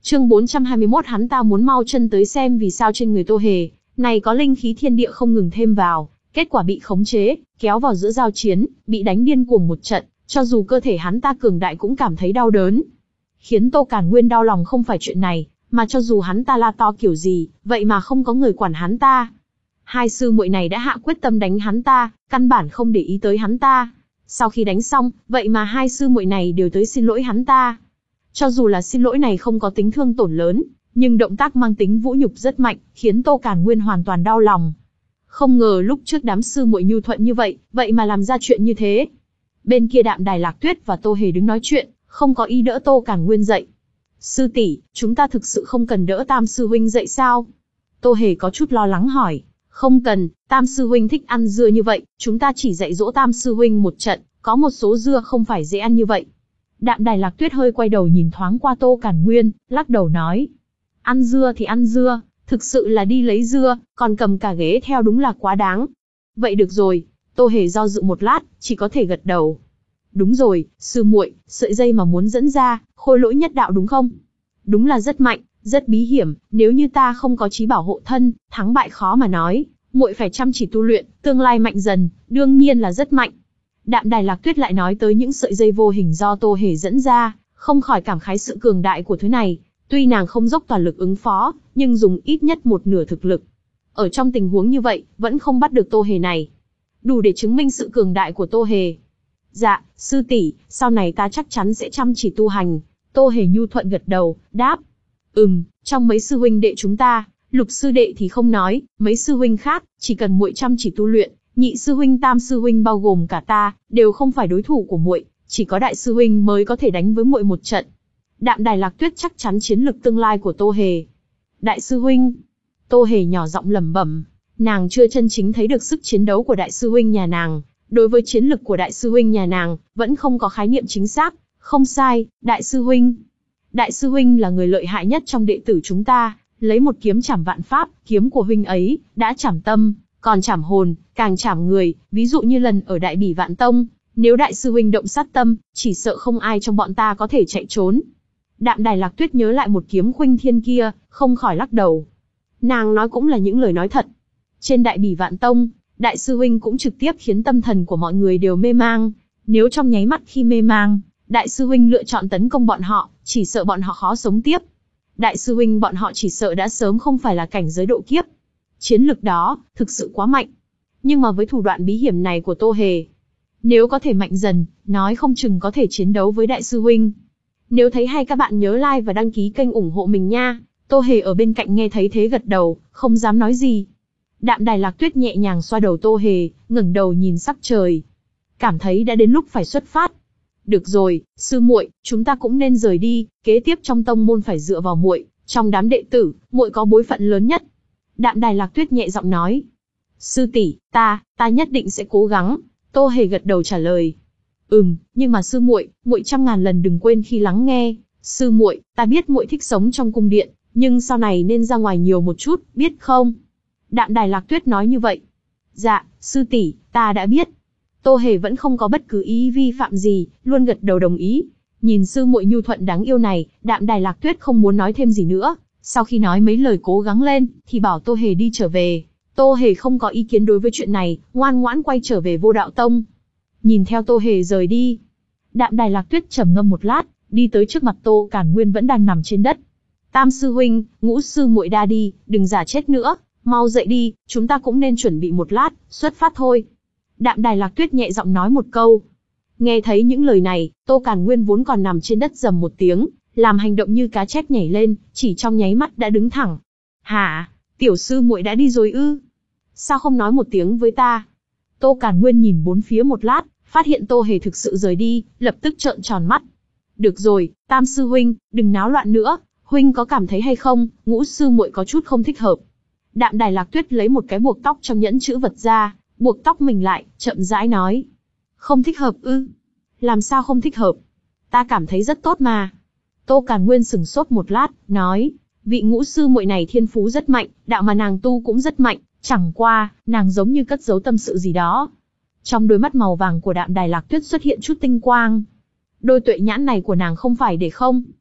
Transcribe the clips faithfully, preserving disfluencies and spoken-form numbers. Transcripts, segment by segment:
Chương bốn trăm hai mươi mốt hắn ta muốn mau chân tới xem vì sao trên người Tô Hề này có linh khí thiên địa không ngừng thêm vào, kết quả bị khống chế, kéo vào giữa giao chiến, bị đánh điên cuồng một trận, cho dù cơ thể hắn ta cường đại cũng cảm thấy đau đớn. Khiến Tô Càn Nguyên đau lòng không phải chuyện này, mà cho dù hắn ta la to kiểu gì, vậy mà không có người quản hắn ta. Hai sư muội này đã hạ quyết tâm đánh hắn ta, căn bản không để ý tới hắn ta. Sau khi đánh xong, vậy mà hai sư muội này đều tới xin lỗi hắn ta. Cho dù là xin lỗi này không có tính thương tổn lớn, nhưng động tác mang tính vũ nhục rất mạnh, khiến Tô Càn Nguyên hoàn toàn đau lòng. Không ngờ lúc trước đám sư muội nhu thuận như vậy, vậy mà làm ra chuyện như thế. Bên kia Đạm Đài Lạc Tuyết và Tô Hề đứng nói chuyện, không có ý đỡ Tô Càn Nguyên dậy. Sư tỷ, chúng ta thực sự không cần đỡ Tam sư huynh dậy sao? Tô Hề có chút lo lắng hỏi. Không cần, Tam sư huynh thích ăn dưa như vậy, chúng ta chỉ dạy dỗ Tam sư huynh một trận, có một số dưa không phải dễ ăn như vậy. Đạm Đài Lạc Tuyết hơi quay đầu nhìn thoáng qua Tô Càn Nguyên, lắc đầu nói. Ăn dưa thì ăn dưa, thực sự là đi lấy dưa, còn cầm cả ghế theo đúng là quá đáng. Vậy được rồi, Tô Hề do dự một lát, chỉ có thể gật đầu. Đúng rồi, sư muội, sợi dây mà muốn dẫn ra, khôi lỗi nhất đạo đúng không? Đúng là rất mạnh, rất bí hiểm, nếu như ta không có chí bảo hộ thân, thắng bại khó mà nói, muội phải chăm chỉ tu luyện, tương lai mạnh dần, đương nhiên là rất mạnh. Đạm Đài Lạc Tuyết lại nói tới những sợi dây vô hình do Tô Hề dẫn ra, không khỏi cảm khái sự cường đại của thứ này. Tuy nàng không dốc toàn lực ứng phó, nhưng dùng ít nhất một nửa thực lực. Ở trong tình huống như vậy, vẫn không bắt được Tô Hề này. Đủ để chứng minh sự cường đại của Tô Hề. Dạ, sư tỷ, sau này ta chắc chắn sẽ chăm chỉ tu hành. Tô Hề nhu thuận gật đầu, đáp. Ừm, trong mấy sư huynh đệ chúng ta, Lục sư đệ thì không nói, mấy sư huynh khác, chỉ cần muội chăm chỉ tu luyện, nhị sư huynh tam sư huynh bao gồm cả ta, đều không phải đối thủ của muội, chỉ có đại sư huynh mới có thể đánh với muội một trận. Đạm Đài Lạc Tuyết chắc chắn chiến lực tương lai của Tô Hề. Đại sư huynh. Tô Hề nhỏ giọng lẩm bẩm, nàng chưa chân chính thấy được sức chiến đấu của đại sư huynh nhà nàng, đối với chiến lực của đại sư huynh nhà nàng, vẫn không có khái niệm chính xác. Không sai, đại sư huynh. Đại sư huynh là người lợi hại nhất trong đệ tử chúng ta, lấy một kiếm chảm vạn pháp, kiếm của huynh ấy, đã chảm tâm, còn chảm hồn, càng chảm người, ví dụ như lần ở Đại Bỉ Vạn Tông, nếu đại sư huynh động sát tâm, chỉ sợ không ai trong bọn ta có thể chạy trốn. Đạm Đài Lạc Tuyết nhớ lại một kiếm khuynh thiên kia, không khỏi lắc đầu. Nàng nói cũng là những lời nói thật. Trên Đại Bỉ Vạn Tông, đại sư huynh cũng trực tiếp khiến tâm thần của mọi người đều mê mang. Nếu trong nháy mắt khi mê mang, đại sư huynh lựa chọn tấn công bọn họ, chỉ sợ bọn họ khó sống tiếp. Đại sư huynh bọn họ chỉ sợ đã sớm không phải là cảnh giới độ kiếp. Chiến lực đó, thực sự quá mạnh. Nhưng mà với thủ đoạn bí hiểm này của Tô Hề, nếu có thể mạnh dần, nói không chừng có thể chiến đấu với đại sư huynh. Nếu thấy hay các bạn nhớ like và đăng ký kênh ủng hộ mình nha. Tô Hề ở bên cạnh nghe thấy thế gật đầu, không dám nói gì. Đạm Đài Lạc Tuyết nhẹ nhàng xoa đầu Tô Hề, ngẩng đầu nhìn sắc trời. Cảm thấy đã đến lúc phải xuất phát. Được rồi, sư muội, chúng ta cũng nên rời đi, kế tiếp trong tông môn phải dựa vào muội, trong đám đệ tử, muội có bối phận lớn nhất. Đạm Đài Lạc Tuyết nhẹ giọng nói. Sư tỷ, ta, ta nhất định sẽ cố gắng. Tô Hề gật đầu trả lời. Ừm, nhưng mà sư muội, muội trăm ngàn lần đừng quên khi lắng nghe. Sư muội, ta biết muội thích sống trong cung điện, nhưng sau này nên ra ngoài nhiều một chút, biết không? Đạm Đài Lạc Tuyết nói như vậy. Dạ, sư tỷ, ta đã biết. Tô Hề vẫn không có bất cứ ý vi phạm gì, luôn gật đầu đồng ý. Nhìn sư muội nhu thuận đáng yêu này, Đạm Đài Lạc Tuyết không muốn nói thêm gì nữa. Sau khi nói mấy lời cố gắng lên, thì bảo Tô Hề đi trở về. Tô Hề không có ý kiến đối với chuyện này, ngoan ngoãn quay trở về Vô Đạo Tông. Nhìn theo Tô Hề rời đi, Đạm Đài Lạc Tuyết trầm ngâm một lát, đi tới trước mặt Tô Càn Nguyên vẫn đang nằm trên đất. Tam sư huynh, ngũ sư muội đa đi, đừng giả chết nữa, mau dậy đi, chúng ta cũng nên chuẩn bị một lát, xuất phát thôi. Đạm Đài Lạc Tuyết nhẹ giọng nói một câu. Nghe thấy những lời này, Tô Càn Nguyên vốn còn nằm trên đất rầm một tiếng, làm hành động như cá chép nhảy lên, chỉ trong nháy mắt đã đứng thẳng. Hả, tiểu sư muội đã đi rồi ư? Sao không nói một tiếng với ta? Tô Càn Nguyên nhìn bốn phía một lát, phát hiện Tô Hề thực sự rời đi, lập tức trợn tròn mắt. Được rồi, Tam sư huynh, đừng náo loạn nữa, huynh có cảm thấy hay không, ngũ sư muội có chút không thích hợp. Đạm Đài Lạc Tuyết lấy một cái buộc tóc trong nhẫn chữ vật ra, buộc tóc mình lại, chậm rãi nói. Không thích hợp ư? Làm sao không thích hợp? Ta cảm thấy rất tốt mà. Tô Càn Nguyên sừng sốt một lát, nói, vị ngũ sư muội này thiên phú rất mạnh, đạo mà nàng tu cũng rất mạnh, chẳng qua, nàng giống như cất giấu tâm sự gì đó. Trong đôi mắt màu vàng của Đạm Đài Lạc Tuyết xuất hiện chút tinh quang. Đôi tuệ nhãn này của nàng không phải để không.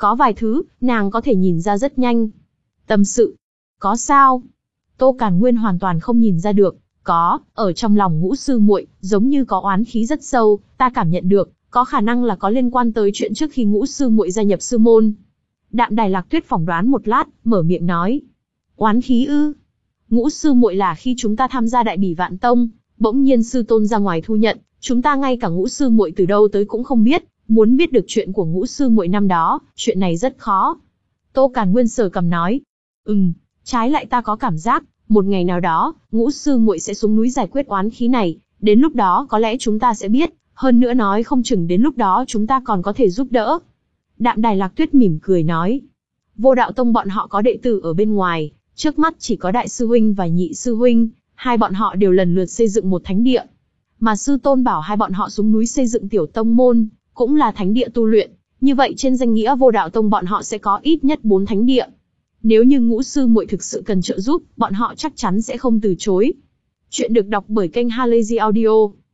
Có vài thứ, nàng có thể nhìn ra rất nhanh. Tâm sự. Có sao? Tô Càn Nguyên hoàn toàn không nhìn ra được. Có, ở trong lòng Ngũ sư muội, giống như có oán khí rất sâu, ta cảm nhận được, có khả năng là có liên quan tới chuyện trước khi Ngũ sư muội gia nhập sư môn. Đạm Đài Lạc Tuyết phỏng đoán một lát, mở miệng nói. Oán khí ư? Ngũ sư muội là khi chúng ta tham gia Đại Bỉ Vạn Tông, bỗng nhiên sư tôn ra ngoài thu nhận, chúng ta ngay cả Ngũ sư muội từ đâu tới cũng không biết, muốn biết được chuyện của Ngũ sư muội năm đó, chuyện này rất khó. Tô Càn Nguyên sờ cằm nói. Ừm, trái lại ta có cảm giác, một ngày nào đó, Ngũ sư muội sẽ xuống núi giải quyết oán khí này, đến lúc đó có lẽ chúng ta sẽ biết, hơn nữa nói không chừng đến lúc đó chúng ta còn có thể giúp đỡ. Đạm Đài Lạc Tuyết mỉm cười nói. Vô Đạo Tông bọn họ có đệ tử ở bên ngoài, trước mắt chỉ có đại sư huynh và nhị sư huynh, hai bọn họ đều lần lượt xây dựng một thánh địa. Mà sư tôn bảo hai bọn họ xuống núi xây dựng tiểu tông môn, cũng là thánh địa tu luyện, như vậy trên danh nghĩa Vô Đạo Tông bọn họ sẽ có ít nhất bốn thánh địa. Nếu như Ngũ sư muội thực sự cần trợ giúp, bọn họ chắc chắn sẽ không từ chối. Chuyện được đọc bởi kênh Halazy Audio.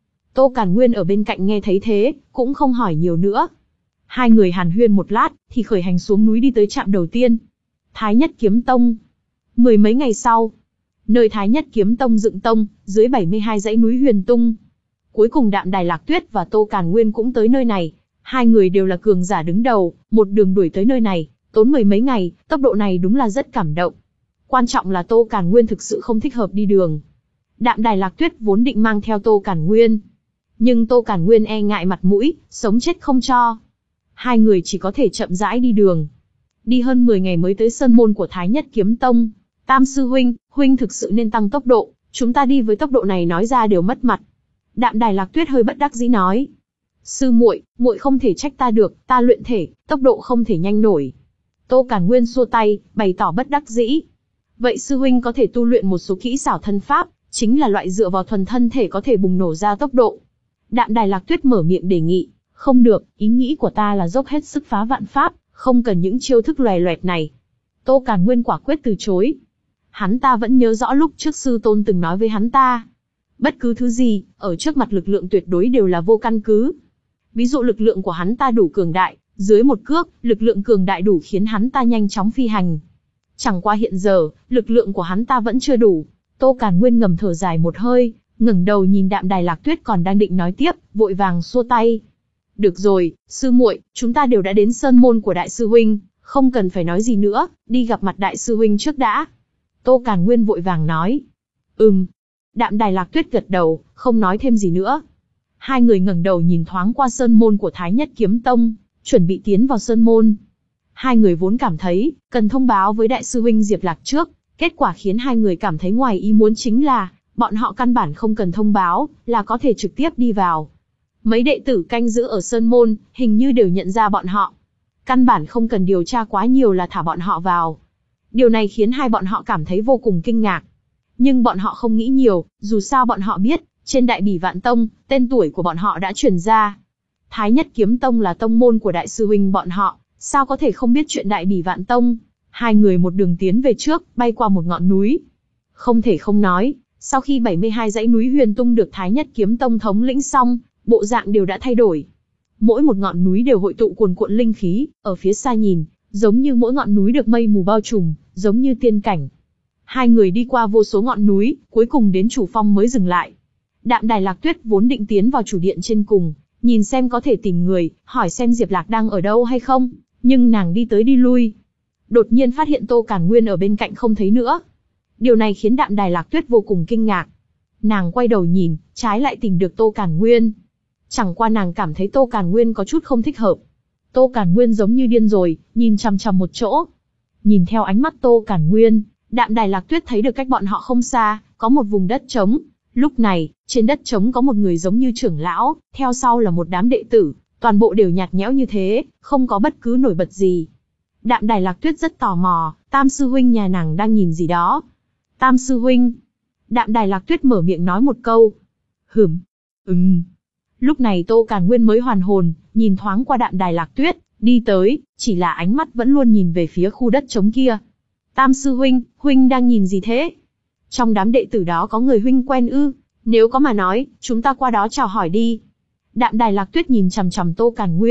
Tô Càn Nguyên ở bên cạnh nghe thấy thế, cũng không hỏi nhiều nữa. Hai người hàn huyên một lát, thì khởi hành xuống núi đi tới trạm đầu tiên. Thái Nhất Kiếm Tông. Mười mấy ngày sau, nơi Thái Nhất Kiếm Tông dựng tông, dưới bảy mươi hai dãy núi Huyền Tung. Cuối cùng Đạm Đài Lạc Tuyết và Tô Càn Nguyên cũng tới nơi này. Hai người đều là cường giả đứng đầu, một đường đuổi tới nơi này, tốn mười mấy ngày, tốc độ này đúng là rất cảm động. Quan trọng là Tô Càn Nguyên thực sự không thích hợp đi đường. Đạm Đài Lạc Tuyết vốn định mang theo Tô Càn Nguyên, nhưng Tô Càn Nguyên e ngại mặt mũi, sống chết không cho. Hai người chỉ có thể chậm rãi đi đường. Đi hơn mười ngày mới tới sơn môn của Thái Nhất Kiếm Tông. Tam sư huynh, huynh thực sự nên tăng tốc độ, chúng ta đi với tốc độ này nói ra đều mất mặt. Đạm Đài Lạc Tuyết hơi bất đắc dĩ nói. Sư muội, muội không thể trách ta được, ta luyện thể, tốc độ không thể nhanh nổi. Tô Càn Nguyên xua tay, bày tỏ bất đắc dĩ. Vậy sư huynh có thể tu luyện một số kỹ xảo thân pháp, chính là loại dựa vào thuần thân thể có thể bùng nổ ra tốc độ. Đạm Đài Lạc Tuyết mở miệng đề nghị. Không được, ý nghĩ của ta là dốc hết sức phá vạn pháp, không cần những chiêu thức lòe loẹt này. Tô Càn Nguyên quả quyết từ chối. Hắn ta vẫn nhớ rõ lúc trước sư tôn từng nói với hắn ta. Bất cứ thứ gì, ở trước mặt lực lượng tuyệt đối đều là vô căn cứ. Ví dụ lực lượng của hắn ta đủ cường đại, dưới một cước, lực lượng cường đại đủ khiến hắn ta nhanh chóng phi hành. Chẳng qua hiện giờ, lực lượng của hắn ta vẫn chưa đủ. Tô Càn Nguyên ngầm thở dài một hơi, ngẩng đầu nhìn Đạm Đài Lạc Tuyết còn đang định nói tiếp, vội vàng xua tay. Được rồi, sư muội, chúng ta đều đã đến sơn môn của đại sư huynh, không cần phải nói gì nữa, đi gặp mặt đại sư huynh trước đã. Tô Càn Nguyên vội vàng nói. Ừm. Đạm Đài Lạc Tuyết gật đầu, không nói thêm gì nữa. Hai người ngẩng đầu nhìn thoáng qua sơn môn của Thái Nhất Kiếm Tông, chuẩn bị tiến vào sơn môn. Hai người vốn cảm thấy, cần thông báo với đại sư huynh Diệp Lạc trước, kết quả khiến hai người cảm thấy ngoài ý muốn chính là, bọn họ căn bản không cần thông báo, là có thể trực tiếp đi vào. Mấy đệ tử canh giữ ở sơn môn, hình như đều nhận ra bọn họ. Căn bản không cần điều tra quá nhiều là thả bọn họ vào. Điều này khiến hai bọn họ cảm thấy vô cùng kinh ngạc. Nhưng bọn họ không nghĩ nhiều, dù sao bọn họ biết, trên Đại Bỉ Vạn Tông, tên tuổi của bọn họ đã truyền ra. Thái Nhất Kiếm Tông là tông môn của đại sư huynh bọn họ, sao có thể không biết chuyện Đại Bỉ Vạn Tông. Hai người một đường tiến về trước, bay qua một ngọn núi. Không thể không nói, sau khi bảy mươi hai dãy núi Huyền Tung được Thái Nhất Kiếm Tông thống lĩnh xong, bộ dạng đều đã thay đổi. Mỗi một ngọn núi đều hội tụ cuồn cuộn linh khí, ở phía xa nhìn, giống như mỗi ngọn núi được mây mù bao trùm, giống như tiên cảnh. Hai người đi qua vô số ngọn núi, cuối cùng đến chủ phong mới dừng lại. Đạm Đài Lạc Tuyết vốn định tiến vào chủ điện trên cùng, nhìn xem có thể tìm người, hỏi xem Diệp Lạc đang ở đâu hay không, nhưng nàng đi tới đi lui. Đột nhiên phát hiện Tô Càn Nguyên ở bên cạnh không thấy nữa. Điều này khiến Đạm Đài Lạc Tuyết vô cùng kinh ngạc. Nàng quay đầu nhìn, trái lại tìm được Tô Càn Nguyên. Chẳng qua nàng cảm thấy Tô Càn Nguyên có chút không thích hợp. Tô Càn Nguyên giống như điên rồi, nhìn chằm chằm một chỗ. Nhìn theo ánh mắt Tô Càn Nguyên, Đạm Đài Lạc Tuyết thấy được cách bọn họ không xa, có một vùng đất trống. Lúc này, trên đất trống có một người giống như trưởng lão, theo sau là một đám đệ tử, toàn bộ đều nhạt nhẽo như thế, không có bất cứ nổi bật gì. Đạm Đài Lạc Tuyết rất tò mò, Tam sư huynh nhà nàng đang nhìn gì đó. Tam sư huynh. Đạm Đài Lạc Tuyết mở miệng nói một câu. Hửm. Ừm. Lúc này Tô Càn Nguyên mới hoàn hồn, nhìn thoáng qua Đạm Đài Lạc Tuyết, đi tới, chỉ là ánh mắt vẫn luôn nhìn về phía khu đất trống kia. Tam sư huynh, huynh đang nhìn gì thế? Trong đám đệ tử đó có người huynh quen ư? Nếu có mà nói, chúng ta qua đó chào hỏi đi. Đạm Đài Lạc Tuyết nhìn chằm chằm Tô Càn Nguyên,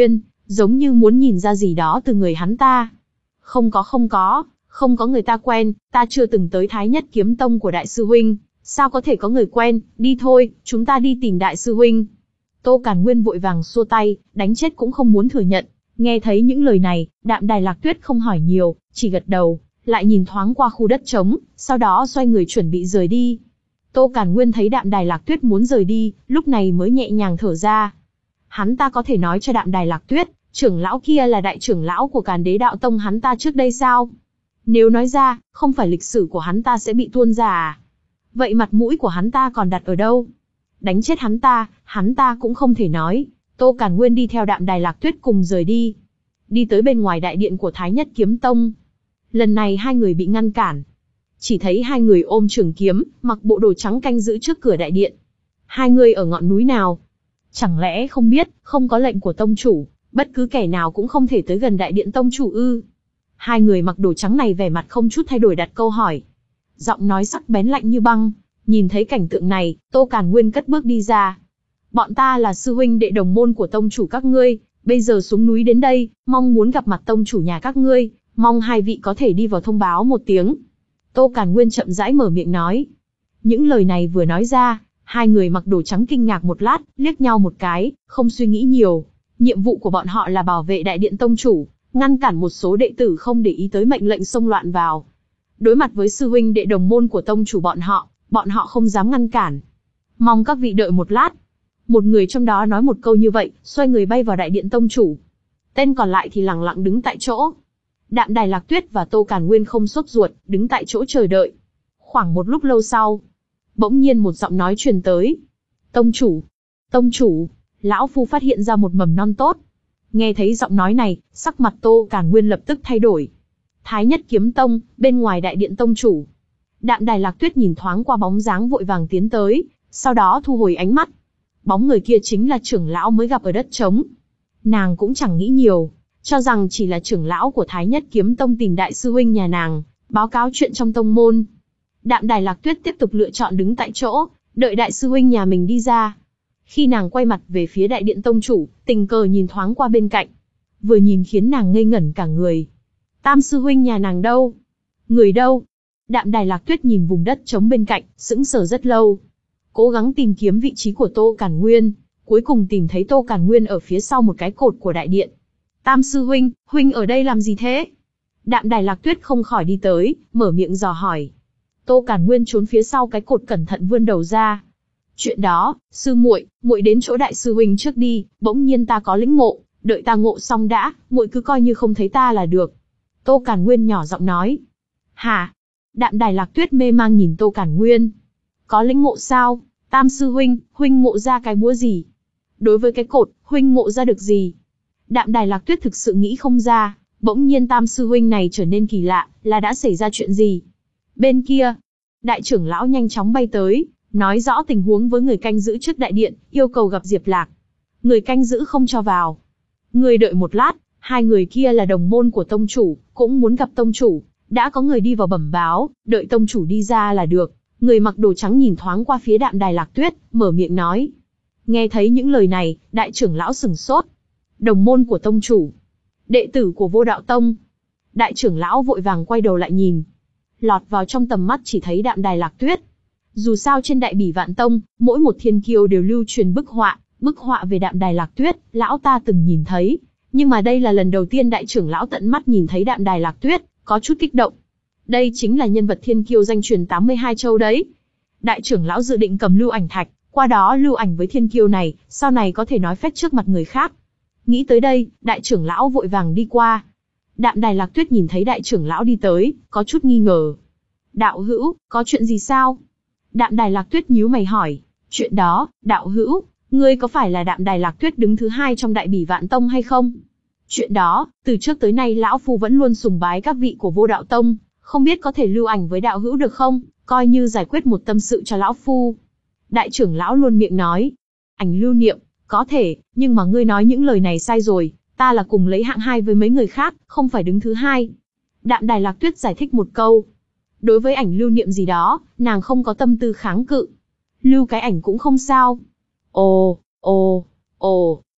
giống như muốn nhìn ra gì đó từ người hắn ta. Không có không có, không có người ta quen, ta chưa từng tới Thái Nhất Kiếm Tông của đại sư huynh, sao có thể có người quen, đi thôi, chúng ta đi tìm đại sư huynh. Tô Càn Nguyên vội vàng xua tay, đánh chết cũng không muốn thừa nhận. Nghe thấy những lời này, Đạm Đài Lạc Tuyết không hỏi nhiều, chỉ gật đầu, lại nhìn thoáng qua khu đất trống, sau đó xoay người chuẩn bị rời đi. Tô Càn Nguyên thấy Đạm Đài Lạc Tuyết muốn rời đi, lúc này mới nhẹ nhàng thở ra. Hắn ta có thể nói cho Đạm Đài Lạc Tuyết, trưởng lão kia là đại trưởng lão của Càn Đế Đạo Tông hắn ta trước đây sao? Nếu nói ra, không phải lịch sử của hắn ta sẽ bị tuôn ra à? Vậy mặt mũi của hắn ta còn đặt ở đâu? Đánh chết hắn ta, hắn ta cũng không thể nói. Tô Càn Nguyên đi theo Đạm Đài Lạc Tuyết cùng rời đi. Đi tới bên ngoài đại điện của Thái Nhất Kiếm Tông. Lần này hai người bị ngăn cản. Chỉ thấy hai người ôm trường kiếm, mặc bộ đồ trắng canh giữ trước cửa đại điện. Hai người ở ngọn núi nào? Chẳng lẽ không biết, không có lệnh của tông chủ, bất cứ kẻ nào cũng không thể tới gần đại điện tông chủ ư? Hai người mặc đồ trắng này vẻ mặt không chút thay đổi đặt câu hỏi. Giọng nói sắc bén lạnh như băng. Nhìn thấy cảnh tượng này, Tô Càn Nguyên cất bước đi ra. Bọn ta là sư huynh đệ đồng môn của tông chủ các ngươi, bây giờ xuống núi đến đây, mong muốn gặp mặt tông chủ nhà các ngươi, mong hai vị có thể đi vào thông báo một tiếng. Tô Càn Nguyên chậm rãi mở miệng nói. Những lời này vừa nói ra, hai người mặc đồ trắng kinh ngạc một lát, liếc nhau một cái, không suy nghĩ nhiều. Nhiệm vụ của bọn họ là bảo vệ đại điện tông chủ, ngăn cản một số đệ tử không để ý tới mệnh lệnh xông loạn vào. Đối mặt với sư huynh đệ đồng môn của tông chủ bọn họ, bọn họ không dám ngăn cản. Mong các vị đợi một lát. Một người trong đó nói một câu như vậy, xoay người bay vào đại điện tông chủ. Tên còn lại thì lặng lặng đứng tại chỗ. Đạm Đài Lạc Tuyết và Tô Càn Nguyên không sốt ruột, đứng tại chỗ chờ đợi. Khoảng một lúc lâu sau, bỗng nhiên một giọng nói truyền tới. Tông chủ, tông chủ, lão phu phát hiện ra một mầm non tốt. Nghe thấy giọng nói này, sắc mặt Tô Càn Nguyên lập tức thay đổi. Thái Nhất Kiếm Tông, bên ngoài đại điện tông chủ. Đạm Đài Lạc Tuyết nhìn thoáng qua bóng dáng vội vàng tiến tới, sau đó thu hồi ánh mắt. Bóng người kia chính là trưởng lão mới gặp ở đất trống. Nàng cũng chẳng nghĩ nhiều, cho rằng chỉ là trưởng lão của Thái Nhất Kiếm Tông tìm đại sư huynh nhà nàng, báo cáo chuyện trong tông môn. Đạm Đài Lạc Tuyết tiếp tục lựa chọn đứng tại chỗ, đợi đại sư huynh nhà mình đi ra. Khi nàng quay mặt về phía đại điện tông chủ, tình cờ nhìn thoáng qua bên cạnh. Vừa nhìn khiến nàng ngây ngẩn cả người. Tam sư huynh nhà nàng đâu? Người đâu? Đạm Đài Lạc Tuyết nhìn vùng đất trống bên cạnh, sững sờ rất lâu. Cố gắng tìm kiếm vị trí của Tô Càn Nguyên, cuối cùng tìm thấy Tô Càn Nguyên ở phía sau một cái cột của đại điện. Tam sư huynh, huynh ở đây làm gì thế? Đạm Đài Lạc Tuyết không khỏi đi tới, mở miệng dò hỏi. Tô Càn Nguyên trốn phía sau cái cột cẩn thận vươn đầu ra. Chuyện đó, sư muội, muội đến chỗ đại sư huynh trước đi, bỗng nhiên ta có lĩnh ngộ, đợi ta ngộ xong đã, muội cứ coi như không thấy ta là được. Tô Càn Nguyên nhỏ giọng nói. Hả? Đạm Đài Lạc Tuyết mê mang nhìn Tô Càn Nguyên. Có lĩnh ngộ sao? Tam sư huynh, huynh ngộ ra cái búa gì? Đối với cái cột, huynh ngộ ra được gì? Đạm Đài Lạc Tuyết thực sự nghĩ không ra, bỗng nhiên tam sư huynh này trở nên kỳ lạ, là đã xảy ra chuyện gì? Bên kia, đại trưởng lão nhanh chóng bay tới, nói rõ tình huống với người canh giữ trước đại điện, yêu cầu gặp Diệp Lạc. Người canh giữ không cho vào. Người đợi một lát, hai người kia là đồng môn của tông chủ, cũng muốn gặp tông chủ. Đã có người đi vào bẩm báo, đợi tông chủ đi ra là được. Người mặc đồ trắng nhìn thoáng qua phía Đạm Đài Lạc Tuyết, mở miệng nói. Nghe thấy những lời này, đại trưởng lão sừng sốt. Đồng môn của tông chủ, đệ tử của Vô Đạo Tông. Đại trưởng lão vội vàng quay đầu lại nhìn. Lọt vào trong tầm mắt chỉ thấy Đạm Đài Lạc Tuyết. Dù sao trên Đại Bỉ Vạn Tông, mỗi một thiên kiêu đều lưu truyền bức họa, bức họa về Đạm Đài Lạc Tuyết, lão ta từng nhìn thấy. Nhưng mà đây là lần đầu tiên đại trưởng lão tận mắt nhìn thấy Đạm Đài Lạc Tuyết, có chút kích động. Đây chính là nhân vật thiên kiêu danh truyền tám mươi hai châu đấy. Đại trưởng lão dự định cầm lưu ảnh thạch, qua đó lưu ảnh với thiên kiêu này, sau này có thể nói phách trước mặt người khác. Nghĩ tới đây, đại trưởng lão vội vàng đi qua. Đạm Đài Lạc Tuyết nhìn thấy đại trưởng lão đi tới, có chút nghi ngờ. Đạo hữu, có chuyện gì sao? Đạm Đài Lạc Tuyết nhíu mày hỏi. Chuyện đó, đạo hữu, ngươi có phải là Đạm Đài Lạc Tuyết đứng thứ hai trong Đại Bỉ Vạn Tông hay không? Chuyện đó, từ trước tới nay lão phu vẫn luôn sùng bái các vị của Vô Đạo Tông, không biết có thể lưu ảnh với đạo hữu được không, coi như giải quyết một tâm sự cho lão phu. Đại trưởng lão luôn miệng nói. Ảnh lưu niệm, có thể, nhưng mà ngươi nói những lời này sai rồi, ta là cùng lấy hạng hai với mấy người khác, không phải đứng thứ hai. Đạm Đài Lạc Tuyết giải thích một câu. Đối với ảnh lưu niệm gì đó, nàng không có tâm tư kháng cự. Lưu cái ảnh cũng không sao. Ồ, ồ, ồ,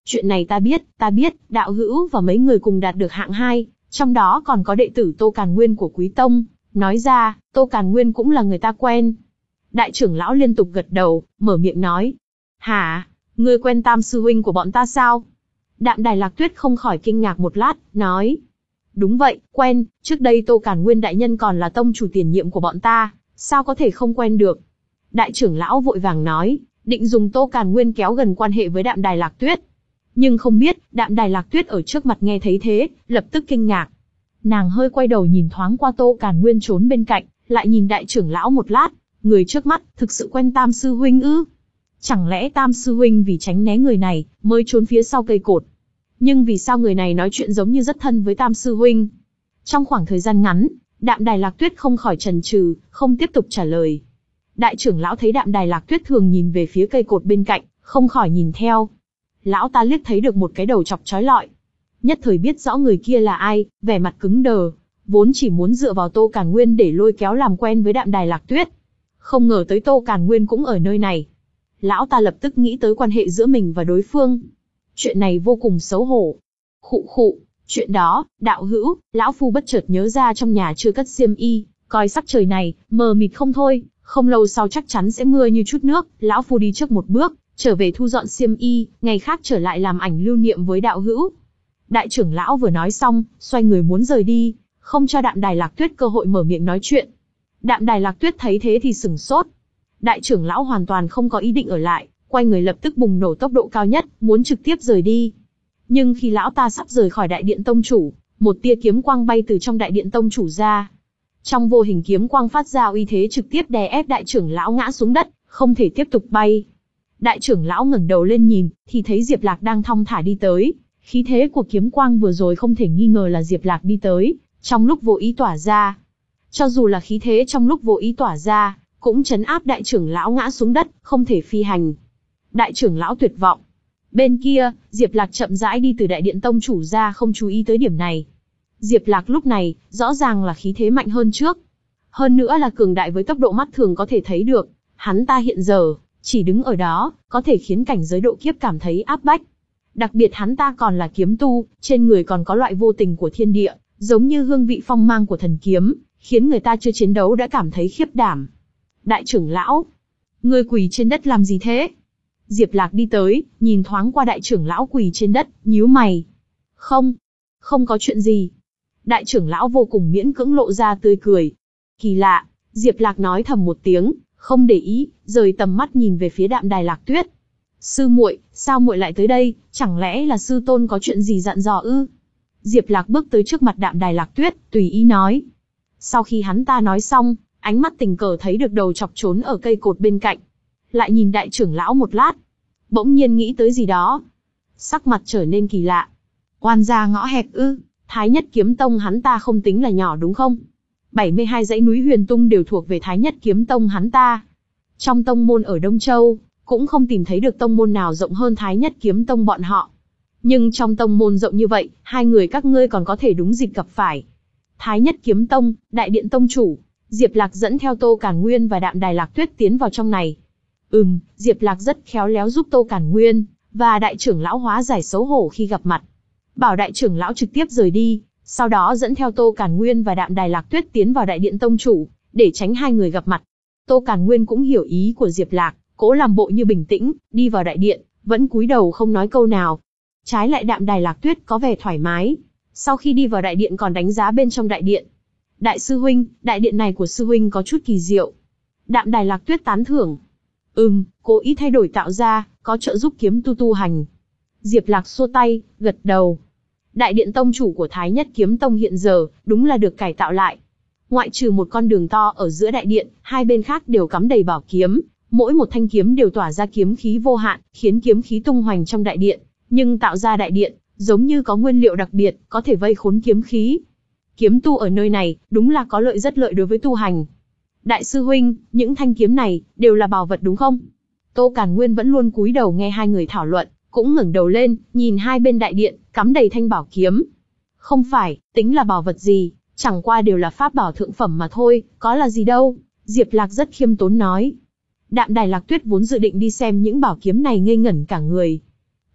Chuyện này ta biết, ta biết, đạo hữu và mấy người cùng đạt được hạng hai, trong đó còn có đệ tử Tô Càn Nguyên của Quý Tông. Nói ra, Tô Càn Nguyên cũng là người ta quen. Đại trưởng lão liên tục gật đầu, mở miệng nói. Hả, ngươi quen Tam sư huynh của bọn ta sao? Đạm Đài Lạc Tuyết không khỏi kinh ngạc một lát, nói. Đúng vậy, quen, trước đây Tô Càn Nguyên đại nhân còn là tông chủ tiền nhiệm của bọn ta, sao có thể không quen được? Đại trưởng lão vội vàng nói, định dùng Tô Càn Nguyên kéo gần quan hệ với Đạm Đài Lạc Tuyết. Nhưng không biết, Đạm Đài Lạc Tuyết ở trước mặt nghe thấy thế, lập tức kinh ngạc. Nàng hơi quay đầu nhìn thoáng qua Tô Càn Nguyên trốn bên cạnh, lại nhìn đại trưởng lão một lát, người trước mắt, thực sự quen Tam sư huynh ư? Chẳng lẽ Tam sư huynh vì tránh né người này, mới trốn phía sau cây cột? Nhưng vì sao người này nói chuyện giống như rất thân với Tam sư huynh? Trong khoảng thời gian ngắn, Đạm Đài Lạc Tuyết không khỏi chần chừ, không tiếp tục trả lời. Đại trưởng lão thấy Đạm Đài Lạc Tuyết thường nhìn về phía cây cột bên cạnh, không khỏi nhìn theo. Lão ta liếc thấy được một cái đầu chọc chói lọi. Nhất thời biết rõ người kia là ai, vẻ mặt cứng đờ, vốn chỉ muốn dựa vào Tô Càn Nguyên để lôi kéo làm quen với Đạm Đài Lạc Tuyết. Không ngờ tới Tô Càn Nguyên cũng ở nơi này. Lão ta lập tức nghĩ tới quan hệ giữa mình và đối phương. Chuyện này vô cùng xấu hổ. Khụ khụ, chuyện đó, đạo hữu, lão phu bất chợt nhớ ra trong nhà chưa cất xiêm y, coi sắc trời này, mờ mịt không thôi, không lâu sau chắc chắn sẽ mưa như chút nước, lão phu đi trước một bước, trở về thu dọn xiêm y, ngày khác trở lại làm ảnh lưu niệm với đạo hữu. Đại trưởng lão vừa nói xong, xoay người muốn rời đi, không cho Đạm Đài Lạc Tuyết cơ hội mở miệng nói chuyện. Đạm Đài Lạc Tuyết thấy thế thì sửng sốt. Đại trưởng lão hoàn toàn không có ý định ở lại, quay người lập tức bùng nổ tốc độ cao nhất, muốn trực tiếp rời đi. Nhưng khi lão ta sắp rời khỏi đại điện tông chủ, một tia kiếm quang bay từ trong đại điện tông chủ ra. Trong vô hình kiếm quang phát ra uy thế trực tiếp đè ép đại trưởng lão ngã xuống đất, không thể tiếp tục bay. Đại trưởng lão ngẩng đầu lên nhìn, thì thấy Diệp Lạc đang thong thả đi tới. Khí thế của kiếm quang vừa rồi không thể nghi ngờ là Diệp Lạc đi tới, trong lúc vô ý tỏa ra. Cho dù là khí thế trong lúc vô ý tỏa ra, cũng trấn áp đại trưởng lão ngã xuống đất, không thể phi hành. Đại trưởng lão tuyệt vọng. Bên kia, Diệp Lạc chậm rãi đi từ đại điện tông chủ ra, không chú ý tới điểm này. Diệp Lạc lúc này, rõ ràng là khí thế mạnh hơn trước. Hơn nữa là cường đại với tốc độ mắt thường có thể thấy được. Hắn ta hiện giờ, chỉ đứng ở đó, có thể khiến cảnh giới độ kiếp cảm thấy áp bách. Đặc biệt hắn ta còn là kiếm tu, trên người còn có loại vô tình của thiên địa, giống như hương vị phong mang của thần kiếm, khiến người ta chưa chiến đấu đã cảm thấy khiếp đảm. Đại trưởng lão, ngươi quỳ trên đất làm gì thế? Diệp Lạc đi tới, nhìn thoáng qua đại trưởng lão quỳ trên đất, nhíu mày. Không, không có chuyện gì. Đại trưởng lão vô cùng miễn cưỡng lộ ra tươi cười. Kỳ lạ, Diệp Lạc nói thầm một tiếng, không để ý, rời tầm mắt nhìn về phía Đạm Đài Lạc Tuyết. Sư muội, sao muội lại tới đây, chẳng lẽ là sư tôn có chuyện gì dặn dò ư? Diệp Lạc bước tới trước mặt Đạm Đài Lạc Tuyết, tùy ý nói. Sau khi hắn ta nói xong, ánh mắt tình cờ thấy được đầu chọc trốn ở cây cột bên cạnh. Lại nhìn đại trưởng lão một lát, bỗng nhiên nghĩ tới gì đó. Sắc mặt trở nên kỳ lạ. Oan gia ngõ hẹp ư? Thái Nhất Kiếm Tông hắn ta không tính là nhỏ đúng không? bảy mươi hai dãy núi Huyền Tung đều thuộc về Thái Nhất Kiếm Tông hắn ta. Trong tông môn ở Đông Châu, cũng không tìm thấy được tông môn nào rộng hơn Thái Nhất Kiếm Tông bọn họ. Nhưng trong tông môn rộng như vậy, hai người các ngươi còn có thể đúng dịp gặp phải. Thái Nhất Kiếm Tông, đại điện tông chủ, Diệp Lạc dẫn theo Tô Càn Nguyên và Đạm Đài Lạc Tuyết tiến vào trong này. Ừm, Diệp Lạc rất khéo léo giúp Tô Càn Nguyên và đại trưởng lão hóa giải xấu hổ khi gặp mặt. Bảo đại trưởng lão trực tiếp rời đi, sau đó dẫn theo Tô Càn Nguyên và Đạm Đài Lạc Tuyết tiến vào đại điện tông chủ, để tránh hai người gặp mặt. Tô Càn Nguyên cũng hiểu ý của Diệp Lạc, cố làm bộ như bình tĩnh, đi vào đại điện, vẫn cúi đầu không nói câu nào. Trái lại Đạm Đài Lạc Tuyết có vẻ thoải mái, sau khi đi vào đại điện còn đánh giá bên trong đại điện. Đại sư huynh, đại điện này của sư huynh có chút kỳ diệu. Đạm Đài Lạc Tuyết tán thưởng. Ừm, cố ý thay đổi tạo ra, có trợ giúp kiếm tu tu hành. Diệp Lạc xua tay, gật đầu. Đại điện tông chủ của Thái Nhất Kiếm Tông hiện giờ, đúng là được cải tạo lại. Ngoại trừ một con đường to ở giữa đại điện, hai bên khác đều cắm đầy bảo kiếm, mỗi một thanh kiếm đều tỏa ra kiếm khí vô hạn, khiến kiếm khí tung hoành trong đại điện, nhưng tạo ra đại điện, giống như có nguyên liệu đặc biệt, có thể vây khốn kiếm khí. Kiếm tu ở nơi này, đúng là có lợi rất lợi đối với tu hành. Đại sư huynh, những thanh kiếm này, đều là bảo vật đúng không? Tô Càn Nguyên vẫn luôn cúi đầu nghe hai người thảo luận, cũng ngẩng đầu lên, nhìn hai bên đại điện, cắm đầy thanh bảo kiếm. Không phải, tính là bảo vật gì, chẳng qua đều là pháp bảo thượng phẩm mà thôi, có là gì đâu. Diệp Lạc rất khiêm tốn nói. Đạm Đài Lạc Tuyết vốn dự định đi xem những bảo kiếm này ngây ngẩn cả người.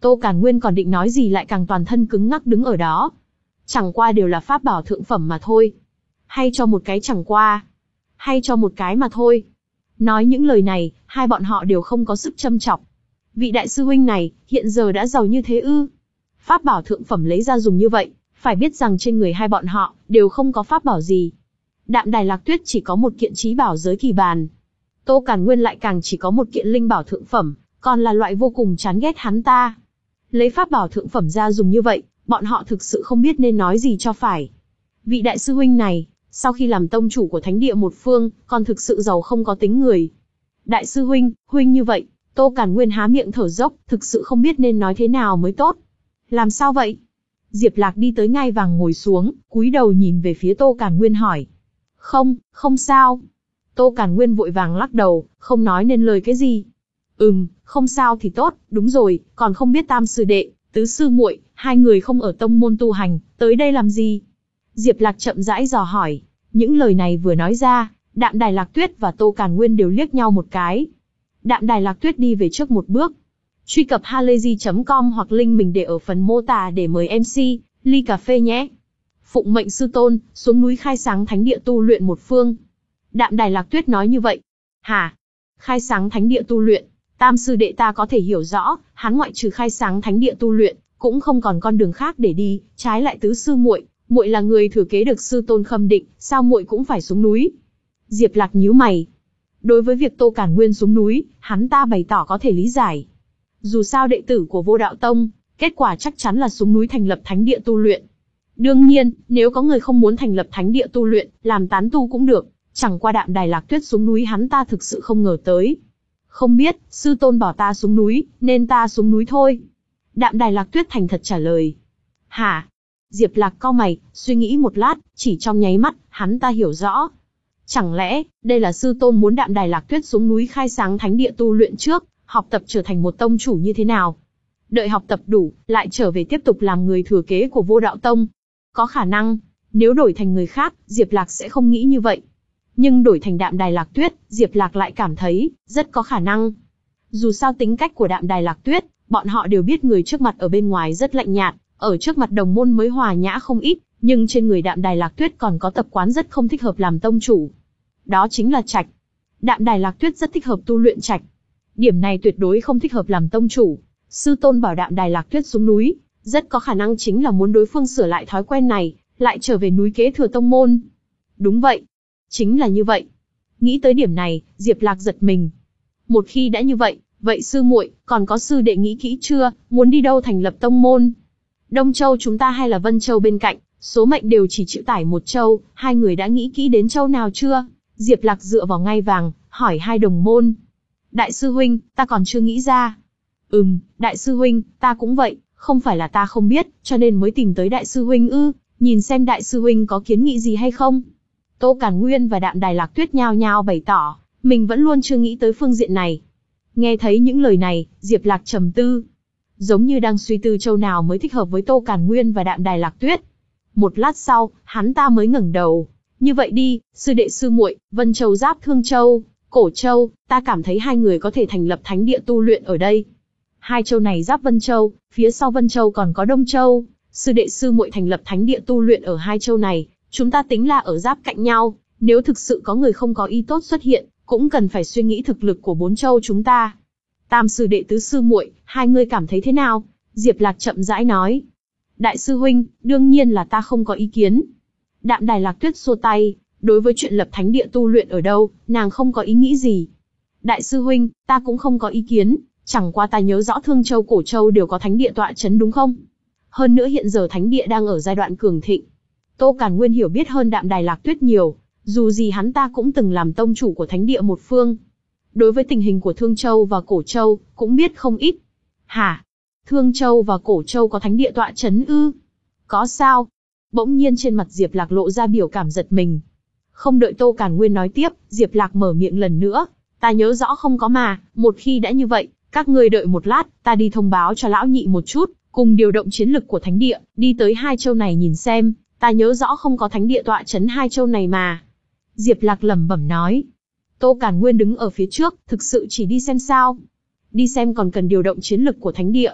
Tô Càn Nguyên còn định nói gì lại càng toàn thân cứng ngắc đứng ở đó. Chẳng qua đều là pháp bảo thượng phẩm mà thôi. Hay cho một cái chẳng qua. Hay cho một cái mà thôi. Nói những lời này, hai bọn họ đều không có sức châm chọc. Vị đại sư huynh này, hiện giờ đã giàu như thế ư? Pháp bảo thượng phẩm lấy ra dùng như vậy, phải biết rằng trên người hai bọn họ, đều không có pháp bảo gì. Đạm Đài Lạc Tuyết chỉ có một kiện trí bảo giới kỳ bàn. Tô Càn Nguyên lại càng chỉ có một kiện linh bảo thượng phẩm, còn là loại vô cùng chán ghét hắn ta. Lấy pháp bảo thượng phẩm ra dùng như vậy, bọn họ thực sự không biết nên nói gì cho phải. Vị đại sư huynh này, sau khi làm tông chủ của thánh địa một phương, còn thực sự giàu không có tính người. Đại sư huynh, huynh như vậy, Tô Càn Nguyên há miệng thở dốc, thực sự không biết nên nói thế nào mới tốt. Làm sao vậy? Diệp Lạc đi tới ngai vàng ngồi xuống, cúi đầu nhìn về phía Tô Càn Nguyên hỏi. Không, không sao. Tô Càn Nguyên vội vàng lắc đầu, không nói nên lời cái gì. Ừm, không sao thì tốt, đúng rồi, còn không biết tam sư đệ, tứ sư muội, hai người không ở tông môn tu hành, tới đây làm gì? Diệp Lạc chậm rãi dò hỏi. Những lời này vừa nói ra, Đạm Đài Lạc Tuyết và Tô Càn Nguyên đều liếc nhau một cái. Đạm Đài Lạc Tuyết đi về trước một bước. Truy cập halayzi chấm com hoặc link mình để ở phần mô tả để mời em xê, ly cà phê nhé. Phụng mệnh sư tôn, xuống núi khai sáng thánh địa tu luyện một phương. Đạm Đài Lạc Tuyết nói như vậy. Hả? Khai sáng thánh địa tu luyện? Tam sư đệ ta có thể hiểu rõ, hắn ngoại trừ khai sáng thánh địa tu luyện, cũng không còn con đường khác để đi, trái lại tứ sư muội, muội là người thừa kế được sư tôn khâm định, sao muội cũng phải xuống núi? Diệp Lạc nhíu mày. Đối với việc Tô Càn Nguyên xuống núi, hắn ta bày tỏ có thể lý giải. Dù sao đệ tử của Vô Đạo Tông, kết quả chắc chắn là xuống núi thành lập thánh địa tu luyện. Đương nhiên, nếu có người không muốn thành lập thánh địa tu luyện, làm tán tu cũng được, chẳng qua Đạm Đài Lạc Tuyết xuống núi hắn ta thực sự không ngờ tới. Không biết, sư tôn bảo ta xuống núi, nên ta xuống núi thôi. Đạm Đài Lạc Tuyết thành thật trả lời. Hả? Diệp Lạc cau mày, suy nghĩ một lát, chỉ trong nháy mắt, hắn ta hiểu rõ. Chẳng lẽ, đây là sư tôn muốn Đạm Đài Lạc Tuyết xuống núi khai sáng thánh địa tu luyện trước, học tập trở thành một tông chủ như thế nào? Đợi học tập đủ, lại trở về tiếp tục làm người thừa kế của Vô Đạo Tông. Có khả năng, nếu đổi thành người khác, Diệp Lạc sẽ không nghĩ như vậy. Nhưng đổi thành Đạm Đài Lạc Tuyết, Diệp Lạc lại cảm thấy, rất có khả năng. Dù sao tính cách của Đạm Đài Lạc Tuyết, bọn họ đều biết người trước mặt ở bên ngoài rất lạnh nhạt, ở trước mặt đồng môn mới hòa nhã không ít, nhưng trên người Đạm Đài Lạc Tuyết còn có tập quán rất không thích hợp làm tông chủ. Đó chính là trạch. Đạm Đài Lạc Tuyết rất thích hợp tu luyện trạch. Điểm này tuyệt đối không thích hợp làm tông chủ. Sư tôn bảo Đạm Đài Lạc Tuyết xuống núi, rất có khả năng chính là muốn đối phương sửa lại thói quen này, lại trở về núi kế thừa tông môn. Đúng vậy. Chính là như vậy. Nghĩ tới điểm này, Diệp Lạc giật mình. Một khi đã như vậy, vậy sư muội, còn có sư đệ nghĩ kỹ chưa, muốn đi đâu thành lập tông môn? Đông Châu chúng ta hay là Vân Châu bên cạnh, số mệnh đều chỉ chịu tải một châu, hai người đã nghĩ kỹ đến châu nào chưa? Diệp Lạc dựa vào ngai vàng, hỏi hai đồng môn. Đại sư huynh, ta còn chưa nghĩ ra. Ừm, đại sư huynh, ta cũng vậy, không phải là ta không biết, cho nên mới tìm tới đại sư huynh ư, nhìn xem đại sư huynh có kiến nghị gì hay không. Tô Càn Nguyên và Đạm Đài Lạc Tuyết nhao nhao bày tỏ, mình vẫn luôn chưa nghĩ tới phương diện này. Nghe thấy những lời này, Diệp Lạc trầm tư. Giống như đang suy tư châu nào mới thích hợp với Tô Càn Nguyên và Đạm Đài Lạc Tuyết. Một lát sau, hắn ta mới ngẩng đầu. Như vậy đi, sư đệ sư muội, Vân Châu giáp Thương Châu, Cổ Châu, ta cảm thấy hai người có thể thành lập thánh địa tu luyện ở đây. Hai châu này giáp Vân Châu, phía sau Vân Châu còn có Đông Châu. Sư đệ sư muội thành lập thánh địa tu luyện ở hai châu này, chúng ta tính là ở giáp cạnh nhau. Nếu thực sự có người không có ý tốt xuất hiện, cũng cần phải suy nghĩ thực lực của bốn châu chúng ta. Tam sư đệ tứ sư muội, hai người cảm thấy thế nào? Diệp Lạc chậm rãi nói. Đại sư huynh, đương nhiên là ta không có ý kiến. Đạm Đài Lạc Tuyết xua tay, đối với chuyện lập thánh địa tu luyện ở đâu, nàng không có ý nghĩ gì. Đại sư huynh, ta cũng không có ý kiến, chẳng qua ta nhớ rõ Thương Châu Cổ Châu đều có thánh địa tọa chấn đúng không? Hơn nữa hiện giờ thánh địa đang ở giai đoạn cường thịnh. Tô Càn Nguyên hiểu biết hơn Đạm Đài Lạc Tuyết nhiều, dù gì hắn ta cũng từng làm tông chủ của thánh địa một phương. Đối với tình hình của Thương Châu và Cổ Châu, cũng biết không ít. Hả? Thương Châu và Cổ Châu có thánh địa tọa chấn ư? Có sao? Bỗng nhiên trên mặt Diệp Lạc lộ ra biểu cảm giật mình. Không đợi Tô Càn Nguyên nói tiếp, Diệp Lạc mở miệng lần nữa. Ta nhớ rõ không có mà, một khi đã như vậy, các ngươi đợi một lát, ta đi thông báo cho lão nhị một chút, cùng điều động chiến lực của thánh địa, đi tới hai châu này nhìn xem, ta nhớ rõ không có thánh địa tọa chấn hai châu này mà. Diệp Lạc lẩm bẩm nói. Tô Càn Nguyên đứng ở phía trước, thực sự chỉ đi xem sao. Đi xem còn cần điều động chiến lực của thánh địa.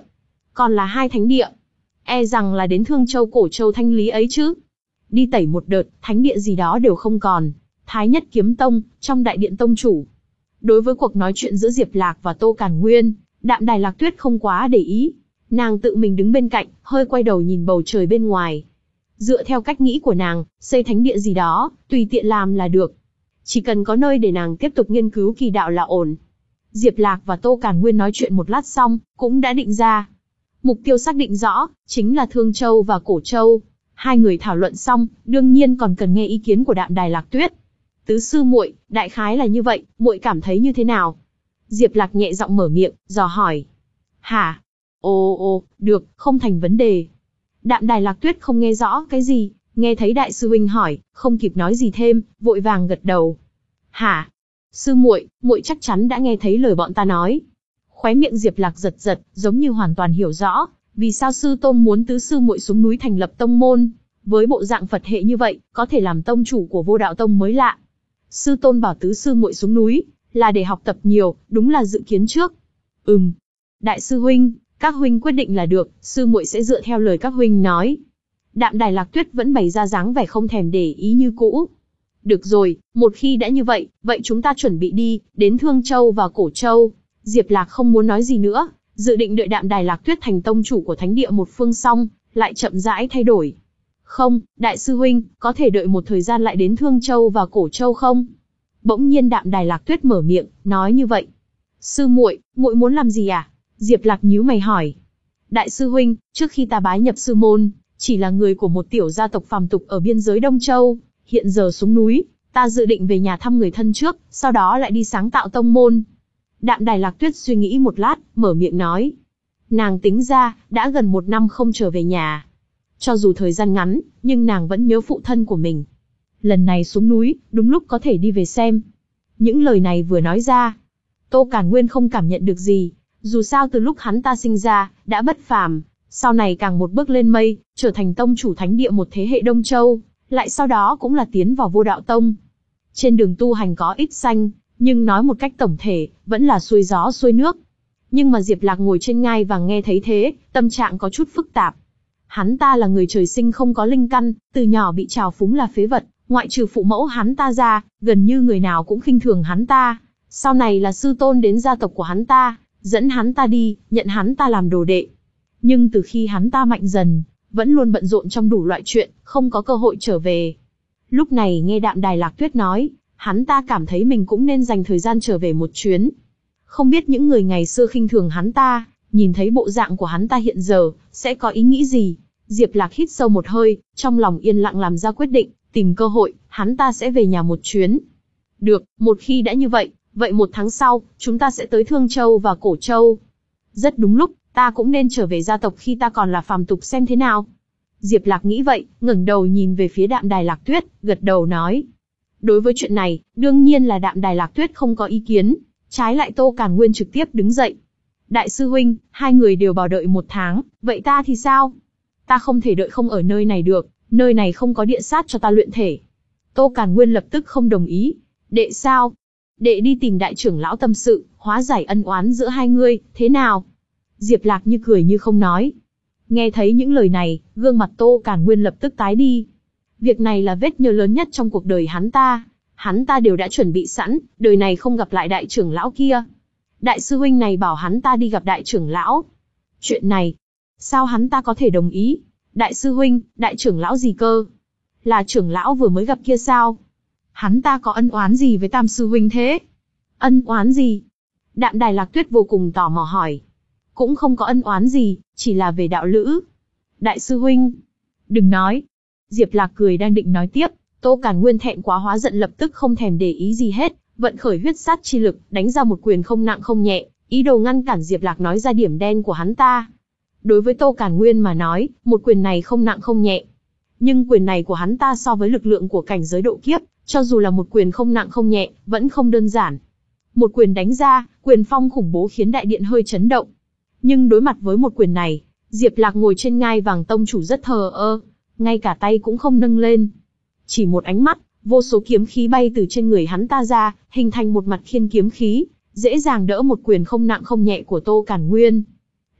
còn là hai thánh địa. E rằng là đến Thương Châu Cổ Châu thanh lý ấy chứ. Đi tẩy một đợt, thánh địa gì đó đều không còn. Thái Nhất Kiếm Tông, trong đại điện tông chủ. Đối với cuộc nói chuyện giữa Diệp Lạc và Tô Càn Nguyên, Đạm Đài Lạc Tuyết không quá để ý. Nàng tự mình đứng bên cạnh, hơi quay đầu nhìn bầu trời bên ngoài. Dựa theo cách nghĩ của nàng, xây thánh địa gì đó, tùy tiện làm là được. Chỉ cần có nơi để nàng tiếp tục nghiên cứu kỳ đạo là ổn. Diệp Lạc và Tô Càn Nguyên nói chuyện một lát xong, cũng đã định ra. Mục tiêu xác định rõ, chính là Thương Châu và Cổ Châu. Hai người thảo luận xong, đương nhiên còn cần nghe ý kiến của Đạm Đài Lạc Tuyết. Tứ sư muội, đại khái là như vậy, muội cảm thấy như thế nào? Diệp Lạc nhẹ giọng mở miệng, dò hỏi. Hả? Ồ ồ, được, không thành vấn đề. Đạm Đài Lạc Tuyết không nghe rõ cái gì, nghe thấy đại sư huynh hỏi, không kịp nói gì thêm, vội vàng gật đầu. Hả? Sư muội, muội chắc chắn đã nghe thấy lời bọn ta nói. Khóe miệng Diệp Lạc giật giật, giống như hoàn toàn hiểu rõ, vì sao sư tôn muốn tứ sư muội xuống núi thành lập tông môn. Với bộ dạng Phật hệ như vậy, có thể làm tông chủ của Vô Đạo Tông mới lạ. Sư tôn bảo tứ sư muội xuống núi, là để học tập nhiều, đúng là dự kiến trước. Ừm. Đại sư huynh, các huynh quyết định là được, sư muội sẽ dựa theo lời các huynh nói. Đạm Đài Lạc Tuyết vẫn bày ra dáng vẻ không thèm để ý như cũ. Được rồi, một khi đã như vậy, vậy chúng ta chuẩn bị đi, đến Thương Châu và Cổ Châu. Diệp Lạc không muốn nói gì nữa, dự định đợi Đạm Đài Lạc Tuyết thành tông chủ của thánh địa một phương xong, lại chậm rãi thay đổi. Không, đại sư huynh, có thể đợi một thời gian lại đến Thương Châu và Cổ Châu không? Bỗng nhiên Đạm Đài Lạc Tuyết mở miệng, nói như vậy. Sư muội, muội muốn làm gì à? Diệp Lạc nhíu mày hỏi. Đại sư huynh, trước khi ta bái nhập sư môn, chỉ là người của một tiểu gia tộc phàm tục ở biên giới Đông Châu, hiện giờ xuống núi, ta dự định về nhà thăm người thân trước, sau đó lại đi sáng tạo tông môn. Đạm Đài Lạc Tuyết suy nghĩ một lát, mở miệng nói. Nàng tính ra, đã gần một năm không trở về nhà. Cho dù thời gian ngắn, nhưng nàng vẫn nhớ phụ thân của mình. Lần này xuống núi, đúng lúc có thể đi về xem. Những lời này vừa nói ra, Tô Càn Nguyên không cảm nhận được gì. Dù sao từ lúc hắn ta sinh ra, đã bất phàm, sau này càng một bước lên mây, trở thành tông chủ thánh địa một thế hệ Đông Châu, lại sau đó cũng là tiến vào Vô Đạo Tông. Trên đường tu hành có ít xanh, nhưng nói một cách tổng thể, vẫn là xuôi gió xuôi nước. Nhưng mà Diệp Lạc ngồi trên ngai vàng nghe thấy thế, tâm trạng có chút phức tạp. Hắn ta là người trời sinh không có linh căn, từ nhỏ bị trào phúng là phế vật, ngoại trừ phụ mẫu hắn ta ra, gần như người nào cũng khinh thường hắn ta. Sau này là sư tôn đến gia tộc của hắn ta, dẫn hắn ta đi, nhận hắn ta làm đồ đệ. Nhưng từ khi hắn ta mạnh dần, vẫn luôn bận rộn trong đủ loại chuyện, không có cơ hội trở về. Lúc này nghe Đạm Đài Lạc Tuyết nói, hắn ta cảm thấy mình cũng nên dành thời gian trở về một chuyến. Không biết những người ngày xưa khinh thường hắn ta, nhìn thấy bộ dạng của hắn ta hiện giờ, sẽ có ý nghĩ gì? Diệp Lạc hít sâu một hơi, trong lòng yên lặng làm ra quyết định, tìm cơ hội, hắn ta sẽ về nhà một chuyến. Được, một khi đã như vậy, vậy một tháng sau, chúng ta sẽ tới Thương Châu và Cổ Châu. Rất đúng lúc, ta cũng nên trở về gia tộc khi ta còn là phàm tục xem thế nào. Diệp Lạc nghĩ vậy, ngẩng đầu nhìn về phía Đạm Đài Lạc Tuyết, gật đầu nói. Đối với chuyện này, đương nhiên là Đạm Đài Lạc Tuyết không có ý kiến, trái lại Tô Càn Nguyên trực tiếp đứng dậy. Đại sư huynh, hai người đều bảo đợi một tháng, vậy ta thì sao? Ta không thể đợi không ở nơi này được, nơi này không có địa sát cho ta luyện thể. Tô Càn Nguyên lập tức không đồng ý. Đệ sao? Đệ đi tìm đại trưởng lão tâm sự, hóa giải ân oán giữa hai ngươi, thế nào? Diệp Lạc như cười như không nói. Nghe thấy những lời này, gương mặt Tô Càn Nguyên lập tức tái đi. Việc này là vết nhơ lớn nhất trong cuộc đời hắn ta. Hắn ta đều đã chuẩn bị sẵn, đời này không gặp lại đại trưởng lão kia. Đại sư huynh này bảo hắn ta đi gặp đại trưởng lão. Chuyện này, sao hắn ta có thể đồng ý? Đại sư huynh, đại trưởng lão gì cơ? Là trưởng lão vừa mới gặp kia sao? Hắn ta có ân oán gì với tam sư huynh thế? Ân oán gì? Đạm Đài Lạc Tuyết vô cùng tò mò hỏi. Cũng không có ân oán gì, chỉ là về đạo lữ. Đại sư huynh, đừng nói. Diệp Lạc cười đang định nói tiếp, Tô Càn Nguyên thẹn quá hóa giận lập tức không thèm để ý gì hết, vận khởi huyết sát chi lực, đánh ra một quyền không nặng không nhẹ, ý đồ ngăn cản Diệp Lạc nói ra điểm đen của hắn ta. Đối với Tô Càn Nguyên mà nói, một quyền này không nặng không nhẹ. Nhưng quyền này của hắn ta so với lực lượng của cảnh giới độ kiếp, cho dù là một quyền không nặng không nhẹ, vẫn không đơn giản. Một quyền đánh ra, quyền phong khủng bố khiến đại điện hơi chấn động. Nhưng đối mặt với một quyền này, Diệp Lạc ngồi trên ngai vàng tông chủ rất thờ ơ, ngay cả tay cũng không nâng lên. Chỉ một ánh mắt, vô số kiếm khí bay từ trên người hắn ta ra, hình thành một mặt khiên kiếm khí, dễ dàng đỡ một quyền không nặng không nhẹ của Tô Càn Nguyên.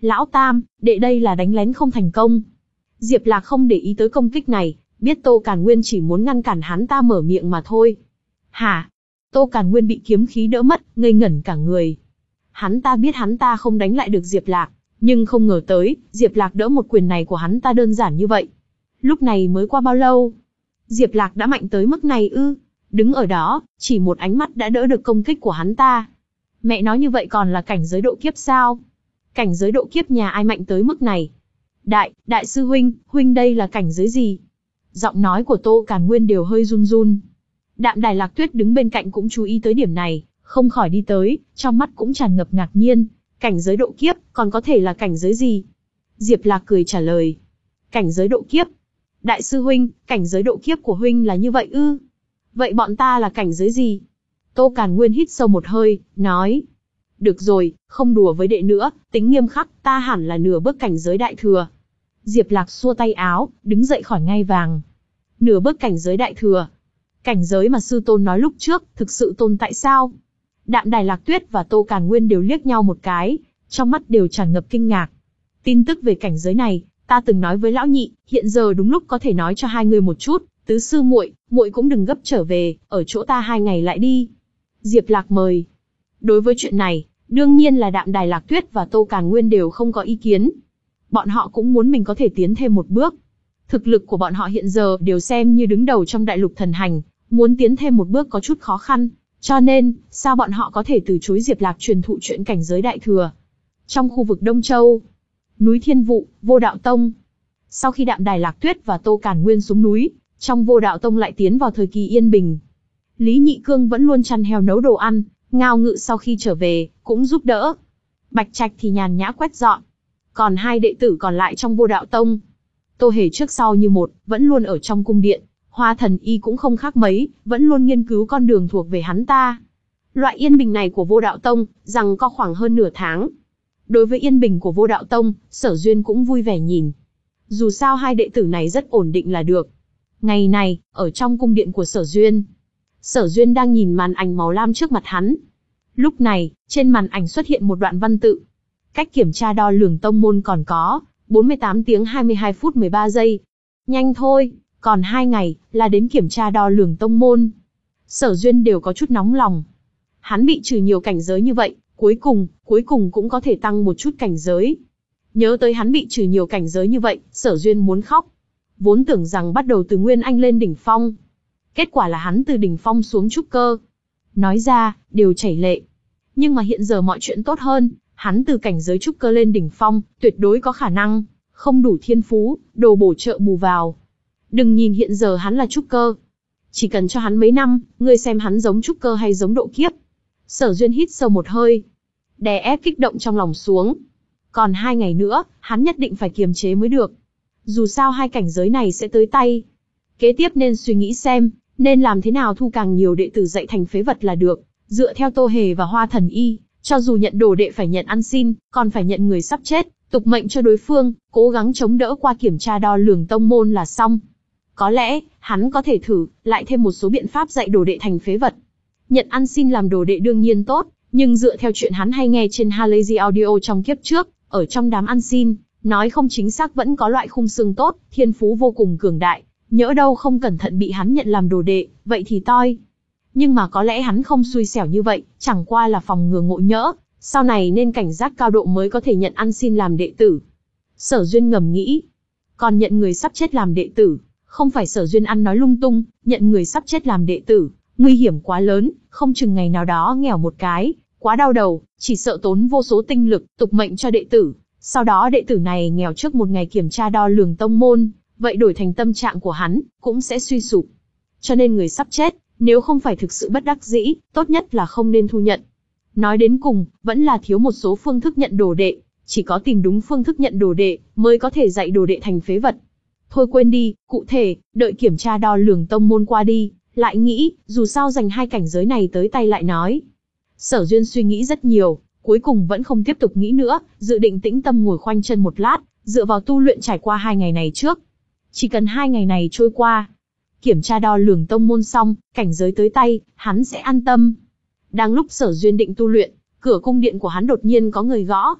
Lão Tam, đệ đây là đánh lén không thành công. Diệp Lạc không để ý tới công kích này, biết Tô Càn Nguyên chỉ muốn ngăn cản hắn ta mở miệng mà thôi. Hả? Tô Càn Nguyên bị kiếm khí đỡ mất, ngây ngẩn cả người. Hắn ta biết hắn ta không đánh lại được Diệp Lạc, nhưng không ngờ tới, Diệp Lạc đỡ một quyền này của hắn ta đơn giản như vậy. Lúc này mới qua bao lâu? Diệp Lạc đã mạnh tới mức này ư? Đứng ở đó, chỉ một ánh mắt đã đỡ được công kích của hắn ta. Mẹ nói như vậy còn là cảnh giới độ kiếp sao? Cảnh giới độ kiếp nhà ai mạnh tới mức này? Đại, đại sư huynh, huynh đây là cảnh giới gì? Giọng nói của Tô Càn Nguyên đều hơi run run. Đạm Đài Lạc Tuyết đứng bên cạnh cũng chú ý tới điểm này, không khỏi đi tới, trong mắt cũng tràn ngập ngạc nhiên. Cảnh giới độ kiếp, còn có thể là cảnh giới gì? Diệp Lạc cười trả lời. Cảnh giới độ kiếp. Đại sư huynh, cảnh giới độ kiếp của huynh là như vậy ư? Vậy bọn ta là cảnh giới gì? Tô Càn Nguyên hít sâu một hơi, nói. Được rồi, không đùa với đệ nữa, tính nghiêm khắc, ta hẳn là nửa bước cảnh giới đại thừa. Diệp Lạc xua tay áo, đứng dậy khỏi ngai vàng. Nửa bước cảnh giới đại thừa. Cảnh giới mà sư tôn nói lúc trước, thực sự tồn tại sao? Đạm Đài Lạc Tuyết và Tô Càn Nguyên đều liếc nhau một cái, trong mắt đều tràn ngập kinh ngạc. Tin tức về cảnh giới này, ta từng nói với lão nhị, hiện giờ đúng lúc có thể nói cho hai người một chút. Tứ sư muội, muội cũng đừng gấp trở về, ở chỗ ta hai ngày lại đi. Diệp Lạc mời. Đối với chuyện này, đương nhiên là Đạm Đài Lạc Tuyết và Tô Càn Nguyên đều không có ý kiến. Bọn họ cũng muốn mình có thể tiến thêm một bước. Thực lực của bọn họ hiện giờ đều xem như đứng đầu trong đại lục thần hành, muốn tiến thêm một bước có chút khó khăn. Cho nên, sao bọn họ có thể từ chối Diệp Lạc truyền thụ chuyện cảnh giới đại thừa? Trong khu vực Đông Châu, núi Thiên Vụ, Vô Đạo Tông. Sau khi Đạm Đài Lạc Tuyết và Tô Càn Nguyên xuống núi, trong Vô Đạo Tông lại tiến vào thời kỳ yên bình. Lý Nhị Cương vẫn luôn chăn heo nấu đồ ăn, Ngao Ngự sau khi trở về, cũng giúp đỡ. Bạch Trạch thì nhàn nhã quét dọn. Còn hai đệ tử còn lại trong Vô Đạo Tông, Tô Hề trước sau như một, vẫn luôn ở trong cung điện. Hoa Thần Y cũng không khác mấy, vẫn luôn nghiên cứu con đường thuộc về hắn ta. Loại yên bình này của Vô Đạo Tông, rằng có khoảng hơn nửa tháng. Đối với yên bình của Vô Đạo Tông, Sở Duyên cũng vui vẻ nhìn. Dù sao hai đệ tử này rất ổn định là được. Ngày này, ở trong cung điện của Sở Duyên, Sở Duyên đang nhìn màn ảnh màu lam trước mặt hắn. Lúc này, trên màn ảnh xuất hiện một đoạn văn tự. Cách kiểm tra đo lường tông môn còn có bốn mươi tám tiếng hai mươi hai phút mười ba giây. Nhanh thôi, còn hai ngày là đến kiểm tra đo lường tông môn. Sở Duyên đều có chút nóng lòng. Hắn bị trừ nhiều cảnh giới như vậy, cuối cùng, cuối cùng cũng có thể tăng một chút cảnh giới. Nhớ tới hắn bị trừ nhiều cảnh giới như vậy, Sở Duyên muốn khóc. Vốn tưởng rằng bắt đầu từ Nguyên Anh lên đỉnh phong. Kết quả là hắn từ đỉnh phong xuống trúc cơ. Nói ra, đều chảy lệ. Nhưng mà hiện giờ mọi chuyện tốt hơn, hắn từ cảnh giới trúc cơ lên đỉnh phong, tuyệt đối có khả năng, không đủ thiên phú, đồ bổ trợ bù vào. Đừng nhìn hiện giờ hắn là trúc cơ. Chỉ cần cho hắn mấy năm, ngươi xem hắn giống trúc cơ hay giống độ kiếp. Sở Duyên hít sâu một hơi, đè ép kích động trong lòng xuống. Còn hai ngày nữa, hắn nhất định phải kiềm chế mới được. Dù sao hai cảnh giới này sẽ tới tay. Kế tiếp nên suy nghĩ xem, nên làm thế nào thu càng nhiều đệ tử dạy thành phế vật là được. Dựa theo Tô Hề và Hoa Thần Y, cho dù nhận đồ đệ phải nhận ăn xin, còn phải nhận người sắp chết, tục mệnh cho đối phương, cố gắng chống đỡ qua kiểm tra đo lường tông môn là xong. Có lẽ, hắn có thể thử, lại thêm một số biện pháp dạy đồ đệ thành phế vật. Nhận ăn xin làm đồ đệ đương nhiên tốt, nhưng dựa theo chuyện hắn hay nghe trên Halazy Audio trong kiếp trước, ở trong đám ăn xin, nói không chính xác vẫn có loại khung xương tốt, thiên phú vô cùng cường đại, nhỡ đâu không cẩn thận bị hắn nhận làm đồ đệ, vậy thì toi. Nhưng mà có lẽ hắn không xui xẻo như vậy, chẳng qua là phòng ngừa ngộ nhỡ, sau này nên cảnh giác cao độ mới có thể nhận ăn xin làm đệ tử. Sở Duyên ngầm nghĩ, còn nhận người sắp chết làm đệ tử, không phải Sở Duyên ăn nói lung tung, nhận người sắp chết làm đệ tử, nguy hiểm quá lớn, không chừng ngày nào đó nghèo một cái, quá đau đầu, chỉ sợ tốn vô số tinh lực, tục mệnh cho đệ tử, sau đó đệ tử này nghèo trước một ngày kiểm tra đo lường tông môn, vậy đổi thành tâm trạng của hắn, cũng sẽ suy sụp. Cho nên người sắp chết, nếu không phải thực sự bất đắc dĩ, tốt nhất là không nên thu nhận. Nói đến cùng, vẫn là thiếu một số phương thức nhận đồ đệ, chỉ có tìm đúng phương thức nhận đồ đệ, mới có thể dạy đồ đệ thành phế vật. Thôi quên đi, cụ thể, đợi kiểm tra đo lường tông môn qua đi, lại nghĩ, dù sao dành hai cảnh giới này tới tay lại nói. Sở Duyên suy nghĩ rất nhiều, cuối cùng vẫn không tiếp tục nghĩ nữa, dự định tĩnh tâm ngồi khoanh chân một lát, dựa vào tu luyện trải qua hai ngày này trước. Chỉ cần hai ngày này trôi qua, kiểm tra đo lường tông môn xong, cảnh giới tới tay, hắn sẽ an tâm. Đang lúc Sở Duyên định tu luyện, cửa cung điện của hắn đột nhiên có người gõ.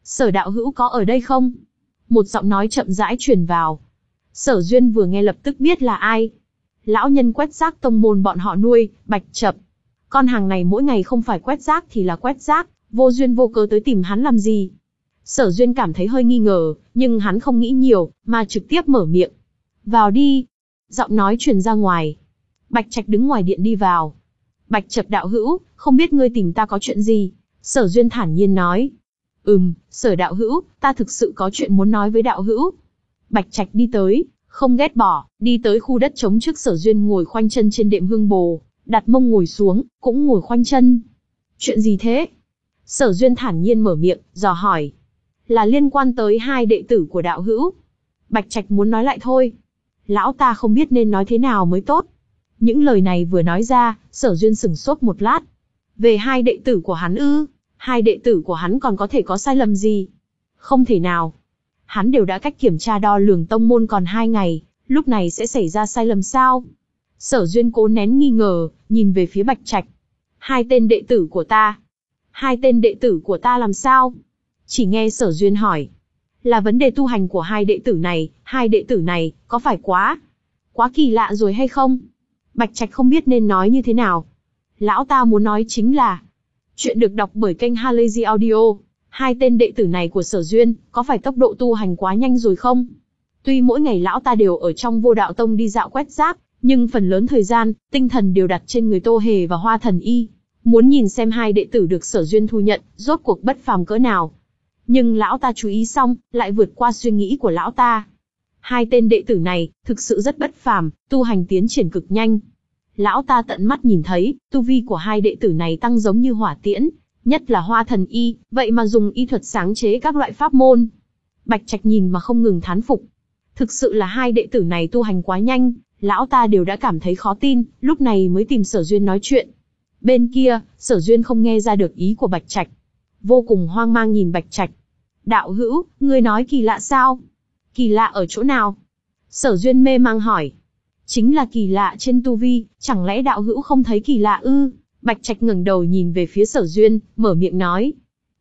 Sở đạo hữu có ở đây không? Một giọng nói chậm rãi truyền vào. Sở Duyên vừa nghe lập tức biết là ai. Lão nhân quét rác tông môn bọn họ nuôi, Bạch Chập. Con hàng này mỗi ngày không phải quét rác thì là quét rác, vô duyên vô cớ tới tìm hắn làm gì? Sở Duyên cảm thấy hơi nghi ngờ, nhưng hắn không nghĩ nhiều, mà trực tiếp mở miệng. Vào đi. Giọng nói truyền ra ngoài. Bạch Trạch đứng ngoài điện đi vào. Bạch Chập đạo hữu, không biết ngươi tìm ta có chuyện gì? Sở Duyên thản nhiên nói. Ừm, Sở đạo hữu, ta thực sự có chuyện muốn nói với đạo hữu. Bạch Trạch đi tới, không ghét bỏ, đi tới khu đất trống trước Sở Duyên ngồi khoanh chân trên đệm hương bồ, đặt mông ngồi xuống, cũng ngồi khoanh chân. Chuyện gì thế? Sở Duyên thản nhiên mở miệng, dò hỏi. Là liên quan tới hai đệ tử của đạo hữu. Bạch Trạch muốn nói lại thôi. Lão ta không biết nên nói thế nào mới tốt. Những lời này vừa nói ra, Sở Duyên sửng sốt một lát. Về hai đệ tử của hắn ư? Hai đệ tử của hắn còn có thể có sai lầm gì? Không thể nào. Hắn đều đã cách kiểm tra đo lường tông môn còn hai ngày, lúc này sẽ xảy ra sai lầm sao? Sở Duyên cố nén nghi ngờ, nhìn về phía Bạch Trạch. Hai tên đệ tử của ta. Hai tên đệ tử của ta làm sao? Chỉ nghe Sở Duyên hỏi. Là vấn đề tu hành của hai đệ tử này, hai đệ tử này, có phải quá, quá kỳ lạ rồi hay không? Bạch Trạch không biết nên nói như thế nào. Lão ta muốn nói chính là, chuyện được đọc bởi kênh Halazy Audio, hai tên đệ tử này của Sở Duyên, có phải tốc độ tu hành quá nhanh rồi không? Tuy mỗi ngày lão ta đều ở trong Vô Đạo Tông đi dạo quét rác, nhưng phần lớn thời gian, tinh thần đều đặt trên người Tô Hề và Hoa Thần Y. Muốn nhìn xem hai đệ tử được Sở Duyên thu nhận, rốt cuộc bất phàm cỡ nào. Nhưng lão ta chú ý xong, lại vượt qua suy nghĩ của lão ta. Hai tên đệ tử này, thực sự rất bất phàm, tu hành tiến triển cực nhanh. Lão ta tận mắt nhìn thấy, tu vi của hai đệ tử này tăng giống như hỏa tiễn, nhất là Hoa Thần Y, vậy mà dùng y thuật sáng chế các loại pháp môn. Bạch Trạch nhìn mà không ngừng thán phục. Thực sự là hai đệ tử này tu hành quá nhanh, lão ta đều đã cảm thấy khó tin, lúc này mới tìm Sở Duyên nói chuyện. Bên kia, Sở Duyên không nghe ra được ý của Bạch Trạch. Vô cùng hoang mang nhìn Bạch Trạch. Đạo hữu, ngươi nói kỳ lạ sao? Kỳ lạ ở chỗ nào? Sở Duyên mê mang hỏi. Chính là kỳ lạ trên tu vi, chẳng lẽ đạo hữu không thấy kỳ lạ ư? Bạch Trạch ngẩng đầu nhìn về phía Sở Duyên, mở miệng nói.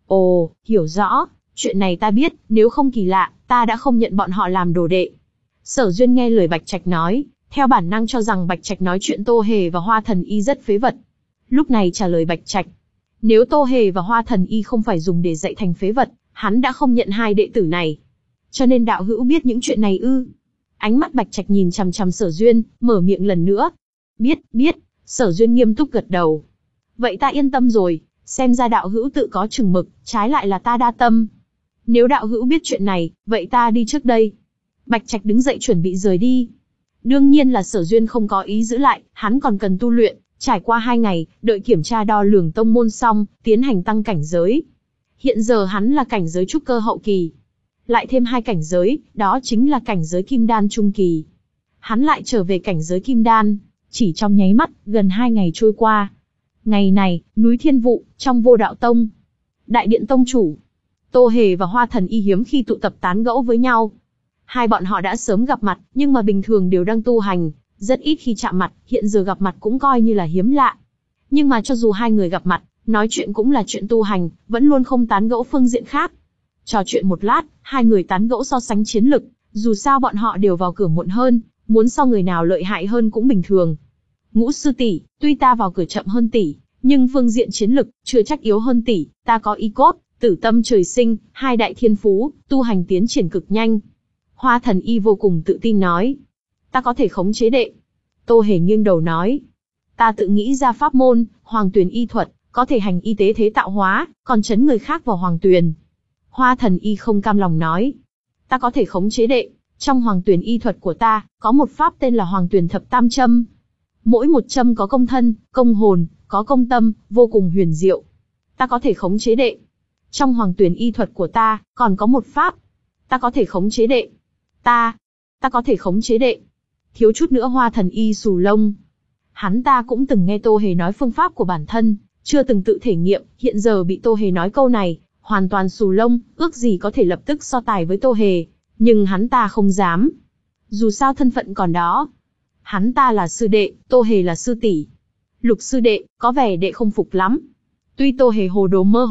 Ồ, hiểu rõ, chuyện này ta biết, nếu không kỳ lạ, ta đã không nhận bọn họ làm đồ đệ. Sở Duyên nghe lời Bạch Trạch nói, theo bản năng cho rằng Bạch Trạch nói chuyện Tô Hề và Hoa Thần Y rất phế vật. Lúc này trả lời Bạch Trạch. Nếu Tô Hề và Hoa Thần Y không phải dùng để dạy thành phế vật, hắn đã không nhận hai đệ tử này. Cho nên đạo hữu biết những chuyện này ư? Ánh mắt Bạch Trạch nhìn chằm chằm Sở Duyên, mở miệng lần nữa. Biết, biết, Sở Duyên nghiêm túc gật đầu. Vậy ta yên tâm rồi, xem ra đạo hữu tự có chừng mực, trái lại là ta đa tâm. Nếu đạo hữu biết chuyện này, vậy ta đi trước đây. Bạch Trạch đứng dậy chuẩn bị rời đi. Đương nhiên là Sở Duyên không có ý giữ lại, hắn còn cần tu luyện, trải qua hai ngày, đợi kiểm tra đo lường tông môn xong, tiến hành tăng cảnh giới. Hiện giờ hắn là cảnh giới trúc cơ hậu kỳ. Lại thêm hai cảnh giới, đó chính là cảnh giới kim đan trung kỳ. Hắn lại trở về cảnh giới kim đan, chỉ trong nháy mắt, gần hai ngày trôi qua. Ngày này, núi Thiên Vụ, trong Vô Đạo Tông. Đại điện tông chủ, Tô Hề và Hoa Thần Y hiếm khi tụ tập tán gẫu với nhau. Hai bọn họ đã sớm gặp mặt, nhưng mà bình thường đều đang tu hành, rất ít khi chạm mặt, hiện giờ gặp mặt cũng coi như là hiếm lạ. Nhưng mà cho dù hai người gặp mặt, nói chuyện cũng là chuyện tu hành, vẫn luôn không tán gẫu phương diện khác. Trò chuyện một lát, hai người tán gẫu so sánh chiến lực, dù sao bọn họ đều vào cửa muộn hơn, muốn so người nào lợi hại hơn cũng bình thường. Ngũ sư tỷ, tuy ta vào cửa chậm hơn tỷ, nhưng phương diện chiến lực, chưa chắc yếu hơn tỷ, ta có y cốt, tử tâm trời sinh, hai đại thiên phú, tu hành tiến triển cực nhanh. Hoa Thần Y vô cùng tự tin nói. Ta có thể khống chế đệ. Tô Hề nghiêng đầu nói. Ta tự nghĩ ra pháp môn, Hoàng Tuyền y thuật, có thể hành y tế thế tạo hóa, còn chấn người khác vào Hoàng Tuyền. Hoa Thần Y không cam lòng nói. Ta có thể khống chế đệ. Trong Hoàng Tuyền y thuật của ta, có một pháp tên là Hoàng Tuyền thập tam châm. Mỗi một châm có công thân, công hồn, có công tâm, vô cùng huyền diệu. Ta có thể khống chế đệ. Trong Hoàng Tuyền y thuật của ta, còn có một pháp. Ta có thể khống chế đệ. Ta, ta có thể khống chế đệ. Thiếu chút nữa Hoa Thần Y xù lông. Hắn ta cũng từng nghe Tô Hề nói phương pháp của bản thân, chưa từng tự thể nghiệm, hiện giờ bị Tô Hề nói câu này, hoàn toàn xù lông, ước gì có thể lập tức so tài với Tô Hề, nhưng hắn ta không dám. Dù sao thân phận còn đó. Hắn ta là sư đệ, Tô Hề là sư tỷ. Lục sư đệ, có vẻ đệ không phục lắm. Tuy Tô Hề hồ đồ mơ hồ,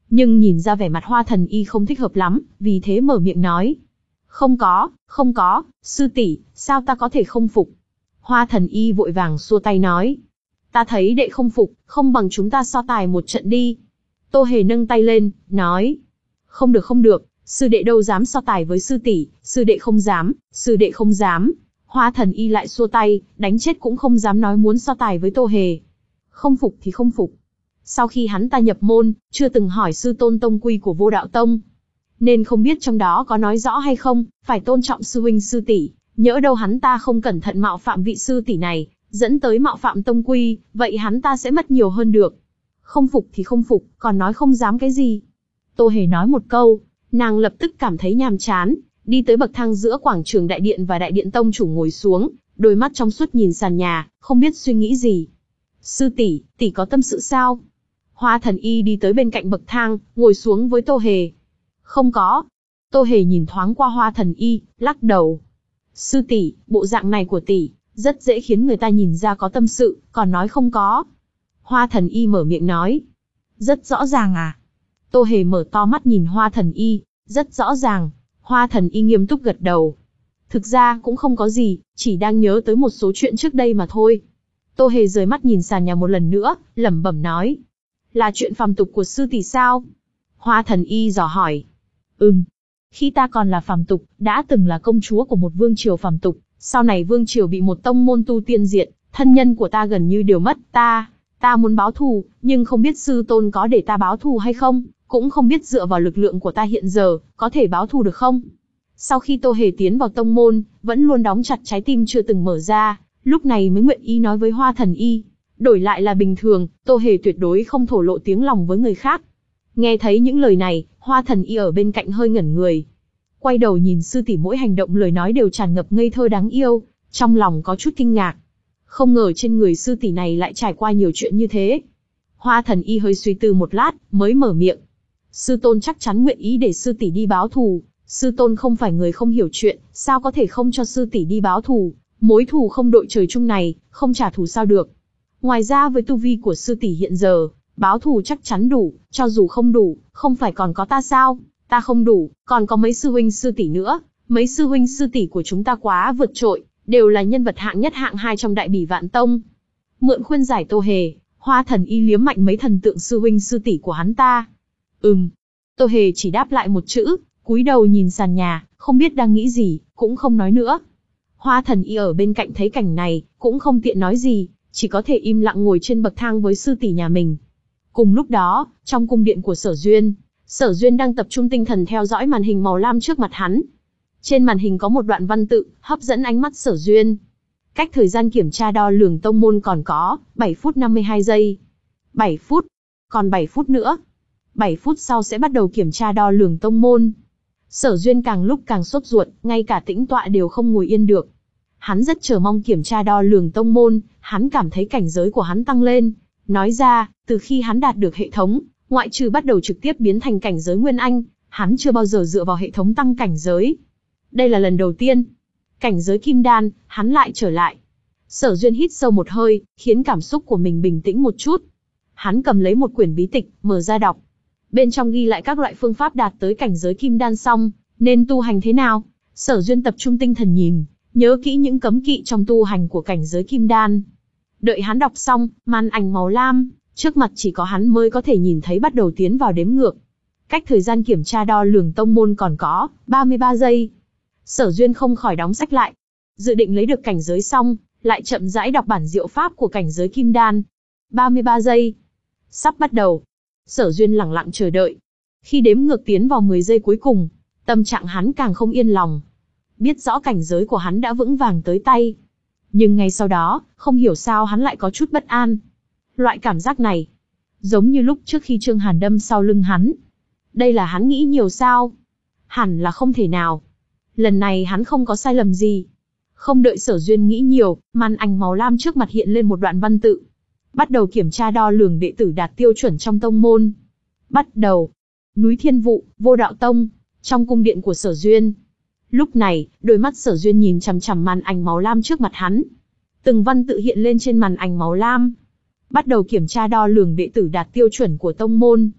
Nhưng nhìn ra vẻ mặt Hoa Thần Y không thích hợp lắm, vì thế mở miệng nói. Không có, không có, sư tỷ, sao ta có thể không phục? Hoa Thần Y vội vàng xua tay nói. Ta thấy đệ không phục, không bằng chúng ta so tài một trận đi. Tô Hề nâng tay lên, nói. Không được không được, sư đệ đâu dám so tài với sư tỷ, sư đệ không dám, sư đệ không dám. Hoa Thần Y lại xua tay, đánh chết cũng không dám nói muốn so tài với Tô Hề. Không phục thì không phục. Sau khi hắn ta nhập môn, chưa từng hỏi sư tôn tông quy của Vô Đạo Tông, nên không biết trong đó có nói rõ hay không, phải tôn trọng sư huynh sư tỷ, nhỡ đâu hắn ta không cẩn thận mạo phạm vị sư tỷ này, dẫn tới mạo phạm tông quy, vậy hắn ta sẽ mất nhiều hơn được. Không phục thì không phục, còn nói không dám cái gì. Tô Hề nói một câu, nàng lập tức cảm thấy nhàm chán, đi tới bậc thang giữa quảng trường đại điện và đại điện tông chủ ngồi xuống, đôi mắt trong suốt nhìn sàn nhà, không biết suy nghĩ gì. Sư tỷ, tỷ có tâm sự sao? Hoa Thần Y đi tới bên cạnh bậc thang, ngồi xuống với Tô Hề. Không có. Tô Hề nhìn thoáng qua Hoa Thần Y, lắc đầu. Sư tỷ, bộ dạng này của tỷ, rất dễ khiến người ta nhìn ra có tâm sự, còn nói không có. Hoa Thần Y mở miệng nói. Rất rõ ràng à? Tô Hề mở to mắt nhìn Hoa Thần Y, rất rõ ràng. Hoa Thần Y nghiêm túc gật đầu. Thực ra cũng không có gì, chỉ đang nhớ tới một số chuyện trước đây mà thôi. Tô Hề rời mắt nhìn sàn nhà một lần nữa, lẩm bẩm nói. Là chuyện phàm tục của sư tỷ sao? Hoa Thần Y dò hỏi. Ừm. Khi ta còn là phàm tục, đã từng là công chúa của một vương triều phàm tục, sau này vương triều bị một tông môn tu tiên diệt, thân nhân của ta gần như đều mất, ta, ta muốn báo thù, nhưng không biết sư tôn có để ta báo thù hay không, cũng không biết dựa vào lực lượng của ta hiện giờ, có thể báo thù được không? Sau khi Tô Hề tiến vào tông môn, vẫn luôn đóng chặt trái tim chưa từng mở ra, lúc này mới nguyện ý nói với Hoa Thần Y. Đổi lại là bình thường, Tô Hề tuyệt đối không thổ lộ tiếng lòng với người khác. Nghe thấy những lời này, Hoa Thần Y ở bên cạnh hơi ngẩn người. Quay đầu nhìn sư tỷ, mỗi hành động lời nói đều tràn ngập ngây thơ đáng yêu, trong lòng có chút kinh ngạc. Không ngờ trên người sư tỷ này lại trải qua nhiều chuyện như thế. Hoa Thần Y hơi suy tư một lát, mới mở miệng. Sư tôn chắc chắn nguyện ý để sư tỷ đi báo thù, sư tôn không phải người không hiểu chuyện, sao có thể không cho sư tỷ đi báo thù, mối thù không đội trời chung này, không trả thù sao được. Ngoài ra với tu vi của sư tỷ hiện giờ, báo thù chắc chắn đủ, cho dù không đủ, không phải còn có ta sao? Ta không đủ, còn có mấy sư huynh sư tỷ nữa, mấy sư huynh sư tỷ của chúng ta quá vượt trội, đều là nhân vật hạng nhất hạng hai trong Đại Bỉ Vạn Tông. Mượn khuyên giải Tô Hề, Hoa Thần Y liếm mạnh mấy thần tượng sư huynh sư tỷ của hắn ta. Ừm. Tô Hề chỉ đáp lại một chữ, cúi đầu nhìn sàn nhà, không biết đang nghĩ gì, cũng không nói nữa. Hoa Thần Y ở bên cạnh thấy cảnh này, cũng không tiện nói gì, chỉ có thể im lặng ngồi trên bậc thang với sư tỷ nhà mình. Cùng lúc đó, trong cung điện của Sở Duyên, Sở Duyên đang tập trung tinh thần theo dõi màn hình màu lam trước mặt hắn. Trên màn hình có một đoạn văn tự, hấp dẫn ánh mắt Sở Duyên. Cách thời gian kiểm tra đo lường tông môn còn có bảy phút năm mươi hai giây. bảy phút. Còn bảy phút nữa. bảy phút sau sẽ bắt đầu kiểm tra đo lường tông môn. Sở Duyên càng lúc càng sốt ruột, ngay cả tĩnh tọa đều không ngồi yên được. Hắn rất chờ mong kiểm tra đo lường tông môn, hắn cảm thấy cảnh giới của hắn tăng lên. Nói ra, từ khi hắn đạt được hệ thống, ngoại trừ bắt đầu trực tiếp biến thành cảnh giới Nguyên Anh, hắn chưa bao giờ dựa vào hệ thống tăng cảnh giới. Đây là lần đầu tiên. Cảnh giới Kim Đan, hắn lại trở lại. Sở Duyên hít sâu một hơi, khiến cảm xúc của mình bình tĩnh một chút. Hắn cầm lấy một quyển bí tịch, mở ra đọc. Bên trong ghi lại các loại phương pháp đạt tới cảnh giới Kim Đan xong, nên tu hành thế nào. Sở Duyên tập trung tinh thần nhìn, nhớ kỹ những cấm kỵ trong tu hành của cảnh giới Kim Đan. Đợi hắn đọc xong, màn ảnh màu lam, trước mặt chỉ có hắn mới có thể nhìn thấy bắt đầu tiến vào đếm ngược. Cách thời gian kiểm tra đo lường tông môn còn có ba mươi ba giây. Sở Duyên không khỏi đóng sách lại. Dự định lấy được cảnh giới xong, lại chậm rãi đọc bản diệu pháp của cảnh giới Kim Đan. ba mươi ba giây. Sắp bắt đầu. Sở Duyên lẳng lặng chờ đợi. Khi đếm ngược tiến vào mười giây cuối cùng, tâm trạng hắn càng không yên lòng. Biết rõ cảnh giới của hắn đã vững vàng tới tay. Nhưng ngay sau đó, không hiểu sao hắn lại có chút bất an. Loại cảm giác này, giống như lúc trước khi Trương Hàn đâm sau lưng hắn. Đây là hắn nghĩ nhiều sao? Hẳn là không thể nào. Lần này hắn không có sai lầm gì. Không đợi Sở Duyên nghĩ nhiều, màn ảnh màu lam trước mặt hiện lên một đoạn văn tự. Bắt đầu kiểm tra đo lường đệ tử đạt tiêu chuẩn trong tông môn. Bắt đầu. Núi Thiên Vụ, Vô Đạo Tông, trong cung điện của Sở Duyên. Lúc này, đôi mắt Sở Duyên nhìn chằm chằm màn ảnh màu lam trước mặt hắn. Từng văn tự hiện lên trên màn ảnh màu lam. Bắt đầu kiểm tra đo lường đệ tử đạt tiêu chuẩn của tông môn.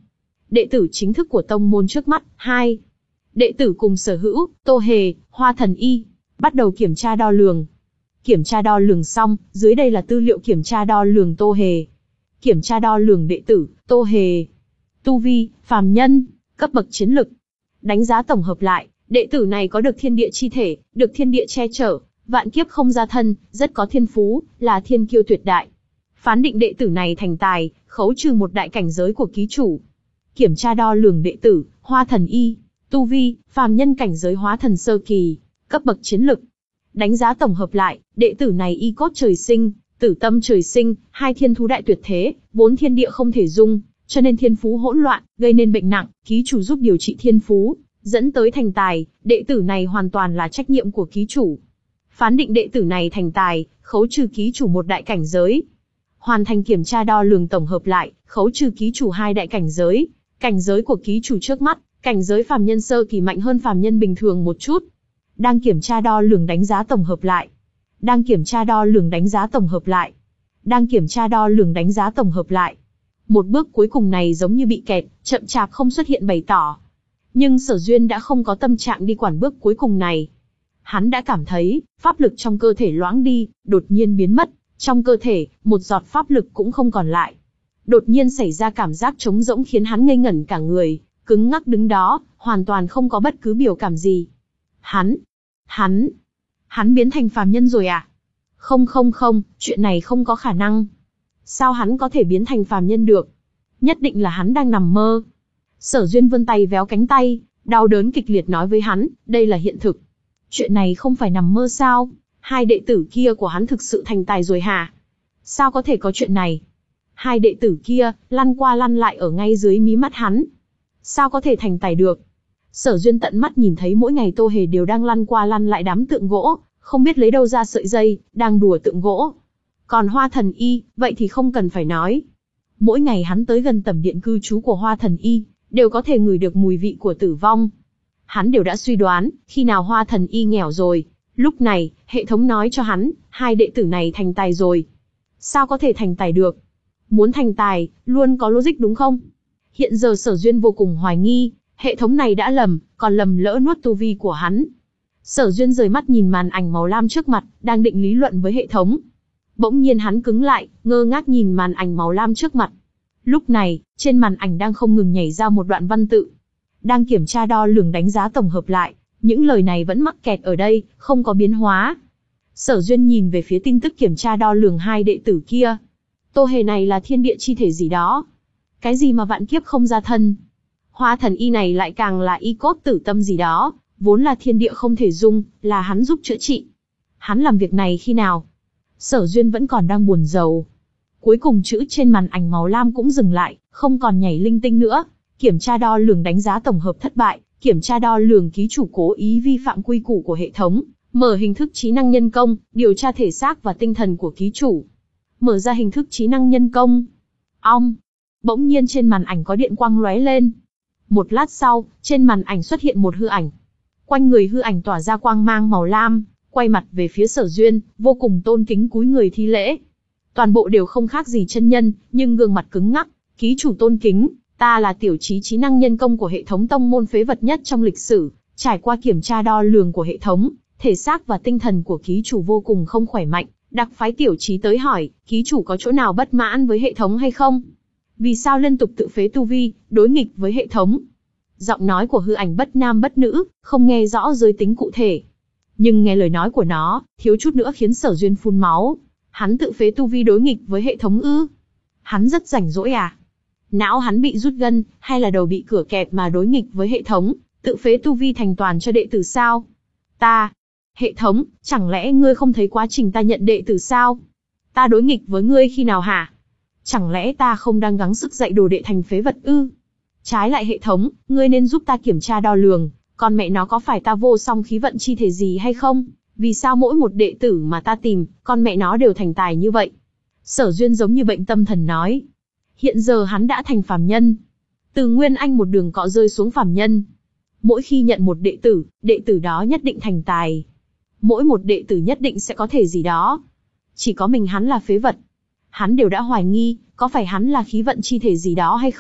đệ tử chính thức của tông môn trước mắt. Hai, đệ tử cùng sở hữu, Tô Hề, Hoa Thần Y. Bắt đầu kiểm tra đo lường. Kiểm tra đo lường xong, dưới đây là tư liệu kiểm tra đo lường Tô Hề. Kiểm tra đo lường đệ tử, Tô Hề. Tu vi, phàm nhân, cấp bậc chiến lực. Đánh giá tổng hợp lại, đệ tử này có được thiên địa chi thể, được thiên địa che chở, vạn kiếp không ra thân, rất có thiên phú, là thiên kiêu tuyệt đại. Phán định đệ tử này thành tài, khấu trừ một đại cảnh giới của ký chủ. Kiểm tra đo lường đệ tử, Hoa Thần Y. Tu vi, phàm nhân cảnh giới hóa thần sơ kỳ, cấp bậc chiến lực. Đánh giá tổng hợp lại, đệ tử này y cốt trời sinh, tử tâm trời sinh, hai thiên thú đại tuyệt thế, vốn thiên địa không thể dung, cho nên thiên phú hỗn loạn, gây nên bệnh nặng, ký chủ giúp điều trị thiên phú, dẫn tới thành tài, đệ tử này hoàn toàn là trách nhiệm của ký chủ. Phán định đệ tử này thành tài, khấu trừ ký chủ một đại cảnh giới. Hoàn thành kiểm tra đo lường tổng hợp lại, khấu trừ ký chủ hai đại cảnh giới. Cảnh giới của ký chủ trước mắt, cảnh giới phàm nhân sơ kỳ mạnh hơn phàm nhân bình thường một chút. Đang kiểm tra đo lường đánh giá tổng hợp lại. Đang kiểm tra đo lường đánh giá tổng hợp lại. Đang kiểm tra đo lường đánh giá tổng hợp lại. Một bước cuối cùng này giống như bị kẹt, chậm chạp không xuất hiện bày tỏ. Nhưng Sở Duyên đã không có tâm trạng đi quản bước cuối cùng này. Hắn đã cảm thấy, pháp lực trong cơ thể loãng đi, đột nhiên biến mất, trong cơ thể, một giọt pháp lực cũng không còn lại. Đột nhiên xảy ra cảm giác trống rỗng khiến hắn ngây ngẩn cả người, cứng ngắc đứng đó, hoàn toàn không có bất cứ biểu cảm gì. Hắn, hắn, hắn biến thành phàm nhân rồi à? Không không không, chuyện này không có khả năng. Sao hắn có thể biến thành phàm nhân được? Nhất định là hắn đang nằm mơ. Sở Duyên vươn tay véo cánh tay, đau đớn kịch liệt nói với hắn, đây là hiện thực. Chuyện này không phải nằm mơ sao? Hai đệ tử kia của hắn thực sự thành tài rồi hả? Sao có thể có chuyện này? Hai đệ tử kia, lăn qua lăn lại ở ngay dưới mí mắt hắn. Sao có thể thành tài được? Sở Duyên tận mắt nhìn thấy mỗi ngày Tô Hề đều đang lăn qua lăn lại đám tượng gỗ, không biết lấy đâu ra sợi dây, đang đùa tượng gỗ. Còn Hoa Thần Y, vậy thì không cần phải nói. Mỗi ngày hắn tới gần tẩm điện cư trú của Hoa Thần Y, đều có thể ngửi được mùi vị của tử vong. Hắn đều đã suy đoán, khi nào Hoa Thần Y nghèo rồi, lúc này, hệ thống nói cho hắn, hai đệ tử này thành tài rồi. Sao có thể thành tài được? Muốn thành tài, luôn có logic đúng không? Hiện giờ Sở Duyên vô cùng hoài nghi, hệ thống này đã lầm, còn lầm lỡ nuốt tu vi của hắn. Sở Duyên rời mắt nhìn màn ảnh màu lam trước mặt, đang định lý luận với hệ thống. Bỗng nhiên hắn cứng lại, ngơ ngác nhìn màn ảnh màu lam trước mặt. Lúc này, trên màn ảnh đang không ngừng nhảy ra một đoạn văn tự. Đang kiểm tra đo lường đánh giá tổng hợp lại, những lời này vẫn mắc kẹt ở đây, không có biến hóa. Sở Duyên nhìn về phía tin tức kiểm tra đo lường hai đệ tử kia. Tô Hề này là thiên địa chi thể gì đó. Cái gì mà vạn kiếp không ra thân. Hoa Thần Y này lại càng là y cốt tử tâm gì đó, vốn là thiên địa không thể dung, là hắn giúp chữa trị. Hắn làm việc này khi nào? Sở Duyên vẫn còn đang buồn rầu. Cuối cùng chữ trên màn ảnh màu lam cũng dừng lại, không còn nhảy linh tinh nữa. Kiểm tra đo lường đánh giá tổng hợp thất bại, kiểm tra đo lường ký chủ cố ý vi phạm quy củ của hệ thống, mở hình thức trí năng nhân công, điều tra thể xác và tinh thần của ký chủ. Mở ra hình thức trí năng nhân công. Ong. Bỗng nhiên trên màn ảnh có điện quang lóe lên. Một lát sau, trên màn ảnh xuất hiện một hư ảnh. Quanh người hư ảnh tỏa ra quang mang màu lam, quay mặt về phía Sở Duyên, vô cùng tôn kính cúi người thi lễ. Toàn bộ đều không khác gì chân nhân, nhưng gương mặt cứng ngắc, ký chủ tôn kính, ta là tiểu trí trí năng nhân công của hệ thống tông môn phế vật nhất trong lịch sử, trải qua kiểm tra đo lường của hệ thống, thể xác và tinh thần của ký chủ vô cùng không khỏe mạnh, đặc phái tiểu trí tới hỏi, ký chủ có chỗ nào bất mãn với hệ thống hay không? Vì sao liên tục tự phế tu vi, đối nghịch với hệ thống? Giọng nói của hư ảnh bất nam bất nữ, không nghe rõ giới tính cụ thể. Nhưng nghe lời nói của nó, thiếu chút nữa khiến Sở Duyên phun máu. Hắn tự phế tu vi đối nghịch với hệ thống ư? Hắn rất rảnh rỗi à? Não hắn bị rút gân, hay là đầu bị cửa kẹp mà đối nghịch với hệ thống, tự phế tu vi thành toàn cho đệ tử sao? Ta, hệ thống, chẳng lẽ ngươi không thấy quá trình ta nhận đệ tử sao? Ta đối nghịch với ngươi khi nào hả? Chẳng lẽ ta không đang gắng sức dạy đồ đệ thành phế vật ư? Trái lại hệ thống, ngươi nên giúp ta kiểm tra đo lường, còn mẹ nó có phải ta vô song khí vận chi thể gì hay không? Vì sao mỗi một đệ tử mà ta tìm, con mẹ nó đều thành tài như vậy? Sở Duyên giống như bệnh tâm thần nói. Hiện giờ hắn đã thành phàm nhân. Từ Nguyên Anh một đường cọ rơi xuống phàm nhân. Mỗi khi nhận một đệ tử, đệ tử đó nhất định thành tài. Mỗi một đệ tử nhất định sẽ có thể gì đó. Chỉ có mình hắn là phế vật. Hắn đều đã hoài nghi, có phải hắn là khí vận chi thể gì đó hay không?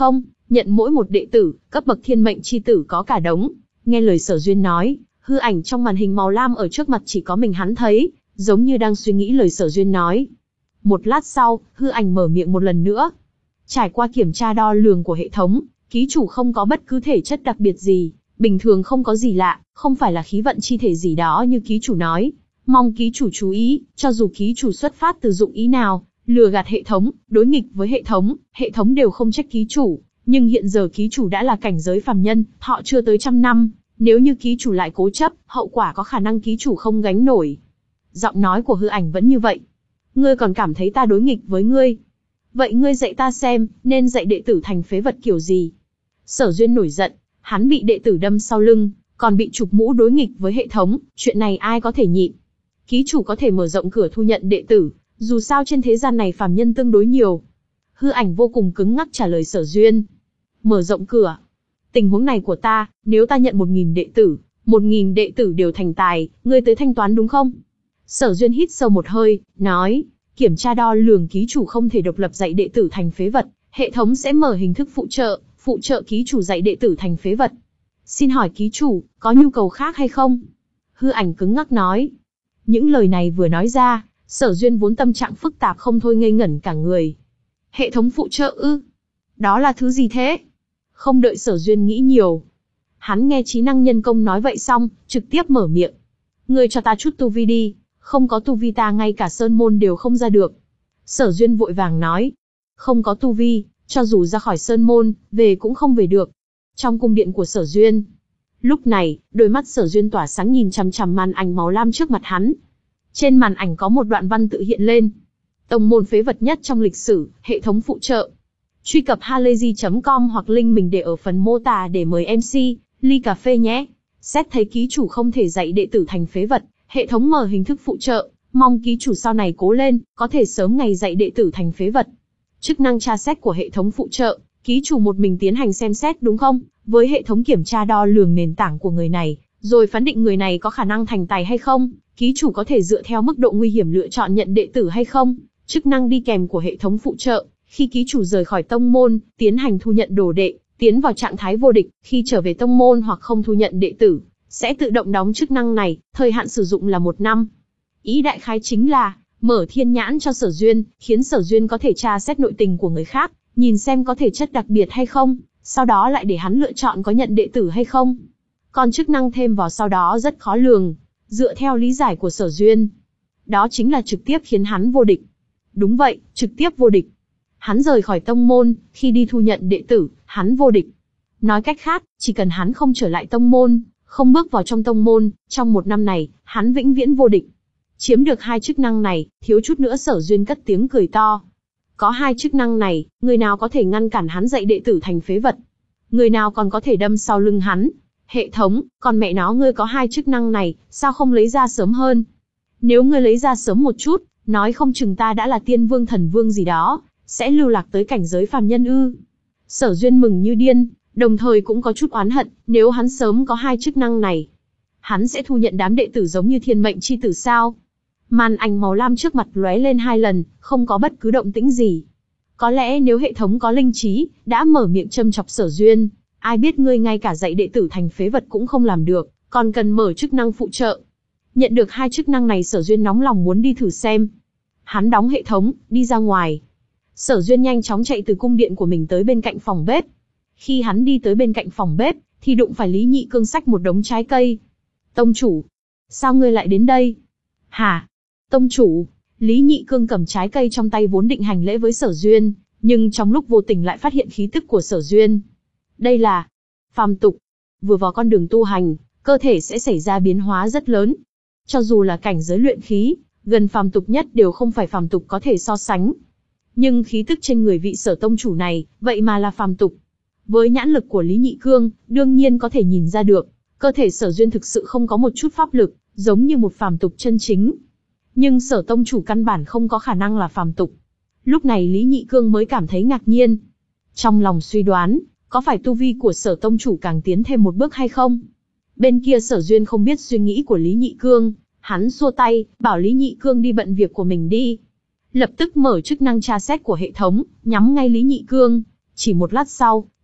nhận mỗi một đệ tử, cấp bậc thiên mệnh chi tử có cả đống. Nghe lời Sở Duyên nói, hư ảnh trong màn hình màu lam ở trước mặt chỉ có mình hắn thấy, giống như đang suy nghĩ lời Sở Duyên nói. Một lát sau, hư ảnh mở miệng một lần nữa. Trải qua kiểm tra đo lường của hệ thống, ký chủ không có bất cứ thể chất đặc biệt gì, bình thường không có gì lạ, không phải là khí vận chi thể gì đó như ký chủ nói. Mong ký chủ chú ý, cho dù ký chủ xuất phát từ dụng ý nào, lừa gạt hệ thống, đối nghịch với hệ thống, hệ thống đều không trách ký chủ. Nhưng hiện giờ ký chủ đã là cảnh giới phàm nhân, họ chưa tới trăm năm, nếu như ký chủ lại cố chấp, hậu quả có khả năng ký chủ không gánh nổi. Giọng nói của hư ảnh vẫn như vậy. Ngươi còn cảm thấy ta đối nghịch với ngươi? Vậy ngươi dạy ta xem, nên dạy đệ tử thành phế vật kiểu gì? Sở Duyên nổi giận, hắn bị đệ tử đâm sau lưng, còn bị chụp mũ đối nghịch với hệ thống, chuyện này ai có thể nhịn? Ký chủ có thể mở rộng cửa thu nhận đệ tử, dù sao trên thế gian này phàm nhân tương đối nhiều. Hư ảnh vô cùng cứng ngắc trả lời Sở Duyên. Mở rộng cửa. Tình huống này của ta, nếu ta nhận một nghìn đệ tử, một nghìn đệ tử đều thành tài, ngươi tới thanh toán đúng không? Sở Duyên hít sâu một hơi, nói, kiểm tra đo lường ký chủ không thể độc lập dạy đệ tử thành phế vật, hệ thống sẽ mở hình thức phụ trợ, phụ trợ ký chủ dạy đệ tử thành phế vật. Xin hỏi ký chủ, có nhu cầu khác hay không? Hư ảnh cứng ngắc nói. Những lời này vừa nói ra, Sở Duyên vốn tâm trạng phức tạp không thôi ngây ngẩn cả người. Hệ thống phụ trợ ư? Đó là thứ gì thế? Không đợi Sở Duyên nghĩ nhiều. Hắn nghe trí năng nhân công nói vậy xong, trực tiếp mở miệng. Ngươi cho ta chút tu vi đi, không có tu vi ta ngay cả sơn môn đều không ra được. Sở Duyên vội vàng nói. Không có tu vi, cho dù ra khỏi sơn môn, về cũng không về được. Trong cung điện của Sở Duyên. Lúc này, đôi mắt Sở Duyên tỏa sáng nhìn chằm chằm màn ảnh màu lam trước mặt hắn. Trên màn ảnh có một đoạn văn tự hiện lên. Tông môn phế vật nhất trong lịch sử, hệ thống phụ trợ. Truy cập halayzi chấm com hoặc link mình để ở phần mô tả để mời em xê, ly cà phê nhé. Xét thấy ký chủ không thể dạy đệ tử thành phế vật, hệ thống mở hình thức phụ trợ, mong ký chủ sau này cố lên, có thể sớm ngày dạy đệ tử thành phế vật. Chức năng tra xét của hệ thống phụ trợ, ký chủ một mình tiến hành xem xét đúng không? Với hệ thống kiểm tra đo lường nền tảng của người này, rồi phán định người này có khả năng thành tài hay không, ký chủ có thể dựa theo mức độ nguy hiểm lựa chọn nhận đệ tử hay không. Chức năng đi kèm của hệ thống phụ trợ, khi ký chủ rời khỏi tông môn, tiến hành thu nhận đồ đệ, tiến vào trạng thái vô địch, khi trở về tông môn hoặc không thu nhận đệ tử, sẽ tự động đóng chức năng này, thời hạn sử dụng là một năm. Ý đại khái chính là, mở thiên nhãn cho Sở Duyên, khiến Sở Duyên có thể tra xét nội tình của người khác, nhìn xem có thể chất đặc biệt hay không, sau đó lại để hắn lựa chọn có nhận đệ tử hay không. Còn chức năng thêm vào sau đó rất khó lường, dựa theo lý giải của Sở Duyên. Đó chính là trực tiếp khiến hắn vô địch. Đúng vậy, trực tiếp vô địch. Hắn rời khỏi tông môn, khi đi thu nhận đệ tử, hắn vô địch. Nói cách khác, chỉ cần hắn không trở lại tông môn, không bước vào trong tông môn, trong một năm này, hắn vĩnh viễn vô địch. Chiếm được hai chức năng này, thiếu chút nữa Sở Duyên cất tiếng cười to. Có hai chức năng này, người nào có thể ngăn cản hắn dạy đệ tử thành phế vật? Người nào còn có thể đâm sau lưng hắn? Hệ thống, còn mẹ nó ngươi có hai chức năng này, sao không lấy ra sớm hơn? Nếu ngươi lấy ra sớm một chút, nói không chừng ta đã là tiên vương thần vương gì đó, sẽ lưu lạc tới cảnh giới phàm nhân ư. Sở Duyên mừng như điên, đồng thời cũng có chút oán hận, nếu hắn sớm có hai chức năng này, hắn sẽ thu nhận đám đệ tử giống như thiên mệnh chi tử sao? Màn ảnh màu lam trước mặt lóe lên hai lần, không có bất cứ động tĩnh gì. Có lẽ nếu hệ thống có linh trí, đã mở miệng châm chọc Sở Duyên, ai biết ngươi ngay cả dạy đệ tử thành phế vật cũng không làm được, còn cần mở chức năng phụ trợ. Nhận được hai chức năng này Sở Duyên nóng lòng muốn đi thử xem. Hắn đóng hệ thống, đi ra ngoài. Sở Duyên nhanh chóng chạy từ cung điện của mình tới bên cạnh phòng bếp. Khi hắn đi tới bên cạnh phòng bếp, thì đụng phải Lý Nhị Cương xách một đống trái cây. Tông chủ, sao ngươi lại đến đây? Hả? Tông chủ, Lý Nhị Cương cầm trái cây trong tay vốn định hành lễ với Sở Duyên, nhưng trong lúc vô tình lại phát hiện khí tức của Sở Duyên. Đây là phàm tục. Vừa vào con đường tu hành, cơ thể sẽ xảy ra biến hóa rất lớn. Cho dù là cảnh giới luyện khí, gần phàm tục nhất đều không phải phàm tục có thể so sánh. Nhưng khí tức trên người vị Sở tông chủ này, vậy mà là phàm tục. Với nhãn lực của Lý Nhị Cương, đương nhiên có thể nhìn ra được, cơ thể Sở Duyên thực sự không có một chút pháp lực, giống như một phàm tục chân chính. Nhưng Sở tông chủ căn bản không có khả năng là phàm tục. Lúc này Lý Nhị Cương mới cảm thấy ngạc nhiên. Trong lòng suy đoán, có phải tu vi của Sở tông chủ càng tiến thêm một bước hay không? Bên kia Sở Duyên không biết suy nghĩ của Lý Nhị Cương, hắn xua tay, bảo Lý Nhị Cương đi bận việc của mình đi. Lập tức mở chức năng tra xét của hệ thống, nhắm ngay Lý Nhị Cương. Chỉ một lát sau,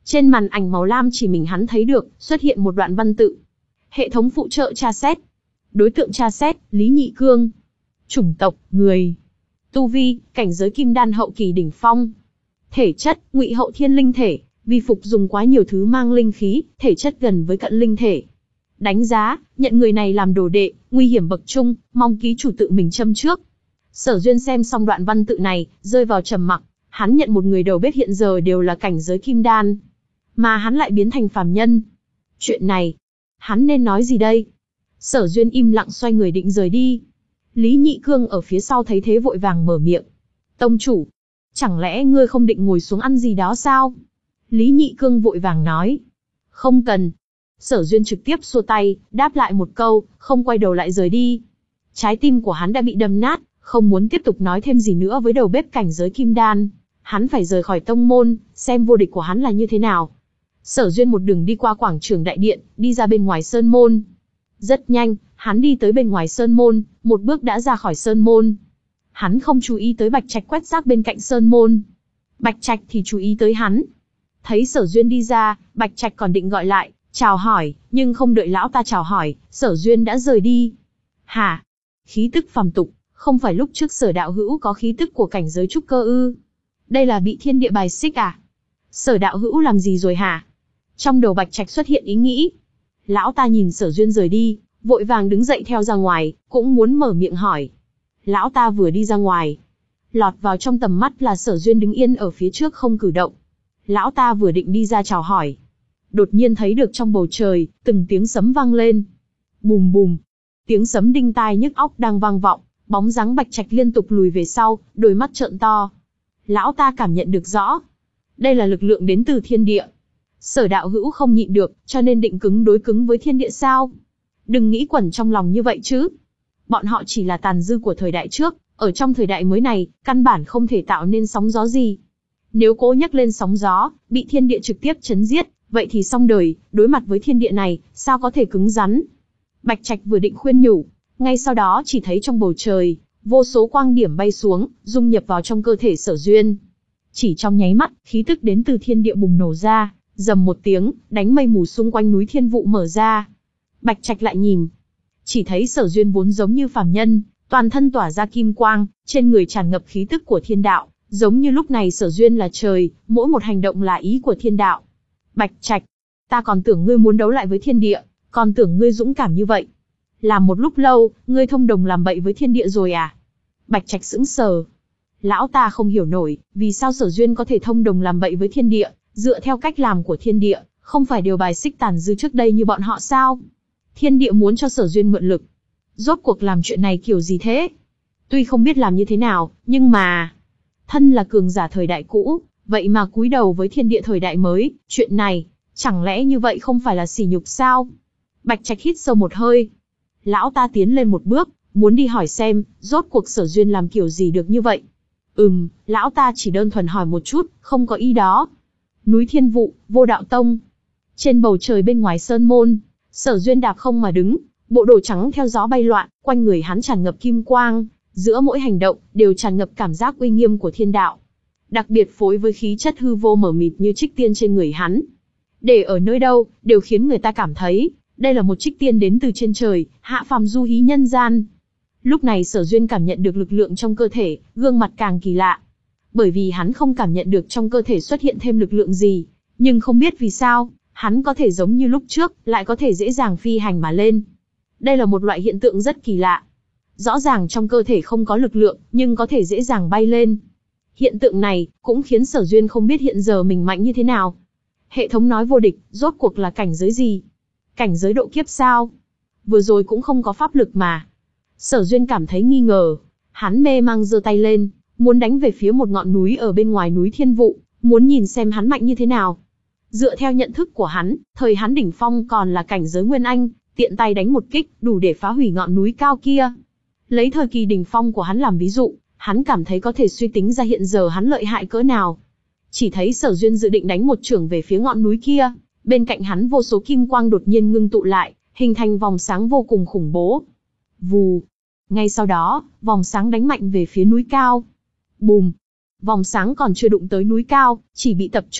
Trên màn ảnh màu lam chỉ mình hắn thấy được, xuất hiện một đoạn văn tự. Hệ thống phụ trợ tra xét. Đối tượng tra xét, Lý Nhị Cương. Chủng tộc, người. Tu vi, cảnh giới kim đan hậu kỳ đỉnh phong. Thể chất, ngụy hậu thiên linh thể, vì phục dùng quá nhiều thứ mang linh khí, thể chất gần với cận linh thể. Đánh giá, nhận người này làm đồ đệ, nguy hiểm bậc trung, mong ký chủ tự mình châm trước. Sở Duyên xem xong đoạn văn tự này, rơi vào trầm mặc, hắn nhận một người đầu bếp hiện giờ đều là cảnh giới kim đan, mà hắn lại biến thành phàm nhân. Chuyện này, hắn nên nói gì đây? Sở Duyên im lặng xoay người định rời đi. Lý Nhị Cương ở phía sau thấy thế vội vàng mở miệng. Tông chủ, chẳng lẽ ngươi không định ngồi xuống ăn gì đó sao? Lý Nhị Cương vội vàng nói. Không cần. Sở Duyên trực tiếp xua tay, đáp lại một câu, không quay đầu lại rời đi. Trái tim của hắn đã bị đâm nát, không muốn tiếp tục nói thêm gì nữa với đầu bếp cảnh giới kim đan. Hắn phải rời khỏi tông môn, xem vô địch của hắn là như thế nào. Sở Duyên một đường đi qua quảng trường đại điện, đi ra bên ngoài sơn môn. Rất nhanh, hắn đi tới bên ngoài sơn môn, một bước đã ra khỏi sơn môn. Hắn không chú ý tới Bạch Trạch quét rác bên cạnh sơn môn. Bạch Trạch thì chú ý tới hắn. Thấy Sở Duyên đi ra, Bạch Trạch còn định gọi lại, chào hỏi, nhưng không đợi lão ta chào hỏi, Sở Duyên đã rời đi. Hả? Khí tức phàm tục, không phải lúc trước Sở đạo hữu có khí tức của cảnh giới trúc cơ ư? Đây là bị thiên địa bài xích à? Sở đạo hữu làm gì rồi hả? Trong đầu Bạch Trạch xuất hiện ý nghĩ. Lão ta nhìn Sở Duyên rời đi, vội vàng đứng dậy theo ra ngoài, cũng muốn mở miệng hỏi. Lão ta vừa đi ra ngoài, lọt vào trong tầm mắt là Sở Duyên đứng yên ở phía trước không cử động. Lão ta vừa định đi ra chào hỏi, đột nhiên thấy được trong bầu trời, từng tiếng sấm vang lên. Bùm bùm, tiếng sấm đinh tai nhức óc đang vang vọng, bóng dáng Bạch Trạch liên tục lùi về sau, đôi mắt trợn to. Lão ta cảm nhận được rõ, đây là lực lượng đến từ thiên địa. Sở đạo hữu không nhịn được, cho nên định cứng đối cứng với thiên địa sao? Đừng nghĩ quẩn trong lòng như vậy chứ. Bọn họ chỉ là tàn dư của thời đại trước, ở trong thời đại mới này, căn bản không thể tạo nên sóng gió gì. Nếu cố nhắc lên sóng gió, bị thiên địa trực tiếp chấn giết, vậy thì xong đời, đối mặt với thiên địa này, sao có thể cứng rắn? Bạch Trạch vừa định khuyên nhủ, ngay sau đó chỉ thấy trong bầu trời, vô số quang điểm bay xuống, dung nhập vào trong cơ thể Sở Duyên. Chỉ trong nháy mắt, khí tức đến từ thiên địa bùng nổ ra, rầm một tiếng, đánh mây mù xung quanh núi Thiên Vụ mở ra. Bạch Trạch lại nhìn, chỉ thấy Sở Duyên vốn giống như phàm nhân, toàn thân tỏa ra kim quang, trên người tràn ngập khí tức của thiên đạo, giống như lúc này Sở Duyên là trời, mỗi một hành động là ý của thiên đạo. Bạch Trạch, ta còn tưởng ngươi muốn đấu lại với thiên địa, còn tưởng ngươi dũng cảm như vậy. Làm một lúc lâu, ngươi thông đồng làm bậy với thiên địa rồi à? Bạch Trạch sững sờ. Lão ta không hiểu nổi, vì sao Sở Duyên có thể thông đồng làm bậy với thiên địa, dựa theo cách làm của thiên địa, không phải điều bài xích tàn dư trước đây như bọn họ sao? Thiên địa muốn cho Sở Duyên mượn lực. Rốt cuộc làm chuyện này kiểu gì thế? Tuy không biết làm như thế nào, nhưng mà... Thân là cường giả thời đại cũ, vậy mà cúi đầu với thiên địa thời đại mới, chuyện này, chẳng lẽ như vậy không phải là sỉ nhục sao? Bạch Trạch hít sâu một hơi. Lão ta tiến lên một bước, muốn đi hỏi xem, rốt cuộc Sở Duyên làm kiểu gì được như vậy. Ừm, lão ta chỉ đơn thuần hỏi một chút, không có ý đó. Núi Thiên Vụ, Vô Đạo Tông. Trên bầu trời bên ngoài sơn môn, Sở Duyên đạp không mà đứng, bộ đồ trắng theo gió bay loạn, quanh người hắn tràn ngập kim quang, giữa mỗi hành động đều tràn ngập cảm giác uy nghiêm của thiên đạo. Đặc biệt phối với khí chất hư vô mờ mịt như trích tiên trên người hắn. Để ở nơi đâu, đều khiến người ta cảm thấy, đây là một trích tiên đến từ trên trời, hạ phàm du hí nhân gian. Lúc này Sở Duyên cảm nhận được lực lượng trong cơ thể, gương mặt càng kỳ lạ. Bởi vì hắn không cảm nhận được trong cơ thể xuất hiện thêm lực lượng gì, nhưng không biết vì sao, hắn có thể giống như lúc trước, lại có thể dễ dàng phi hành mà lên. Đây là một loại hiện tượng rất kỳ lạ. Rõ ràng trong cơ thể không có lực lượng, nhưng có thể dễ dàng bay lên. Hiện tượng này, cũng khiến Sở Duyên không biết hiện giờ mình mạnh như thế nào. Hệ thống nói vô địch, rốt cuộc là cảnh giới gì? Cảnh giới độ kiếp sao? Vừa rồi cũng không có pháp lực mà. Sở Duyên cảm thấy nghi ngờ. Hắn mê mang giơ tay lên, muốn đánh về phía một ngọn núi ở bên ngoài núi Thiên Vụ, muốn nhìn xem hắn mạnh như thế nào. Dựa theo nhận thức của hắn, thời hắn đỉnh phong còn là cảnh giới Nguyên Anh, tiện tay đánh một kích, đủ để phá hủy ngọn núi cao kia. Lấy thời kỳ đỉnh phong của hắn làm ví dụ, hắn cảm thấy có thể suy tính ra hiện giờ hắn lợi hại cỡ nào. Chỉ thấy Sở Duyên dự định đánh một chưởng về phía ngọn núi kia, bên cạnh hắn vô số kim quang đột nhiên ngưng tụ lại, hình thành vòng sáng vô cùng khủng bố. Vù. Ngay sau đó, vòng sáng đánh mạnh về phía núi cao. Bùm. Vòng sáng còn chưa đụng tới núi cao, chỉ bị tập trung,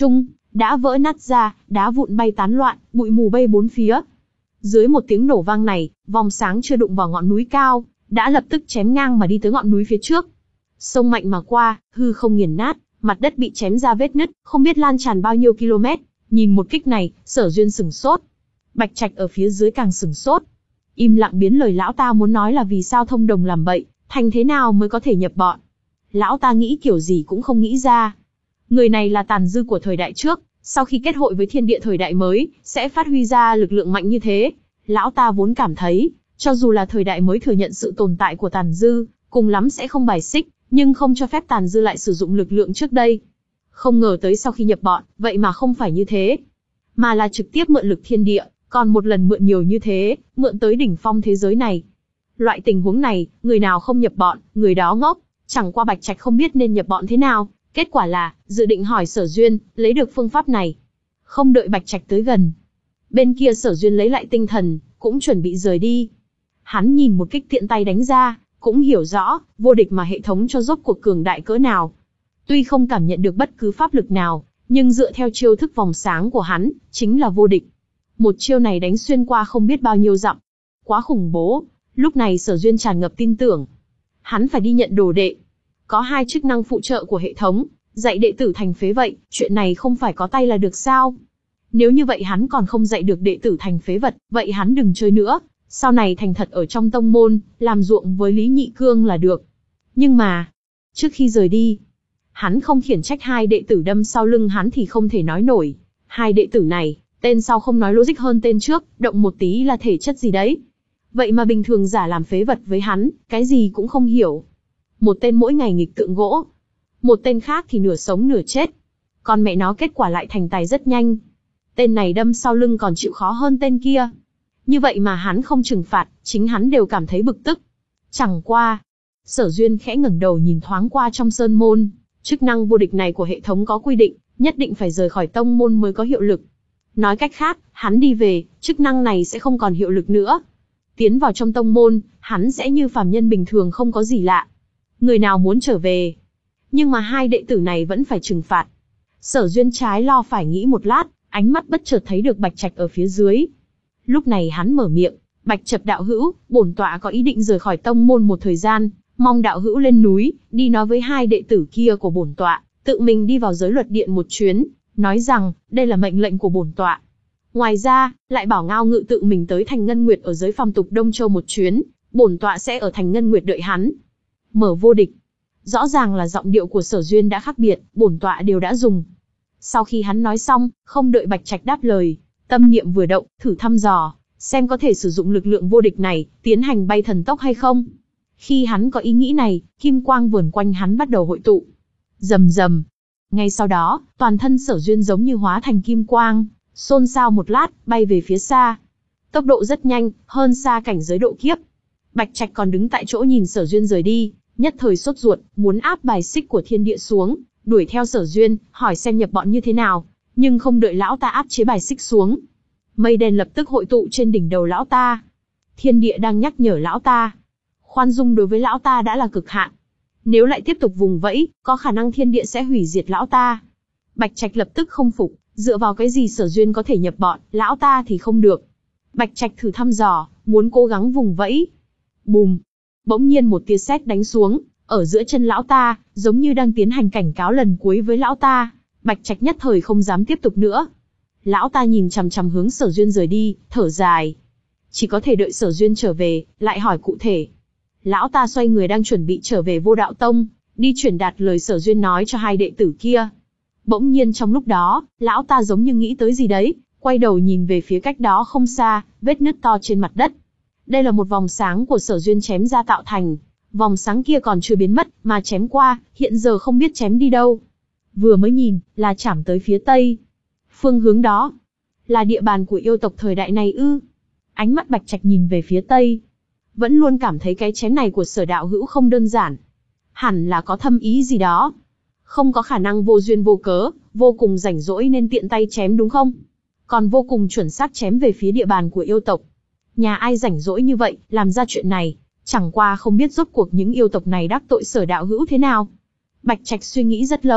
đã vỡ nát ra, đá vụn bay tán loạn, bụi mù bay bốn phía. Dưới một tiếng nổ vang này, vòng sáng chưa đụng vào ngọn núi cao, đã lập tức chém ngang mà đi tới ngọn núi phía trước. Sông mạnh mà qua, hư không nghiền nát, mặt đất bị chém ra vết nứt, không biết lan tràn bao nhiêu km. Nhìn một kích này, Sở Duyên sửng sốt. Bạch Trạch ở phía dưới càng sửng sốt. Im lặng biến lời lão ta muốn nói là vì sao thông đồng làm bậy, thành thế nào mới có thể nhập bọn. Lão ta nghĩ kiểu gì cũng không nghĩ ra. Người này là tàn dư của thời đại trước, sau khi kết hội với thiên địa thời đại mới, sẽ phát huy ra lực lượng mạnh như thế. Lão ta vốn cảm thấy, cho dù là thời đại mới thừa nhận sự tồn tại của tàn dư, cùng lắm sẽ không bài xích, nhưng không cho phép tàn dư lại sử dụng lực lượng trước đây. Không ngờ tới sau khi nhập bọn, vậy mà không phải như thế. Mà là trực tiếp mượn lực thiên địa, còn một lần mượn nhiều như thế, mượn tới đỉnh phong thế giới này. Loại tình huống này, người nào không nhập bọn, người đó ngốc. Chẳng qua Bạch Trạch không biết nên nhập bọn thế nào, kết quả là, dự định hỏi Sở Duyên, lấy được phương pháp này. Không đợi Bạch Trạch tới gần. Bên kia Sở Duyên lấy lại tinh thần, cũng chuẩn bị rời đi. Hắn nhìn một kích tiện tay đánh ra, cũng hiểu rõ, vô địch mà hệ thống cho rốt cuộc cường đại cỡ nào. Tuy không cảm nhận được bất cứ pháp lực nào, nhưng dựa theo chiêu thức vòng sáng của hắn, chính là vô địch. Một chiêu này đánh xuyên qua không biết bao nhiêu dặm. Quá khủng bố, lúc này Sở Duyên tràn ngập tin tưởng. Hắn phải đi nhận đồ đệ. Có hai chức năng phụ trợ của hệ thống, dạy đệ tử thành phế vậy, chuyện này không phải có tay là được sao? Nếu như vậy hắn còn không dạy được đệ tử thành phế vật, vậy hắn đừng chơi nữa, sau này thành thật ở trong tông môn, làm ruộng với Lý Nhị Cương là được. Nhưng mà, trước khi rời đi, hắn không khiển trách hai đệ tử đâm sau lưng hắn thì không thể nói nổi. Hai đệ tử này, tên sau không nói logic hơn tên trước, động một tí là thể chất gì đấy. Vậy mà bình thường giả làm phế vật với hắn, cái gì cũng không hiểu. Một tên mỗi ngày nghịch tượng gỗ, một tên khác thì nửa sống nửa chết. Còn mẹ nó kết quả lại thành tài rất nhanh. Tên này đâm sau lưng còn chịu khó hơn tên kia. Như vậy mà hắn không trừng phạt, chính hắn đều cảm thấy bực tức. Chẳng qua, Sở Duyên khẽ ngẩng đầu nhìn thoáng qua trong sơn môn, chức năng vô địch này của hệ thống có quy định, nhất định phải rời khỏi tông môn mới có hiệu lực. Nói cách khác, hắn đi về, chức năng này sẽ không còn hiệu lực nữa. Tiến vào trong tông môn, hắn sẽ như phàm nhân bình thường không có gì lạ. Người nào muốn trở về? Nhưng mà hai đệ tử này vẫn phải trừng phạt. Sở Duyên trái lo phải nghĩ một lát, ánh mắt bất chợt thấy được Bạch Trạch ở phía dưới. Lúc này hắn mở miệng, Bạch Trạch đạo hữu, bổn tọa có ý định rời khỏi tông môn một thời gian, mong đạo hữu lên núi, đi nói với hai đệ tử kia của bổn tọa, tự mình đi vào giới luật điện một chuyến, nói rằng, đây là mệnh lệnh của bổn tọa. Ngoài ra, lại bảo Ngao Ngự tự mình tới thành Ngân Nguyệt ở giới phàm tục Đông Châu một chuyến, bổn tọa sẽ ở thành Ngân Nguyệt đợi hắn. Mở vô địch. Rõ ràng là giọng điệu của Sở Duyên đã khác biệt, bổn tọa đều đã dùng. Sau khi hắn nói xong, không đợi Bạch Trạch đáp lời, tâm niệm vừa động, thử thăm dò, xem có thể sử dụng lực lượng vô địch này, tiến hành bay thần tốc hay không. Khi hắn có ý nghĩ này, kim quang vờn quanh hắn bắt đầu hội tụ. Rầm rầm. Ngay sau đó, toàn thân Sở Duyên giống như hóa thành kim quang, xôn xao một lát, bay về phía xa. Tốc độ rất nhanh, hơn xa cảnh giới độ kiếp. Bạch Trạch còn đứng tại chỗ nhìn Sở Duyên rời đi, nhất thời sốt ruột, muốn áp bài xích của thiên địa xuống, đuổi theo Sở Duyên, hỏi xem nhập bọn như thế nào, nhưng không đợi lão ta áp chế bài xích xuống. Mây đen lập tức hội tụ trên đỉnh đầu lão ta. Thiên địa đang nhắc nhở lão ta. Khoan dung đối với lão ta đã là cực hạn. Nếu lại tiếp tục vùng vẫy, có khả năng thiên địa sẽ hủy diệt lão ta. Bạch Trạch lập tức không phục, dựa vào cái gì Sở Duyên có thể nhập bọn, lão ta thì không được. Bạch Trạch thử thăm dò, muốn cố gắng vùng vẫy. Bùm! Bỗng nhiên một tia sét đánh xuống, ở giữa chân lão ta, giống như đang tiến hành cảnh cáo lần cuối với lão ta. Bạch Trạch nhất thời không dám tiếp tục nữa. Lão ta nhìn chằm chằm hướng Sở Duyên rời đi, thở dài. Chỉ có thể đợi Sở Duyên trở về, lại hỏi cụ thể. Lão ta xoay người đang chuẩn bị trở về Vô Đạo Tông, đi truyền đạt lời Sở Duyên nói cho hai đệ tử kia. Bỗng nhiên trong lúc đó, lão ta giống như nghĩ tới gì đấy, quay đầu nhìn về phía cách đó không xa, vết nứt to trên mặt đất. Đây là một vòng sáng của Sở Duyên chém ra tạo thành. Vòng sáng kia còn chưa biến mất, mà chém qua, hiện giờ không biết chém đi đâu. Vừa mới nhìn, là chảm tới phía tây. Phương hướng đó, là địa bàn của yêu tộc thời đại này ư? Ánh mắt Bạch Trạch nhìn về phía tây. Vẫn luôn cảm thấy cái chém này của Sở đạo hữu không đơn giản. Hẳn là có thâm ý gì đó. Không có khả năng vô duyên vô cớ, vô cùng rảnh rỗi nên tiện tay chém đúng không? Còn vô cùng chuẩn xác chém về phía địa bàn của yêu tộc. Nhà ai rảnh rỗi như vậy, làm ra chuyện này, chẳng qua không biết rốt cuộc những yêu tộc này đắc tội Sở đạo hữu thế nào. Bạch Trạch suy nghĩ rất lâu,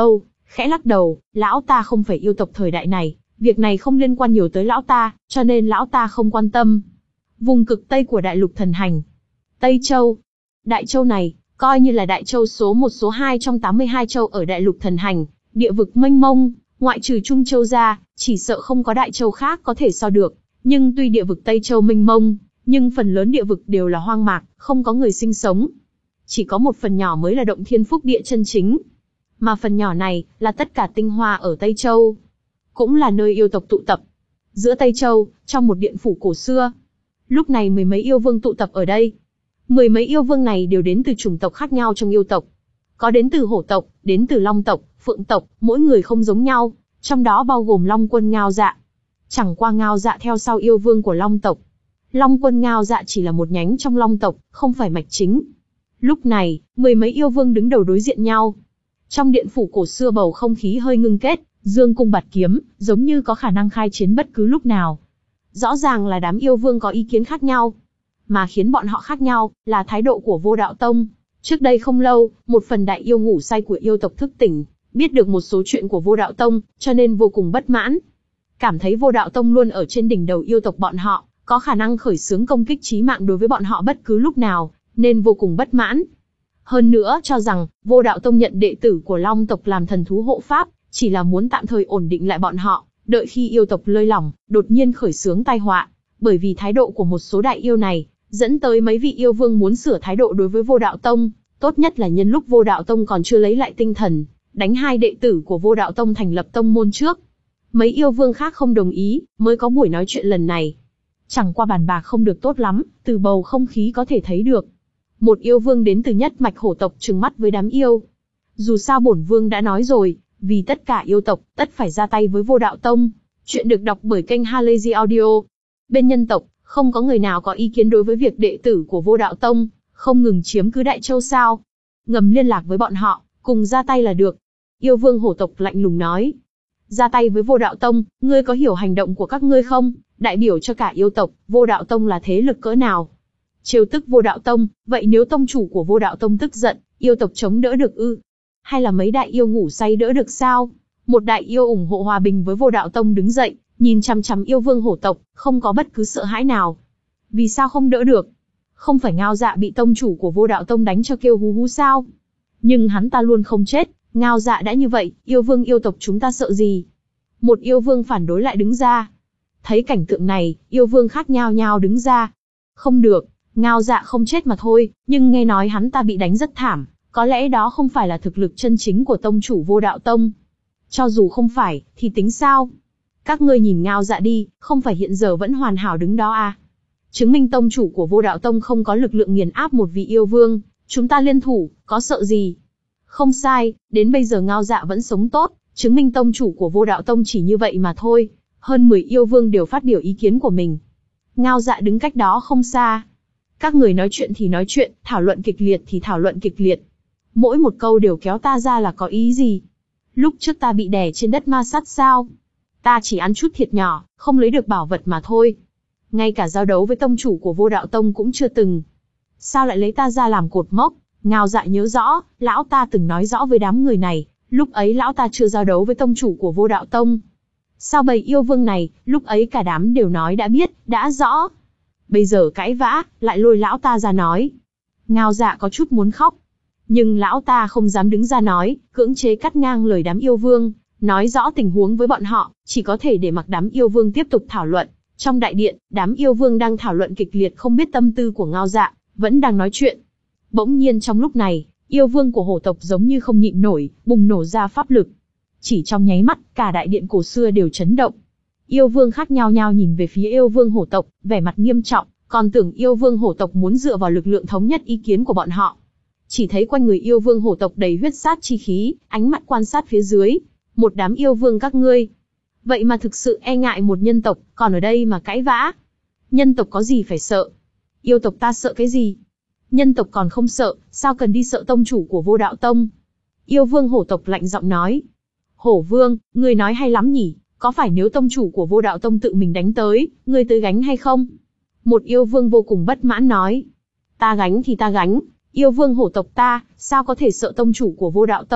khẽ lắc đầu, lão ta không phải yêu tộc thời đại này, việc này không liên quan nhiều tới lão ta, cho nên lão ta không quan tâm. Vùng cực Tây của đại lục thần hành. Tây Châu. Đại châu này, coi như là đại châu số một số hai trong tám mươi hai châu ở đại lục thần hành, địa vực mênh mông, ngoại trừ Trung Châu ra, chỉ sợ không có đại châu khác có thể so được. Nhưng tuy địa vực Tây Châu mênh mông, nhưng phần lớn địa vực đều là hoang mạc, không có người sinh sống. Chỉ có một phần nhỏ mới là động thiên phúc địa chân chính. Mà phần nhỏ này, là tất cả tinh hoa ở Tây Châu. Cũng là nơi yêu tộc tụ tập. Giữa Tây Châu, trong một điện phủ cổ xưa. Lúc này mười mấy yêu vương tụ tập ở đây. Mười mấy yêu vương này đều đến từ chủng tộc khác nhau trong yêu tộc. Có đến từ hổ tộc, đến từ long tộc, phượng tộc, mỗi người không giống nhau, trong đó bao gồm Long Quân Ngao Dạ. Chẳng qua Ngao Dạ theo sau yêu vương của long tộc. Long Quân Ngao Dạ chỉ là một nhánh trong long tộc, không phải mạch chính. Lúc này, mười mấy yêu vương đứng đầu đối diện nhau. Trong điện phủ cổ xưa bầu không khí hơi ngưng kết, dương cung bạt kiếm, giống như có khả năng khai chiến bất cứ lúc nào. Rõ ràng là đám yêu vương có ý kiến khác nhau. Mà khiến bọn họ khác nhau, là thái độ của Vô Đạo Tông. Trước đây không lâu, một phần đại yêu ngủ say của yêu tộc thức tỉnh, biết được một số chuyện của Vô Đạo Tông, cho nên vô cùng bất mãn. Cảm thấy Vô Đạo Tông luôn ở trên đỉnh đầu yêu tộc bọn họ, có khả năng khởi xướng công kích chí mạng đối với bọn họ bất cứ lúc nào, nên vô cùng bất mãn. Hơn nữa cho rằng, Vô Đạo Tông nhận đệ tử của Long tộc làm thần thú hộ pháp, chỉ là muốn tạm thời ổn định lại bọn họ, đợi khi yêu tộc lơi lỏng, đột nhiên khởi xướng tai họa. Bởi vì thái độ của một số đại yêu này, dẫn tới mấy vị yêu vương muốn sửa thái độ đối với Vô Đạo Tông, tốt nhất là nhân lúc Vô Đạo Tông còn chưa lấy lại tinh thần, đánh hai đệ tử của Vô Đạo Tông thành lập tông môn trước. Mấy yêu vương khác không đồng ý, mới có buổi nói chuyện lần này. Chẳng qua bàn bạc không được tốt lắm, từ bầu không khí có thể thấy được. Một yêu vương đến từ nhất mạch hổ tộc trừng mắt với đám yêu. Dù sao bổn vương đã nói rồi, vì tất cả yêu tộc, tất phải ra tay với Vô Đạo Tông. Chuyện được đọc bởi kênh Halazy Audio. Bên nhân tộc, không có người nào có ý kiến đối với việc đệ tử của Vô Đạo Tông không ngừng chiếm cứ Đại Châu sao? Ngầm liên lạc với bọn họ, cùng ra tay là được. Yêu vương hổ tộc lạnh lùng nói. Ra tay với Vô Đạo Tông, ngươi có hiểu hành động của các ngươi không? Đại biểu cho cả yêu tộc, Vô Đạo Tông là thế lực cỡ nào? Trêu tức Vô Đạo Tông, vậy nếu tông chủ của Vô Đạo Tông tức giận, yêu tộc chống đỡ được ư? Hay là mấy đại yêu ngủ say đỡ được sao? Một đại yêu ủng hộ hòa bình với Vô Đạo Tông đứng dậy, nhìn chằm chằm yêu vương hổ tộc, không có bất cứ sợ hãi nào. Vì sao không đỡ được? Không phải Ngao Dạ bị tông chủ của Vô Đạo Tông đánh cho kêu hú hú sao? Nhưng hắn ta luôn không chết, Ngao Dạ đã như vậy, yêu vương yêu tộc chúng ta sợ gì? Một yêu vương phản đối lại đứng ra. Thấy cảnh tượng này, yêu vương khác nhao nhao đứng ra. Không được, Ngao Dạ không chết mà thôi, nhưng nghe nói hắn ta bị đánh rất thảm, có lẽ đó không phải là thực lực chân chính của tông chủ Vô Đạo Tông. Cho dù không phải, thì tính sao? Các ngươi nhìn Ngao Dạ đi, không phải hiện giờ vẫn hoàn hảo đứng đó à? Chứng minh tông chủ của Vô Đạo Tông không có lực lượng nghiền áp một vị yêu vương, chúng ta liên thủ, có sợ gì? Không sai, đến bây giờ Ngao Dạ vẫn sống tốt, chứng minh tông chủ của Vô Đạo Tông chỉ như vậy mà thôi. Hơn mười yêu vương đều phát biểu ý kiến của mình. Ngao Dạ đứng cách đó không xa. Các người nói chuyện thì nói chuyện, thảo luận kịch liệt thì thảo luận kịch liệt. Mỗi một câu đều kéo ta ra là có ý gì? Lúc trước ta bị đè trên đất ma sát sao? Ta chỉ ăn chút thiệt nhỏ, không lấy được bảo vật mà thôi. Ngay cả giao đấu với tông chủ của Vô Đạo Tông cũng chưa từng. Sao lại lấy ta ra làm cột mốc? Ngao Dạ nhớ rõ, lão ta từng nói rõ với đám người này, lúc ấy lão ta chưa giao đấu với tông chủ của Vô Đạo Tông. Sao bầy yêu vương này, lúc ấy cả đám đều nói đã biết, đã rõ. Bây giờ cãi vã, lại lôi lão ta ra nói. Ngao Dạ có chút muốn khóc. Nhưng lão ta không dám đứng ra nói, cưỡng chế cắt ngang lời đám yêu vương, nói rõ tình huống với bọn họ, chỉ có thể để mặc đám yêu vương tiếp tục thảo luận. Trong đại điện, đám yêu vương đang thảo luận kịch liệt không biết tâm tư của Ngao Dạ, vẫn đang nói chuyện. Bỗng nhiên trong lúc này, yêu vương của hổ tộc giống như không nhịn nổi, bùng nổ ra pháp lực. Chỉ trong nháy mắt, cả đại điện cổ xưa đều chấn động. Yêu vương khác nhau nhau nhìn về phía yêu vương hổ tộc, vẻ mặt nghiêm trọng, còn tưởng yêu vương hổ tộc muốn dựa vào lực lượng thống nhất ý kiến của bọn họ. Chỉ thấy quanh người yêu vương hổ tộc đầy huyết sát chi khí, ánh mắt quan sát phía dưới. Một đám yêu vương các ngươi. Vậy mà thực sự e ngại một nhân tộc, còn ở đây mà cãi vã. Nhân tộc có gì phải sợ? Yêu tộc ta sợ cái gì? Nhân tộc còn không sợ, sao cần đi sợ tông chủ của Vô Đạo Tông? Yêu vương hổ tộc lạnh giọng nói. Hổ vương, ngươi nói hay lắm nhỉ, có phải nếu tông chủ của Vô Đạo Tông tự mình đánh tới, ngươi tới gánh hay không? Một yêu vương vô cùng bất mãn nói. Ta gánh thì ta gánh, yêu vương hổ tộc ta, sao có thể sợ tông chủ của Vô Đạo Tông?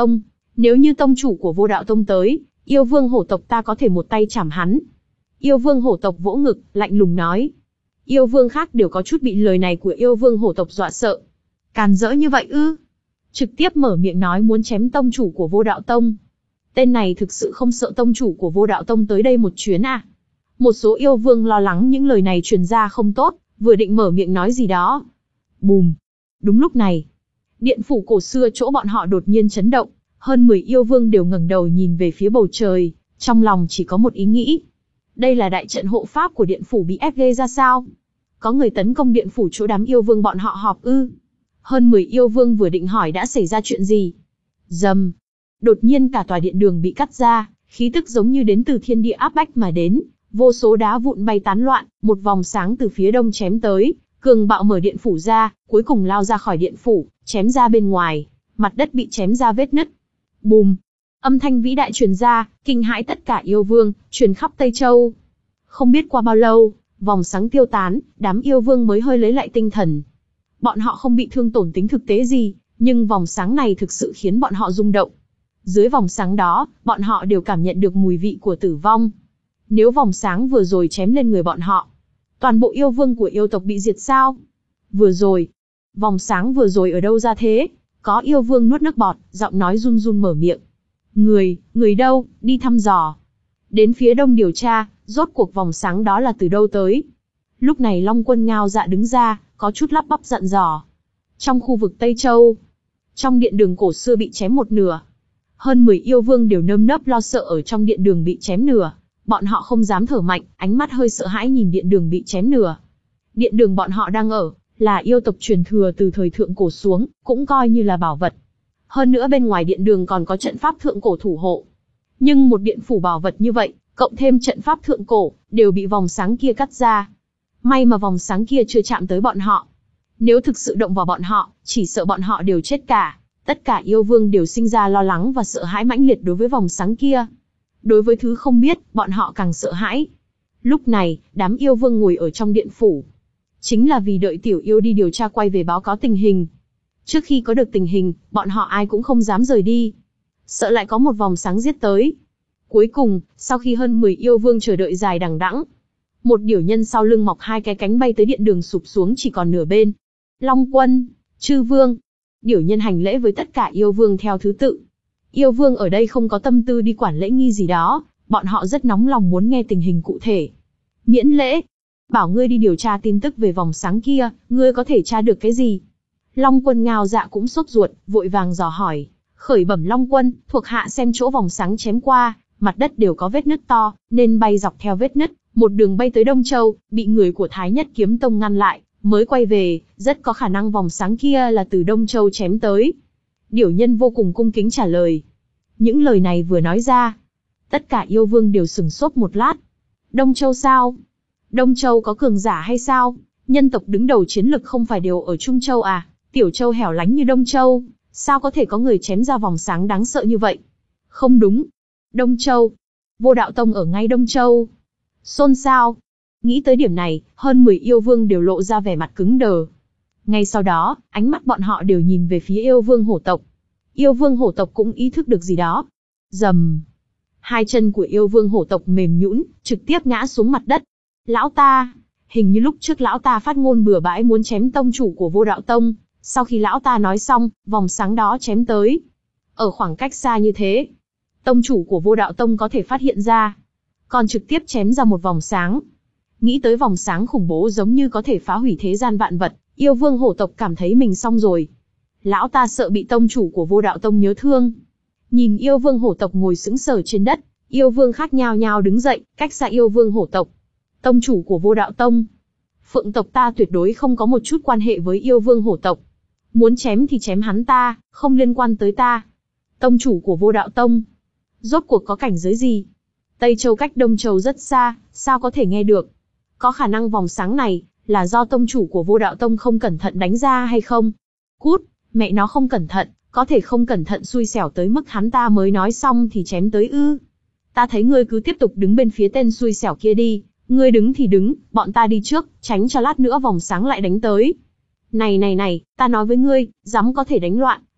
Nếu như tông chủ của Vô Đạo Tông tới, yêu vương hổ tộc ta có thể một tay chảm hắn. Yêu vương hổ tộc vỗ ngực, lạnh lùng nói. Yêu vương khác đều có chút bị lời này của yêu vương hổ tộc dọa sợ. Càn rỡ như vậy ư? Trực tiếp mở miệng nói muốn chém tông chủ của Vô Đạo Tông. Tên này thực sự không sợ tông chủ của Vô Đạo Tông tới đây một chuyến à? Một số yêu vương lo lắng những lời này truyền ra không tốt, vừa định mở miệng nói gì đó. Bùm! Đúng lúc này, điện phủ cổ xưa chỗ bọn họ đột nhiên chấn động, hơn mười yêu vương đều ngẩng đầu nhìn về phía bầu trời, trong lòng chỉ có một ý nghĩ. Đây là đại trận hộ pháp của điện phủ bị ép ghê ra sao? Có người tấn công điện phủ chỗ đám yêu vương bọn họ họp ư? Hơn mười yêu vương vừa định hỏi đã xảy ra chuyện gì? Rầm! Đột nhiên cả tòa điện đường bị cắt ra, khí tức giống như đến từ thiên địa áp bách mà đến, vô số đá vụn bay tán loạn, một vòng sáng từ phía đông chém tới, cường bạo mở điện phủ ra, cuối cùng lao ra khỏi điện phủ, chém ra bên ngoài, mặt đất bị chém ra vết nứt. Bùm! Âm thanh vĩ đại truyền ra, kinh hãi tất cả yêu vương, truyền khắp Tây Châu. Không biết qua bao lâu, vòng sáng tiêu tán, đám yêu vương mới hơi lấy lại tinh thần. Bọn họ không bị thương tổn tính thực tế gì, nhưng vòng sáng này thực sự khiến bọn họ rung động. Dưới vòng sáng đó, bọn họ đều cảm nhận được mùi vị của tử vong. Nếu vòng sáng vừa rồi chém lên người bọn họ, toàn bộ yêu vương của yêu tộc bị diệt sao? Vừa rồi, vòng sáng vừa rồi ở đâu ra thế? Có yêu vương nuốt nước bọt, giọng nói run run mở miệng. Người, người đâu, đi thăm dò. Đến phía đông điều tra, rốt cuộc vòng sáng đó là từ đâu tới. Lúc này Long Quân Ngao Dạ đứng ra, có chút lắp bắp dặn dò. Trong khu vực Tây Châu, trong điện đường cổ xưa bị chém một nửa. Hơn mười yêu vương đều nơm nớp lo sợ ở trong điện đường bị chém nửa. Bọn họ không dám thở mạnh, ánh mắt hơi sợ hãi nhìn điện đường bị chém nửa. Điện đường bọn họ đang ở, là yêu tộc truyền thừa từ thời thượng cổ xuống, cũng coi như là bảo vật. Hơn nữa bên ngoài điện đường còn có trận pháp thượng cổ thủ hộ. Nhưng một điện phủ bảo vật như vậy, cộng thêm trận pháp thượng cổ, đều bị vòng sáng kia cắt ra. May mà vòng sáng kia chưa chạm tới bọn họ. Nếu thực sự động vào bọn họ, chỉ sợ bọn họ đều chết cả. Tất cả yêu vương đều sinh ra lo lắng và sợ hãi mãnh liệt đối với vòng sáng kia. Đối với thứ không biết, bọn họ càng sợ hãi. Lúc này, đám yêu vương ngồi ở trong điện phủ. Chính là vì đợi tiểu yêu đi điều tra quay về báo cáo tình hình. Trước khi có được tình hình, bọn họ ai cũng không dám rời đi. Sợ lại có một vòng sáng giết tới. Cuối cùng, sau khi hơn mười yêu vương chờ đợi dài đằng đẵng, một điểu nhân sau lưng mọc hai cái cánh bay tới điện đường sụp xuống chỉ còn nửa bên. Long Quân, Chư Vương. Điểu nhân hành lễ với tất cả yêu vương theo thứ tự. Yêu vương ở đây không có tâm tư đi quản lễ nghi gì đó, bọn họ rất nóng lòng muốn nghe tình hình cụ thể. Miễn lễ. Bảo ngươi đi điều tra tin tức về vòng sáng kia, ngươi có thể tra được cái gì? Long Quân Ngao Dạ cũng sốt ruột, vội vàng dò hỏi. Khởi bẩm Long Quân, thuộc hạ xem chỗ vòng sáng chém qua, mặt đất đều có vết nứt to, nên bay dọc theo vết nứt, một đường bay tới Đông Châu, bị người của Thái Nhất Kiếm Tông ngăn lại, mới quay về, rất có khả năng vòng sáng kia là từ Đông Châu chém tới. Điểu nhân vô cùng cung kính trả lời. Những lời này vừa nói ra, tất cả yêu vương đều sửng sốt một lát. Đông Châu sao? Đông Châu có cường giả hay sao? Nhân tộc đứng đầu chiến lực không phải đều ở Trung Châu à? Tiểu Châu hẻo lánh như Đông Châu, sao có thể có người chém ra vòng sáng đáng sợ như vậy? Không đúng. Đông Châu. Vô Đạo Tông ở ngay Đông Châu. Xôn xao. Nghĩ tới điểm này, hơn mười yêu vương đều lộ ra vẻ mặt cứng đờ. Ngay sau đó, ánh mắt bọn họ đều nhìn về phía yêu vương hổ tộc. Yêu vương hổ tộc cũng ý thức được gì đó. Rầm. Hai chân của yêu vương hổ tộc mềm nhũn, trực tiếp ngã xuống mặt đất. Lão ta, hình như lúc trước lão ta phát ngôn bừa bãi muốn chém tông chủ của Vô Đạo Tông. Sau khi lão ta nói xong, vòng sáng đó chém tới. Ở khoảng cách xa như thế, tông chủ của Vô Đạo Tông có thể phát hiện ra, còn trực tiếp chém ra một vòng sáng. Nghĩ tới vòng sáng khủng bố giống như có thể phá hủy thế gian vạn vật, yêu vương hổ tộc cảm thấy mình xong rồi. Lão ta sợ bị tông chủ của Vô Đạo Tông nhớ thương. Nhìn yêu vương hổ tộc ngồi sững sờ trên đất, yêu vương khác nhao nhao đứng dậy, cách xa yêu vương hổ tộc. Tông chủ của Vô Đạo Tông, phượng tộc ta tuyệt đối không có một chút quan hệ với yêu vương hổ tộc. Muốn chém thì chém hắn ta, không liên quan tới ta. Tông chủ của Vô Đạo Tông, rốt cuộc có cảnh giới gì? Tây Châu cách Đông Châu rất xa, sao có thể nghe được? Có khả năng vòng sáng này là do tông chủ của Vô Đạo Tông không cẩn thận đánh ra hay không? Cút, mẹ nó không cẩn thận, có thể không cẩn thận xui xẻo tới mức hắn ta mới nói xong thì chém tới ư? Ta thấy ngươi cứ tiếp tục đứng bên phía tên xui xẻo kia đi, ngươi đứng thì đứng, bọn ta đi trước, tránh cho lát nữa vòng sáng lại đánh tới. Này này này, ta nói với ngươi, dám có thể đánh loạn,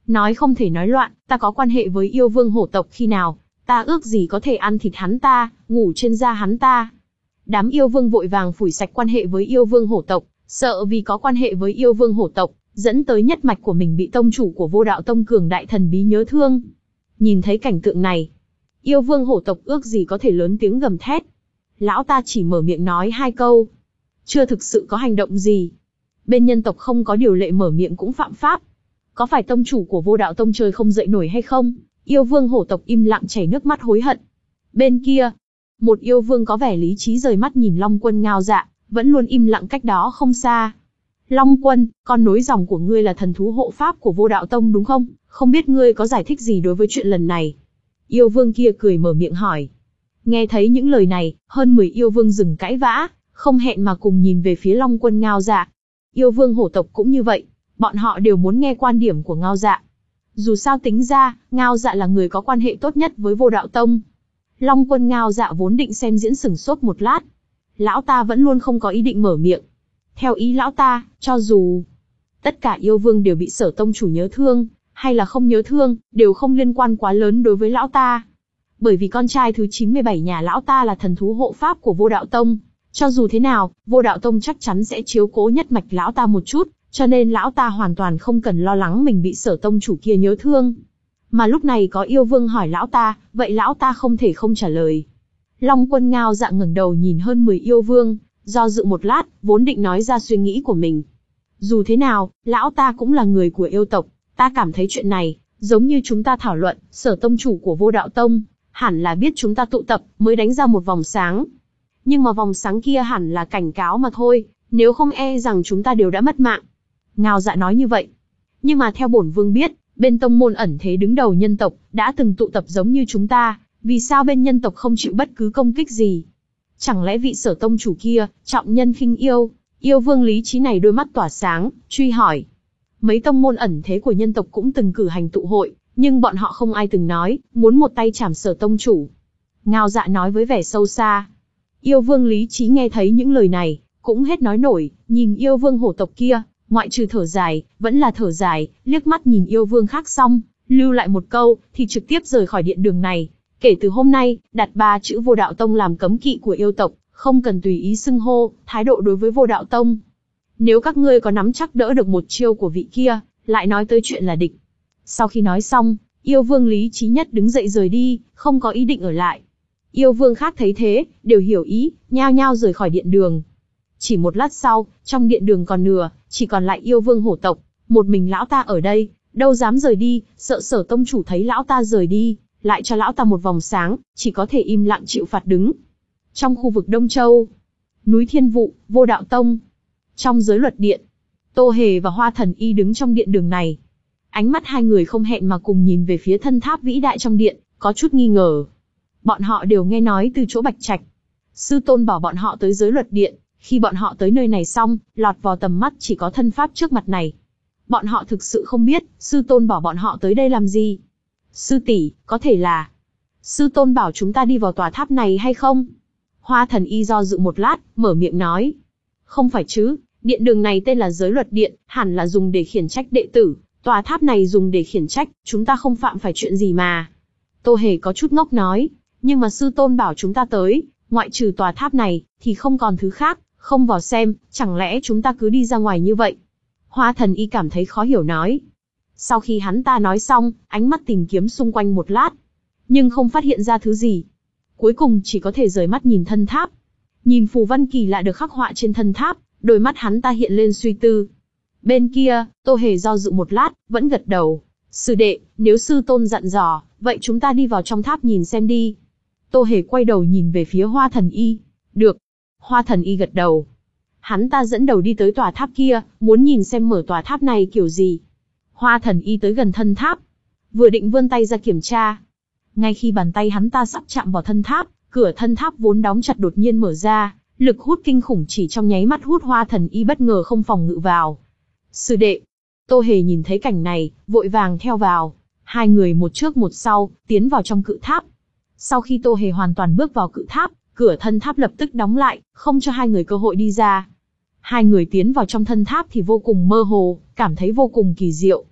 Nói không thể nói loạn, ta có quan hệ với yêu vương hổ tộc khi nào, ta ước gì có thể ăn thịt hắn ta, ngủ trên da hắn ta. Đám yêu vương vội vàng phủi sạch quan hệ với yêu vương hổ tộc, sợ vì có quan hệ với yêu vương hổ tộc, dẫn tới nhất mạch của mình bị tông chủ của Vô Đạo Tông cường đại thần bí nhớ thương. Nhìn thấy cảnh tượng này, yêu vương hổ tộc ước gì có thể lớn tiếng gầm thét. Lão ta chỉ mở miệng nói hai câu, chưa thực sự có hành động gì. Bên nhân tộc không có điều lệ mở miệng cũng phạm pháp. Có phải tông chủ của Vô Đạo Tông trời không dậy nổi hay không? Yêu vương hổ tộc im lặng chảy nước mắt hối hận. Bên kia, một yêu vương có vẻ lý trí rời mắt nhìn Long Quân Ngao Dạ, vẫn luôn im lặng cách đó không xa. Long Quân, con nối dòng của ngươi là thần thú hộ pháp của Vô Đạo Tông đúng không? Không biết ngươi có giải thích gì đối với chuyện lần này? Yêu vương kia cười mở miệng hỏi. Nghe thấy những lời này, hơn mười yêu vương dừng cãi vã, không hẹn mà cùng nhìn về phía Long Quân Ngao Dạ. Yêu vương hổ tộc cũng như vậy, bọn họ đều muốn nghe quan điểm của Ngao Dạ. Dù sao tính ra, Ngao Dạ là người có quan hệ tốt nhất với Vô Đạo Tông. Long Quân Ngao Dạ vốn định xem diễn sửng sốt một lát. Lão ta vẫn luôn không có ý định mở miệng. Theo ý lão ta, cho dù tất cả yêu vương đều bị Sở tông chủ nhớ thương, hay là không nhớ thương, đều không liên quan quá lớn đối với lão ta. Bởi vì con trai thứ chín mươi bảy nhà lão ta là thần thú hộ pháp của Vô Đạo Tông. Cho dù thế nào, Vô Đạo Tông chắc chắn sẽ chiếu cố nhất mạch lão ta một chút, cho nên lão ta hoàn toàn không cần lo lắng mình bị Sở tông chủ kia nhớ thương. Mà lúc này có yêu vương hỏi lão ta, vậy lão ta không thể không trả lời. Long Quân Ngao Dạ ngẩng đầu nhìn hơn mười yêu vương, do dự một lát, vốn định nói ra suy nghĩ của mình. Dù thế nào, lão ta cũng là người của yêu tộc, ta cảm thấy chuyện này, giống như chúng ta thảo luận, Sở tông chủ của Vô Đạo Tông, hẳn là biết chúng ta tụ tập, mới đánh ra một vòng sáng. Nhưng mà vòng sáng kia hẳn là cảnh cáo mà thôi, nếu không e rằng chúng ta đều đã mất mạng. Ngao Dạ nói như vậy. Nhưng mà theo bổn vương biết, bên tông môn ẩn thế đứng đầu nhân tộc, đã từng tụ tập giống như chúng ta, vì sao bên nhân tộc không chịu bất cứ công kích gì? Chẳng lẽ vị Sở tông chủ kia, trọng nhân khinh yêu? Yêu vương lý trí này đôi mắt tỏa sáng, truy hỏi. Mấy tông môn ẩn thế của nhân tộc cũng từng cử hành tụ hội, nhưng bọn họ không ai từng nói, muốn một tay chảm Sở tông chủ. Ngao Dạ nói với vẻ sâu xa. Yêu vương lý trí nghe thấy những lời này, cũng hết nói nổi, nhìn yêu vương hổ tộc kia, ngoại trừ thở dài, vẫn là thở dài, liếc mắt nhìn yêu vương khác xong, lưu lại một câu, thì trực tiếp rời khỏi điện đường này. Kể từ hôm nay, đặt ba chữ Vô Đạo Tông làm cấm kỵ của yêu tộc, không cần tùy ý xưng hô, thái độ đối với Vô Đạo Tông. Nếu các ngươi có nắm chắc đỡ được một chiêu của vị kia, lại nói tới chuyện là địch. Sau khi nói xong, yêu vương lý trí nhất đứng dậy rời đi, không có ý định ở lại. Yêu vương khác thấy thế, đều hiểu ý, nhao nhao rời khỏi điện đường. Chỉ một lát sau, trong điện đường còn nửa, chỉ còn lại yêu vương hổ tộc, một mình lão ta ở đây, đâu dám rời đi, sợ Sở tông chủ thấy lão ta rời đi, lại cho lão ta một vòng sáng, chỉ có thể im lặng chịu phạt đứng. Trong khu vực Đông Châu, núi Thiên Vụ, Vô Đạo Tông, trong giới luật điện, Tô Hề và Hoa Thần Y đứng trong điện đường này. Ánh mắt hai người không hẹn mà cùng nhìn về phía thân tháp vĩ đại trong điện, có chút nghi ngờ. Bọn họ đều nghe nói từ chỗ Bạch Trạch. Sư tôn bảo bọn họ tới giới luật điện, khi bọn họ tới nơi này xong, lọt vào tầm mắt chỉ có thân pháp trước mặt này. Bọn họ thực sự không biết, sư tôn bảo bọn họ tới đây làm gì. Sư tỷ, có thể là sư tôn bảo chúng ta đi vào tòa tháp này hay không? Hoa Thần Y do dự một lát, mở miệng nói. Không phải chứ, điện đường này tên là giới luật điện, hẳn là dùng để khiển trách đệ tử. Tòa tháp này dùng để khiển trách, chúng ta không phạm phải chuyện gì mà. Tô Hề có chút ngốc nói, nhưng mà sư tôn bảo chúng ta tới, ngoại trừ tòa tháp này, thì không còn thứ khác, không vào xem, chẳng lẽ chúng ta cứ đi ra ngoài như vậy? Hoa Thần Y cảm thấy khó hiểu nói. Sau khi hắn ta nói xong, ánh mắt tìm kiếm xung quanh một lát, nhưng không phát hiện ra thứ gì. Cuối cùng chỉ có thể rời mắt nhìn thân tháp. Nhìn phù văn kỳ lạ được khắc họa trên thân tháp, đôi mắt hắn ta hiện lên suy tư. Bên kia, Tô Hề do dự một lát, vẫn gật đầu. Sư đệ, nếu sư tôn dặn dò, vậy chúng ta đi vào trong tháp nhìn xem đi. Tô Hề quay đầu nhìn về phía Hoa Thần Y. Được. Hoa Thần Y gật đầu. Hắn ta dẫn đầu đi tới tòa tháp kia, muốn nhìn xem mở tòa tháp này kiểu gì. Hoa Thần Y tới gần thân tháp, vừa định vươn tay ra kiểm tra. Ngay khi bàn tay hắn ta sắp chạm vào thân tháp, cửa thân tháp vốn đóng chặt đột nhiên mở ra, lực hút kinh khủng chỉ trong nháy mắt hút Hoa Thần Y bất ngờ không phòng ngự vào. Sư đệ. Tô Hề nhìn thấy cảnh này, vội vàng theo vào. Hai người một trước một sau, tiến vào trong cự tháp. Sau khi Tô Hề hoàn toàn bước vào cự tháp, cửa thân tháp lập tức đóng lại, không cho hai người cơ hội đi ra. Hai người tiến vào trong thân tháp thì vô cùng mơ hồ, cảm thấy vô cùng kỳ diệu.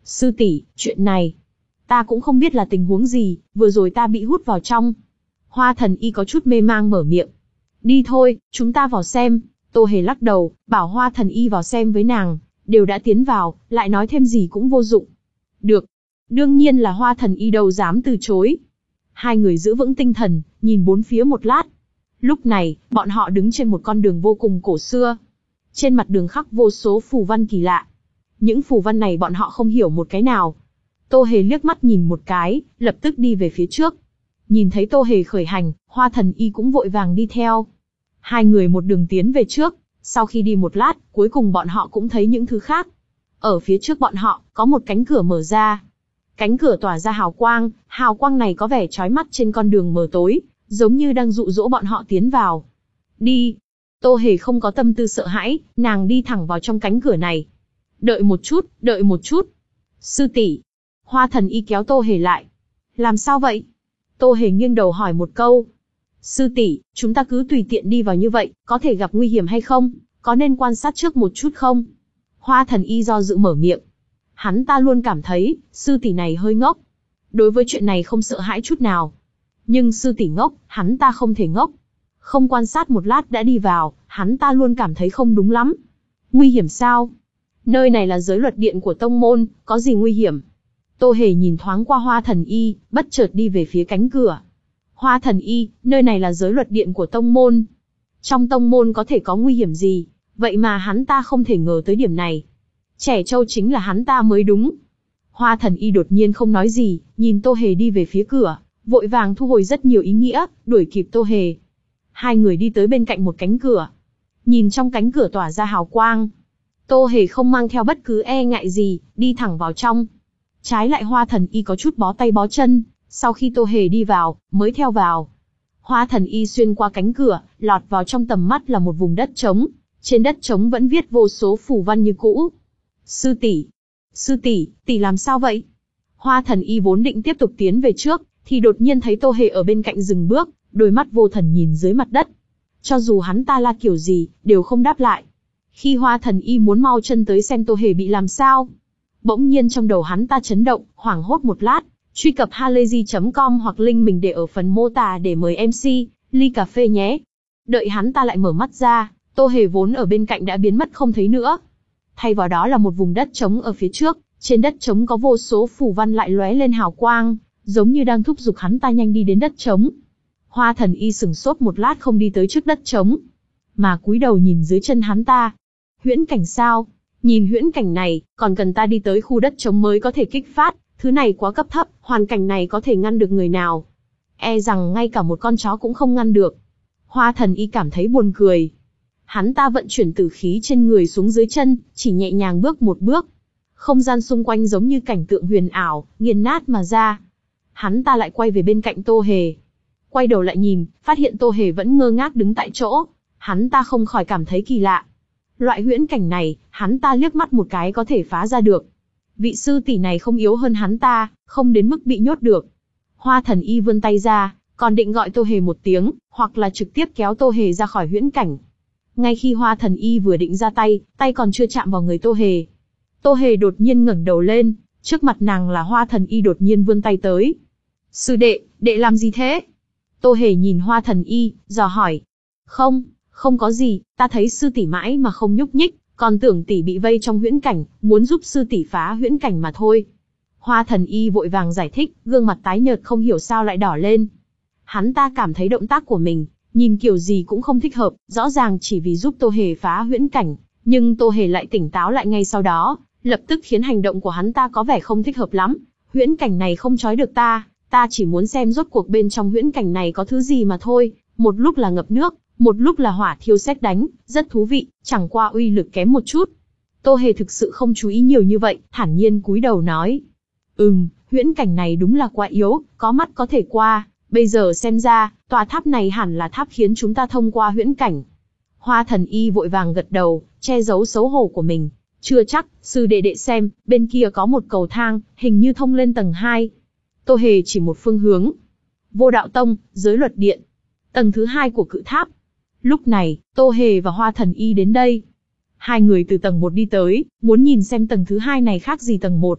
Sư tỷ, chuyện này, ta cũng không biết là tình huống gì, vừa rồi ta bị hút vào trong. Hoa thần y có chút mê mang mở miệng. Đi thôi, chúng ta vào xem. Tô Hề lắc đầu, bảo hoa thần y vào xem với nàng, đều đã tiến vào, lại nói thêm gì cũng vô dụng. Được. Đương nhiên là hoa thần y đâu dám từ chối. Hai người giữ vững tinh thần, nhìn bốn phía một lát. Lúc này, bọn họ đứng trên một con đường vô cùng cổ xưa. Trên mặt đường khắc vô số phù văn kỳ lạ. Những phù văn này bọn họ không hiểu một cái nào. Tô Hề liếc mắt nhìn một cái, lập tức đi về phía trước. Nhìn thấy Tô Hề khởi hành, hoa thần y cũng vội vàng đi theo. Hai người một đường tiến về trước, sau khi đi một lát, cuối cùng bọn họ cũng thấy những thứ khác. Ở phía trước bọn họ, có một cánh cửa mở ra. Cánh cửa tỏa ra hào quang, hào quang này có vẻ chói mắt trên con đường mờ tối, giống như đang dụ dỗ bọn họ tiến vào. Đi! Tô Hề không có tâm tư sợ hãi, nàng đi thẳng vào trong cánh cửa này. Đợi một chút, đợi một chút. Sư tỷ! Hoa thần y kéo Tô Hề lại. Làm sao vậy? Tô Hề nghiêng đầu hỏi một câu. Sư tỷ, chúng ta cứ tùy tiện đi vào như vậy, có thể gặp nguy hiểm hay không? Có nên quan sát trước một chút không? Hoa thần y do dự mở miệng. Hắn ta luôn cảm thấy, sư tỷ này hơi ngốc. Đối với chuyện này không sợ hãi chút nào. Nhưng sư tỷ ngốc, hắn ta không thể ngốc. Không quan sát một lát đã đi vào, hắn ta luôn cảm thấy không đúng lắm. Nguy hiểm sao? Nơi này là giới luật điện của tông môn, có gì nguy hiểm? Tô Hề nhìn thoáng qua hoa thần y, bất chợt đi về phía cánh cửa. Hoa thần y, nơi này là giới luật điện của tông môn. Trong tông môn có thể có nguy hiểm gì? Vậy mà hắn ta không thể ngờ tới điểm này. Trẻ trâu chính là hắn ta mới đúng. Hoa thần y đột nhiên không nói gì, nhìn Tô Hề đi về phía cửa, vội vàng thu hồi rất nhiều ý nghĩa, đuổi kịp Tô Hề. Hai người đi tới bên cạnh một cánh cửa. Nhìn trong cánh cửa tỏa ra hào quang. Tô Hề không mang theo bất cứ e ngại gì, đi thẳng vào trong. Trái lại hoa thần y có chút bó tay bó chân, sau khi Tô Hề đi vào, mới theo vào. Hoa thần y xuyên qua cánh cửa, lọt vào trong tầm mắt là một vùng đất trống. Trên đất trống vẫn viết vô số phù văn như cũ. Sư tỷ, sư tỷ, tỷ làm sao vậy? Hoa thần y vốn định tiếp tục tiến về trước, thì đột nhiên thấy Tô Hề ở bên cạnh dừng bước, đôi mắt vô thần nhìn dưới mặt đất. Cho dù hắn ta la kiểu gì, đều không đáp lại. Khi hoa thần y muốn mau chân tới xem Tô Hề bị làm sao, bỗng nhiên trong đầu hắn ta chấn động, hoảng hốt một lát. Truy cập halayzi chấm com hoặc link mình để ở phần mô tả để mời em xê, ly cà phê nhé. Đợi hắn ta lại mở mắt ra, Tô Hề vốn ở bên cạnh đã biến mất không thấy nữa. Thay vào đó là một vùng đất trống ở phía trước, trên đất trống có vô số phù văn lại lóe lên hào quang, giống như đang thúc giục hắn ta nhanh đi đến đất trống. Hoa thần y sửng sốt một lát không đi tới trước đất trống, mà cúi đầu nhìn dưới chân hắn ta. Huyễn cảnh sao? Nhìn huyễn cảnh này, còn cần ta đi tới khu đất trống mới có thể kích phát, thứ này quá cấp thấp, hoàn cảnh này có thể ngăn được người nào? E rằng ngay cả một con chó cũng không ngăn được. Hoa thần y cảm thấy buồn cười. Hắn ta vận chuyển tử khí trên người xuống dưới chân, chỉ nhẹ nhàng bước một bước. Không gian xung quanh giống như cảnh tượng huyền ảo, nghiền nát mà ra. Hắn ta lại quay về bên cạnh Tô Hề. Quay đầu lại nhìn, phát hiện Tô Hề vẫn ngơ ngác đứng tại chỗ. Hắn ta không khỏi cảm thấy kỳ lạ. Loại huyễn cảnh này, hắn ta liếc mắt một cái có thể phá ra được. Vị sư tỷ này không yếu hơn hắn ta, không đến mức bị nhốt được. Hoa thần y vươn tay ra, còn định gọi Tô Hề một tiếng, hoặc là trực tiếp kéo Tô Hề ra khỏi huyễn cảnh. Ngay khi hoa thần y vừa định ra tay, tay còn chưa chạm vào người Tô Hề. Tô Hề đột nhiên ngẩng đầu lên, trước mặt nàng là hoa thần y đột nhiên vươn tay tới. Sư đệ, đệ làm gì thế? Tô Hề nhìn hoa thần y, dò hỏi. Không, không có gì, ta thấy sư tỷ mãi mà không nhúc nhích, còn tưởng tỷ bị vây trong huyễn cảnh, muốn giúp sư tỷ phá huyễn cảnh mà thôi. Hoa thần y vội vàng giải thích, gương mặt tái nhợt không hiểu sao lại đỏ lên. Hắn ta cảm thấy động tác của mình, nhìn kiểu gì cũng không thích hợp, rõ ràng chỉ vì giúp Tô Hề phá huyễn cảnh, nhưng Tô Hề lại tỉnh táo lại ngay sau đó, lập tức khiến hành động của hắn ta có vẻ không thích hợp lắm. Huyễn cảnh này không trói được ta, ta chỉ muốn xem rốt cuộc bên trong huyễn cảnh này có thứ gì mà thôi, một lúc là ngập nước, một lúc là hỏa thiêu sét đánh, rất thú vị, chẳng qua uy lực kém một chút. Tô Hề thực sự không chú ý nhiều như vậy, thản nhiên cúi đầu nói. Ừm, huyễn cảnh này đúng là quá yếu, có mắt có thể qua, bây giờ xem ra, tòa tháp này hẳn là tháp khiến chúng ta thông qua huyễn cảnh. Hoa thần y vội vàng gật đầu, che giấu xấu hổ của mình. Chưa chắc, sư đệ đệ xem, bên kia có một cầu thang, hình như thông lên tầng hai. Tô Hề chỉ một phương hướng. Vô Đạo Tông, giới luật điện. Tầng thứ hai của cự tháp. Lúc này, Tô Hề và Hoa thần y đến đây. Hai người từ tầng một đi tới, muốn nhìn xem tầng thứ hai này khác gì tầng một.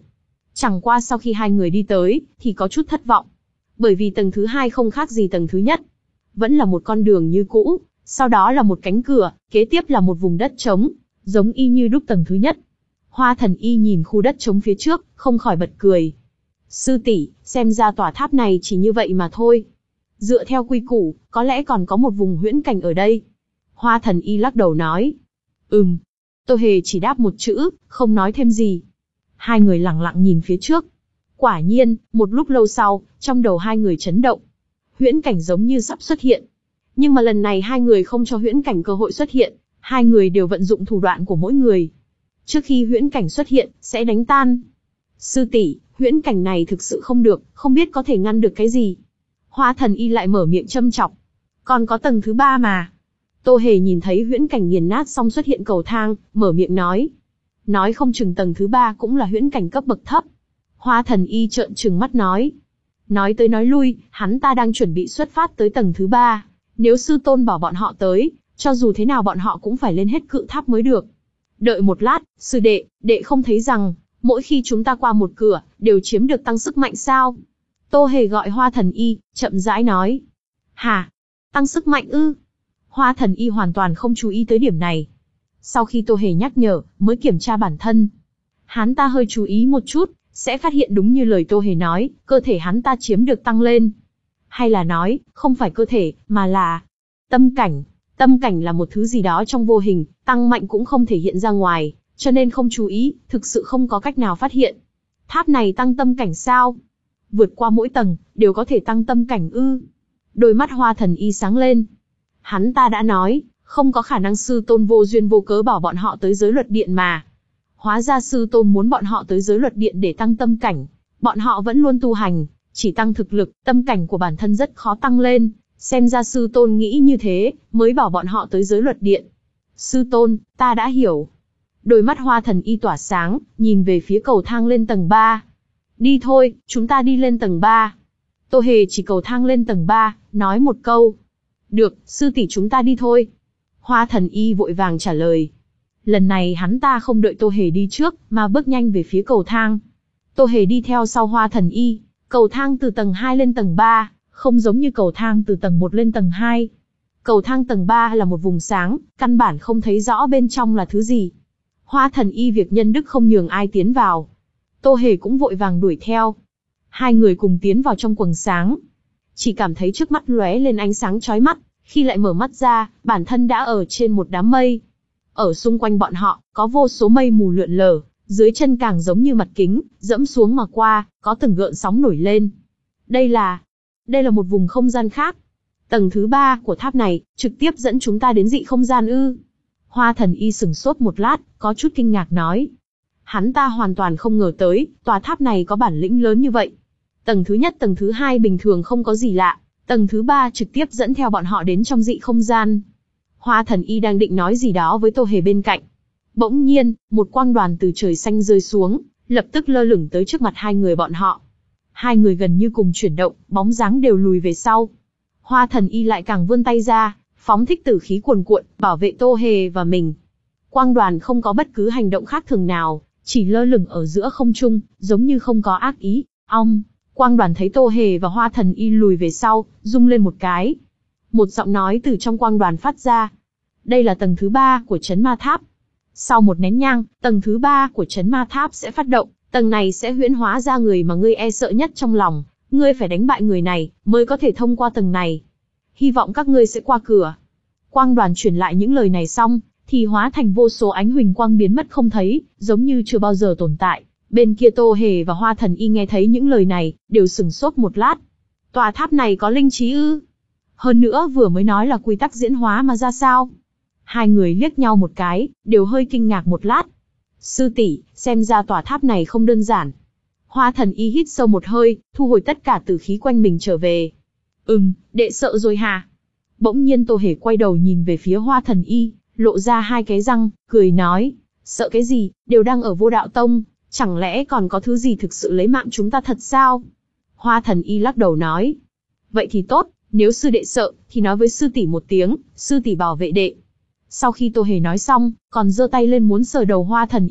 Chẳng qua sau khi hai người đi tới, thì có chút thất vọng. Bởi vì tầng thứ hai không khác gì tầng thứ nhất. Vẫn là một con đường như cũ, sau đó là một cánh cửa, kế tiếp là một vùng đất trống, giống y như đúc tầng thứ nhất. Hoa Thần Y nhìn khu đất trống phía trước, không khỏi bật cười. Sư tỷ, xem ra tòa tháp này chỉ như vậy mà thôi. Dựa theo quy củ, có lẽ còn có một vùng huyễn cảnh ở đây. Hoa Thần Y lắc đầu nói. Ừm. Tô Hề chỉ đáp một chữ, không nói thêm gì. Hai người lặng lặng nhìn phía trước. Quả nhiên, một lúc lâu sau, trong đầu hai người chấn động. Huyễn cảnh giống như sắp xuất hiện. Nhưng mà lần này hai người không cho huyễn cảnh cơ hội xuất hiện, hai người đều vận dụng thủ đoạn của mỗi người. Trước khi huyễn cảnh xuất hiện, sẽ đánh tan. Sư tỷ, huyễn cảnh này thực sự không được, không biết có thể ngăn được cái gì. Hoa Thần Y lại mở miệng châm chọc. Còn có tầng thứ ba mà. Tô Hề nhìn thấy huyễn cảnh nghiền nát xong xuất hiện cầu thang, mở miệng nói. Nói không chừng tầng thứ ba cũng là huyễn cảnh cấp bậc thấp. Hoa Thần Y trợn trừng mắt nói. Nói tới nói lui, hắn ta đang chuẩn bị xuất phát tới tầng thứ ba. Nếu sư tôn bảo bọn họ tới, cho dù thế nào bọn họ cũng phải lên hết cự tháp mới được. Đợi một lát, sư đệ, đệ không thấy rằng, mỗi khi chúng ta qua một cửa, đều chiếm được tăng sức mạnh sao? Tô Hề gọi Hoa Thần Y, chậm rãi nói. Hả? Tăng sức mạnh ư? Hoa Thần Y hoàn toàn không chú ý tới điểm này. Sau khi Tô Hề nhắc nhở, mới kiểm tra bản thân. Hắn ta hơi chú ý một chút, sẽ phát hiện đúng như lời Tô Hề nói, cơ thể hắn ta chiếm được tăng lên. Hay là nói, không phải cơ thể, mà là tâm cảnh. Tâm cảnh là một thứ gì đó trong vô hình, tăng mạnh cũng không thể hiện ra ngoài, cho nên không chú ý, thực sự không có cách nào phát hiện. Tháp này tăng tâm cảnh sao? Vượt qua mỗi tầng, đều có thể tăng tâm cảnh ư? Đôi mắt Hoa Thần Y sáng lên. Hắn ta đã nói, không có khả năng sư tôn vô duyên vô cớ bảo bọn họ tới giới luật điện mà. Hóa ra sư tôn muốn bọn họ tới giới luật điện để tăng tâm cảnh. Bọn họ vẫn luôn tu hành, chỉ tăng thực lực, tâm cảnh của bản thân rất khó tăng lên. Xem ra sư tôn nghĩ như thế, mới bảo bọn họ tới giới luật điện. Sư tôn, ta đã hiểu. Đôi mắt Hoa Thần Y tỏa sáng, nhìn về phía cầu thang lên tầng ba. Đi thôi, chúng ta đi lên tầng ba. Tô Hề chỉ cầu thang lên tầng ba, nói một câu. Được, sư tỷ chúng ta đi thôi. Hoa Thần Y vội vàng trả lời. Lần này hắn ta không đợi Tô Hề đi trước, mà bước nhanh về phía cầu thang. Tô Hề đi theo sau Hoa Thần Y, cầu thang từ tầng hai lên tầng ba, không giống như cầu thang từ tầng một lên tầng hai. Cầu thang tầng ba là một vùng sáng, căn bản không thấy rõ bên trong là thứ gì. Hoa Thần Y việc nhân đức không nhường ai tiến vào. Tô Hề cũng vội vàng đuổi theo. Hai người cùng tiến vào trong quầng sáng. Chỉ cảm thấy trước mắt lóe lên ánh sáng chói mắt, khi lại mở mắt ra, bản thân đã ở trên một đám mây. Ở xung quanh bọn họ, có vô số mây mù lượn lờ, dưới chân càng giống như mặt kính, dẫm xuống mà qua, có từng gợn sóng nổi lên. Đây là... Đây là một vùng không gian khác. Tầng thứ ba của tháp này, trực tiếp dẫn chúng ta đến dị không gian ư. Hoa Thần Y sửng sốt một lát, có chút kinh ngạc nói. Hắn ta hoàn toàn không ngờ tới, tòa tháp này có bản lĩnh lớn như vậy. Tầng thứ nhất, tầng thứ hai bình thường không có gì lạ, tầng thứ ba trực tiếp dẫn theo bọn họ đến trong dị không gian. Hoa Thần Y đang định nói gì đó với Tô Hề bên cạnh. Bỗng nhiên, một quang đoàn từ trời xanh rơi xuống, lập tức lơ lửng tới trước mặt hai người bọn họ. Hai người gần như cùng chuyển động, bóng dáng đều lùi về sau. Hoa Thần Y lại càng vươn tay ra, phóng thích tử khí cuồn cuộn, bảo vệ Tô Hề và mình. Quang đoàn không có bất cứ hành động khác thường nào, chỉ lơ lửng ở giữa không trung, giống như không có ác ý. Ong, quang đoàn thấy Tô Hề và Hoa Thần Y lùi về sau, rung lên một cái. Một giọng nói từ trong quang đoàn phát ra. Đây là tầng thứ ba của Chấn Ma Tháp. Sau một nén nhang, tầng thứ ba của Chấn Ma Tháp sẽ phát động. Tầng này sẽ huyễn hóa ra người mà ngươi e sợ nhất trong lòng. Ngươi phải đánh bại người này, mới có thể thông qua tầng này. Hy vọng các ngươi sẽ qua cửa. Quang đoàn truyền lại những lời này xong, thì hóa thành vô số ánh huỳnh quang biến mất không thấy, giống như chưa bao giờ tồn tại. Bên kia Tô Hề và Hoa Thần Y nghe thấy những lời này, đều sửng sốt một lát. Tòa tháp này có linh trí ư? Hơn nữa vừa mới nói là quy tắc diễn hóa mà ra sao? Hai người liếc nhau một cái, đều hơi kinh ngạc một lát. Sư tỷ, xem ra tòa tháp này không đơn giản. Hoa Thần Y hít sâu một hơi, thu hồi tất cả tử khí quanh mình trở về. Ừm, đệ sợ rồi hả? Bỗng nhiên Tô Hề quay đầu nhìn về phía Hoa Thần Y, lộ ra hai cái răng, cười nói. Sợ cái gì, đều đang ở Vô Đạo Tông, chẳng lẽ còn có thứ gì thực sự lấy mạng chúng ta thật sao? Hoa Thần Y lắc đầu nói. Vậy thì tốt, nếu sư đệ sợ, thì nói với sư tỷ một tiếng, sư tỷ bảo vệ đệ. Sau khi Tô Hề nói xong, còn giơ tay lên muốn sờ đầu Hoa Thần Y,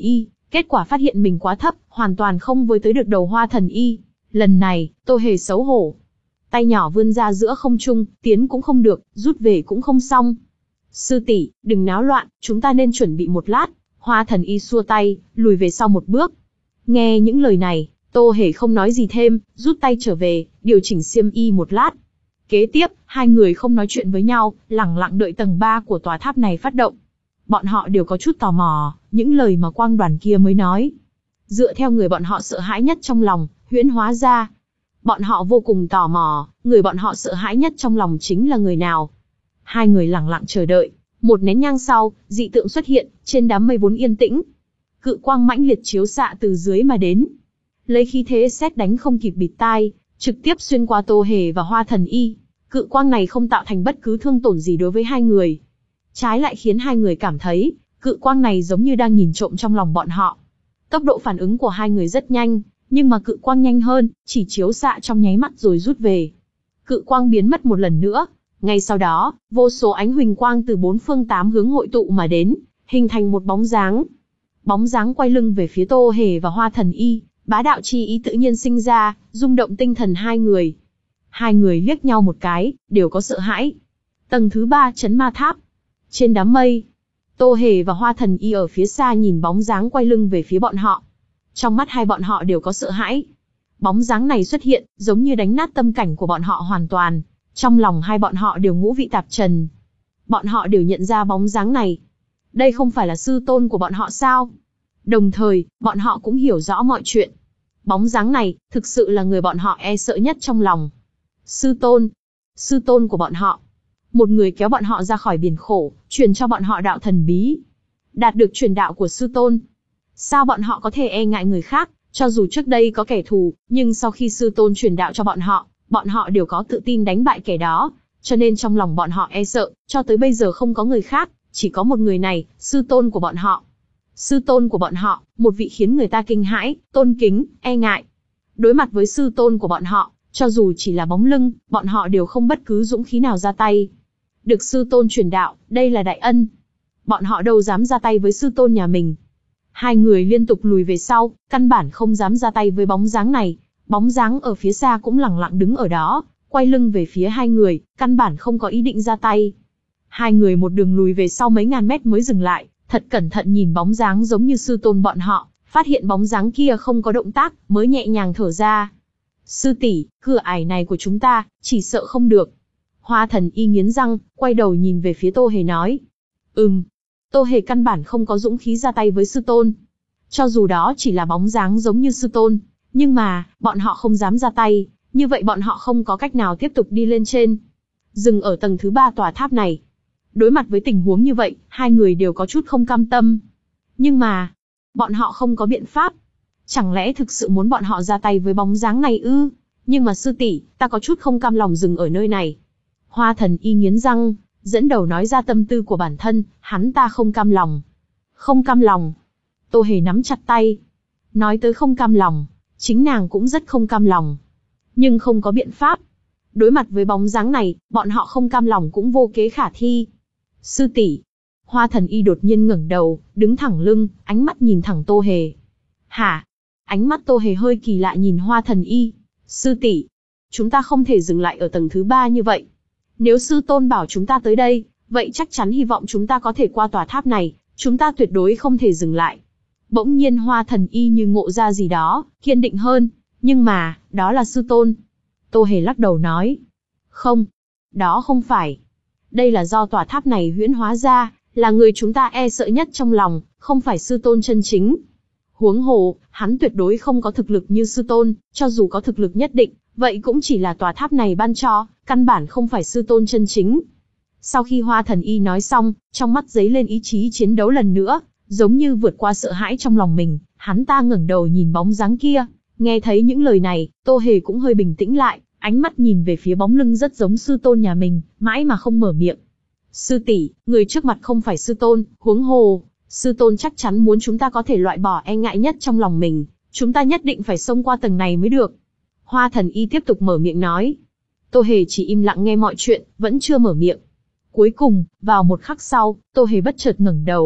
Kết quả phát hiện mình quá thấp, hoàn toàn không với tới được đầu Hoa Thần Y. Lần này, Tô Hề xấu hổ. Tay nhỏ vươn ra giữa không trung, tiến cũng không được, rút về cũng không xong. Sư tỷ, đừng náo loạn, chúng ta nên chuẩn bị một lát. Hoa Thần Y xua tay, lùi về sau một bước. Nghe những lời này, Tô Hề không nói gì thêm, rút tay trở về, điều chỉnh xiêm y một lát. Kế tiếp, hai người không nói chuyện với nhau, lẳng lặng đợi tầng ba của tòa tháp này phát động. Bọn họ đều có chút tò mò, những lời mà quang đoàn kia mới nói. Dựa theo người bọn họ sợ hãi nhất trong lòng, huyễn hóa ra. Bọn họ vô cùng tò mò, người bọn họ sợ hãi nhất trong lòng chính là người nào. Hai người lẳng lặng chờ đợi. Một nén nhang sau, dị tượng xuất hiện, trên đám mây vốn yên tĩnh. Cự quang mãnh liệt chiếu xạ từ dưới mà đến. Lấy khí thế sét đánh không kịp bịt tai, trực tiếp xuyên qua Tô Hề và Hoa Thần Y. Cự quang này không tạo thành bất cứ thương tổn gì đối với hai người. Trái lại khiến hai người cảm thấy, cự quang này giống như đang nhìn trộm trong lòng bọn họ. Tốc độ phản ứng của hai người rất nhanh, nhưng mà cự quang nhanh hơn, chỉ chiếu xạ trong nháy mắt rồi rút về. Cự quang biến mất một lần nữa. Ngay sau đó, vô số ánh huỳnh quang từ bốn phương tám hướng hội tụ mà đến, hình thành một bóng dáng. Bóng dáng quay lưng về phía Tô Hề và Hoa Thần Y, bá đạo chi ý tự nhiên sinh ra, rung động tinh thần hai người. Hai người liếc nhau một cái, đều có sợ hãi. Tầng thứ ba Chấn Ma Tháp. Trên đám mây, Tô Hề và Hoa Thần Y ở phía xa nhìn bóng dáng quay lưng về phía bọn họ. Trong mắt hai bọn họ đều có sợ hãi. Bóng dáng này xuất hiện, giống như đánh nát tâm cảnh của bọn họ hoàn toàn. Trong lòng hai bọn họ đều ngũ vị tạp trần. Bọn họ đều nhận ra bóng dáng này. Đây không phải là sư tôn của bọn họ sao? Đồng thời, bọn họ cũng hiểu rõ mọi chuyện. Bóng dáng này, thực sự là người bọn họ e sợ nhất trong lòng. Sư tôn. Sư tôn của bọn họ. Một người kéo bọn họ ra khỏi biển khổ, truyền cho bọn họ đạo thần bí. Đạt được truyền đạo của sư tôn. Sao bọn họ có thể e ngại người khác, cho dù trước đây có kẻ thù, nhưng sau khi sư tôn truyền đạo cho bọn họ, bọn họ đều có tự tin đánh bại kẻ đó. Cho nên trong lòng bọn họ e sợ, cho tới bây giờ không có người khác, chỉ có một người này, sư tôn của bọn họ. Sư tôn của bọn họ, một vị khiến người ta kinh hãi, tôn kính, e ngại. Đối mặt với sư tôn của bọn họ, cho dù chỉ là bóng lưng, bọn họ đều không bất cứ dũng khí nào ra tay. Được sư tôn truyền đạo, đây là đại ân. Bọn họ đâu dám ra tay với sư tôn nhà mình. Hai người liên tục lùi về sau, căn bản không dám ra tay với bóng dáng này. Bóng dáng ở phía xa cũng lẳng lặng đứng ở đó, quay lưng về phía hai người, căn bản không có ý định ra tay. Hai người một đường lùi về sau mấy ngàn mét mới dừng lại, thật cẩn thận nhìn bóng dáng giống như sư tôn bọn họ, phát hiện bóng dáng kia không có động tác, mới nhẹ nhàng thở ra. Sư tỷ, cửa ải này của chúng ta, chỉ sợ không được. Hoa Thần Y nghiến răng, quay đầu nhìn về phía Tô Hề nói. Ừm. Tô Hề căn bản không có dũng khí ra tay với sư tôn. Cho dù đó chỉ là bóng dáng giống như sư tôn, nhưng mà, bọn họ không dám ra tay, như vậy bọn họ không có cách nào tiếp tục đi lên trên. Dừng ở tầng thứ ba tòa tháp này. Đối mặt với tình huống như vậy, hai người đều có chút không cam tâm. Nhưng mà, bọn họ không có biện pháp. Chẳng lẽ thực sự muốn bọn họ ra tay với bóng dáng này ư? Nhưng mà sư tỷ, ta có chút không cam lòng dừng ở nơi này. Hoa Thần Y nghiến răng, dẫn đầu nói ra tâm tư của bản thân, hắn ta không cam lòng. Không cam lòng. Tô Hề nắm chặt tay. Nói tới không cam lòng, chính nàng cũng rất không cam lòng. Nhưng không có biện pháp. Đối mặt với bóng dáng này, bọn họ không cam lòng cũng vô kế khả thi. Sư tỷ. Hoa Thần Y đột nhiên ngẩng đầu, đứng thẳng lưng, ánh mắt nhìn thẳng Tô Hề. Hả? Ánh mắt Tô Hề hơi kỳ lạ nhìn Hoa Thần Y. Sư tỷ, chúng ta không thể dừng lại ở tầng thứ ba như vậy. Nếu sư tôn bảo chúng ta tới đây, vậy chắc chắn hy vọng chúng ta có thể qua tòa tháp này, chúng ta tuyệt đối không thể dừng lại. Bỗng nhiên Hoa Thần Y như ngộ ra gì đó, kiên định hơn. Nhưng mà, đó là sư tôn. Tô Hề lắc đầu nói. Không, đó không phải. Đây là do tòa tháp này huyễn hóa ra, là người chúng ta e sợ nhất trong lòng, không phải sư tôn chân chính. Huống hồ, hắn tuyệt đối không có thực lực như sư tôn, cho dù có thực lực nhất định, vậy cũng chỉ là tòa tháp này ban cho, căn bản không phải sư tôn chân chính. Sau khi Hoa Thần Y nói xong, trong mắt giấy lên ý chí chiến đấu lần nữa, giống như vượt qua sợ hãi trong lòng mình, hắn ta ngẩng đầu nhìn bóng dáng kia. Nghe thấy những lời này, Tô Hề cũng hơi bình tĩnh lại, ánh mắt nhìn về phía bóng lưng rất giống sư tôn nhà mình, mãi mà không mở miệng. Sư tỷ, người trước mặt không phải sư tôn, huống hồ, sư tôn chắc chắn muốn chúng ta có thể loại bỏ e ngại nhất trong lòng mình, chúng ta nhất định phải xông qua tầng này mới được. Hoa Thần Y tiếp tục mở miệng nói. Tô Hề chỉ im lặng nghe mọi chuyện, vẫn chưa mở miệng. Cuối cùng, vào một khắc sau, Tô Hề bất chợt ngẩng đầu.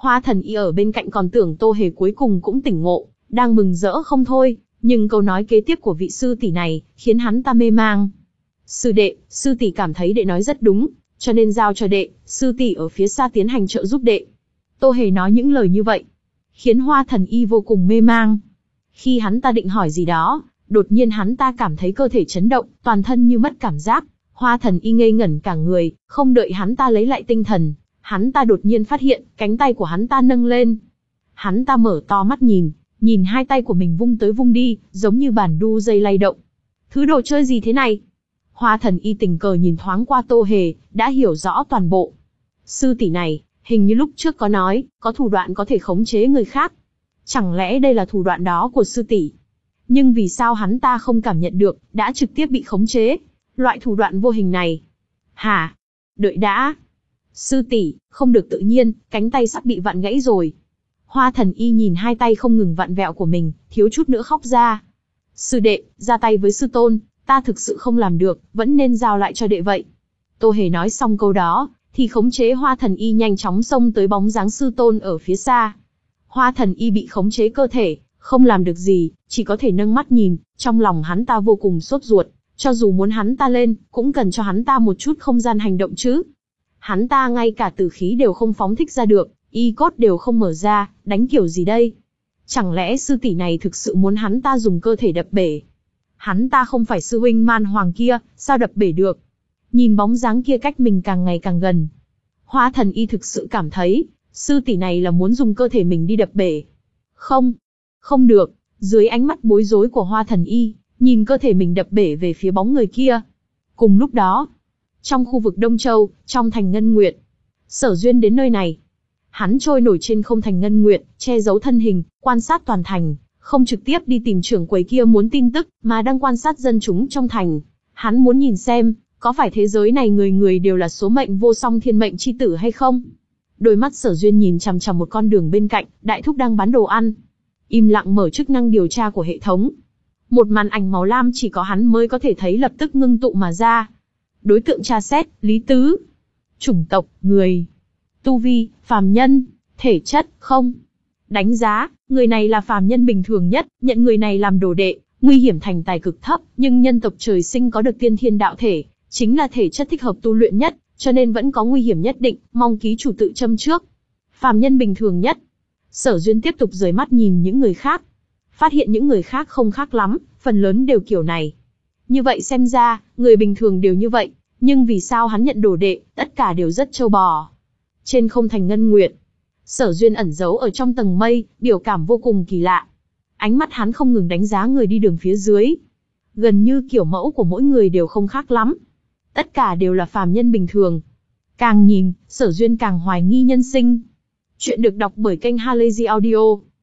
Hoa Thần Y ở bên cạnh còn tưởng Tô Hề cuối cùng cũng tỉnh ngộ, đang mừng rỡ không thôi, nhưng câu nói kế tiếp của vị sư tỷ này khiến hắn ta mê mang. Sư đệ, sư tỷ cảm thấy đệ nói rất đúng, cho nên giao cho đệ, sư tỷ ở phía xa tiến hành trợ giúp đệ. Tô Hề nói những lời như vậy, khiến Hoa Thần Y vô cùng mê mang. Khi hắn ta định hỏi gì đó, đột nhiên hắn ta cảm thấy cơ thể chấn động, toàn thân như mất cảm giác. Hoa Thần Y ngây ngẩn cả người, không đợi hắn ta lấy lại tinh thần, hắn ta đột nhiên phát hiện, cánh tay của hắn ta nâng lên. Hắn ta mở to mắt nhìn, nhìn hai tay của mình vung tới vung đi, giống như bàn đu dây lay động. Thứ đồ chơi gì thế này? Hoa Thần Y tình cờ nhìn thoáng qua Tô Hề, đã hiểu rõ toàn bộ. Sư tỷ này, hình như lúc trước có nói, có thủ đoạn có thể khống chế người khác. Chẳng lẽ đây là thủ đoạn đó của sư tỷ? Nhưng vì sao hắn ta không cảm nhận được, đã trực tiếp bị khống chế? Loại thủ đoạn vô hình này. Hả? Đợi đã. Sư tỷ, không được tự nhiên, cánh tay sắp bị vặn gãy rồi. Hoa Thần Y nhìn hai tay không ngừng vặn vẹo của mình, thiếu chút nữa khóc ra. Sư đệ, ra tay với sư tôn, ta thực sự không làm được, vẫn nên giao lại cho đệ vậy. Tô Hề nói xong câu đó, thì khống chế Hoa Thần Y nhanh chóng xông tới bóng dáng sư tôn ở phía xa. Hoa Thần Y bị khống chế cơ thể, không làm được gì, chỉ có thể nâng mắt nhìn, trong lòng hắn ta vô cùng sốt ruột, cho dù muốn hắn ta lên, cũng cần cho hắn ta một chút không gian hành động chứ. Hắn ta ngay cả tử khí đều không phóng thích ra được, y cốt đều không mở ra, đánh kiểu gì đây? Chẳng lẽ sư tỷ này thực sự muốn hắn ta dùng cơ thể đập bể? Hắn ta không phải sư huynh Man Hoàng kia, sao đập bể được? Nhìn bóng dáng kia cách mình càng ngày càng gần, Hoa Thần Y thực sự cảm thấy, sư tỷ này là muốn dùng cơ thể mình đi đập bể. Không, không được, dưới ánh mắt bối rối của Hoa Thần Y, nhìn cơ thể mình đập bể về phía bóng người kia. Cùng lúc đó, trong khu vực Đông Châu, trong thành Ngân Nguyệt, Sở Duyên đến nơi này. Hắn trôi nổi trên không thành Ngân Nguyệt, che giấu thân hình, quan sát toàn thành, không trực tiếp đi tìm trưởng quầy kia muốn tin tức, mà đang quan sát dân chúng trong thành. Hắn muốn nhìn xem, có phải thế giới này người người đều là số mệnh vô song thiên mệnh chi tử hay không? Đôi mắt Sở Duyên nhìn chằm chằm một con đường bên cạnh, đại thúc đang bán đồ ăn. Im lặng mở chức năng điều tra của hệ thống. Một màn ảnh màu lam chỉ có hắn mới có thể thấy lập tức ngưng tụ mà ra. Đối tượng tra xét, Lý Tứ. Chủng tộc, người. Tu vi, phàm nhân. Thể chất, không. Đánh giá, người này là phàm nhân bình thường nhất, nhận người này làm đồ đệ, nguy hiểm thành tài cực thấp, nhưng nhân tộc trời sinh có được tiên thiên đạo thể, chính là thể chất thích hợp tu luyện nhất, cho nên vẫn có nguy hiểm nhất định, mong ký chủ tự châm trước. Phàm nhân bình thường nhất. Sở Duyên tiếp tục rời mắt nhìn những người khác. Phát hiện những người khác không khác lắm, phần lớn đều kiểu này. Như vậy xem ra, người bình thường đều như vậy, nhưng vì sao hắn nhận đồ đệ, tất cả đều rất trâu bò. Trên không thành Ngân Nguyệt, Sở Duyên ẩn giấu ở trong tầng mây, biểu cảm vô cùng kỳ lạ. Ánh mắt hắn không ngừng đánh giá người đi đường phía dưới. Gần như kiểu mẫu của mỗi người đều không khác lắm. Tất cả đều là phàm nhân bình thường. Càng nhìn, Sở Duyên càng hoài nghi nhân sinh. Chuyện được đọc bởi kênh Halazy Audio.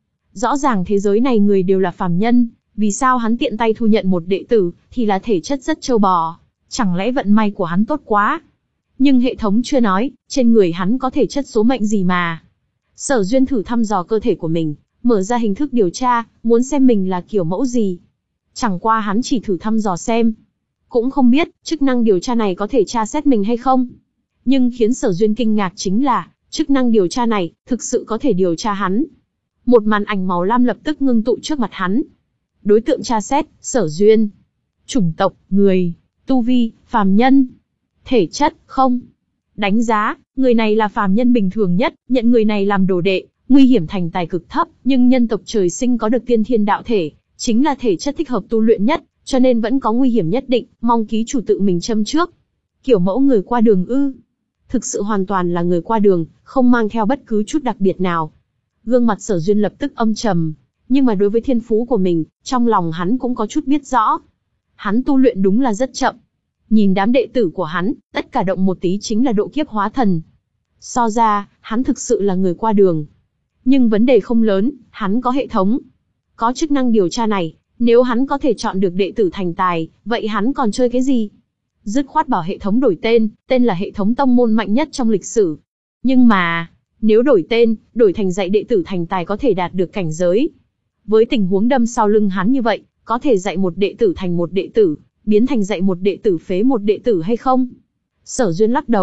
Rõ ràng thế giới này người đều là phàm nhân, vì sao hắn tiện tay thu nhận một đệ tử, thì là thể chất rất trâu bò. Chẳng lẽ vận may của hắn tốt quá? Nhưng hệ thống chưa nói, trên người hắn có thể chất số mệnh gì mà. Sở Duyên thử thăm dò cơ thể của mình, mở ra hình thức điều tra, muốn xem mình là kiểu mẫu gì. Chẳng qua hắn chỉ thử thăm dò xem. Cũng không biết, chức năng điều tra này có thể tra xét mình hay không. Nhưng khiến Sở Duyên kinh ngạc chính là, chức năng điều tra này, thực sự có thể điều tra hắn. Một màn ảnh màu lam lập tức ngưng tụ trước mặt hắn. Đối tượng tra xét, Sở Duyên. Chủng tộc, người. Tu vi, phàm nhân. Thể chất, không. Đánh giá, người này là phàm nhân bình thường nhất, nhận người này làm đồ đệ, nguy hiểm thành tài cực thấp, nhưng nhân tộc trời sinh có được tiên thiên đạo thể, chính là thể chất thích hợp tu luyện nhất, cho nên vẫn có nguy hiểm nhất định, mong ký chủ tự mình châm trước. Kiểu mẫu người qua đường ư? Thực sự hoàn toàn là người qua đường, không mang theo bất cứ chút đặc biệt nào. Gương mặt Sở Duyên lập tức âm trầm, nhưng mà đối với thiên phú của mình, trong lòng hắn cũng có chút biết rõ. Hắn tu luyện đúng là rất chậm. Nhìn đám đệ tử của hắn, tất cả động một tí chính là độ kiếp hóa thần. So ra, hắn thực sự là người qua đường. Nhưng vấn đề không lớn, hắn có hệ thống. Có chức năng điều tra này, nếu hắn có thể chọn được đệ tử thành tài, vậy hắn còn chơi cái gì? Dứt khoát bảo hệ thống đổi tên, tên là hệ thống tông môn mạnh nhất trong lịch sử. Nhưng mà, nếu đổi tên, đổi thành dạy đệ tử thành tài có thể đạt được cảnh giới. Với tình huống đâm sau lưng hắn như vậy, có thể dạy một đệ tử thành một đệ tử, biến thành dạy một đệ tử phế một đệ tử hay không? Sở Duyên lắc đầu,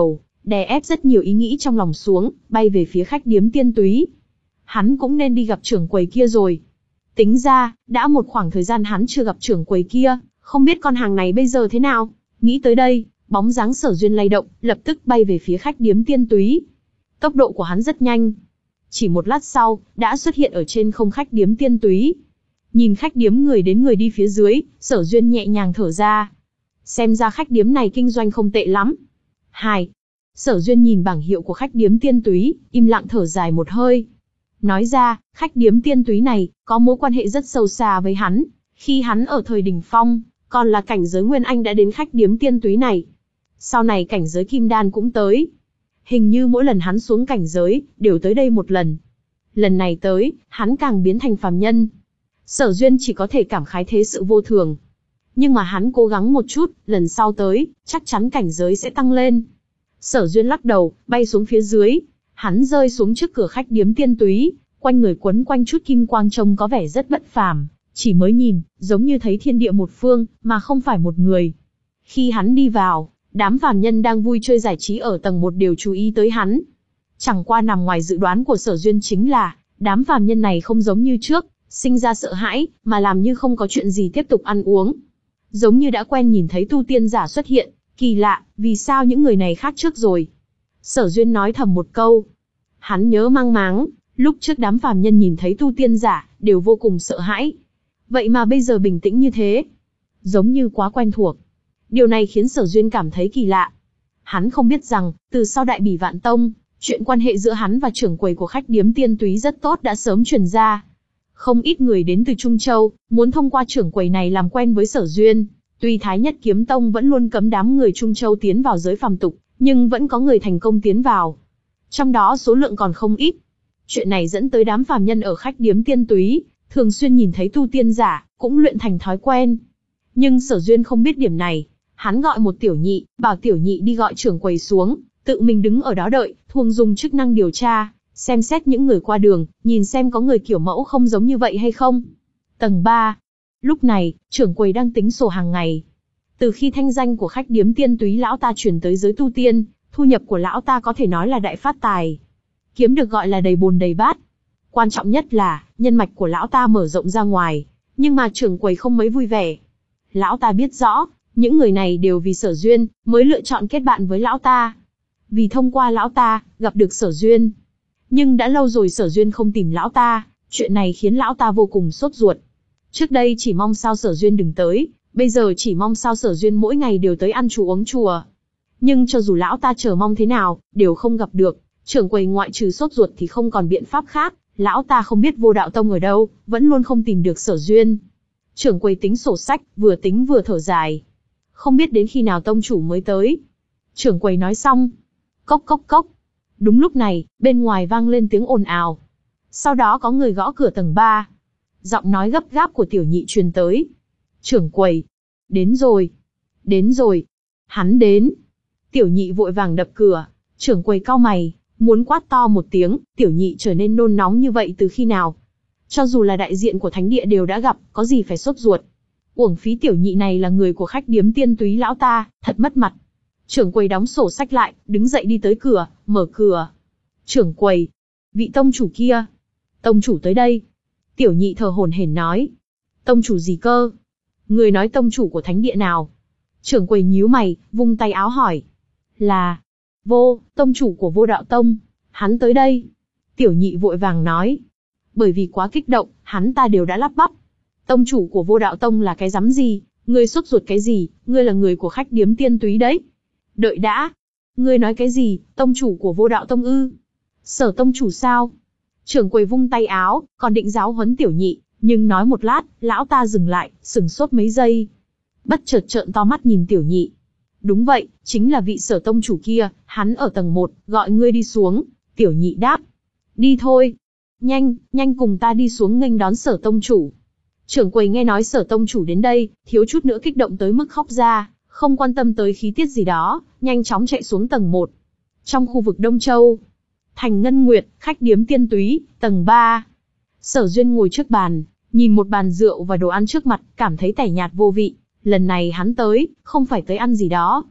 đè ép rất nhiều ý nghĩ trong lòng xuống, bay về phía khách điếm Tiên Túy. Hắn cũng nên đi gặp trưởng quầy kia rồi. Tính ra, đã một khoảng thời gian hắn chưa gặp trưởng quầy kia, không biết con hàng này bây giờ thế nào. Nghĩ tới đây, bóng dáng Sở Duyên lay động, lập tức bay về phía khách điếm Tiên Túy. Tốc độ của hắn rất nhanh. Chỉ một lát sau, đã xuất hiện ở trên không khách điếm Tiên Túy. Nhìn khách điếm người đến người đi phía dưới, Sở Duyên nhẹ nhàng thở ra. Xem ra khách điếm này kinh doanh không tệ lắm. Hai. Sở Duyên nhìn bảng hiệu của khách điếm Tiên Túy, im lặng thở dài một hơi. Nói ra, khách điếm Tiên Túy này, có mối quan hệ rất sâu xa với hắn. Khi hắn ở thời đỉnh phong, còn là cảnh giới Nguyên Anh đã đến khách điếm Tiên Túy này. Sau này cảnh giới Kim Đan cũng tới. Hình như mỗi lần hắn xuống cảnh giới, đều tới đây một lần. Lần này tới, hắn càng biến thành phàm nhân. Sở Duyên chỉ có thể cảm khái thế sự vô thường. Nhưng mà hắn cố gắng một chút, lần sau tới, chắc chắn cảnh giới sẽ tăng lên. Sở Duyên lắc đầu, bay xuống phía dưới. Hắn rơi xuống trước cửa khách điếm Tiên Túy, quanh người quấn quanh chút kim quang trông có vẻ rất bất phàm. Chỉ mới nhìn, giống như thấy thiên địa một phương, mà không phải một người. Khi hắn đi vào, đám phàm nhân đang vui chơi giải trí ở tầng một đều chú ý tới hắn. Chẳng qua nằm ngoài dự đoán của Sở Duyên chính là, đám phàm nhân này không giống như trước, sinh ra sợ hãi, mà làm như không có chuyện gì tiếp tục ăn uống. Giống như đã quen nhìn thấy tu tiên giả xuất hiện, kỳ lạ, vì sao những người này khác trước rồi. Sở Duyên nói thầm một câu. Hắn nhớ mang máng, lúc trước đám phàm nhân nhìn thấy tu tiên giả, đều vô cùng sợ hãi. Vậy mà bây giờ bình tĩnh như thế. Giống như quá quen thuộc. Điều này khiến Sở Duyên cảm thấy kỳ lạ. Hắn không biết rằng, từ sau Đại Bỉ Vạn Tông, chuyện quan hệ giữa hắn và trưởng quầy của khách điếm Tiên Túy rất tốt đã sớm truyền ra. Không ít người đến từ Trung Châu, muốn thông qua trưởng quầy này làm quen với Sở Duyên. Tuy Thái Nhất Kiếm Tông vẫn luôn cấm đám người Trung Châu tiến vào giới phàm tục, nhưng vẫn có người thành công tiến vào. Trong đó số lượng còn không ít. Chuyện này dẫn tới đám phàm nhân ở khách điếm Tiên Túy, thường xuyên nhìn thấy tu tiên giả, cũng luyện thành thói quen. Nhưng Sở Duyên không biết điểm này. Hắn gọi một tiểu nhị, bảo tiểu nhị đi gọi trưởng quầy xuống, tự mình đứng ở đó đợi, thuồng dùng chức năng điều tra, xem xét những người qua đường, nhìn xem có người kiểu mẫu không giống như vậy hay không. Tầng ba. Lúc này, trưởng quầy đang tính sổ hàng ngày. Từ khi thanh danh của khách điếm Tiên Túy lão ta chuyển tới giới tu tiên, thu nhập của lão ta có thể nói là đại phát tài. Kiếm được gọi là đầy bồn đầy bát. Quan trọng nhất là, nhân mạch của lão ta mở rộng ra ngoài, nhưng mà trưởng quầy không mấy vui vẻ. Lão ta biết rõ, những người này đều vì Sở Duyên, mới lựa chọn kết bạn với lão ta. Vì thông qua lão ta, gặp được Sở Duyên. Nhưng đã lâu rồi Sở Duyên không tìm lão ta, chuyện này khiến lão ta vô cùng sốt ruột. Trước đây chỉ mong sao Sở Duyên đừng tới, bây giờ chỉ mong sao Sở Duyên mỗi ngày đều tới ăn chùa uống chùa. Nhưng cho dù lão ta chờ mong thế nào, đều không gặp được, trưởng quầy ngoại trừ sốt ruột thì không còn biện pháp khác, lão ta không biết Vô Đạo Tông ở đâu, vẫn luôn không tìm được Sở Duyên. Trưởng quầy tính sổ sách, vừa tính vừa thở dài. Không biết đến khi nào tông chủ mới tới. Trưởng quầy nói xong. Cốc cốc cốc. Đúng lúc này, bên ngoài vang lên tiếng ồn ào. Sau đó có người gõ cửa tầng ba. Giọng nói gấp gáp của tiểu nhị truyền tới. Trưởng quầy. Đến rồi. Đến rồi. Hắn đến. Tiểu nhị vội vàng đập cửa. Trưởng quầy cau mày, muốn quát to một tiếng, tiểu nhị trở nên nôn nóng như vậy từ khi nào? Cho dù là đại diện của thánh địa đều đã gặp, có gì phải sốt ruột. Uổng phí tiểu nhị này là người của khách điếm Tiên Túy lão ta, thật mất mặt. Trưởng quầy đóng sổ sách lại, đứng dậy đi tới cửa, mở cửa. Trưởng quầy, vị tông chủ kia. Tông chủ tới đây. Tiểu nhị thở hổn hển nói. Tông chủ gì cơ? Người nói tông chủ của thánh địa nào? Trưởng quầy nhíu mày, vung tay áo hỏi. Là, Vô, tông chủ của Vô Đạo Tông. Hắn tới đây. Tiểu nhị vội vàng nói. Bởi vì quá kích động, hắn ta đều đã lắp bắp. Tông chủ của Vô Đạo Tông là cái rắm gì? Ngươi sốt ruột cái gì? Ngươi là người của khách điếm Tiên Túy đấy. Đợi đã. Ngươi nói cái gì? Tông chủ của Vô Đạo Tông ư? Sở tông chủ sao? Trưởng quầy vung tay áo, còn định giáo huấn tiểu nhị, nhưng nói một lát, lão ta dừng lại, sừng sốt mấy giây. Bất chợt trợn to mắt nhìn tiểu nhị. Đúng vậy, chính là vị Sở tông chủ kia, hắn ở tầng một, gọi ngươi đi xuống. Tiểu nhị đáp. Đi thôi. Nhanh, nhanh cùng ta đi xuống nghênh đón Sở tông chủ. Trưởng quầy nghe nói Sở tông chủ đến đây, thiếu chút nữa kích động tới mức khóc ra, không quan tâm tới khí tiết gì đó, nhanh chóng chạy xuống tầng một. Trong khu vực Đông Châu, Thành Ngân Nguyệt, khách điếm Tiên Túy, tầng ba. Sở Duyên ngồi trước bàn, nhìn một bàn rượu và đồ ăn trước mặt, cảm thấy tẻ nhạt vô vị. Lần này hắn tới, không phải tới ăn gì đó.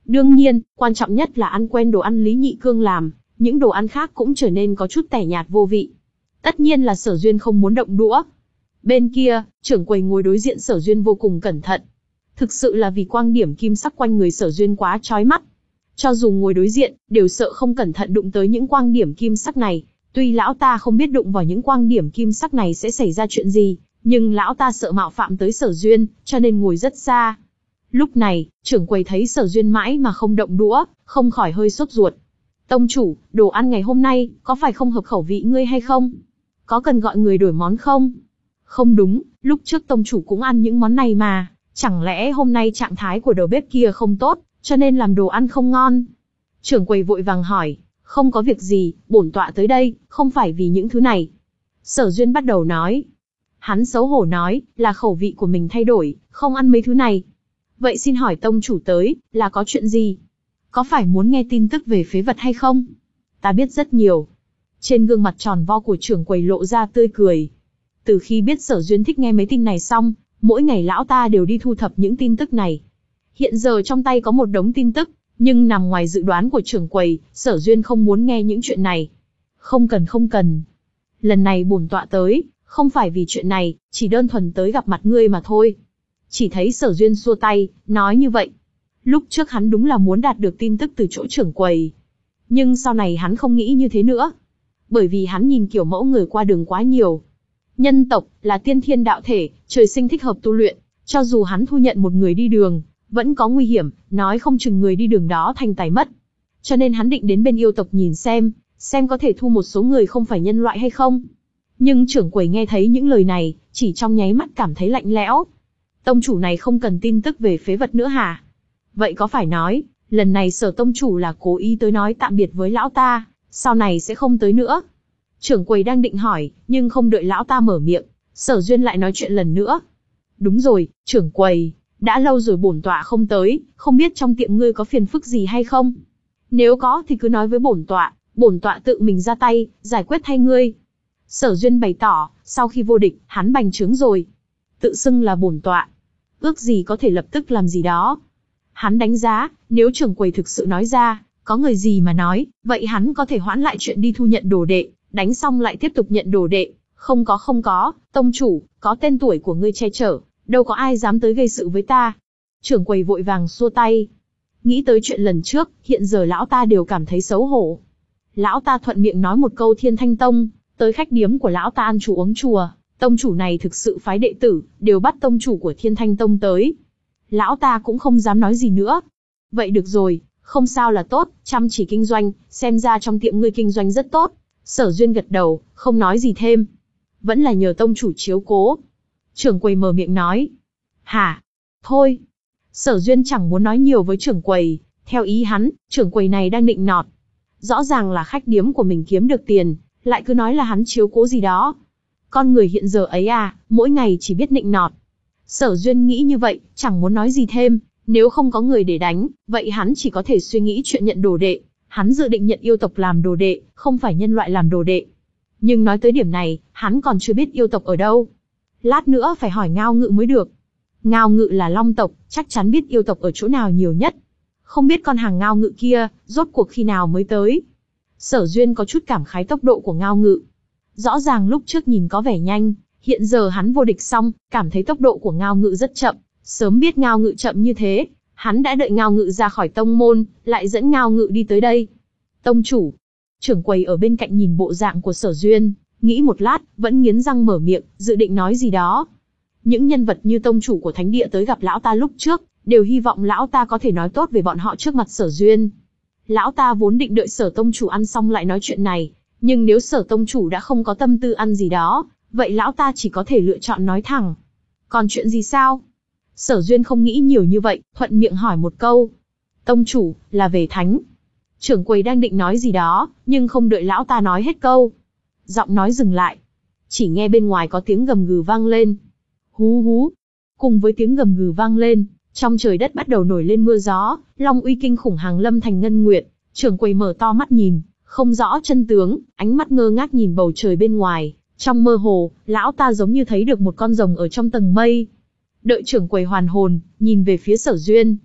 Đương nhiên, quan trọng nhất là ăn quen đồ ăn Lý Nhị Cương làm, những đồ ăn khác cũng trở nên có chút tẻ nhạt vô vị. Tất nhiên là Sở Duyên không muốn động đũa. Bên kia, trưởng quầy ngồi đối diện Sở Duyên vô cùng cẩn thận. Thực sự là vì quang điểm kim sắc quanh người Sở Duyên quá chói mắt. Cho dù ngồi đối diện, đều sợ không cẩn thận đụng tới những quang điểm kim sắc này. Tuy lão ta không biết đụng vào những quang điểm kim sắc này sẽ xảy ra chuyện gì, nhưng lão ta sợ mạo phạm tới Sở Duyên, cho nên ngồi rất xa. Lúc này, trưởng quầy thấy Sở Duyên mãi mà không động đũa, không khỏi hơi sốt ruột. Tông chủ, đồ ăn ngày hôm nay, có phải không hợp khẩu vị ngươi hay không? Có cần gọi người đổi món không? Không đúng, lúc trước tông chủ cũng ăn những món này mà, chẳng lẽ hôm nay trạng thái của đầu bếp kia không tốt, cho nên làm đồ ăn không ngon? Trưởng quầy vội vàng hỏi, không có việc gì, bổn tọa tới đây, không phải vì những thứ này. Sở Duyên bắt đầu nói. Hắn xấu hổ nói, là khẩu vị của mình thay đổi, không ăn mấy thứ này. Vậy xin hỏi tông chủ tới, là có chuyện gì? Có phải muốn nghe tin tức về phế vật hay không? Ta biết rất nhiều. Trên gương mặt tròn vo của trưởng quầy lộ ra tươi cười. Từ khi biết Sở Duyên thích nghe mấy tin này xong, mỗi ngày lão ta đều đi thu thập những tin tức này. Hiện giờ trong tay có một đống tin tức, nhưng nằm ngoài dự đoán của trưởng quầy, Sở Duyên không muốn nghe những chuyện này. Không cần không cần. Lần này bổn tọa tới, không phải vì chuyện này, chỉ đơn thuần tới gặp mặt ngươi mà thôi. Chỉ thấy Sở Duyên xua tay, nói như vậy. Lúc trước hắn đúng là muốn đạt được tin tức từ chỗ trưởng quầy. Nhưng sau này hắn không nghĩ như thế nữa. Bởi vì hắn nhìn kiểu mẫu người qua đường quá nhiều. Nhân tộc là tiên thiên đạo thể, trời sinh thích hợp tu luyện. Cho dù hắn thu nhận một người đi đường, vẫn có nguy hiểm, nói không chừng người đi đường đó thành tài mất. Cho nên hắn định đến bên yêu tộc nhìn xem, xem có thể thu một số người không phải nhân loại hay không. Nhưng trưởng quầy nghe thấy những lời này, chỉ trong nháy mắt cảm thấy lạnh lẽo. Tông chủ này không cần tin tức về phế vật nữa hả? Vậy có phải nói, lần này Sở tông chủ là cố ý tới nói tạm biệt với lão ta, sau này sẽ không tới nữa? Trưởng quầy đang định hỏi, nhưng không đợi lão ta mở miệng, Sở Duyên lại nói chuyện lần nữa. Đúng rồi, trưởng quầy, đã lâu rồi bổn tọa không tới, không biết trong tiệm ngươi có phiền phức gì hay không? Nếu có thì cứ nói với bổn tọa, bổn tọa tự mình ra tay, giải quyết thay ngươi. Sở Duyên bày tỏ, sau khi vô địch, hắn bành trướng rồi. Tự xưng là bổn tọa. Ước gì có thể lập tức làm gì đó. Hắn đánh giá, nếu trưởng quầy thực sự nói ra, có người gì mà nói, vậy hắn có thể hoãn lại chuyện đi thu nhận đồ đệ, đánh xong lại tiếp tục nhận đồ đệ. Không có không có, tông chủ, có tên tuổi của ngươi che chở, đâu có ai dám tới gây sự với ta. Trưởng quầy vội vàng xua tay. Nghĩ tới chuyện lần trước, hiện giờ lão ta đều cảm thấy xấu hổ. Lão ta thuận miệng nói một câu Thiên Thanh Tông, tới khách điếm của lão ta ăn chủ uống chùa, tông chủ này thực sự phái đệ tử, đều bắt tông chủ của Thiên Thanh Tông tới. Lão ta cũng không dám nói gì nữa. Vậy được rồi, không sao là tốt, chăm chỉ kinh doanh, xem ra trong tiệm ngươi kinh doanh rất tốt. Sở Duyên gật đầu, không nói gì thêm. Vẫn là nhờ tông chủ chiếu cố. Trưởng quầy mở miệng nói. Hả? Thôi. Sở Duyên chẳng muốn nói nhiều với trưởng quầy, theo ý hắn, trưởng quầy này đang nịnh nọt. Rõ ràng là khách điếm của mình kiếm được tiền, lại cứ nói là hắn chiếu cố gì đó. Con người hiện giờ ấy à, mỗi ngày chỉ biết nịnh nọt. Sở Duyên nghĩ như vậy, chẳng muốn nói gì thêm, nếu không có người để đánh, vậy hắn chỉ có thể suy nghĩ chuyện nhận đồ đệ. Hắn dự định nhận yêu tộc làm đồ đệ, không phải nhân loại làm đồ đệ. Nhưng nói tới điểm này, hắn còn chưa biết yêu tộc ở đâu. Lát nữa phải hỏi Ngao Ngự mới được. Ngao Ngự là Long tộc, chắc chắn biết yêu tộc ở chỗ nào nhiều nhất. Không biết con hàng Ngao Ngự kia, rốt cuộc khi nào mới tới. Sở Duyên có chút cảm khái tốc độ của Ngao Ngự. Rõ ràng lúc trước nhìn có vẻ nhanh, hiện giờ hắn vô địch xong, cảm thấy tốc độ của Ngao Ngự rất chậm. Sớm biết Ngao Ngự chậm như thế, hắn đã đợi Ngao Ngự ra khỏi tông môn, lại dẫn Ngao Ngự đi tới đây. Tông chủ. Trưởng quầy ở bên cạnh nhìn bộ dạng của Sở Duyên, nghĩ một lát, vẫn nghiến răng mở miệng, dự định nói gì đó. Những nhân vật như tông chủ của thánh địa tới gặp lão ta lúc trước, đều hy vọng lão ta có thể nói tốt về bọn họ trước mặt Sở Duyên. Lão ta vốn định đợi Sở tông chủ ăn xong lại nói chuyện này, nhưng nếu Sở tông chủ đã không có tâm tư ăn gì đó, vậy lão ta chỉ có thể lựa chọn nói thẳng. Còn chuyện gì sao? Sở Duyên không nghĩ nhiều như vậy, thuận miệng hỏi một câu. Tông chủ, là về thánh. Trưởng quầy đang định nói gì đó, nhưng không đợi lão ta nói hết câu. Giọng nói dừng lại. Chỉ nghe bên ngoài có tiếng gầm gừ vang lên. Hú hú. Cùng với tiếng gầm gừ vang lên, trong trời đất bắt đầu nổi lên mưa gió, long uy kinh khủng hàng lâm thành ngân nguyệt. Trưởng quầy mở to mắt nhìn, không rõ chân tướng, ánh mắt ngơ ngác nhìn bầu trời bên ngoài. Trong mơ hồ, lão ta giống như thấy được một con rồng ở trong tầng mây. Đợi trưởng quầy hoàn hồn, nhìn về phía Sở Duyên.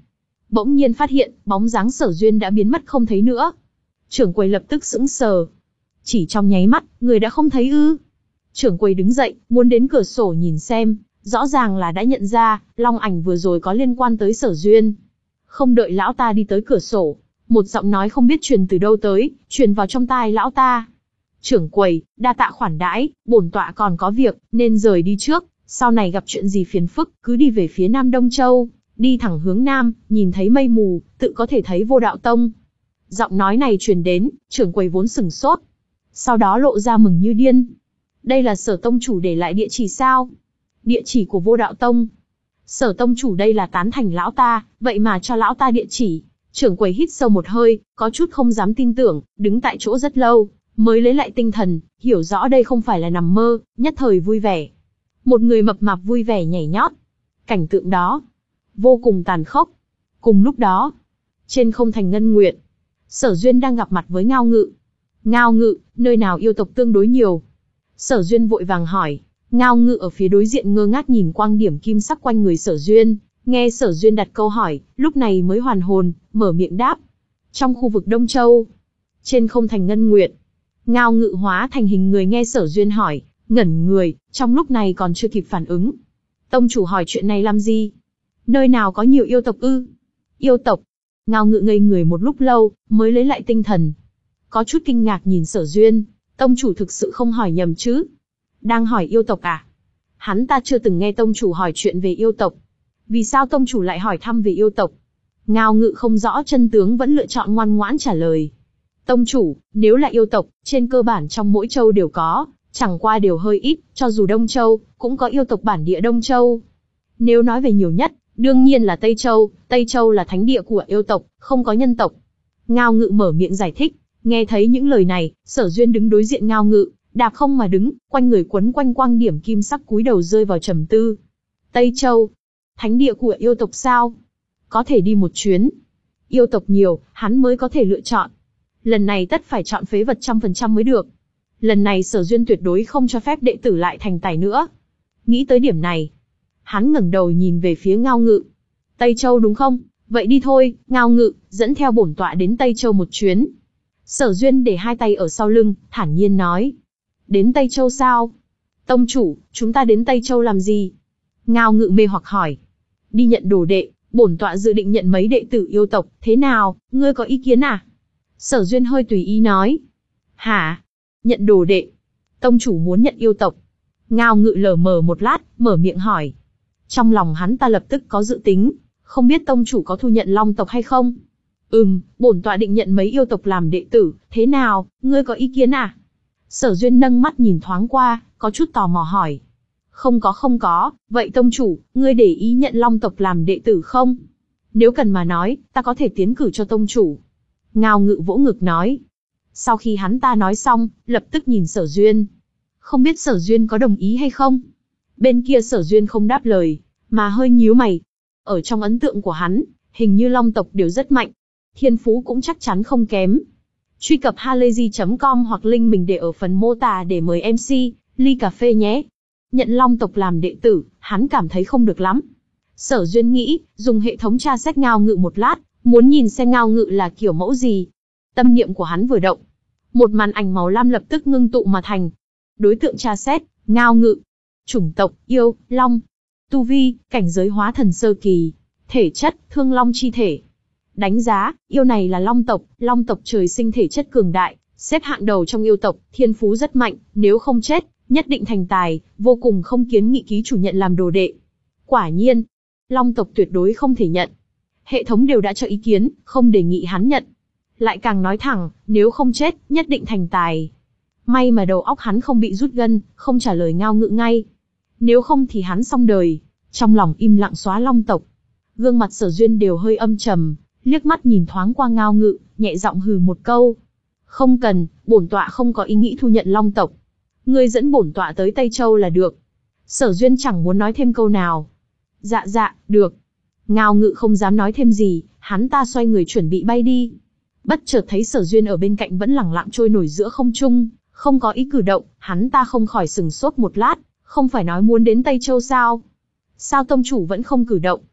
bỗng nhiên phát hiện, bóng dáng Sở Duyên đã biến mất không thấy nữa. Trưởng quầy lập tức sững sờ. Chỉ trong nháy mắt, người đã không thấy ư? Trưởng quầy đứng dậy, muốn đến cửa sổ nhìn xem, rõ ràng là đã nhận ra, long ảnh vừa rồi có liên quan tới Sở Duyên. Không đợi lão ta đi tới cửa sổ, một giọng nói không biết truyền từ đâu tới, truyền vào trong tai lão ta. Trưởng quầy, đa tạ khoản đãi, bổn tọa còn có việc, nên rời đi trước, sau này gặp chuyện gì phiền phức, cứ đi về phía Nam Đông Châu, đi thẳng hướng Nam, nhìn thấy mây mù, tự có thể thấy Vô Đạo Tông. Giọng nói này truyền đến, trưởng quầy vốn sửng sốt. Sau đó lộ ra mừng như điên. Đây là Sở tông chủ để lại địa chỉ sao? Địa chỉ của Vô Đạo Tông. Sở tông chủ đây là tán thành lão ta, vậy mà cho lão ta địa chỉ. Trưởng quầy hít sâu một hơi, có chút không dám tin tưởng, đứng tại chỗ rất lâu, mới lấy lại tinh thần, hiểu rõ đây không phải là nằm mơ, nhất thời vui vẻ. Một người mập mạp vui vẻ nhảy nhót. Cảnh tượng đó, vô cùng tàn khốc. Cùng lúc đó, trên không thành Ngân Nguyệt, Sở Duyên đang gặp mặt với Ngao Ngự. Ngao Ngự, nơi nào yêu tộc tương đối nhiều? Sở Duyên vội vàng hỏi. Ngao Ngự ở phía đối diện ngơ ngác nhìn quang điểm kim sắc quanh người Sở Duyên, nghe Sở Duyên đặt câu hỏi, lúc này mới hoàn hồn, mở miệng đáp. Trong khu vực Đông Châu, trên không thành Ngân Nguyệt, Ngao Ngự hóa thành hình người nghe Sở Duyên hỏi, ngẩn người, trong lúc này còn chưa kịp phản ứng. Tông chủ hỏi chuyện này làm gì? Nơi nào có nhiều yêu tộc ư? Yêu tộc? Ngao Ngự ngây người một lúc lâu, mới lấy lại tinh thần. Có chút kinh ngạc nhìn Sở Duyên, tông chủ thực sự không hỏi nhầm chứ? Đang hỏi yêu tộc à? Hắn ta chưa từng nghe tông chủ hỏi chuyện về yêu tộc. Vì sao tông chủ lại hỏi thăm về yêu tộc? Ngao Ngự không rõ chân tướng vẫn lựa chọn ngoan ngoãn trả lời. Tông chủ, nếu là yêu tộc, trên cơ bản trong mỗi châu đều có, chẳng qua đều hơi ít, cho dù Đông Châu, cũng có yêu tộc bản địa Đông Châu. Nếu nói về nhiều nhất, đương nhiên là Tây Châu, Tây Châu là thánh địa của yêu tộc, không có nhân tộc. Ngao Ngự mở miệng giải thích, nghe thấy những lời này, Sở Duyên đứng đối diện Ngao Ngự, đạp không mà đứng, quanh người quấn quanh quang điểm kim sắc cúi đầu rơi vào trầm tư. Tây Châu, thánh địa của yêu tộc sao? Có thể đi một chuyến. Yêu tộc nhiều, hắn mới có thể lựa chọn. Lần này tất phải chọn phế vật trăm phần trăm mới được. Lần này Sở Duyên tuyệt đối không cho phép đệ tử lại thành tài nữa. Nghĩ tới điểm này, hắn ngẩng đầu nhìn về phía Ngao Ngự. Tây Châu đúng không? Vậy đi thôi, Ngao Ngự, dẫn theo bổn tọa đến Tây Châu một chuyến. Sở Duyên để hai tay ở sau lưng, thản nhiên nói. Đến Tây Châu sao? Tông chủ, chúng ta đến Tây Châu làm gì? Ngao Ngự mê hoặc hỏi. Đi nhận đồ đệ, bổn tọa dự định nhận mấy đệ tử yêu tộc, thế nào, ngươi có ý kiến à? Sở Duyên hơi tùy ý nói. Hả? Nhận đồ đệ? Tông chủ muốn nhận yêu tộc? Ngao Ngự lờ mờ một lát, mở miệng hỏi. Trong lòng hắn ta lập tức có dự tính, không biết tông chủ có thu nhận long tộc hay không? Ừm, bổn tọa định nhận mấy yêu tộc làm đệ tử, thế nào, ngươi có ý kiến à? Sở Duyên nâng mắt nhìn thoáng qua, có chút tò mò hỏi. Không có không có, vậy tông chủ, ngươi để ý nhận long tộc làm đệ tử không? Nếu cần mà nói, ta có thể tiến cử cho tông chủ. Ngao Ngự vỗ ngực nói. Sau khi hắn ta nói xong, lập tức nhìn Sở Duyên. Không biết Sở Duyên có đồng ý hay không? Bên kia Sở Duyên không đáp lời, mà hơi nhíu mày. Ở trong ấn tượng của hắn, hình như long tộc đều rất mạnh. Thiên phú cũng chắc chắn không kém. Truy cập halayzi chấm com hoặc link mình để ở phần mô tả để mời em xê, ly cà phê nhé. Nhận long tộc làm đệ tử, hắn cảm thấy không được lắm. Sở Duyên nghĩ, dùng hệ thống tra xét Ngao Ngự một lát, muốn nhìn xem Ngao Ngự là kiểu mẫu gì. Tâm niệm của hắn vừa động, một màn ảnh màu lam lập tức ngưng tụ mà thành. Đối tượng tra xét, Ngao Ngự. Chủng tộc, yêu, long. Tu vi, cảnh giới hóa thần sơ kỳ. Thể chất, thương long chi thể. Đánh giá, yêu này là long tộc, long tộc trời sinh thể chất cường đại, xếp hạng đầu trong yêu tộc, thiên phú rất mạnh, nếu không chết, nhất định thành tài, vô cùng không kiến nghị ký chủ nhận làm đồ đệ. Quả nhiên, long tộc tuyệt đối không thể nhận. Hệ thống đều đã cho ý kiến, không đề nghị hắn nhận. Lại càng nói thẳng, nếu không chết, nhất định thành tài. May mà đầu óc hắn không bị rút gân, không trả lời Ngao Ngự ngay. Nếu không thì hắn xong đời. Trong lòng im lặng xóa long tộc. Gương mặt Sở Duyên đều hơi âm trầm, liếc mắt nhìn thoáng qua Ngao Ngự, nhẹ giọng hừ một câu. Không cần, bổn tọa không có ý nghĩ thu nhận long tộc. Ngươi dẫn bổn tọa tới Tây Châu là được. Sở Duyên chẳng muốn nói thêm câu nào. Dạ dạ, được. Ngao Ngự không dám nói thêm gì, hắn ta xoay người chuẩn bị bay đi. Bất chợt thấy Sở Duyên ở bên cạnh vẫn lẳng lặng trôi nổi giữa không trung, không có ý cử động, hắn ta không khỏi sừng sốt một lát, không phải nói muốn đến Tây Châu sao? Sao tông chủ vẫn không cử động?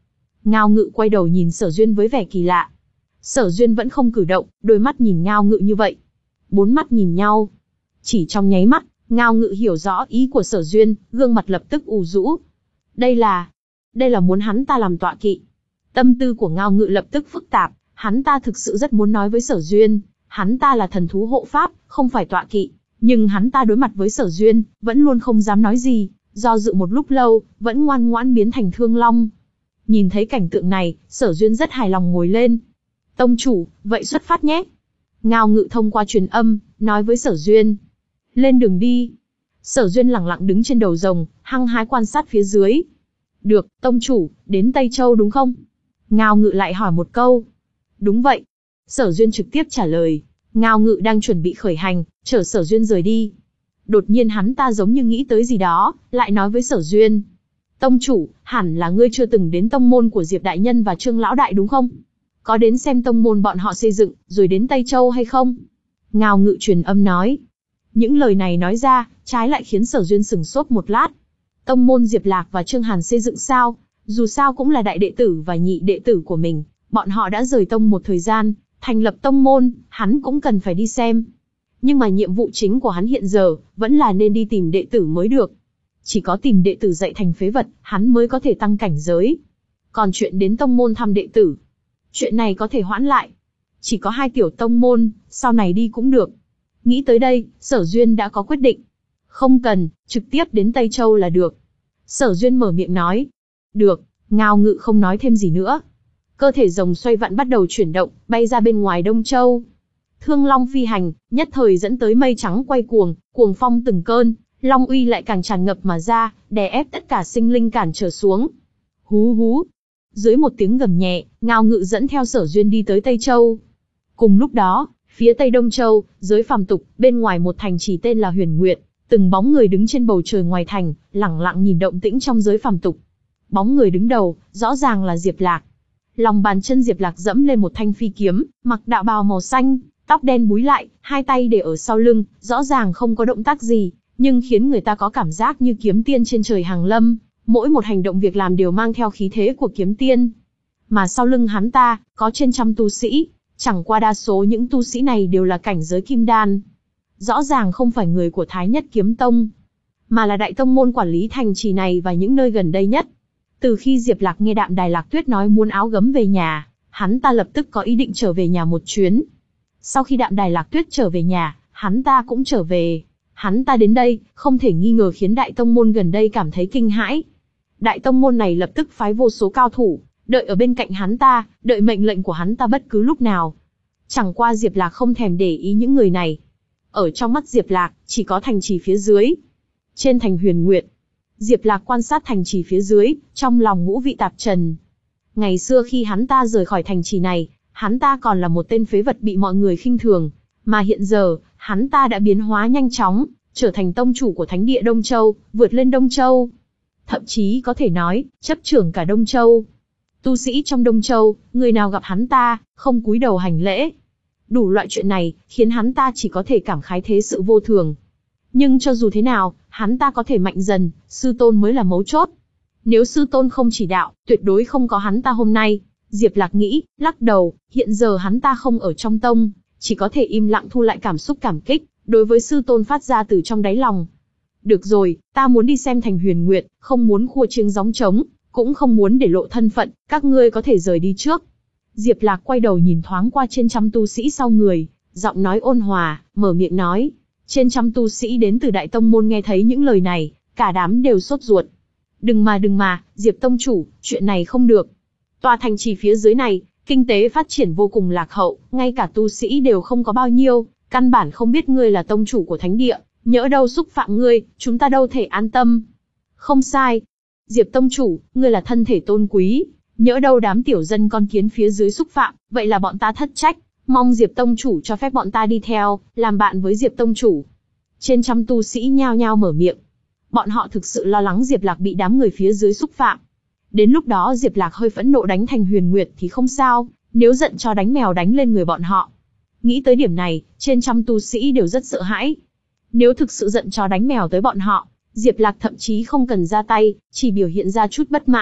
Ngao Ngự quay đầu nhìn Sở Duyên với vẻ kỳ lạ. Sở Duyên vẫn không cử động, đôi mắt nhìn Ngao Ngự như vậy. Bốn mắt nhìn nhau. Chỉ trong nháy mắt, Ngao Ngự hiểu rõ ý của Sở Duyên, gương mặt lập tức u rũ. Đây là... đây là muốn hắn ta làm tọa kỵ. Tâm tư của Ngao Ngự lập tức phức tạp, hắn ta thực sự rất muốn nói với Sở Duyên, hắn ta là thần thú hộ pháp, không phải tọa kỵ, nhưng hắn ta đối mặt với Sở Duyên, vẫn luôn không dám nói gì, do dự một lúc lâu, vẫn ngoan ngoãn biến thành Thương Long. Nhìn thấy cảnh tượng này, Sở Duyên rất hài lòng ngồi lên. Tông chủ, vậy xuất phát nhé. Ngao Ngự thông qua truyền âm, nói với Sở Duyên. Lên đường đi. Sở Duyên lẳng lặng đứng trên đầu rồng, hăng hái quan sát phía dưới. Được, tông chủ, đến Tây Châu đúng không? Ngao Ngự lại hỏi một câu. Đúng vậy. Sở Duyên trực tiếp trả lời. Ngao Ngự đang chuẩn bị khởi hành, chở Sở Duyên rời đi. Đột nhiên hắn ta giống như nghĩ tới gì đó, lại nói với Sở Duyên. Tông chủ, hẳn là ngươi chưa từng đến tông môn của Diệp Đại Nhân và Trương Lão Đại đúng không? Có đến xem tông môn bọn họ xây dựng, rồi đến Tây Châu hay không? Ngao Ngự truyền âm nói. Những lời này nói ra, trái lại khiến Sở Duyên sửng sốt một lát. Tông môn Diệp Lạc và Trương Hàn xây dựng sao? Dù sao cũng là đại đệ tử và nhị đệ tử của mình, bọn họ đã rời tông một thời gian, thành lập tông môn, hắn cũng cần phải đi xem. Nhưng mà nhiệm vụ chính của hắn hiện giờ, vẫn là nên đi tìm đệ tử mới được. Chỉ có tìm đệ tử dạy thành phế vật, hắn mới có thể tăng cảnh giới. Còn chuyện đến tông môn thăm đệ tử, chuyện này có thể hoãn lại. Chỉ có hai tiểu tông môn, sau này đi cũng được. Nghĩ tới đây, Sở Duyên đã có quyết định. Không cần, trực tiếp đến Tây Châu là được. Sở Duyên mở miệng nói. Được, Ngao Ngự không nói thêm gì nữa. Cơ thể rồng xoay vặn bắt đầu chuyển động, bay ra bên ngoài Đông Châu. Thương Long phi hành, nhất thời dẫn tới mây trắng quay cuồng, cuồng phong từng cơn, Long uy lại càng tràn ngập mà ra, đè ép tất cả sinh linh cản trở xuống. Hú hú. Dưới một tiếng gầm nhẹ, Ngao Ngự dẫn theo Sở Duyên đi tới Tây Châu. Cùng lúc đó, phía Tây Đông Châu, giới phàm tục, bên ngoài một thành trì tên là Huyền Nguyệt, từng bóng người đứng trên bầu trời ngoài thành, lẳng lặng nhìn động tĩnh trong giới phàm tục. Bóng người đứng đầu, rõ ràng là Diệp Lạc. Lòng bàn chân Diệp Lạc dẫm lên một thanh phi kiếm, mặc đạo bào màu xanh, tóc đen búi lại, hai tay để ở sau lưng, rõ ràng không có động tác gì, nhưng khiến người ta có cảm giác như kiếm tiên trên trời hàng lâm, mỗi một hành động việc làm đều mang theo khí thế của kiếm tiên. Mà sau lưng hắn ta, có trên trăm tu sĩ, chẳng qua đa số những tu sĩ này đều là cảnh giới kim đan. Rõ ràng không phải người của Thái Nhất Kiếm Tông, mà là đại tông môn quản lý thành trì này và những nơi gần đây nhất. Từ khi Diệp Lạc nghe Đạm Đài Lạc Tuyết nói muốn áo gấm về nhà, hắn ta lập tức có ý định trở về nhà một chuyến. Sau khi Đạm Đài Lạc Tuyết trở về nhà, hắn ta cũng trở về. Hắn ta đến đây, không thể nghi ngờ khiến đại tông môn gần đây cảm thấy kinh hãi. Đại tông môn này lập tức phái vô số cao thủ, đợi ở bên cạnh hắn ta, đợi mệnh lệnh của hắn ta bất cứ lúc nào. Chẳng qua Diệp Lạc không thèm để ý những người này. Ở trong mắt Diệp Lạc, chỉ có thành trì phía dưới. Trên thành Huyền Nguyệt, Diệp Lạc quan sát thành trì phía dưới, trong lòng ngũ vị tạp trần. Ngày xưa khi hắn ta rời khỏi thành trì này, hắn ta còn là một tên phế vật bị mọi người khinh thường, mà hiện giờ, hắn ta đã biến hóa nhanh chóng, trở thành tông chủ của Thánh địa Đông Châu, vượt lên Đông Châu. Thậm chí có thể nói, chấp trưởng cả Đông Châu. Tu sĩ trong Đông Châu, người nào gặp hắn ta, không cúi đầu hành lễ. Đủ loại chuyện này, khiến hắn ta chỉ có thể cảm khái thế sự vô thường. Nhưng cho dù thế nào, hắn ta có thể mạnh dần, sư tôn mới là mấu chốt. Nếu sư tôn không chỉ đạo, tuyệt đối không có hắn ta hôm nay. Diệp Lạc nghĩ, lắc đầu, hiện giờ hắn ta không ở trong tông, chỉ có thể im lặng thu lại cảm xúc cảm kích, đối với sư tôn phát ra từ trong đáy lòng. Được rồi, ta muốn đi xem thành Huyền Nguyệt, không muốn khua chiêng gióng trống, cũng không muốn để lộ thân phận, các ngươi có thể rời đi trước. Diệp Lạc quay đầu nhìn thoáng qua trên trăm tu sĩ sau người, giọng nói ôn hòa, mở miệng nói. Trên trăm tu sĩ đến từ Đại Tông Môn nghe thấy những lời này, cả đám đều sốt ruột. Đừng mà đừng mà, Diệp Tông Chủ, chuyện này không được. Tòa thành trì phía dưới này, kinh tế phát triển vô cùng lạc hậu, ngay cả tu sĩ đều không có bao nhiêu, căn bản không biết ngươi là tông chủ của thánh địa, nhỡ đâu xúc phạm ngươi, chúng ta đâu thể an tâm. Không sai. Diệp Tông Chủ, ngươi là thân thể tôn quý, nhỡ đâu đám tiểu dân con kiến phía dưới xúc phạm, vậy là bọn ta thất trách, mong Diệp Tông Chủ cho phép bọn ta đi theo, làm bạn với Diệp Tông Chủ. Trên trăm tu sĩ nhao nhao mở miệng. Bọn họ thực sự lo lắng Diệp Lạc bị đám người phía dưới xúc phạm. Đến lúc đó Diệp Lạc hơi phẫn nộ đánh thành Huyền Nguyệt thì không sao, nếu giận cho đánh mèo đánh lên người bọn họ. Nghĩ tới điểm này, trên trăm tu sĩ đều rất sợ hãi. Nếu thực sự giận cho đánh mèo tới bọn họ, Diệp Lạc thậm chí không cần ra tay, chỉ biểu hiện ra chút bất mãn,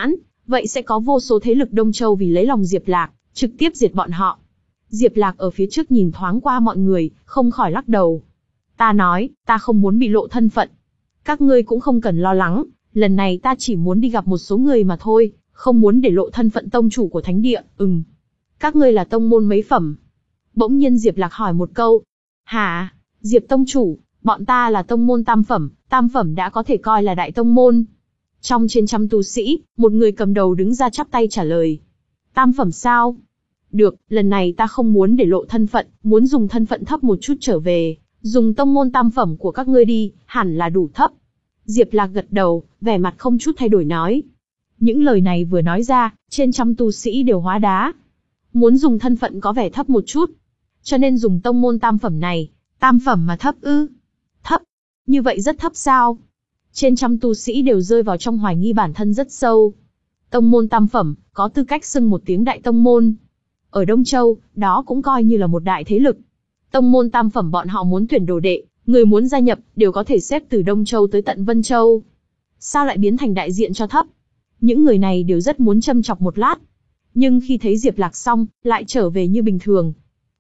vậy sẽ có vô số thế lực Đông Châu vì lấy lòng Diệp Lạc, trực tiếp diệt bọn họ. Diệp Lạc ở phía trước nhìn thoáng qua mọi người, không khỏi lắc đầu. Ta nói, ta không muốn bị lộ thân phận. Các ngươi cũng không cần lo lắng, lần này ta chỉ muốn đi gặp một số người mà thôi, không muốn để lộ thân phận tông chủ của thánh địa. Ừm. Các ngươi là tông môn mấy phẩm? Bỗng nhiên Diệp Lạc hỏi một câu. Hả? Diệp tông chủ, bọn ta là tông môn tam phẩm, tam phẩm đã có thể coi là đại tông môn. Trong trên trăm tu sĩ, một người cầm đầu đứng ra chắp tay trả lời. Tam phẩm sao? Được, lần này ta không muốn để lộ thân phận, muốn dùng thân phận thấp một chút trở về, dùng tông môn tam phẩm của các ngươi đi, hẳn là đủ thấp. Diệp Lạc gật đầu, vẻ mặt không chút thay đổi nói. Những lời này vừa nói ra, trên trăm tu sĩ đều hóa đá. Muốn dùng thân phận có vẻ thấp một chút, cho nên dùng tông môn tam phẩm này. Tam phẩm mà thấp ư? Thấp? Như vậy rất thấp sao? Trên trăm tu sĩ đều rơi vào trong hoài nghi bản thân rất sâu. Tông môn tam phẩm, có tư cách xưng một tiếng đại tông môn. Ở Đông Châu, đó cũng coi như là một đại thế lực. Tông môn tam phẩm bọn họ muốn tuyển đồ đệ, người muốn gia nhập, đều có thể xếp từ Đông Châu tới tận Vân Châu. Sao lại biến thành đại diện cho thấp? Những người này đều rất muốn châm chọc một lát. Nhưng khi thấy Diệp Lạc xong, lại trở về như bình thường.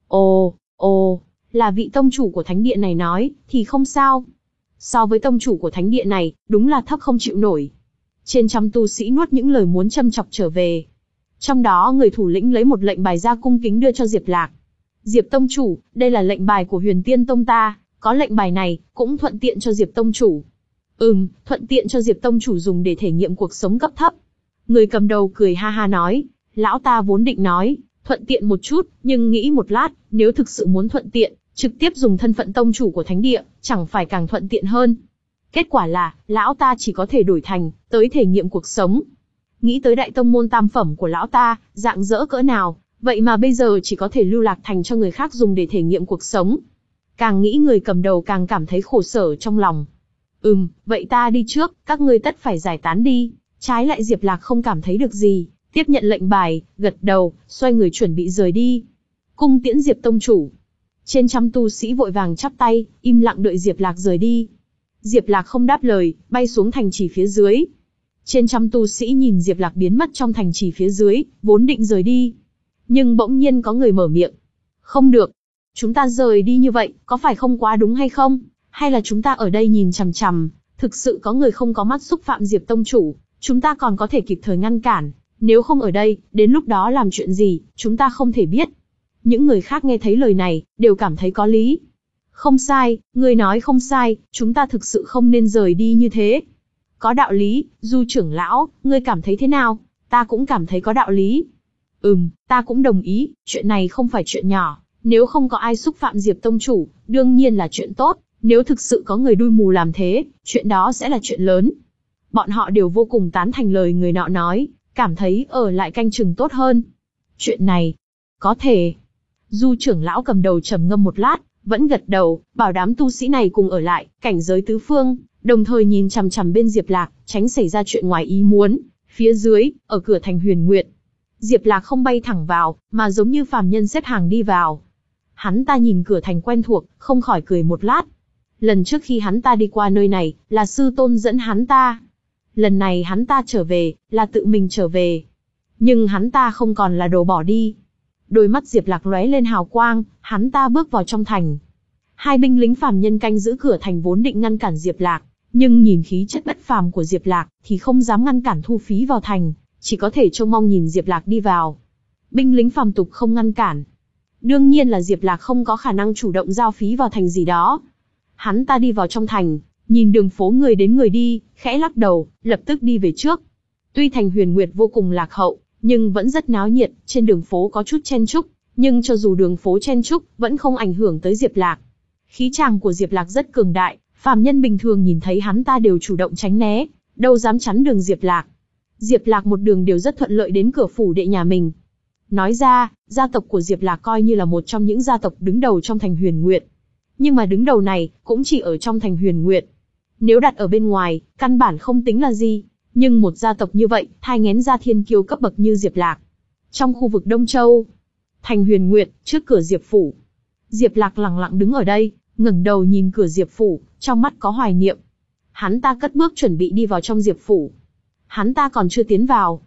Ồ, ồ, là vị tông chủ của thánh địa này nói, thì không sao. So với tông chủ của thánh địa này, đúng là thấp không chịu nổi. Trên trăm tu sĩ nuốt những lời muốn châm chọc trở về. Trong đó người thủ lĩnh lấy một lệnh bài ra cung kính đưa cho Diệp Lạc. Diệp tông chủ, đây là lệnh bài của Huyền Tiên Tông ta, có lệnh bài này, cũng thuận tiện cho Diệp tông chủ. Ừm, thuận tiện cho Diệp tông chủ dùng để thể nghiệm cuộc sống cấp thấp. Người cầm đầu cười ha ha nói, lão ta vốn định nói, thuận tiện một chút, nhưng nghĩ một lát, nếu thực sự muốn thuận tiện, trực tiếp dùng thân phận tông chủ của thánh địa, chẳng phải càng thuận tiện hơn. Kết quả là, lão ta chỉ có thể đổi thành, tới thể nghiệm cuộc sống. Nghĩ tới đại tông môn tam phẩm của lão ta, dạng dỡ cỡ nào, vậy mà bây giờ chỉ có thể lưu lạc thành cho người khác dùng để thể nghiệm cuộc sống. Càng nghĩ người cầm đầu càng cảm thấy khổ sở trong lòng. Ừm, vậy ta đi trước, các ngươi tất phải giải tán đi. Trái lại Diệp Lạc không cảm thấy được gì, tiếp nhận lệnh bài, gật đầu, xoay người chuẩn bị rời đi. Cung tiễn Diệp tông chủ. Trên trăm tu sĩ vội vàng chắp tay, im lặng đợi Diệp Lạc rời đi. Diệp Lạc không đáp lời, bay xuống thành trì phía dưới. Trên trăm tu sĩ nhìn Diệp Lạc biến mất trong thành trì phía dưới, vốn định rời đi. Nhưng bỗng nhiên có người mở miệng. Không được. Chúng ta rời đi như vậy, có phải không quá đúng hay không? Hay là chúng ta ở đây nhìn chằm chằm, thực sự có người không có mắt xúc phạm Diệp tông chủ, chúng ta còn có thể kịp thời ngăn cản. Nếu không ở đây, đến lúc đó làm chuyện gì, chúng ta không thể biết. Những người khác nghe thấy lời này, đều cảm thấy có lý. Không sai, ngươi nói không sai, chúng ta thực sự không nên rời đi như thế. Có đạo lý, Du trưởng lão, ngươi cảm thấy thế nào? Ta cũng cảm thấy có đạo lý. Ừm, ta cũng đồng ý, chuyện này không phải chuyện nhỏ. Nếu không có ai xúc phạm Diệp tông chủ, đương nhiên là chuyện tốt. Nếu thực sự có người đuôi mù làm thế, chuyện đó sẽ là chuyện lớn. Bọn họ đều vô cùng tán thành lời người nọ nói, cảm thấy ở lại canh chừng tốt hơn. Chuyện này, có thể. Du trưởng lão cầm đầu trầm ngâm một lát, vẫn gật đầu, bảo đám tu sĩ này cùng ở lại, cảnh giới tứ phương, đồng thời nhìn chằm chằm bên Diệp Lạc, tránh xảy ra chuyện ngoài ý muốn. Phía dưới, ở cửa thành Huyền Nguyệt, Diệp Lạc không bay thẳng vào, mà giống như phàm nhân xếp hàng đi vào. Hắn ta nhìn cửa thành quen thuộc, không khỏi cười một lát. Lần trước khi hắn ta đi qua nơi này, là sư tôn dẫn hắn ta. Lần này hắn ta trở về, là tự mình trở về. Nhưng hắn ta không còn là đồ bỏ đi. Đôi mắt Diệp Lạc lóe lên hào quang, hắn ta bước vào trong thành. Hai binh lính phàm nhân canh giữ cửa thành vốn định ngăn cản Diệp Lạc, nhưng nhìn khí chất bất phàm của Diệp Lạc, thì không dám ngăn cản thu phí vào thành, chỉ có thể trông mong nhìn Diệp Lạc đi vào. Binh lính phàm tục không ngăn cản. Đương nhiên là Diệp Lạc không có khả năng chủ động giao phí vào thành gì đó. Hắn ta đi vào trong thành, nhìn đường phố người đến người đi, khẽ lắc đầu, lập tức đi về trước. Tuy thành Huyền Nguyệt vô cùng lạc hậu, nhưng vẫn rất náo nhiệt, trên đường phố có chút chen chúc, nhưng cho dù đường phố chen chúc, vẫn không ảnh hưởng tới Diệp Lạc. Khí chàng của Diệp Lạc rất cường đại, phàm nhân bình thường nhìn thấy hắn ta đều chủ động tránh né, đâu dám chắn đường Diệp Lạc. Diệp Lạc một đường đều rất thuận lợi đến cửa phủ đệ nhà mình. Nói ra, gia tộc của Diệp Lạc coi như là một trong những gia tộc đứng đầu trong thành Huyền Nguyệt. Nhưng mà đứng đầu này, cũng chỉ ở trong thành Huyền Nguyệt. Nếu đặt ở bên ngoài, căn bản không tính là gì. Nhưng một gia tộc như vậy, thai nghén ra thiên kiêu cấp bậc như Diệp Lạc. Trong khu vực Đông Châu, thành Huyền Nguyệt, trước cửa Diệp phủ. Diệp Lạc lặng lặng đứng ở đây, ngẩng đầu nhìn cửa Diệp phủ, trong mắt có hoài niệm. Hắn ta cất bước chuẩn bị đi vào trong Diệp phủ. Hắn ta còn chưa tiến vào.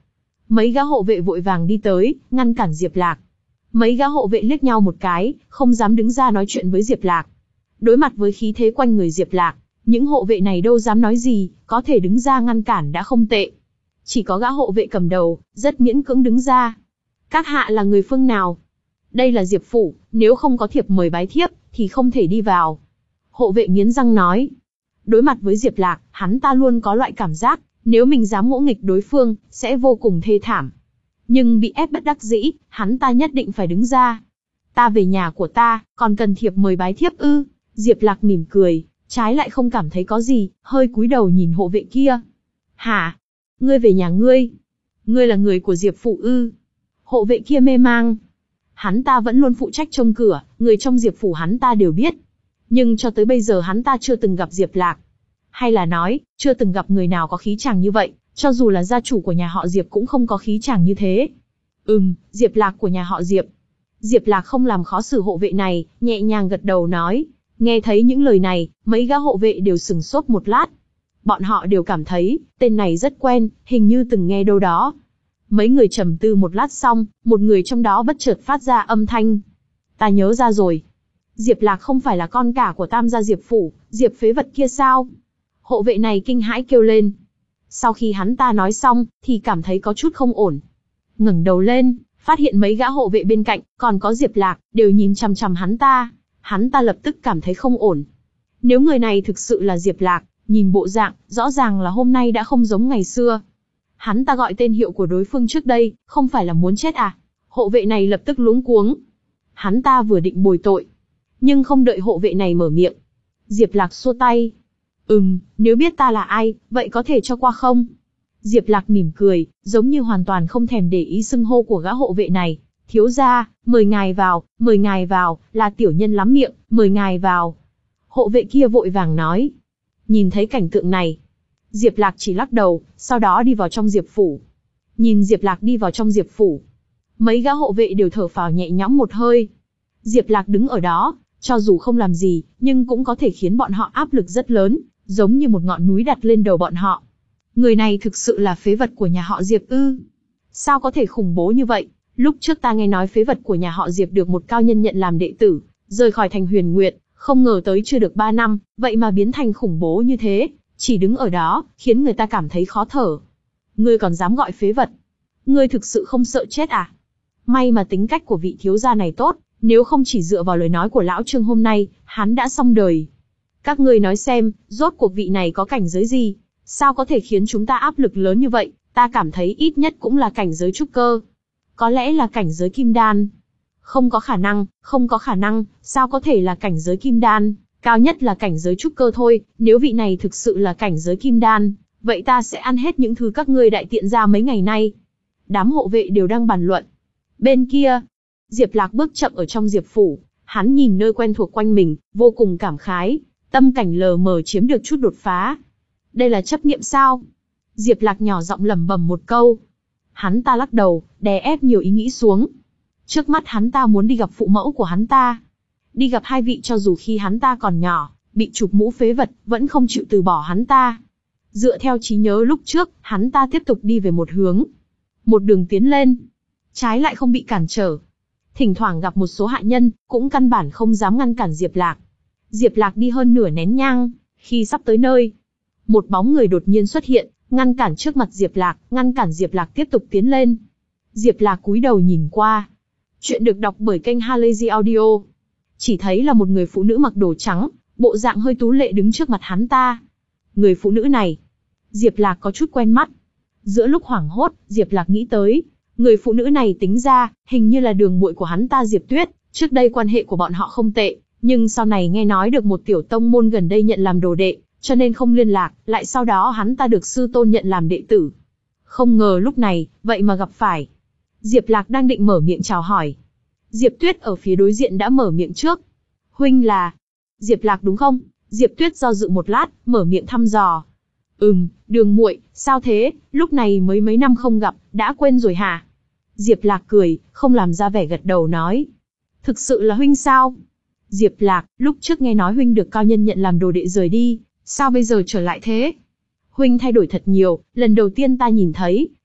Mấy gã hộ vệ vội vàng đi tới, ngăn cản Diệp Lạc. Mấy gã hộ vệ liếc nhau một cái, không dám đứng ra nói chuyện với Diệp Lạc. Đối mặt với khí thế quanh người Diệp Lạc, những hộ vệ này đâu dám nói gì, có thể đứng ra ngăn cản đã không tệ. Chỉ có gã hộ vệ cầm đầu, rất miễn cưỡng đứng ra. Các hạ là người phương nào? Đây là Diệp phủ, nếu không có thiệp mời bái thiếp, thì không thể đi vào. Hộ vệ nghiến răng nói. Đối mặt với Diệp Lạc, hắn ta luôn có loại cảm giác, nếu mình dám ngỗ nghịch đối phương, sẽ vô cùng thê thảm. Nhưng bị ép bất đắc dĩ, hắn ta nhất định phải đứng ra. Ta về nhà của ta, còn cần thiệp mời bái thiếp ư? Diệp Lạc mỉm cười, trái lại không cảm thấy có gì, hơi cúi đầu nhìn hộ vệ kia. Hả? Ngươi về nhà ngươi? Ngươi là người của Diệp phủ ư? Hộ vệ kia mê mang. Hắn ta vẫn luôn phụ trách trông cửa, người trong Diệp phủ hắn ta đều biết. Nhưng cho tới bây giờ hắn ta chưa từng gặp Diệp Lạc. Hay là nói, chưa từng gặp người nào có khí chàng như vậy, cho dù là gia chủ của nhà họ Diệp cũng không có khí chàng như thế. Ừm, Diệp Lạc của nhà họ Diệp. Diệp Lạc không làm khó xử hộ vệ này, nhẹ nhàng gật đầu nói. Nghe thấy những lời này, mấy gã hộ vệ đều sừng sốt một lát. Bọn họ đều cảm thấy, tên này rất quen, hình như từng nghe đâu đó. Mấy người trầm tư một lát xong, một người trong đó bất chợt phát ra âm thanh. Ta nhớ ra rồi. Diệp Lạc không phải là con cả của Tam gia Diệp phủ, Diệp phế vật kia sao? Hộ vệ này kinh hãi kêu lên. Sau khi hắn ta nói xong, thì cảm thấy có chút không ổn. Ngẩng đầu lên, phát hiện mấy gã hộ vệ bên cạnh, còn có Diệp Lạc, đều nhìn chằm chằm hắn ta. Hắn ta lập tức cảm thấy không ổn. Nếu người này thực sự là Diệp Lạc, nhìn bộ dạng, rõ ràng là hôm nay đã không giống ngày xưa. Hắn ta gọi tên hiệu của đối phương trước đây, không phải là muốn chết à? Hộ vệ này lập tức luống cuống. Hắn ta vừa định bồi tội, nhưng không đợi hộ vệ này mở miệng. Diệp Lạc xua tay. Ừm, nếu biết ta là ai, vậy có thể cho qua không? Diệp Lạc mỉm cười, giống như hoàn toàn không thèm để ý xưng hô của gã hộ vệ này. Thiếu gia, mời ngài vào, mời ngài vào, là tiểu nhân lắm miệng, mời ngài vào. Hộ vệ kia vội vàng nói. Nhìn thấy cảnh tượng này, Diệp Lạc chỉ lắc đầu, sau đó đi vào trong Diệp phủ. Nhìn Diệp Lạc đi vào trong Diệp phủ, mấy gã hộ vệ đều thở phào nhẹ nhõm một hơi. Diệp Lạc đứng ở đó, cho dù không làm gì, nhưng cũng có thể khiến bọn họ áp lực rất lớn, giống như một ngọn núi đặt lên đầu bọn họ. Người này thực sự là phế vật của nhà họ Diệp ư? Sao có thể khủng bố như vậy? Lúc trước ta nghe nói phế vật của nhà họ Diệp được một cao nhân nhận làm đệ tử, rời khỏi thành Huyền Nguyệt, không ngờ tới chưa được ba năm, vậy mà biến thành khủng bố như thế, chỉ đứng ở đó, khiến người ta cảm thấy khó thở. Ngươi còn dám gọi phế vật? Ngươi thực sự không sợ chết à? May mà tính cách của vị thiếu gia này tốt, nếu không chỉ dựa vào lời nói của lão Trương hôm nay, hắn đã xong đời. Các ngươi nói xem, rốt cuộc vị này có cảnh giới gì? Sao có thể khiến chúng ta áp lực lớn như vậy? Ta cảm thấy ít nhất cũng là cảnh giới trúc cơ. Có lẽ là cảnh giới kim đan. Không có khả năng, không có khả năng, sao có thể là cảnh giới kim đan? Cao nhất là cảnh giới trúc cơ thôi, nếu vị này thực sự là cảnh giới kim đan, vậy ta sẽ ăn hết những thứ các ngươi đại tiện ra mấy ngày nay. Đám hộ vệ đều đang bàn luận. Bên kia, Diệp Lạc bước chậm ở trong Diệp phủ, hắn nhìn nơi quen thuộc quanh mình, vô cùng cảm khái, tâm cảnh lờ mờ chiếm được chút đột phá. Đây là chấp niệm sao? Diệp Lạc nhỏ giọng lẩm bẩm một câu. Hắn ta lắc đầu, đè ép nhiều ý nghĩ xuống. Trước mắt hắn ta muốn đi gặp phụ mẫu của hắn ta. Đi gặp hai vị cho dù khi hắn ta còn nhỏ, bị chụp mũ phế vật, vẫn không chịu từ bỏ hắn ta. Dựa theo trí nhớ lúc trước, hắn ta tiếp tục đi về một hướng. Một đường tiến lên, trái lại không bị cản trở. Thỉnh thoảng gặp một số hạ nhân, cũng căn bản không dám ngăn cản Diệp Lạc. Diệp Lạc đi hơn nửa nén nhang, khi sắp tới nơi, một bóng người đột nhiên xuất hiện, ngăn cản trước mặt Diệp Lạc, ngăn cản Diệp Lạc tiếp tục tiến lên. Diệp Lạc cúi đầu nhìn qua. Chuyện được đọc bởi kênh Halazy Audio. Chỉ thấy là một người phụ nữ mặc đồ trắng, bộ dạng hơi tú lệ đứng trước mặt hắn ta. Người phụ nữ này, Diệp Lạc có chút quen mắt. Giữa lúc hoảng hốt, Diệp Lạc nghĩ tới, người phụ nữ này tính ra, hình như là đường muội của hắn ta Diệp Tuyết, trước đây quan hệ của bọn họ không tệ, nhưng sau này nghe nói được một tiểu tông môn gần đây nhận làm đồ đệ, cho nên không liên lạc, lại sau đó hắn ta được sư tôn nhận làm đệ tử. Không ngờ lúc này, vậy mà gặp phải. Diệp Lạc đang định mở miệng chào hỏi. Diệp Tuyết ở phía đối diện đã mở miệng trước. Huynh là Diệp Lạc đúng không? Diệp Tuyết do dự một lát, mở miệng thăm dò. Ừm, đường muội, sao thế, lúc này mới mấy năm không gặp, đã quên rồi hả? Diệp Lạc cười, không làm ra vẻ gật đầu nói. Thực sự là huynh sao? Diệp Lạc, lúc trước nghe nói huynh được cao nhân nhận làm đồ đệ rời đi, sao bây giờ trở lại thế? Huynh thay đổi thật nhiều, lần đầu tiên ta nhìn thấy,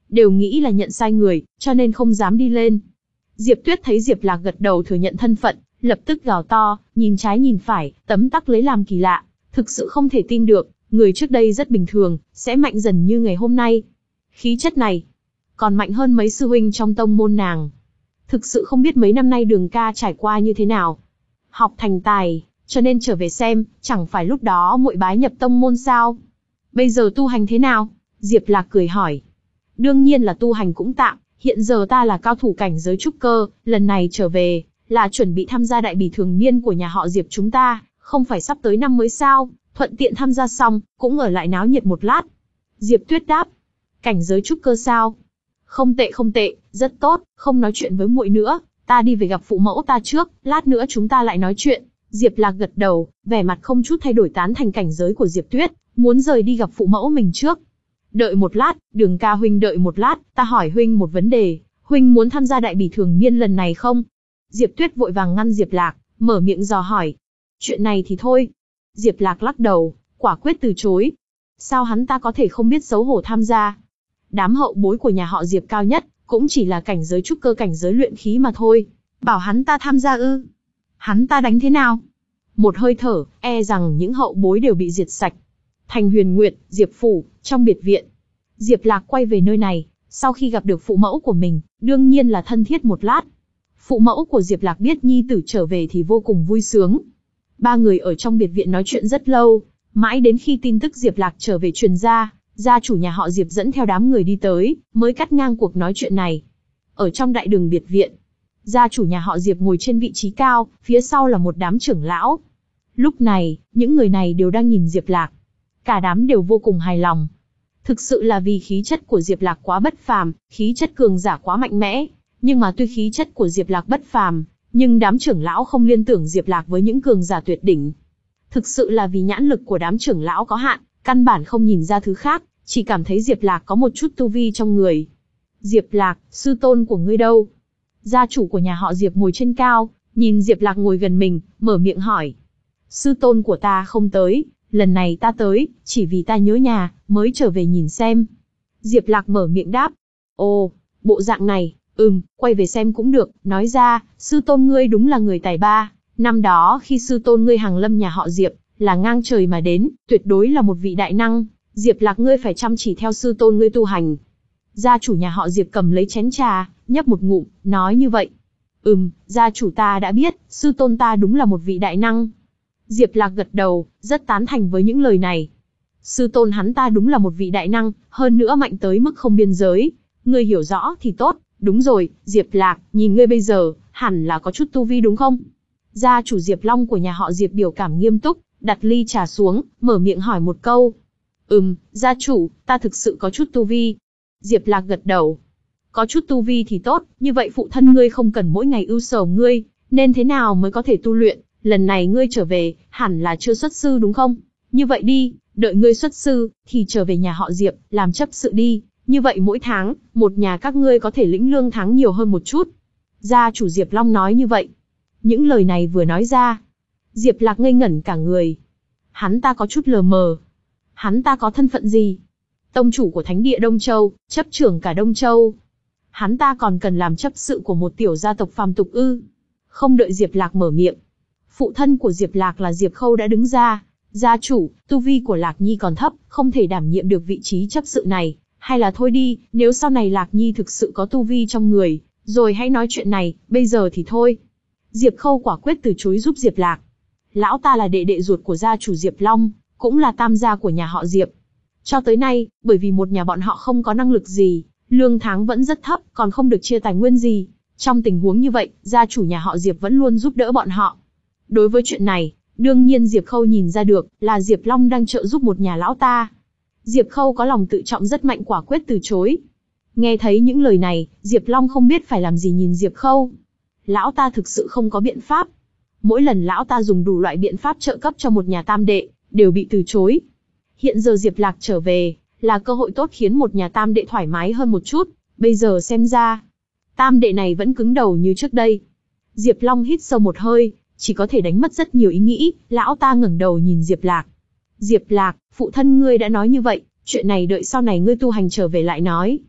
đều nghĩ là nhận sai người, cho nên không dám đi lên. Diệp Tuyết thấy Diệp Lạc gật đầu thừa nhận thân phận, lập tức gào to, nhìn trái nhìn phải, tấm tắc lấy làm kỳ lạ, thực sự không thể tin được, người trước đây rất bình thường, sẽ mạnh dần như ngày hôm nay. Khí chất này, còn mạnh hơn mấy sư huynh trong tông môn nàng. Thực sự không biết mấy năm nay Đường ca trải qua như thế nào. Học thành tài, cho nên trở về xem, chẳng phải lúc đó muội bái nhập tông môn sao? Bây giờ tu hành thế nào? Diệp Lạc cười hỏi. Đương nhiên là tu hành cũng tạm, hiện giờ ta là cao thủ cảnh giới trúc cơ, lần này trở về, là chuẩn bị tham gia đại bỉ thường niên của nhà họ Diệp chúng ta, không phải sắp tới năm mới sao, thuận tiện tham gia xong, cũng ở lại náo nhiệt một lát. Diệp Tuyết đáp. Cảnh giới trúc cơ sao? Không tệ không tệ, rất tốt, không nói chuyện với muội nữa, ta đi về gặp phụ mẫu ta trước, lát nữa chúng ta lại nói chuyện. Diệp Lạc gật đầu, vẻ mặt không chút thay đổi tán thành cảnh giới của Diệp Tuyết, muốn rời đi gặp phụ mẫu mình trước. Đợi một lát, Đường ca huynh đợi một lát, ta hỏi huynh một vấn đề, huynh muốn tham gia đại bỉ thường niên lần này không? Diệp Tuyết vội vàng ngăn Diệp Lạc, mở miệng dò hỏi. Chuyện này thì thôi. Diệp Lạc lắc đầu, quả quyết từ chối. Sao hắn ta có thể không biết xấu hổ tham gia? Đám hậu bối của nhà họ Diệp cao nhất, cũng chỉ là cảnh giới trúc cơ cảnh giới luyện khí mà thôi. Bảo hắn ta tham gia ư? Hắn ta đánh thế nào? Một hơi thở, e rằng những hậu bối đều bị diệt sạch. Thành Huyền Nguyệt, Diệp Phủ, trong biệt viện. Diệp Lạc quay về nơi này, sau khi gặp được phụ mẫu của mình, đương nhiên là thân thiết một lát. Phụ mẫu của Diệp Lạc biết nhi tử trở về thì vô cùng vui sướng. Ba người ở trong biệt viện nói chuyện rất lâu, mãi đến khi tin tức Diệp Lạc trở về truyền ra, gia chủ nhà họ Diệp dẫn theo đám người đi tới, mới cắt ngang cuộc nói chuyện này. Ở trong đại đường biệt viện, gia chủ nhà họ Diệp ngồi trên vị trí cao, phía sau là một đám trưởng lão. Lúc này, những người này đều đang nhìn Diệp Lạc. Cả đám đều vô cùng hài lòng. Thực sự là vì khí chất của Diệp Lạc quá bất phàm, khí chất cường giả quá mạnh mẽ. Nhưng mà tuy khí chất của Diệp Lạc bất phàm, nhưng đám trưởng lão không liên tưởng Diệp Lạc với những cường giả tuyệt đỉnh. Thực sự là vì nhãn lực của đám trưởng lão có hạn, căn bản không nhìn ra thứ khác, chỉ cảm thấy Diệp Lạc có một chút tu vi trong người. Diệp Lạc, sư tôn của ngươi đâu? Gia chủ của nhà họ Diệp ngồi trên cao, nhìn Diệp Lạc ngồi gần mình, mở miệng hỏi. Sư tôn của ta không tới, lần này ta tới, chỉ vì ta nhớ nhà, mới trở về nhìn xem. Diệp Lạc mở miệng đáp. Ồ, bộ dạng này, ừm, quay về xem cũng được, nói ra, sư tôn ngươi đúng là người tài ba. Năm đó khi sư tôn ngươi hàng lâm nhà họ Diệp, là ngang trời mà đến, tuyệt đối là một vị đại năng. Diệp Lạc ngươi phải chăm chỉ theo sư tôn ngươi tu hành. Gia chủ nhà họ Diệp cầm lấy chén trà, nhấp một ngụm, nói như vậy. Ừm, gia chủ ta đã biết, sư tôn ta đúng là một vị đại năng. Diệp Lạc gật đầu, rất tán thành với những lời này. Sư tôn hắn ta đúng là một vị đại năng, hơn nữa mạnh tới mức không biên giới. Ngươi hiểu rõ thì tốt, đúng rồi, Diệp Lạc, nhìn ngươi bây giờ, hẳn là có chút tu vi đúng không? Gia chủ Diệp Long của nhà họ Diệp biểu cảm nghiêm túc, đặt ly trà xuống, mở miệng hỏi một câu. Ừm, gia chủ, ta thực sự có chút tu vi. Diệp Lạc gật đầu. Có chút tu vi thì tốt, như vậy phụ thân ngươi không cần mỗi ngày ưu sầu ngươi, nên thế nào mới có thể tu luyện, lần này ngươi trở về, hẳn là chưa xuất sư đúng không? Như vậy đi, đợi ngươi xuất sư, thì trở về nhà họ Diệp, làm chấp sự đi, như vậy mỗi tháng, một nhà các ngươi có thể lĩnh lương tháng nhiều hơn một chút. Gia chủ Diệp Long nói như vậy. Những lời này vừa nói ra, Diệp Lạc ngây ngẩn cả người. Hắn ta có chút lờ mờ. Hắn ta có thân phận gì? Tông chủ của Thánh địa Đông Châu, chấp trưởng cả Đông Châu. Hắn ta còn cần làm chấp sự của một tiểu gia tộc phàm tục ư? Không đợi Diệp Lạc mở miệng, phụ thân của Diệp Lạc là Diệp Khâu đã đứng ra. Gia chủ, tu vi của Lạc Nhi còn thấp, không thể đảm nhiệm được vị trí chấp sự này. Hay là thôi đi, nếu sau này Lạc Nhi thực sự có tu vi trong người, rồi hãy nói chuyện này, bây giờ thì thôi. Diệp Khâu quả quyết từ chối giúp Diệp Lạc. Lão ta là đệ đệ ruột của gia chủ Diệp Long, cũng là tam gia của nhà họ Diệp. Cho tới nay, bởi vì một nhà bọn họ không có năng lực gì, lương tháng vẫn rất thấp, còn không được chia tài nguyên gì. Trong tình huống như vậy, gia chủ nhà họ Diệp vẫn luôn giúp đỡ bọn họ. Đối với chuyện này, đương nhiên Diệp Khâu nhìn ra được là Diệp Long đang trợ giúp một nhà lão ta. Diệp Khâu có lòng tự trọng rất mạnh, quả quyết từ chối. Nghe thấy những lời này, Diệp Long không biết phải làm gì nhìn Diệp Khâu. Lão ta thực sự không có biện pháp. Mỗi lần lão ta dùng đủ loại biện pháp trợ cấp cho một nhà tam đệ, đều bị từ chối. Hiện giờ Diệp Lạc trở về, là cơ hội tốt khiến một nhà tam đệ thoải mái hơn một chút. Bây giờ xem ra, tam đệ này vẫn cứng đầu như trước đây. Diệp Long hít sâu một hơi, chỉ có thể đánh mất rất nhiều ý nghĩ. Lão ta ngẩng đầu nhìn Diệp Lạc. Diệp Lạc, phụ thân ngươi đã nói như vậy, chuyện này đợi sau này ngươi tu hành trở về lại nói.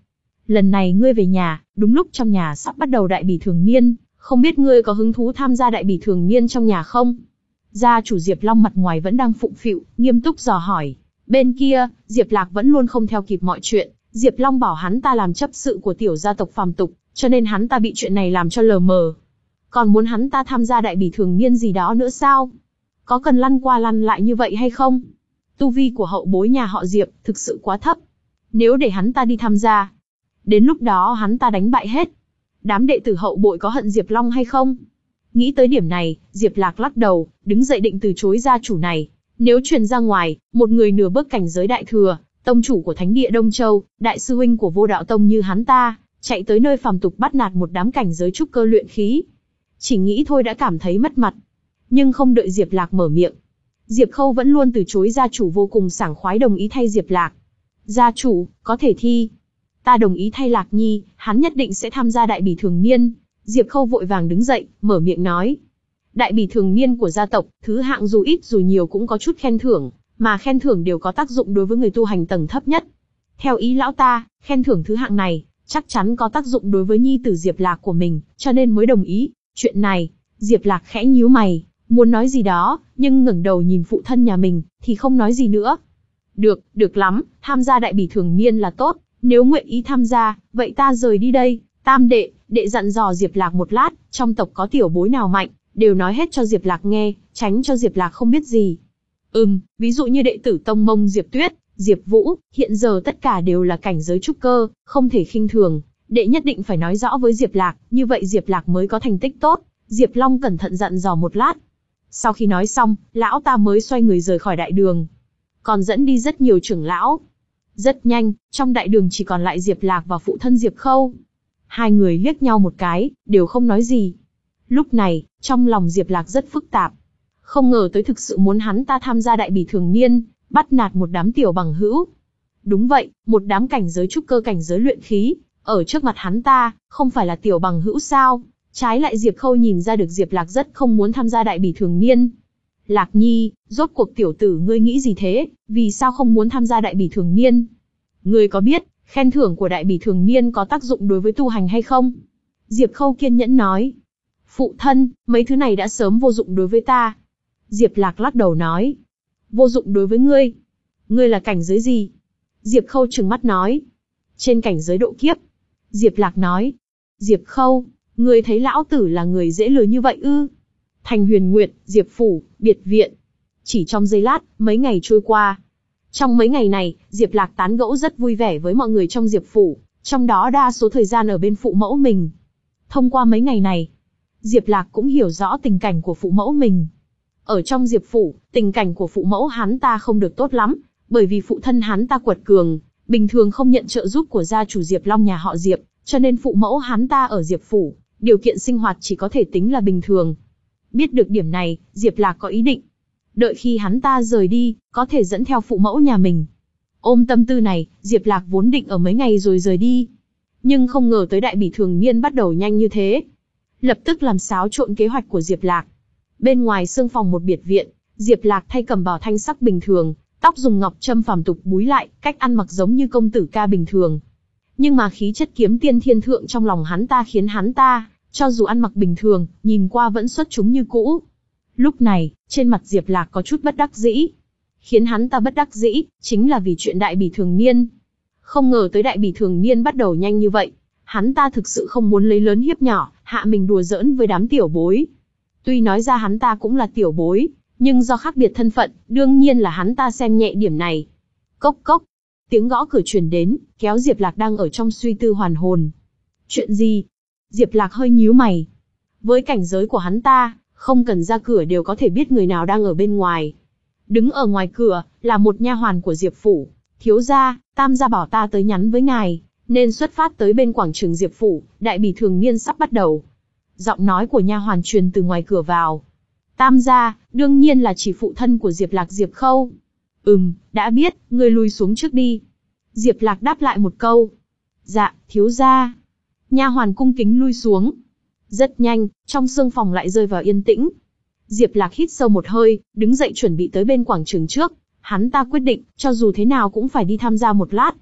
lần này ngươi về nhà, đúng lúc trong nhà sắp bắt đầu đại bỉ thường niên, không biết ngươi có hứng thú tham gia đại bỉ thường niên trong nhà không? Gia chủ Diệp Long mặt ngoài vẫn đang phụng phịu, nghiêm túc dò hỏi. Bên kia, Diệp Lạc vẫn luôn không theo kịp mọi chuyện, Diệp Long bảo hắn ta làm chấp sự của tiểu gia tộc phàm tục, cho nên hắn ta bị chuyện này làm cho lờ mờ. Còn muốn hắn ta tham gia đại bỉ thường niên gì đó nữa sao? Có cần lăn qua lăn lại như vậy hay không? Tu vi của hậu bối nhà họ Diệp thực sự quá thấp. Nếu để hắn ta đi tham gia, đến lúc đó hắn ta đánh bại hết. Đám đệ tử hậu bội có hận Diệp Long hay không? Nghĩ tới điểm này, Diệp Lạc lắc đầu, đứng dậy định từ chối gia chủ này. Nếu truyền ra ngoài, một người nửa bước cảnh giới đại thừa, tông chủ của Thánh địa Đông Châu, đại sư huynh của Vô Đạo Tông như hắn ta, chạy tới nơi phàm tục bắt nạt một đám cảnh giới trúc cơ luyện khí. Chỉ nghĩ thôi đã cảm thấy mất mặt. Nhưng không đợi Diệp Lạc mở miệng, Diệp Khâu vẫn luôn từ chối, gia chủ vô cùng sảng khoái đồng ý thay Diệp Lạc. Gia chủ, có thể thi. Ta đồng ý thay Lạc Nhi, hắn nhất định sẽ tham gia đại bỉ thường niên. Diệp Khâu vội vàng đứng dậy, mở miệng nói. Đại bỉ thường niên của gia tộc, thứ hạng dù ít dù nhiều cũng có chút khen thưởng, mà khen thưởng đều có tác dụng đối với người tu hành tầng thấp nhất. Theo ý lão ta, khen thưởng thứ hạng này, chắc chắn có tác dụng đối với nhi tử Diệp Lạc của mình, cho nên mới đồng ý. Chuyện này, Diệp Lạc khẽ nhíu mày, muốn nói gì đó, nhưng ngẩng đầu nhìn phụ thân nhà mình, thì không nói gì nữa. Được, được lắm, tham gia đại bỉ thường niên là tốt, nếu nguyện ý tham gia, vậy ta rời đi đây. Tam đệ, đệ dặn dò Diệp Lạc một lát, trong tộc có tiểu bối nào mạnh, đều nói hết cho Diệp Lạc nghe, tránh cho Diệp Lạc không biết gì. Ừm, ví dụ như đệ tử tông mông Diệp Tuyết, Diệp Vũ, hiện giờ tất cả đều là cảnh giới trúc cơ, không thể khinh thường. Đệ nhất định phải nói rõ với Diệp Lạc, như vậy Diệp Lạc mới có thành tích tốt. Diệp Long cẩn thận dặn dò một lát. Sau khi nói xong, lão ta mới xoay người rời khỏi đại đường, còn dẫn đi rất nhiều trưởng lão. Rất nhanh, trong đại đường chỉ còn lại Diệp Lạc và phụ thân Diệp Khâu. Hai người liếc nhau một cái, đều không nói gì. Lúc này, trong lòng Diệp Lạc rất phức tạp. Không ngờ tới thực sự muốn hắn ta tham gia đại bỉ thường niên, bắt nạt một đám tiểu bằng hữu. Đúng vậy, một đám cảnh giới trúc cơ cảnh giới luyện khí, ở trước mặt hắn ta, không phải là tiểu bằng hữu sao? Trái lại Diệp Khâu nhìn ra được Diệp Lạc rất không muốn tham gia đại bỉ thường niên. Lạc Nhi, rốt cuộc tiểu tử ngươi nghĩ gì thế, vì sao không muốn tham gia đại bỉ thường niên? Ngươi có biết, khen thưởng của đại bỉ thường niên có tác dụng đối với tu hành hay không? Diệp Khâu kiên nhẫn nói. Phụ thân, mấy thứ này đã sớm vô dụng đối với ta. Diệp Lạc lắc đầu nói. Vô dụng đối với ngươi? Ngươi là cảnh giới gì? Diệp Khâu trừng mắt nói. Trên cảnh giới độ kiếp. Diệp Lạc nói. Diệp Khâu, ngươi thấy lão tử là người dễ lừa như vậy ư? Thành Huyền Nguyệt, Diệp Phủ, biệt viện. Chỉ trong giây lát, mấy ngày trôi qua. Trong mấy ngày này, Diệp Lạc tán gẫu rất vui vẻ với mọi người trong Diệp Phủ, trong đó đa số thời gian ở bên phụ mẫu mình. Thông qua mấy ngày này, Diệp Lạc cũng hiểu rõ tình cảnh của phụ mẫu mình. Ở trong Diệp Phủ, tình cảnh của phụ mẫu hắn ta không được tốt lắm, bởi vì phụ thân hắn ta quật cường, bình thường không nhận trợ giúp của gia chủ Diệp Long nhà họ Diệp, cho nên phụ mẫu hắn ta ở Diệp Phủ, điều kiện sinh hoạt chỉ có thể tính là bình thường. Biết được điểm này, Diệp Lạc có ý định, đợi khi hắn ta rời đi, có thể dẫn theo phụ mẫu nhà mình. Ôm tâm tư này, Diệp Lạc vốn định ở mấy ngày rồi rời đi. Nhưng không ngờ tới đại bỉ thường niên bắt đầu nhanh như thế. Lập tức làm xáo trộn kế hoạch của Diệp Lạc. Bên ngoài sương phòng một biệt viện, Diệp Lạc thay cầm bào thanh sắc bình thường, tóc dùng ngọc châm phàm tục búi lại, cách ăn mặc giống như công tử ca bình thường. Nhưng mà khí chất kiếm tiên thiên thượng trong lòng hắn ta khiến hắn ta, cho dù ăn mặc bình thường, nhìn qua vẫn xuất chúng như cũ. Lúc này, trên mặt Diệp Lạc có chút bất đắc dĩ. Khiến hắn ta bất đắc dĩ, chính là vì chuyện đại bỉ thường niên. Không ngờ tới đại bỉ thường niên bắt đầu nhanh như vậy. Hắn ta thực sự không muốn lấy lớn hiếp nhỏ, hạ mình đùa giỡn với đám tiểu bối. Tuy nói ra hắn ta cũng là tiểu bối, nhưng do khác biệt thân phận, đương nhiên là hắn ta xem nhẹ điểm này. Cốc cốc, tiếng gõ cửa truyền đến, kéo Diệp Lạc đang ở trong suy tư hoàn hồn. Chuyện gì? Diệp Lạc hơi nhíu mày. Với cảnh giới của hắn ta, không cần ra cửa đều có thể biết người nào đang ở bên ngoài. Đứng ở ngoài cửa, là một nha hoàn của Diệp Phủ. Thiếu gia, Tam gia bảo ta tới nhắn với ngài, nên xuất phát tới bên quảng trường Diệp Phủ, đại bỉ thường niên sắp bắt đầu. Giọng nói của nha hoàn truyền từ ngoài cửa vào. Tam gia, đương nhiên là chỉ phụ thân của Diệp Lạc Diệp Khâu. Ừm, đã biết, ngươi lui xuống trước đi. Diệp Lạc đáp lại một câu. Dạ, thiếu gia. Nha hoàn cung kính lui xuống. Rất nhanh, trong sương phòng lại rơi vào yên tĩnh. Diệp Lạc hít sâu một hơi, đứng dậy chuẩn bị tới bên quảng trường trước. Hắn ta quyết định, cho dù thế nào cũng phải đi tham gia một lát.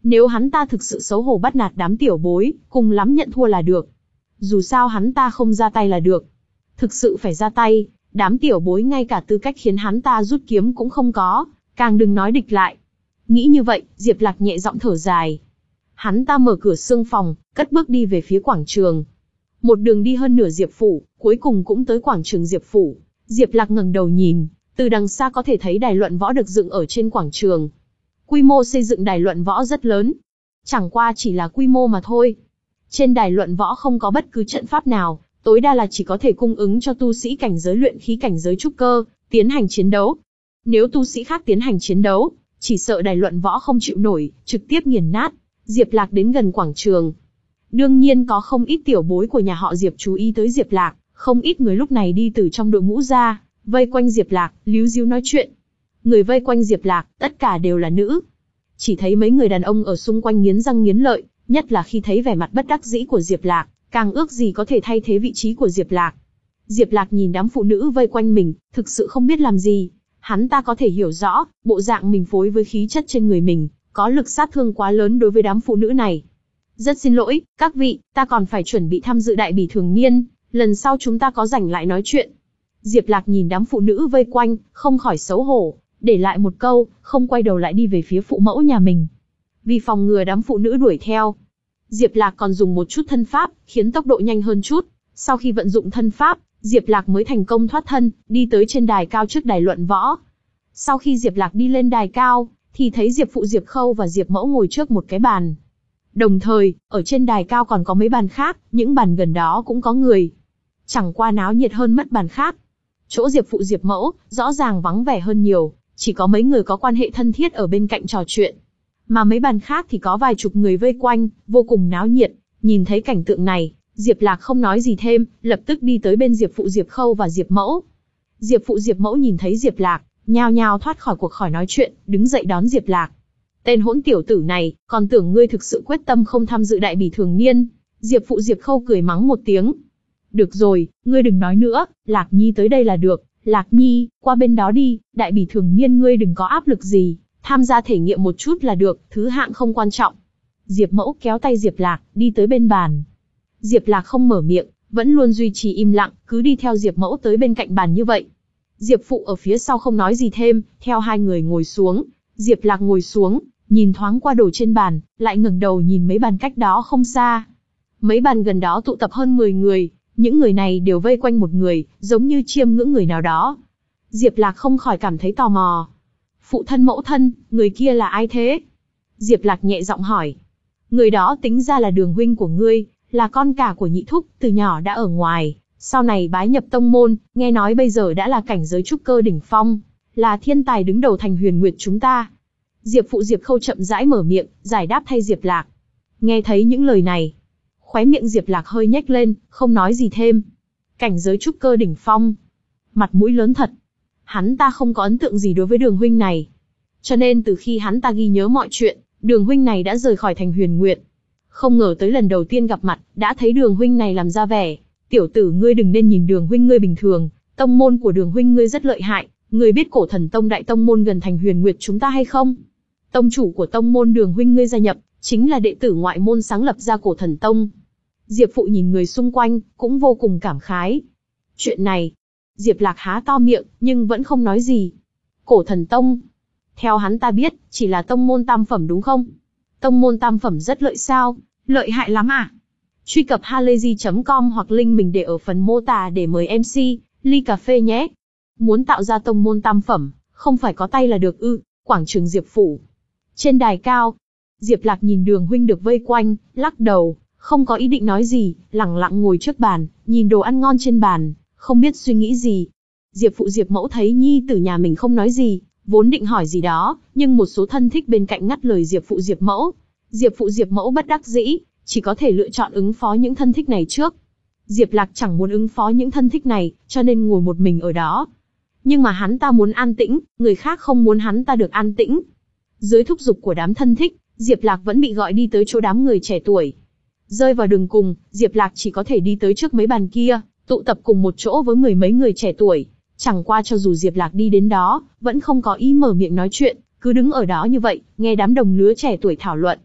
Nếu hắn ta thực sự xấu hổ bắt nạt đám tiểu bối, cùng lắm nhận thua là được. Dù sao hắn ta không ra tay là được. Thực sự phải ra tay, đám tiểu bối ngay cả tư cách khiến hắn ta rút kiếm cũng không có, càng đừng nói địch lại. Nghĩ như vậy, Diệp Lạc nhẹ giọng thở dài. Hắn ta mở cửa xương phòng, cất bước đi về phía quảng trường. Một đường đi hơn nửa Diệp phủ, cuối cùng cũng tới quảng trường Diệp phủ. Diệp Lạc ngẩng đầu nhìn, từ đằng xa có thể thấy đài luận võ được dựng ở trên quảng trường. Quy mô xây dựng đài luận võ rất lớn. Chẳng qua chỉ là quy mô mà thôi. Trên đài luận võ không có bất cứ trận pháp nào, tối đa là chỉ có thể cung ứng cho tu sĩ cảnh giới luyện khí cảnh giới trúc cơ, tiến hành chiến đấu. Nếu tu sĩ khác tiến hành chiến đấu, chỉ sợ đài luận võ không chịu nổi, trực tiếp nghiền nát. Diệp Lạc đến gần quảng trường. Đương nhiên có không ít tiểu bối của nhà họ Diệp chú ý tới Diệp Lạc, không ít người lúc này đi từ trong đội ngũ ra, vây quanh Diệp Lạc, líu ríu nói chuyện. Người vây quanh Diệp Lạc, tất cả đều là nữ. Chỉ thấy mấy người đàn ông ở xung quanh nghiến răng nghiến lợi, nhất là khi thấy vẻ mặt bất đắc dĩ của Diệp Lạc, càng ước gì có thể thay thế vị trí của Diệp Lạc. Diệp Lạc nhìn đám phụ nữ vây quanh mình, thực sự không biết làm gì. Hắn ta có thể hiểu rõ, bộ dạng mình phối với khí chất trên người mình, có lực sát thương quá lớn đối với đám phụ nữ này. Rất xin lỗi, các vị, ta còn phải chuẩn bị tham dự đại bỉ thường niên, lần sau chúng ta có rảnh lại nói chuyện. Diệp Lạc nhìn đám phụ nữ vây quanh, không khỏi xấu hổ, để lại một câu, không quay đầu lại đi về phía phụ mẫu nhà mình. Vì phòng ngừa đám phụ nữ đuổi theo, Diệp Lạc còn dùng một chút thân pháp, khiến tốc độ nhanh hơn chút. Sau khi vận dụng thân pháp, Diệp Lạc mới thành công thoát thân, đi tới trên đài cao trước đài luận võ. Sau khi Diệp Lạc đi lên đài cao, thì thấy Diệp Phụ Diệp Khâu và Diệp Mẫu ngồi trước một cái bàn. Đồng thời, ở trên đài cao còn có mấy bàn khác, những bàn gần đó cũng có người. Chẳng qua náo nhiệt hơn mất bàn khác. Chỗ Diệp Phụ Diệp Mẫu, rõ ràng vắng vẻ hơn nhiều, chỉ có mấy người có quan hệ thân thiết ở bên cạnh trò chuyện. Mà mấy bàn khác thì có vài chục người vây quanh, vô cùng náo nhiệt. Nhìn thấy cảnh tượng này, Diệp Lạc không nói gì thêm, lập tức đi tới bên Diệp Phụ Diệp Khâu và Diệp Mẫu. Diệp Phụ Diệp Mẫu nhìn thấy Diệp Lạc, nhao nhao thoát khỏi cuộc khỏi nói chuyện, đứng dậy đón Diệp Lạc. Tên hỗn tiểu tử này, còn tưởng ngươi thực sự quyết tâm không tham dự đại bỉ thường niên. Diệp Phụ Diệp Khâu cười mắng một tiếng. Được rồi, ngươi đừng nói nữa, Lạc Nhi tới đây là được. Lạc Nhi, qua bên đó đi, đại bỉ thường niên ngươi đừng có áp lực gì, tham gia thể nghiệm một chút là được, thứ hạng không quan trọng. Diệp Mẫu kéo tay Diệp Lạc, đi tới bên bàn. Diệp Lạc không mở miệng, vẫn luôn duy trì im lặng, cứ đi theo Diệp Mẫu tới bên cạnh bàn như vậy. Diệp Phụ ở phía sau không nói gì thêm, theo hai người ngồi xuống. Diệp Lạc ngồi xuống, nhìn thoáng qua đồ trên bàn, lại ngẩng đầu nhìn mấy bàn cách đó không xa. Mấy bàn gần đó tụ tập hơn mười người, những người này đều vây quanh một người, giống như chiêm ngưỡng người nào đó. Diệp Lạc không khỏi cảm thấy tò mò. Phụ thân mẫu thân, người kia là ai thế? Diệp Lạc nhẹ giọng hỏi. Người đó tính ra là Đường huynh của ngươi, là con cả của Nhị thúc, từ nhỏ đã ở ngoài, sau này bái nhập tông môn, nghe nói bây giờ đã là cảnh giới trúc cơ đỉnh phong, là thiên tài đứng đầu thành Huyền Nguyệt chúng ta. Diệp Phụ Diệp Khâu chậm rãi mở miệng, giải đáp thay Diệp Lạc. Nghe thấy những lời này, khóe miệng Diệp Lạc hơi nhếch lên, không nói gì thêm. Cảnh giới trúc cơ đỉnh phong, mặt mũi lớn thật. Hắn ta không có ấn tượng gì đối với Đường huynh này, cho nên từ khi hắn ta ghi nhớ mọi chuyện, Đường huynh này đã rời khỏi thành Huyền Nguyệt. Không ngờ tới lần đầu tiên gặp mặt, đã thấy Đường huynh này làm ra vẻ. Tiểu tử ngươi đừng nên nhìn Đường huynh ngươi bình thường, tông môn của Đường huynh ngươi rất lợi hại. Ngươi biết Cổ Thần Tông đại tông môn gần thành Huyền Nguyệt chúng ta hay không? Tông chủ của tông môn Đường huynh ngươi gia nhập, chính là đệ tử ngoại môn sáng lập ra Cổ Thần Tông. Diệp Phụ nhìn người xung quanh, cũng vô cùng cảm khái. Chuyện này, Diệp Lạc há to miệng, nhưng vẫn không nói gì. Cổ Thần Tông, theo hắn ta biết, chỉ là tông môn tam phẩm đúng không? Tông môn tam phẩm rất lợi sao? Lợi hại lắm à? Truy cập halayzi chấm com hoặc link mình để ở phần mô tả để mời em xê, ly cà phê nhé. Muốn tạo ra tông môn tam phẩm, không phải có tay là được ư? Quảng trường Diệp Phủ. Trên đài cao, Diệp Lạc nhìn Đường huynh được vây quanh, lắc đầu, không có ý định nói gì, lẳng lặng ngồi trước bàn, nhìn đồ ăn ngon trên bàn, không biết suy nghĩ gì. Diệp Phụ Diệp Mẫu thấy nhi tử nhà mình không nói gì, vốn định hỏi gì đó, nhưng một số thân thích bên cạnh ngắt lời Diệp Phụ Diệp Mẫu. Diệp Phụ Diệp Mẫu bất đắc dĩ, chỉ có thể lựa chọn ứng phó những thân thích này trước. Diệp Lạc chẳng muốn ứng phó những thân thích này, cho nên ngồi một mình ở đó. Nhưng mà hắn ta muốn an tĩnh, người khác không muốn hắn ta được an tĩnh. Dưới thúc giục của đám thân thích, Diệp Lạc vẫn bị gọi đi tới chỗ đám người trẻ tuổi. Rơi vào đường cùng, Diệp Lạc chỉ có thể đi tới trước mấy bàn kia, tụ tập cùng một chỗ với mười mấy người trẻ tuổi. Chẳng qua cho dù Diệp Lạc đi đến đó, vẫn không có ý mở miệng nói chuyện, cứ đứng ở đó như vậy, nghe đám đồng lứa trẻ tuổi thảo luận.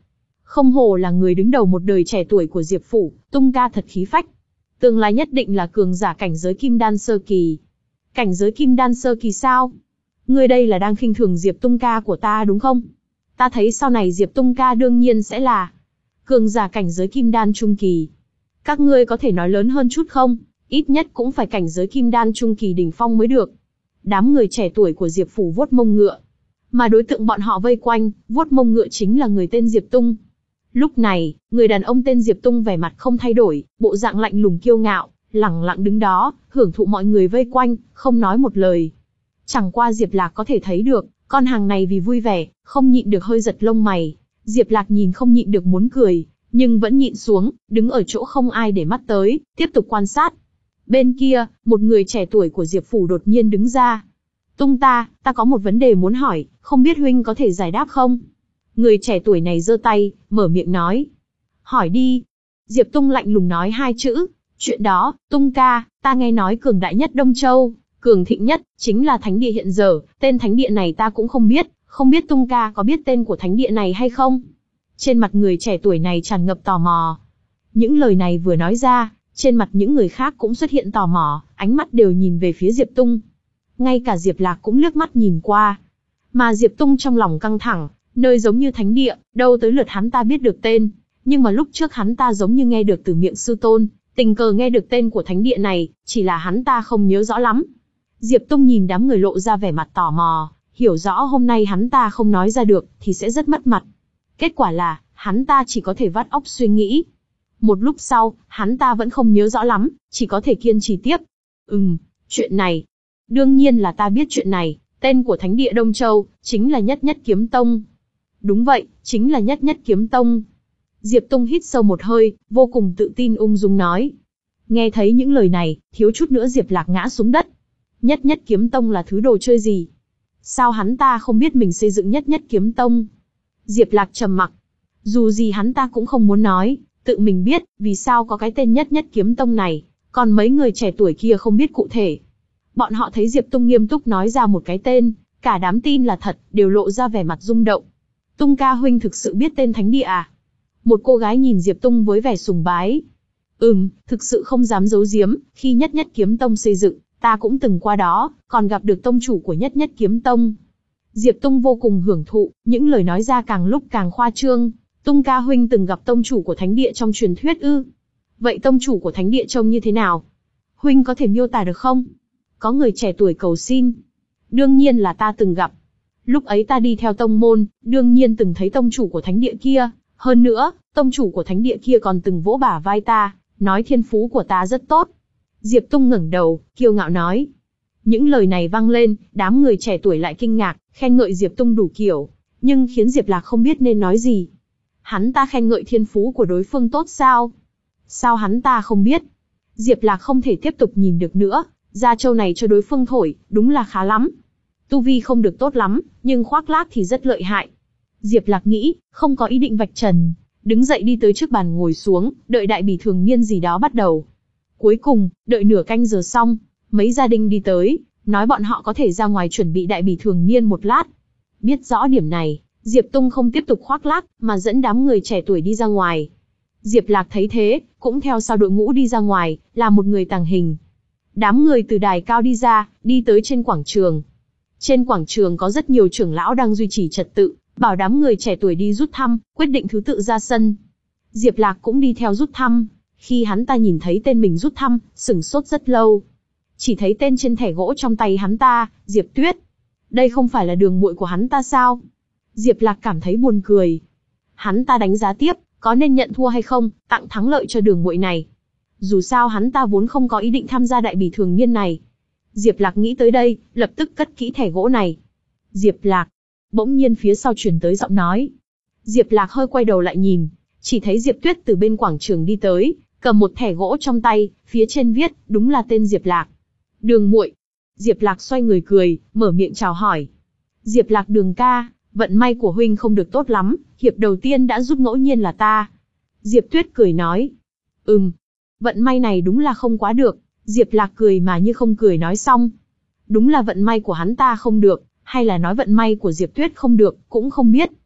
Không hổ là người đứng đầu một đời trẻ tuổi của Diệp phủ, Tung ca thật khí phách. Tương lai nhất định là cường giả cảnh giới kim đan sơ kỳ. Cảnh giới kim đan sơ kỳ sao? Ngươi đây là đang khinh thường Diệp Tung ca của ta đúng không? Ta thấy sau này Diệp Tung ca đương nhiên sẽ là cường giả cảnh giới kim đan trung kỳ. Các ngươi có thể nói lớn hơn chút không? Ít nhất cũng phải cảnh giới kim đan trung kỳ đỉnh phong mới được. Đám người trẻ tuổi của Diệp phủ vuốt mông ngựa. Mà đối tượng bọn họ vây quanh, vuốt mông ngựa chính là người tên Diệp Tung. Lúc này, người đàn ông tên Diệp Tung vẻ mặt không thay đổi, bộ dạng lạnh lùng kiêu ngạo, lẳng lặng đứng đó, hưởng thụ mọi người vây quanh, không nói một lời. Chẳng qua Diệp Lạc có thể thấy được, con hàng này vì vui vẻ, không nhịn được hơi giật lông mày. Diệp Lạc nhìn không nhịn được muốn cười, nhưng vẫn nhịn xuống, đứng ở chỗ không ai để mắt tới, tiếp tục quan sát. Bên kia, một người trẻ tuổi của Diệp phủ đột nhiên đứng ra. Tung ta, ta có một vấn đề muốn hỏi, không biết huynh có thể giải đáp không? Người trẻ tuổi này giơ tay, mở miệng nói. Hỏi đi. Diệp Tung lạnh lùng nói hai chữ. Chuyện đó, Tung ca, ta nghe nói cường đại nhất Đông Châu, cường thịnh nhất, chính là thánh địa hiện giờ, tên thánh địa này ta cũng không biết, không biết Tung ca có biết tên của thánh địa này hay không? Trên mặt người trẻ tuổi này tràn ngập tò mò. Những lời này vừa nói ra, trên mặt những người khác cũng xuất hiện tò mò, ánh mắt đều nhìn về phía Diệp Tung. Ngay cả Diệp Lạc cũng liếc mắt nhìn qua. Mà Diệp Tung trong lòng căng thẳng, nơi giống như thánh địa, đâu tới lượt hắn ta biết được tên. Nhưng mà lúc trước hắn ta giống như nghe được từ miệng sư tôn, tình cờ nghe được tên của thánh địa này, chỉ là hắn ta không nhớ rõ lắm. Diệp Tung nhìn đám người lộ ra vẻ mặt tò mò, hiểu rõ hôm nay hắn ta không nói ra được, thì sẽ rất mất mặt. Kết quả là, hắn ta chỉ có thể vắt óc suy nghĩ. Một lúc sau, hắn ta vẫn không nhớ rõ lắm, chỉ có thể kiên trì tiếp. Ừm, chuyện này. Đương nhiên là ta biết chuyện này, tên của thánh địa Đông Châu, chính là Nhất Nhất Kiếm Tông. Đúng vậy, chính là Nhất Nhất Kiếm Tông. Diệp Tung hít sâu một hơi, vô cùng tự tin ung dung nói. Nghe thấy những lời này, thiếu chút nữa Diệp Lạc ngã xuống đất. Nhất Nhất Kiếm Tông là thứ đồ chơi gì? Sao hắn ta không biết mình xây dựng Nhất Nhất Kiếm Tông? Diệp Lạc trầm mặc. Dù gì hắn ta cũng không muốn nói, tự mình biết, vì sao có cái tên Nhất Nhất Kiếm Tông này, còn mấy người trẻ tuổi kia không biết cụ thể. Bọn họ thấy Diệp Tung nghiêm túc nói ra một cái tên, cả đám tin là thật, đều lộ ra vẻ mặt rung động. Tung ca huynh thực sự biết tên thánh địa à? Một cô gái nhìn Diệp Tung với vẻ sùng bái. Ừm, thực sự không dám giấu giếm, khi Nhất Nhất Kiếm Tông xây dựng, ta cũng từng qua đó, còn gặp được tông chủ của Nhất Nhất Kiếm Tông. Diệp Tung vô cùng hưởng thụ, những lời nói ra càng lúc càng khoa trương. Tung ca huynh từng gặp tông chủ của thánh địa trong truyền thuyết ư? Vậy tông chủ của thánh địa trông như thế nào? Huynh có thể miêu tả được không? Có người trẻ tuổi cầu xin. Đương nhiên là ta từng gặp. Lúc ấy ta đi theo tông môn, đương nhiên từng thấy tông chủ của thánh địa kia. Hơn nữa, tông chủ của thánh địa kia còn từng vỗ bả vai ta, nói thiên phú của ta rất tốt. Diệp Tung ngẩng đầu, kiêu ngạo nói. Những lời này vang lên, đám người trẻ tuổi lại kinh ngạc, khen ngợi Diệp Tung đủ kiểu, nhưng khiến Diệp Lạc không biết nên nói gì. Hắn ta khen ngợi thiên phú của đối phương tốt sao? Sao hắn ta không biết? Diệp Lạc không thể tiếp tục nhìn được nữa, ra châu này cho đối phương thổi, đúng là khá lắm. Tu vi không được tốt lắm, nhưng khoác lác thì rất lợi hại. Diệp Lạc nghĩ, không có ý định vạch trần, đứng dậy đi tới trước bàn ngồi xuống, đợi đại bỉ thường niên gì đó bắt đầu. Cuối cùng, đợi nửa canh giờ xong, mấy gia đình đi tới, nói bọn họ có thể ra ngoài chuẩn bị đại bỉ thường niên một lát. Biết rõ điểm này, Diệp Tung không tiếp tục khoác lác, mà dẫn đám người trẻ tuổi đi ra ngoài. Diệp Lạc thấy thế, cũng theo sau đội ngũ đi ra ngoài, là một người tàng hình. Đám người từ đài cao đi ra, đi tới trên quảng trường. Trên quảng trường có rất nhiều trưởng lão đang duy trì trật tự, bảo đám người trẻ tuổi đi rút thăm, quyết định thứ tự ra sân. Diệp Lạc cũng đi theo rút thăm. Khi hắn ta nhìn thấy tên mình rút thăm, sửng sốt rất lâu. Chỉ thấy tên trên thẻ gỗ trong tay hắn ta, Diệp Tuyết. Đây không phải là đường muội của hắn ta sao? Diệp Lạc cảm thấy buồn cười. Hắn ta đánh giá tiếp, có nên nhận thua hay không, tặng thắng lợi cho đường muội này. Dù sao hắn ta vốn không có ý định tham gia đại bỉ thường niên này. Diệp Lạc nghĩ tới đây, lập tức cất kỹ thẻ gỗ này. Diệp Lạc. Bỗng nhiên phía sau truyền tới giọng nói. Diệp Lạc hơi quay đầu lại nhìn, chỉ thấy Diệp Tuyết từ bên quảng trường đi tới, cầm một thẻ gỗ trong tay, phía trên viết, đúng là tên Diệp Lạc. Đường muội. Diệp Lạc xoay người cười, mở miệng chào hỏi. Diệp Lạc đường ca, vận may của huynh không được tốt lắm, hiệp đầu tiên đã rút ngẫu nhiên là ta. Diệp Tuyết cười nói. Ừm, vận may này đúng là không quá được. Diệp Lạc cười mà như không cười nói xong. Đúng là vận may của hắn ta không được, hay là nói vận may của Diệp Tuyết không được, cũng không biết.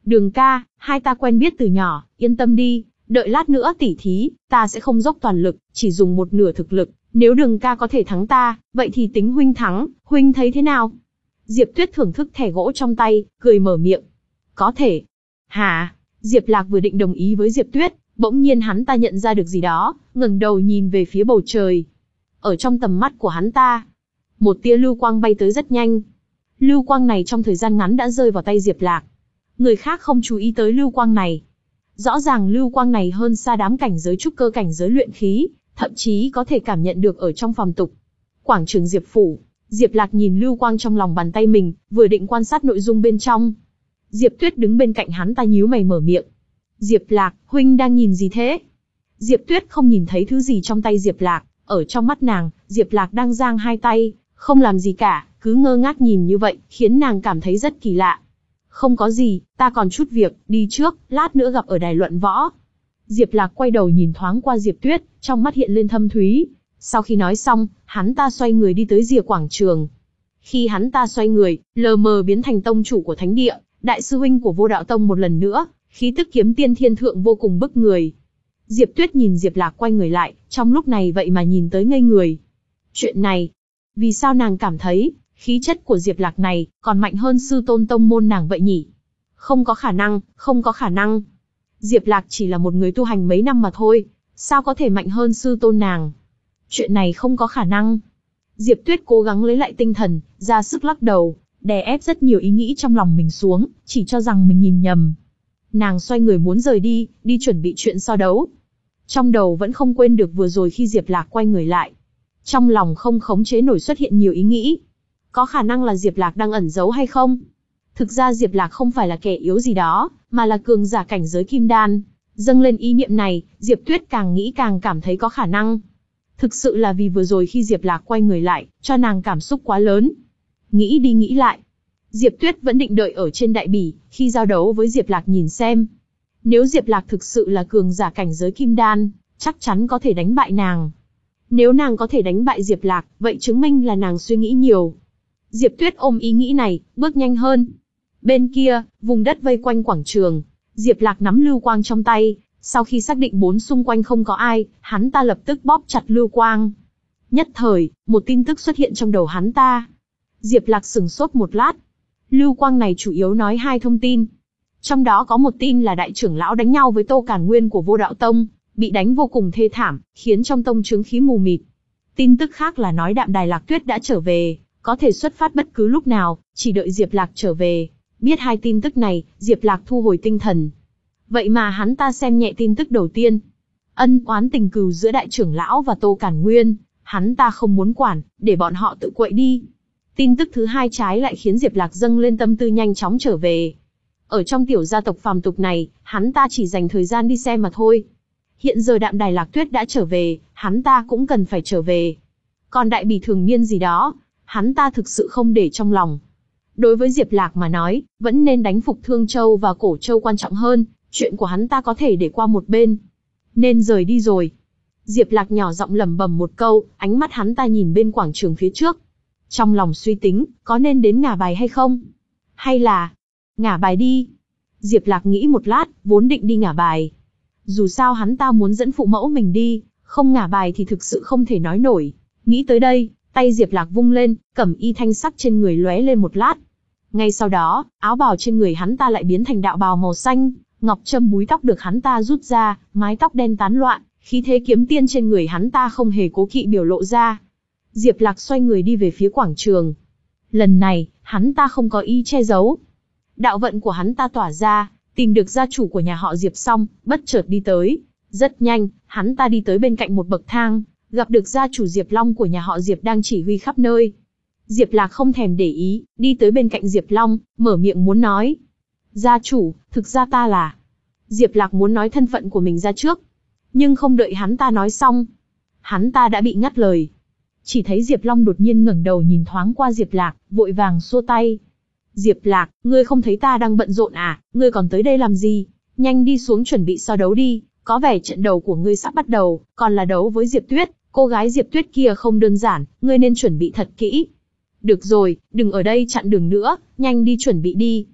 Đường ca, hai ta quen biết từ nhỏ, yên tâm đi, đợi lát nữa tỉ thí, ta sẽ không dốc toàn lực, chỉ dùng một nửa thực lực, nếu Đường ca có thể thắng ta, vậy thì tính huynh thắng, huynh thấy thế nào? Diệp Tuyết thưởng thức thẻ gỗ trong tay, cười mở miệng. Có thể. Hả? Diệp Lạc vừa định đồng ý với Diệp Tuyết, bỗng nhiên hắn ta nhận ra được gì đó, ngẩng đầu nhìn về phía bầu trời. Ở trong tầm mắt của hắn ta, một tia lưu quang bay tới rất nhanh. Lưu quang này trong thời gian ngắn đã rơi vào tay Diệp Lạc. Người khác không chú ý tới lưu quang này. Rõ ràng lưu quang này hơn xa đám cảnh giới trúc cơ cảnh giới luyện khí, thậm chí có thể cảm nhận được ở trong phàm tục. Quảng trường Diệp phủ, Diệp Lạc nhìn lưu quang trong lòng bàn tay mình, vừa định quan sát nội dung bên trong. Diệp Tuyết đứng bên cạnh hắn ta nhíu mày mở miệng. Diệp Lạc, huynh đang nhìn gì thế? Diệp Tuyết không nhìn thấy thứ gì trong tay Diệp Lạc, ở trong mắt nàng, Diệp Lạc đang giang hai tay, không làm gì cả, cứ ngơ ngác nhìn như vậy, khiến nàng cảm thấy rất kỳ lạ. Không có gì, ta còn chút việc, đi trước, lát nữa gặp ở đài luận võ. Diệp Lạc quay đầu nhìn thoáng qua Diệp Tuyết, trong mắt hiện lên thâm thúy. Sau khi nói xong, hắn ta xoay người đi tới rìa quảng trường. Khi hắn ta xoay người, lờ mờ biến thành tông chủ của thánh địa, đại sư huynh của Vô Đạo Tông một lần nữa, khí tức kiếm tiên thiên thượng vô cùng bức người. Diệp Tuyết nhìn Diệp Lạc quay người lại, trong lúc này vậy mà nhìn tới ngây người. Chuyện này, vì sao nàng cảm thấy, khí chất của Diệp Lạc này, còn mạnh hơn sư tôn tông môn nàng vậy nhỉ? Không có khả năng, không có khả năng. Diệp Lạc chỉ là một người tu hành mấy năm mà thôi, sao có thể mạnh hơn sư tôn nàng? Chuyện này không có khả năng. Diệp Tuyết cố gắng lấy lại tinh thần, ra sức lắc đầu, đè ép rất nhiều ý nghĩ trong lòng mình xuống, chỉ cho rằng mình nhìn nhầm. Nàng xoay người muốn rời đi, đi chuẩn bị chuyện so đấu. Trong đầu vẫn không quên được vừa rồi khi Diệp Lạc quay người lại. Trong lòng không khống chế nổi xuất hiện nhiều ý nghĩ. Có khả năng là Diệp Lạc đang ẩn giấu hay không? Thực ra Diệp Lạc không phải là kẻ yếu gì đó, mà là cường giả cảnh giới kim đan. Dâng lên ý niệm này, Diệp Tuyết càng nghĩ càng cảm thấy có khả năng. Thực sự là vì vừa rồi khi Diệp Lạc quay người lại, cho nàng cảm xúc quá lớn. Nghĩ đi nghĩ lại, Diệp Tuyết vẫn định đợi ở trên đại bỉ, khi giao đấu với Diệp Lạc nhìn xem. Nếu Diệp Lạc thực sự là cường giả cảnh giới kim đan, chắc chắn có thể đánh bại nàng. Nếu nàng có thể đánh bại Diệp Lạc, vậy chứng minh là nàng suy nghĩ nhiều. Diệp Tuyết ôm ý nghĩ này, bước nhanh hơn. Bên kia, vùng đất vây quanh quảng trường, Diệp Lạc nắm lưu quang trong tay, sau khi xác định bốn xung quanh không có ai, hắn ta lập tức bóp chặt lưu quang. Nhất thời, một tin tức xuất hiện trong đầu hắn ta. Diệp Lạc sửng sốt một lát. Lưu quang này chủ yếu nói hai thông tin. Trong đó có một tin là đại trưởng lão đánh nhau với Tô Càn Nguyên của Vô Đạo Tông, bị đánh vô cùng thê thảm, khiến trong tông chướng khí mù mịt. Tin tức khác là nói Đạm Đài Lạc Tuyết đã trở về, có thể xuất phát bất cứ lúc nào, chỉ đợi Diệp Lạc trở về. Biết hai tin tức này, Diệp Lạc thu hồi tinh thần. Vậy mà hắn ta xem nhẹ tin tức đầu tiên. Ân oán tình cừu giữa đại trưởng lão và Tô Càn Nguyên, hắn ta không muốn quản, để bọn họ tự quậy đi. Tin tức thứ hai trái lại khiến Diệp Lạc dâng lên tâm tư nhanh chóng trở về. Ở trong tiểu gia tộc phàm tục này, hắn ta chỉ dành thời gian đi xem mà thôi. Hiện giờ Đạm Đài Lạc Tuyết đã trở về, hắn ta cũng cần phải trở về. Còn đại bỉ thường niên gì đó, hắn ta thực sự không để trong lòng. Đối với Diệp Lạc mà nói, vẫn nên đánh phục Thương Châu và Cổ Châu quan trọng hơn, chuyện của hắn ta có thể để qua một bên. Nên rời đi rồi. Diệp Lạc nhỏ giọng lẩm bẩm một câu, ánh mắt hắn ta nhìn bên quảng trường phía trước. Trong lòng suy tính, có nên đến ngả bài hay không? Hay là ngả bài đi? Diệp Lạc nghĩ một lát, vốn định đi ngả bài. Dù sao hắn ta muốn dẫn phụ mẫu mình đi, không ngả bài thì thực sự không thể nói nổi. Nghĩ tới đây, tay Diệp Lạc vung lên, cẩm y thanh sắc trên người lóe lên một lát. Ngay sau đó, áo bào trên người hắn ta lại biến thành đạo bào màu xanh, ngọc châm búi tóc được hắn ta rút ra, mái tóc đen tán loạn, khí thế kiếm tiên trên người hắn ta không hề cố kỵ biểu lộ ra. Diệp Lạc xoay người đi về phía quảng trường. Lần này, hắn ta không có ý che giấu. Đạo vận của hắn ta tỏa ra, tìm được gia chủ của nhà họ Diệp xong, bất chợt đi tới. Rất nhanh, hắn ta đi tới bên cạnh một bậc thang, gặp được gia chủ Diệp Long của nhà họ Diệp đang chỉ huy khắp nơi. Diệp Lạc không thèm để ý, đi tới bên cạnh Diệp Long, mở miệng muốn nói. Gia chủ, thực ra ta là... Diệp Lạc muốn nói thân phận của mình ra trước. Nhưng không đợi hắn ta nói xong, hắn ta đã bị ngắt lời. Chỉ thấy Diệp Long đột nhiên ngẩng đầu nhìn thoáng qua Diệp Lạc, vội vàng xua tay. Diệp Lạc, ngươi không thấy ta đang bận rộn à, ngươi còn tới đây làm gì? Nhanh đi xuống chuẩn bị so đấu đi, có vẻ trận đấu của ngươi sắp bắt đầu, còn là đấu với Diệp Tuyết, cô gái Diệp Tuyết kia không đơn giản, ngươi nên chuẩn bị thật kỹ. Được rồi, đừng ở đây chặn đường nữa, nhanh đi chuẩn bị đi.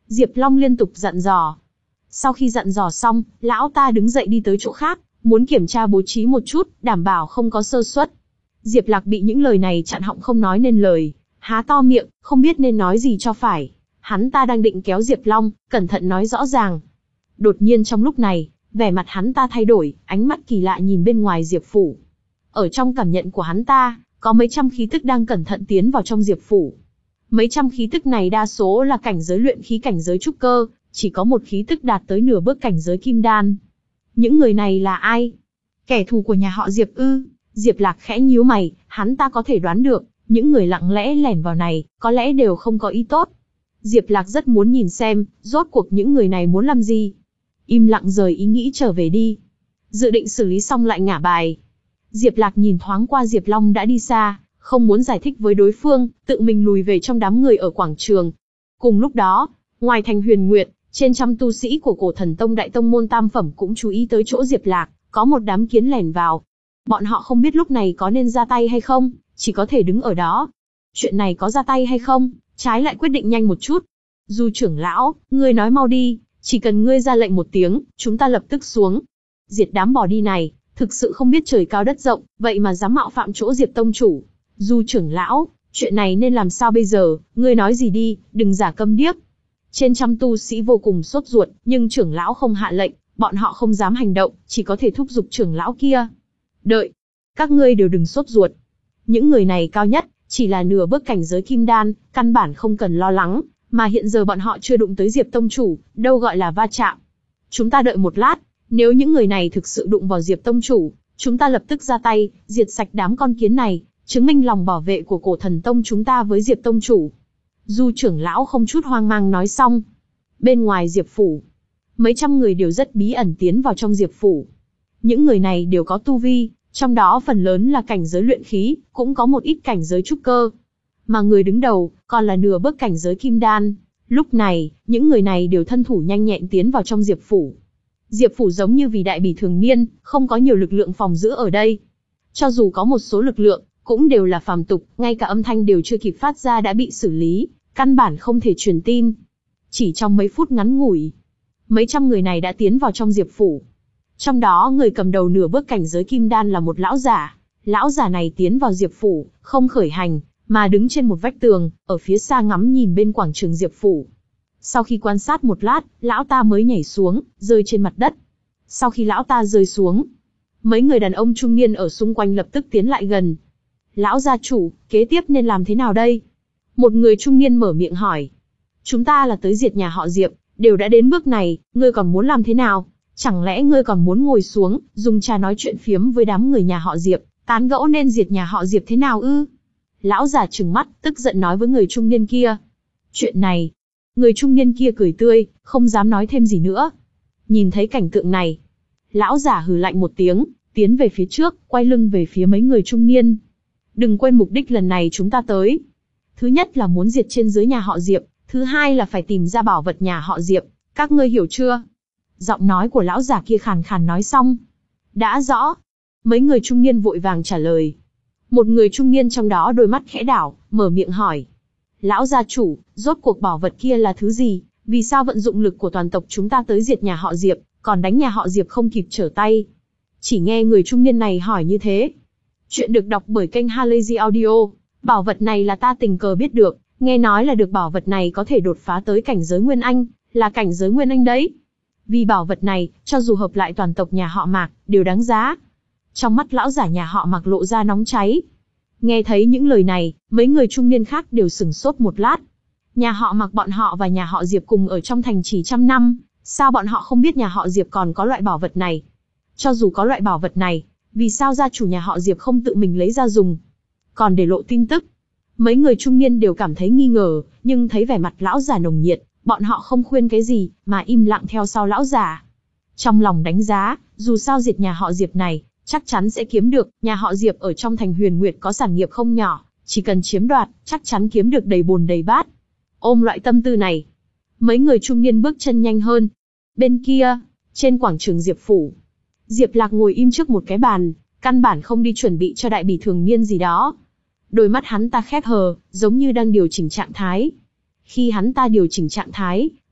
Diệp Long liên tục dặn dò. Sau khi dặn dò xong, lão ta đứng dậy đi tới chỗ khác, muốn kiểm tra bố trí một chút, đảm bảo không có sơ suất. Diệp Lạc bị những lời này chặn họng không nói nên lời, há to miệng, không biết nên nói gì cho phải. Hắn ta đang định kéo Diệp Long, cẩn thận nói rõ ràng. Đột nhiên trong lúc này, vẻ mặt hắn ta thay đổi, ánh mắt kỳ lạ nhìn bên ngoài Diệp phủ. Ở trong cảm nhận của hắn ta, có mấy trăm khí tức đang cẩn thận tiến vào trong Diệp phủ. Mấy trăm khí tức này đa số là cảnh giới luyện khí cảnh giới trúc cơ, chỉ có một khí tức đạt tới nửa bước cảnh giới kim đan. Những người này là ai? Kẻ thù của nhà họ Diệp ư? Diệp Lạc khẽ nhíu mày, hắn ta có thể đoán được, những người lặng lẽ lẻn vào này, có lẽ đều không có ý tốt. Diệp Lạc rất muốn nhìn xem, rốt cuộc những người này muốn làm gì. Im lặng rời ý nghĩ trở về đi. Dự định xử lý xong lại ngả bài. Diệp Lạc nhìn thoáng qua Diệp Long đã đi xa, không muốn giải thích với đối phương, tự mình lùi về trong đám người ở quảng trường. Cùng lúc đó, ngoài thành Huyền Nguyệt, trên trăm tu sĩ của Cổ Thần Tông đại tông môn tam phẩm cũng chú ý tới chỗ Diệp Lạc, có một đám kiến lẻn vào. Bọn họ không biết lúc này có nên ra tay hay không, chỉ có thể đứng ở đó. Chuyện này có ra tay hay không, trái lại quyết định nhanh một chút. Du trưởng lão, ngươi nói mau đi, chỉ cần ngươi ra lệnh một tiếng, chúng ta lập tức xuống. Diệt đám bỏ đi này, thực sự không biết trời cao đất rộng, vậy mà dám mạo phạm chỗ Diệp tông chủ. Du trưởng lão, chuyện này nên làm sao bây giờ, ngươi nói gì đi, đừng giả câm điếc. Trên trăm tu sĩ vô cùng sốt ruột, nhưng trưởng lão không hạ lệnh, bọn họ không dám hành động, chỉ có thể thúc giục trưởng lão kia. Đợi, các ngươi đều đừng sốt ruột. Những người này cao nhất, chỉ là nửa bước cảnh giới kim đan, căn bản không cần lo lắng, mà hiện giờ bọn họ chưa đụng tới Diệp tông chủ, đâu gọi là va chạm. Chúng ta đợi một lát, nếu những người này thực sự đụng vào Diệp tông chủ, chúng ta lập tức ra tay, diệt sạch đám con kiến này, chứng minh lòng bảo vệ của Cổ Thần Tông chúng ta với Diệp tông chủ. Du trưởng lão không chút hoang mang nói xong. Bên ngoài Diệp phủ, mấy trăm người đều rất bí ẩn tiến vào trong Diệp phủ. Những người này đều có tu vi, trong đó phần lớn là cảnh giới luyện khí, cũng có một ít cảnh giới trúc cơ. Mà người đứng đầu, còn là nửa bước cảnh giới kim đan. Lúc này, những người này đều thân thủ nhanh nhẹn tiến vào trong Diệp phủ. Diệp phủ giống như vì đại bỉ thường niên, không có nhiều lực lượng phòng giữ ở đây. Cho dù có một số lực lượng, cũng đều là phàm tục, ngay cả âm thanh đều chưa kịp phát ra đã bị xử lý, căn bản không thể truyền tin. Chỉ trong mấy phút ngắn ngủi, mấy trăm người này đã tiến vào trong Diệp phủ. Trong đó người cầm đầu nửa bước cảnh giới kim đan là một lão giả. Lão giả này tiến vào Diệp phủ, không khởi hành, mà đứng trên một vách tường, ở phía xa ngắm nhìn bên quảng trường Diệp phủ. Sau khi quan sát một lát, lão ta mới nhảy xuống, rơi trên mặt đất. Sau khi lão ta rơi xuống, mấy người đàn ông trung niên ở xung quanh lập tức tiến lại gần. Lão gia chủ, kế tiếp nên làm thế nào đây? Một người trung niên mở miệng hỏi. Chúng ta là tới diệt nhà họ Diệp, đều đã đến bước này, ngươi còn muốn làm thế nào? Chẳng lẽ ngươi còn muốn ngồi xuống, dùng trà nói chuyện phiếm với đám người nhà họ Diệp, tán gẫu nên diệt nhà họ Diệp thế nào ư? Lão già trừng mắt, tức giận nói với người trung niên kia. Chuyện này, người trung niên kia cười tươi, không dám nói thêm gì nữa. Nhìn thấy cảnh tượng này, lão giả hừ lạnh một tiếng, tiến về phía trước, quay lưng về phía mấy người trung niên. Đừng quên mục đích lần này chúng ta tới. Thứ nhất là muốn diệt trên dưới nhà họ Diệp, thứ hai là phải tìm ra bảo vật nhà họ Diệp, các ngươi hiểu chưa? Giọng nói của lão giả kia khàn khàn nói xong. Đã rõ. Mấy người trung niên vội vàng trả lời. Một người trung niên trong đó đôi mắt khẽ đảo, mở miệng hỏi. Lão gia chủ, rốt cuộc bảo vật kia là thứ gì? Vì sao vận dụng lực của toàn tộc chúng ta tới diệt nhà họ Diệp, còn đánh nhà họ Diệp không kịp trở tay? Chỉ nghe người trung niên này hỏi như thế. Chuyện được đọc bởi kênh Halazy Audio. Bảo vật này là ta tình cờ biết được, nghe nói là được bảo vật này có thể đột phá tới cảnh giới Nguyên Anh, là cảnh giới Nguyên Anh đấy. Vì bảo vật này, cho dù hợp lại toàn tộc nhà họ Mạc, đều đáng giá. Trong mắt lão giả nhà họ Mạc lộ ra nóng cháy. Nghe thấy những lời này, mấy người trung niên khác đều sửng sốt một lát. Nhà họ Mạc bọn họ và nhà họ Diệp cùng ở trong thành chỉ trăm năm, sao bọn họ không biết nhà họ Diệp còn có loại bảo vật này? Cho dù có loại bảo vật này, vì sao gia chủ nhà họ Diệp không tự mình lấy ra dùng, còn để lộ tin tức? Mấy người trung niên đều cảm thấy nghi ngờ, nhưng thấy vẻ mặt lão giả nồng nhiệt, bọn họ không khuyên cái gì, mà im lặng theo sau lão giả. Trong lòng đánh giá, dù sao diệt nhà họ Diệp này, chắc chắn sẽ kiếm được, nhà họ Diệp ở trong thành Huyền Nguyệt có sản nghiệp không nhỏ, chỉ cần chiếm đoạt, chắc chắn kiếm được đầy bồn đầy bát. Ôm loại tâm tư này, mấy người trung niên bước chân nhanh hơn. Bên kia, trên quảng trường Diệp phủ, Diệp Lạc ngồi im trước một cái bàn, căn bản không đi chuẩn bị cho đại bỉ thường niên gì đó. Đôi mắt hắn ta khép hờ, giống như đang điều chỉnh trạng thái. Khi hắn ta điều chỉnh trạng thái,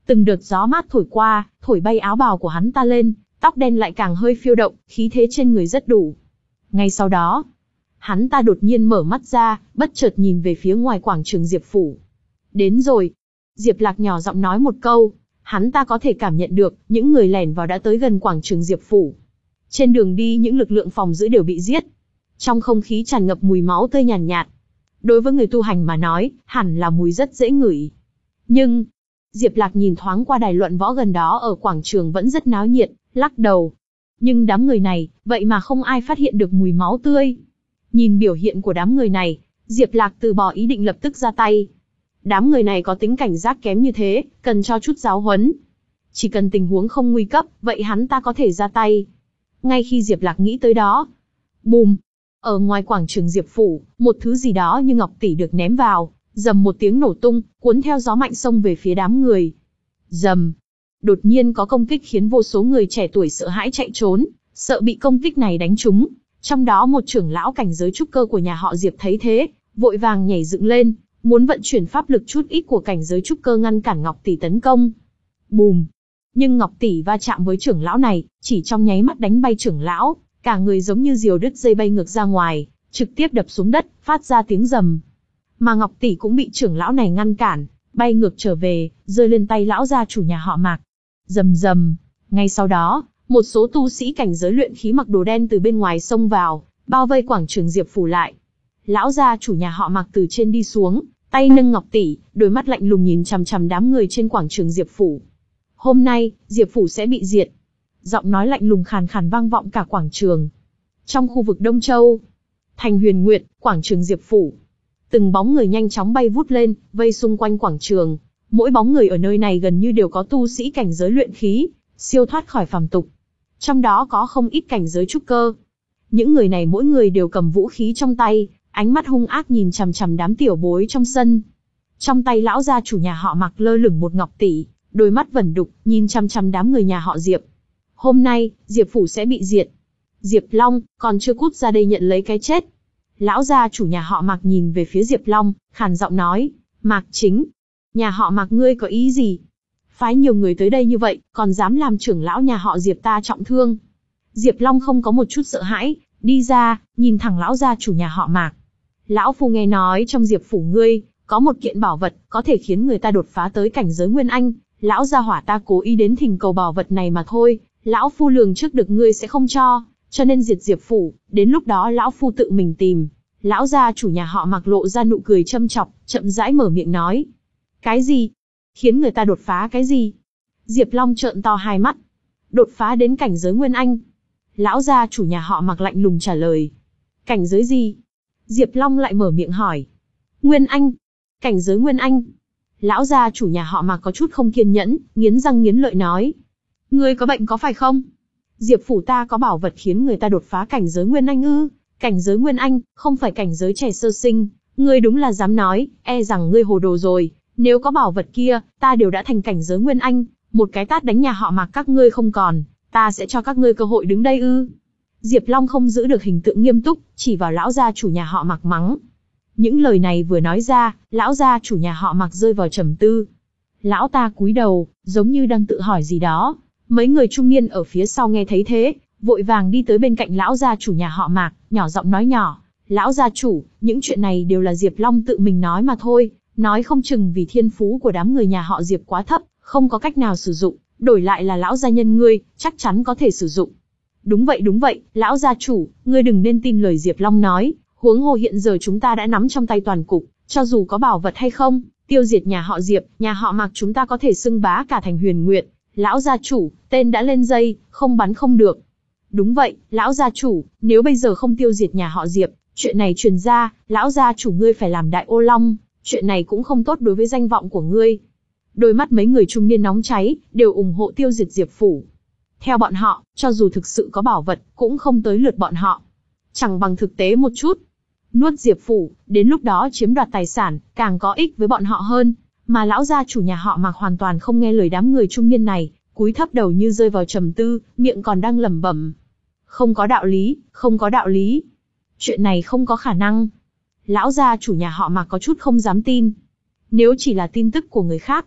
Từng đợt gió mát thổi qua, thổi bay áo bào của hắn ta lên, tóc đen lại càng hơi phiêu động, khí thế trên người rất đủ. Ngay sau đó, hắn ta đột nhiên mở mắt ra, bất chợt nhìn về phía ngoài quảng trường Diệp phủ. Đến rồi. Diệp Lạc nhỏ giọng nói một câu, hắn ta có thể cảm nhận được, những người lẻn vào đã tới gần quảng trường Diệp phủ. Trên đường đi những lực lượng phòng giữ đều bị giết. Trong không khí tràn ngập mùi máu tươi nhàn nhạt, nhạt. Đối với người tu hành mà nói, hẳn là mùi rất dễ ngửi. Nhưng, Diệp Lạc nhìn thoáng qua đài luận võ gần đó ở quảng trường vẫn rất náo nhiệt, lắc đầu. Nhưng đám người này, vậy mà không ai phát hiện được mùi máu tươi. Nhìn biểu hiện của đám người này, Diệp Lạc từ bỏ ý định lập tức ra tay. Đám người này có tính cảnh giác kém như thế, cần cho chút giáo huấn. Chỉ cần tình huống không nguy cấp, vậy hắn ta có thể ra tay. Ngay khi Diệp Lạc nghĩ tới đó, bùm, ở ngoài quảng trường Diệp phủ, một thứ gì đó như ngọc tỷ được ném vào, rầm một tiếng nổ tung, cuốn theo gió mạnh xông về phía đám người. Rầm, đột nhiên có công kích khiến vô số người trẻ tuổi sợ hãi chạy trốn, sợ bị công kích này đánh trúng. Trong đó một trưởng lão cảnh giới trúc cơ của nhà họ Diệp thấy thế, vội vàng nhảy dựng lên, muốn vận chuyển pháp lực chút ít của cảnh giới trúc cơ ngăn cản ngọc tỷ tấn công. Bùm! Nhưng ngọc tỷ va chạm với trưởng lão này, chỉ trong nháy mắt đánh bay trưởng lão, cả người giống như diều đứt dây bay ngược ra ngoài, trực tiếp đập xuống đất, phát ra tiếng rầm. Mà ngọc tỷ cũng bị trưởng lão này ngăn cản, bay ngược trở về, rơi lên tay lão gia chủ nhà họ Mạc. Rầm rầm! Ngay sau đó, một số tu sĩ cảnh giới luyện khí mặc đồ đen từ bên ngoài xông vào, bao vây quảng trường Diệp phủ lại. Lão gia chủ nhà họ Mạc từ trên đi xuống, tay nâng ngọc tỷ, đôi mắt lạnh lùng nhìn chằm chằm đám người trên quảng trường Diệp phủ. Hôm nay, Diệp phủ sẽ bị diệt. Giọng nói lạnh lùng khàn khàn vang vọng cả quảng trường. Trong khu vực Đông Châu, thành Huyền Nguyệt, quảng trường Diệp phủ, từng bóng người nhanh chóng bay vút lên, vây xung quanh quảng trường. Mỗi bóng người ở nơi này gần như đều có tu sĩ cảnh giới luyện khí, siêu thoát khỏi phàm tục. Trong đó có không ít cảnh giới trúc cơ. Những người này mỗi người đều cầm vũ khí trong tay, ánh mắt hung ác nhìn chằm chằm đám tiểu bối trong sân. Trong tay lão gia chủ nhà họ Mạc lơ lửng một ngọc tỷ, đôi mắt vẩn đục, nhìn chằm chằm đám người nhà họ Diệp. Hôm nay, Diệp phủ sẽ bị diệt. Diệp Long, còn chưa cút ra đây nhận lấy cái chết. Lão gia chủ nhà họ Mạc nhìn về phía Diệp Long, khàn giọng nói, Mạc Chính, nhà họ Mạc ngươi có ý gì? Phái nhiều người tới đây như vậy, còn dám làm trưởng lão nhà họ Diệp ta trọng thương. Diệp Long không có một chút sợ hãi, đi ra, nhìn thẳng lão gia chủ nhà họ Mạc. Lão phu nghe nói trong Diệp phủ ngươi, có một kiện bảo vật, có thể khiến người ta đột phá tới cảnh giới Nguyên Anh. Lão gia hỏa ta cố ý đến thỉnh cầu bảo vật này mà thôi, lão phu lường trước được ngươi sẽ không cho, cho nên diệt Diệp phủ, đến lúc đó lão phu tự mình tìm. Lão gia chủ nhà họ Mạc lộ ra nụ cười châm chọc, chậm rãi mở miệng nói. Cái gì? Khiến người ta đột phá cái gì? Diệp Long trợn to hai mắt. Đột phá đến cảnh giới Nguyên Anh. Lão gia chủ nhà họ Mạc lạnh lùng trả lời. Cảnh giới gì? Diệp Long lại mở miệng hỏi. Nguyên Anh. Cảnh giới Nguyên Anh. Lão gia chủ nhà họ Mạc có chút không kiên nhẫn, nghiến răng nghiến lợi nói. Ngươi có bệnh có phải không? Diệp phủ ta có bảo vật khiến người ta đột phá cảnh giới Nguyên Anh ư? Cảnh giới Nguyên Anh, không phải cảnh giới trẻ sơ sinh. Ngươi đúng là dám nói, e rằng ngươi hồ đồ rồi. Nếu có bảo vật kia, ta đều đã thành cảnh giới Nguyên Anh, một cái tát đánh nhà họ Mạc các ngươi không còn, ta sẽ cho các ngươi cơ hội đứng đây ư? Diệp Long không giữ được hình tượng nghiêm túc, chỉ vào lão gia chủ nhà họ Mạc mắng. Những lời này vừa nói ra, lão gia chủ nhà họ Mạc rơi vào trầm tư. Lão ta cúi đầu, giống như đang tự hỏi gì đó. Mấy người trung niên ở phía sau nghe thấy thế, vội vàng đi tới bên cạnh lão gia chủ nhà họ Mạc, nhỏ giọng nói nhỏ. Lão gia chủ, những chuyện này đều là Diệp Long tự mình nói mà thôi. Nói không chừng vì thiên phú của đám người nhà họ Diệp quá thấp, không có cách nào sử dụng, đổi lại là lão gia nhân ngươi, chắc chắn có thể sử dụng. Đúng vậy đúng vậy, lão gia chủ, ngươi đừng nên tin lời Diệp Long nói, huống hồ hiện giờ chúng ta đã nắm trong tay toàn cục, cho dù có bảo vật hay không, tiêu diệt nhà họ Diệp, nhà họ Mạc chúng ta có thể xưng bá cả thành Huyền Nguyệt. Lão gia chủ, tên đã lên dây, không bắn không được. Đúng vậy, lão gia chủ, nếu bây giờ không tiêu diệt nhà họ Diệp, chuyện này truyền ra, lão gia chủ ngươi phải làm đại ô long. Chuyện này cũng không tốt đối với danh vọng của ngươi. Đôi mắt mấy người trung niên nóng cháy, đều ủng hộ tiêu diệt Diệp phủ. Theo bọn họ, cho dù thực sự có bảo vật, cũng không tới lượt bọn họ. Chẳng bằng thực tế một chút. Nuốt Diệp phủ, đến lúc đó chiếm đoạt tài sản, càng có ích với bọn họ hơn. Mà lão gia chủ nhà họ Mạc hoàn toàn không nghe lời đám người trung niên này, cúi thấp đầu như rơi vào trầm tư, miệng còn đang lẩm bẩm. Không có đạo lý, không có đạo lý. Chuyện này không có khả năng. Lão gia chủ nhà họ Mạc có chút không dám tin. Nếu chỉ là tin tức của người khác,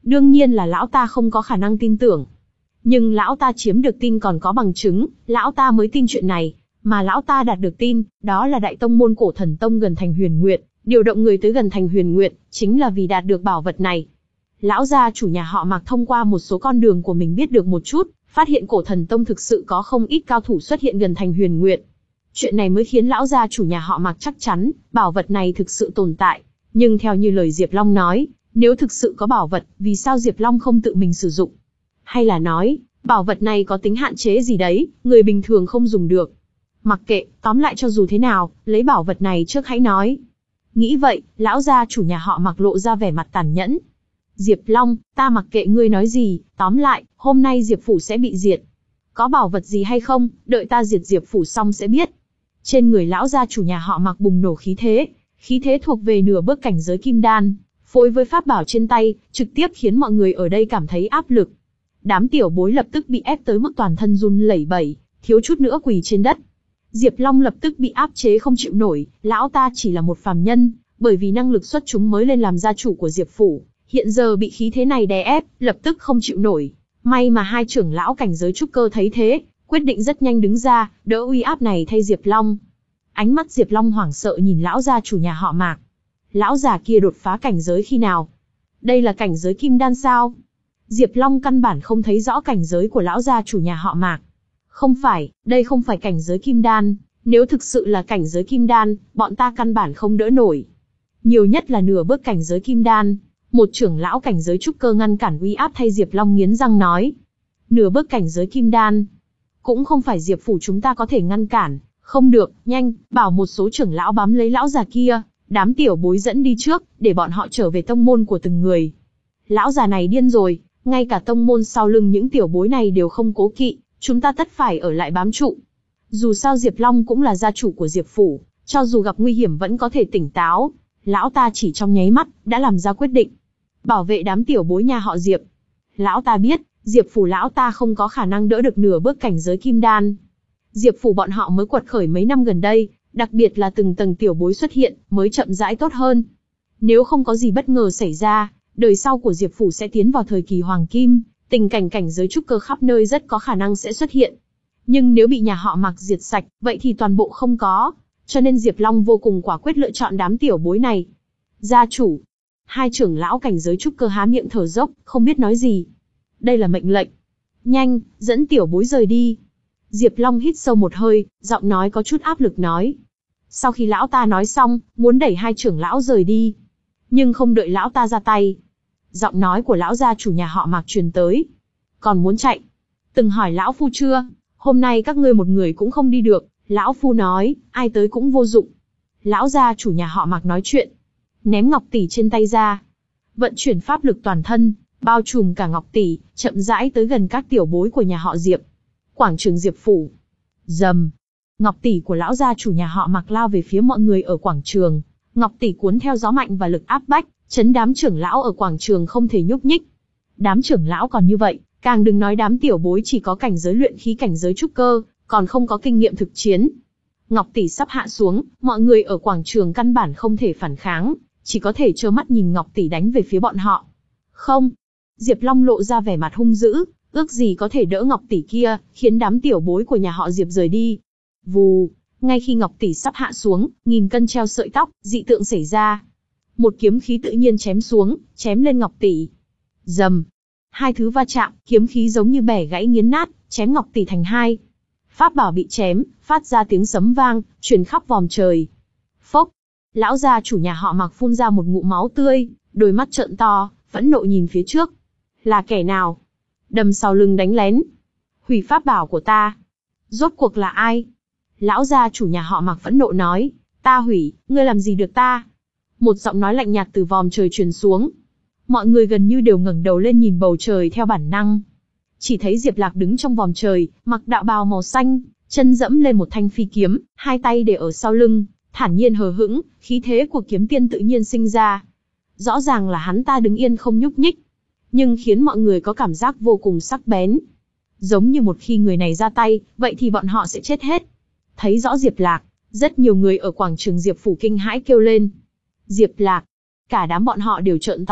Đương nhiên là lão ta không có khả năng tin tưởng. Nhưng lão ta chiếm được tin còn có bằng chứng, lão ta mới tin chuyện này. Mà lão ta đạt được tin, đó là đại tông môn Cổ Thần Tông gần thành Huyền Nguyệt, điều động người tới gần thành Huyền Nguyệt, chính là vì đạt được bảo vật này. Lão gia chủ nhà họ Mạc thông qua một số con đường của mình biết được một chút, phát hiện Cổ Thần Tông thực sự có không ít cao thủ xuất hiện gần thành Huyền Nguyệt. Chuyện này mới khiến lão gia chủ nhà họ Mạc chắc chắn, bảo vật này thực sự tồn tại. Nhưng theo như lời Diệp Long nói, nếu thực sự có bảo vật, vì sao Diệp Long không tự mình sử dụng? Hay là nói, bảo vật này có tính hạn chế gì đấy, người bình thường không dùng được? Mặc kệ, tóm lại cho dù thế nào, lấy bảo vật này trước hãy nói. Nghĩ vậy, lão gia chủ nhà họ Mạc lộ ra vẻ mặt tàn nhẫn. Diệp Long, ta mặc kệ ngươi nói gì, tóm lại, hôm nay Diệp Phủ sẽ bị diệt. Có bảo vật gì hay không, đợi ta diệt Diệp Phủ xong sẽ biết. Trên người lão gia chủ nhà họ Mạc bùng nổ khí thế, khí thế thuộc về nửa bước cảnh giới kim đan, phối với pháp bảo trên tay, trực tiếp khiến mọi người ở đây cảm thấy áp lực. Đám tiểu bối lập tức bị ép tới mức toàn thân run lẩy bẩy, thiếu chút nữa quỳ trên đất. Diệp Long lập tức bị áp chế không chịu nổi, lão ta chỉ là một phàm nhân, bởi vì năng lực xuất chúng mới lên làm gia chủ của Diệp Phủ, hiện giờ bị khí thế này đè ép, lập tức không chịu nổi. May mà hai trưởng lão cảnh giới trúc cơ thấy thế, quyết định rất nhanh đứng ra, đỡ uy áp này thay Diệp Long. Ánh mắt Diệp Long hoảng sợ nhìn lão gia chủ nhà họ Mạc. Lão già kia đột phá cảnh giới khi nào? Đây là cảnh giới kim đan sao? Diệp Long căn bản không thấy rõ cảnh giới của lão gia chủ nhà họ Mạc. Không phải, đây không phải cảnh giới kim đan, nếu thực sự là cảnh giới kim đan, bọn ta căn bản không đỡ nổi. Nhiều nhất là nửa bước cảnh giới kim đan, một trưởng lão cảnh giới trúc cơ ngăn cản uy áp thay Diệp Long nghiến răng nói. Nửa bước cảnh giới kim đan, cũng không phải Diệp Phủ chúng ta có thể ngăn cản, không được, nhanh, bảo một số trưởng lão bám lấy lão già kia, đám tiểu bối dẫn đi trước, để bọn họ trở về tông môn của từng người. Lão già này điên rồi, ngay cả tông môn sau lưng những tiểu bối này đều không cố kỵ, chúng ta tất phải ở lại bám trụ. Dù sao Diệp Long cũng là gia chủ của Diệp Phủ, cho dù gặp nguy hiểm vẫn có thể tỉnh táo. Lão ta chỉ trong nháy mắt, đã làm ra quyết định. Bảo vệ đám tiểu bối nhà họ Diệp. Lão ta biết, Diệp Phủ lão ta không có khả năng đỡ được nửa bước cảnh giới kim đan. Diệp Phủ bọn họ mới quật khởi mấy năm gần đây, đặc biệt là từng tầng tiểu bối xuất hiện, mới chậm rãi tốt hơn. Nếu không có gì bất ngờ xảy ra, đời sau của Diệp Phủ sẽ tiến vào thời kỳ hoàng kim, tình cảnh cảnh giới trúc cơ khắp nơi rất có khả năng sẽ xuất hiện. Nhưng nếu bị nhà họ Mạc diệt sạch, vậy thì toàn bộ không có. Cho nên Diệp Long vô cùng quả quyết lựa chọn đám tiểu bối này. Gia chủ. Hai trưởng lão cảnh giới trúc cơ há miệng thở dốc, không biết nói gì. Đây là mệnh lệnh. Nhanh, dẫn tiểu bối rời đi. Diệp Long hít sâu một hơi, giọng nói có chút áp lực nói. Sau khi lão ta nói xong, muốn đẩy hai trưởng lão rời đi. Nhưng không đợi lão ta ra tay. Giọng nói của lão gia chủ nhà họ Mạc truyền tới. Còn muốn chạy? Từng hỏi lão phu chưa? Hôm nay các ngươi một người cũng không đi được. Lão phu nói, ai tới cũng vô dụng. Lão gia chủ nhà họ Mạc nói chuyện. Ném ngọc tỷ trên tay ra. Vận chuyển pháp lực toàn thân, bao trùm cả ngọc tỷ, chậm rãi tới gần các tiểu bối của nhà họ Diệp. Quảng trường Diệp Phủ. Rầm. Ngọc tỷ của lão gia chủ nhà họ Mạc lao về phía mọi người ở quảng trường. Ngọc tỷ cuốn theo gió mạnh và lực áp bách, chấn đám trưởng lão ở quảng trường không thể nhúc nhích. Đám trưởng lão còn như vậy, càng đừng nói đám tiểu bối chỉ có cảnh giới luyện khí cảnh giới trúc cơ, còn không có kinh nghiệm thực chiến. Ngọc tỷ sắp hạ xuống, mọi người ở quảng trường căn bản không thể phản kháng, chỉ có thể trơ mắt nhìn Ngọc tỷ đánh về phía bọn họ. Không. Diệp Long lộ ra vẻ mặt hung dữ, ước gì có thể đỡ Ngọc tỷ kia, khiến đám tiểu bối của nhà họ Diệp rời đi. Vù, ngay khi Ngọc tỷ sắp hạ xuống, nghìn cân treo sợi tóc, dị tượng xảy ra. Một kiếm khí tự nhiên chém xuống, chém lên Ngọc tỷ. Rầm. Hai thứ va chạm, kiếm khí giống như bẻ gãy nghiến nát, chém Ngọc tỷ thành hai. Pháp bảo bị chém, phát ra tiếng sấm vang, truyền khắp vòm trời. Phốc. Lão gia chủ nhà họ Mạc phun ra một ngụm máu tươi, đôi mắt trợn to, phẫn nộ nhìn phía trước. Là kẻ nào? Đâm sau lưng đánh lén. Hủy pháp bảo của ta. Rốt cuộc là ai? Lão gia chủ nhà họ Mạc phẫn nộ nói. Ta hủy, ngươi làm gì được ta? Một giọng nói lạnh nhạt từ vòm trời truyền xuống. Mọi người gần như đều ngẩng đầu lên nhìn bầu trời theo bản năng. Chỉ thấy Diệp Lạc đứng trong vòm trời, mặc đạo bào màu xanh, chân dẫm lên một thanh phi kiếm, hai tay để ở sau lưng, thản nhiên hờ hững, khí thế của kiếm tiên tự nhiên sinh ra. Rõ ràng là hắn ta đứng yên không nhúc nhích, nhưng khiến mọi người có cảm giác vô cùng sắc bén. Giống như một khi người này ra tay, vậy thì bọn họ sẽ chết hết. Thấy rõ Diệp Lạc, rất nhiều người ở quảng trường Diệp Phủ kinh hãi kêu lên. Diệp Lạc. Cả đám bọn họ đều trợn to mắt,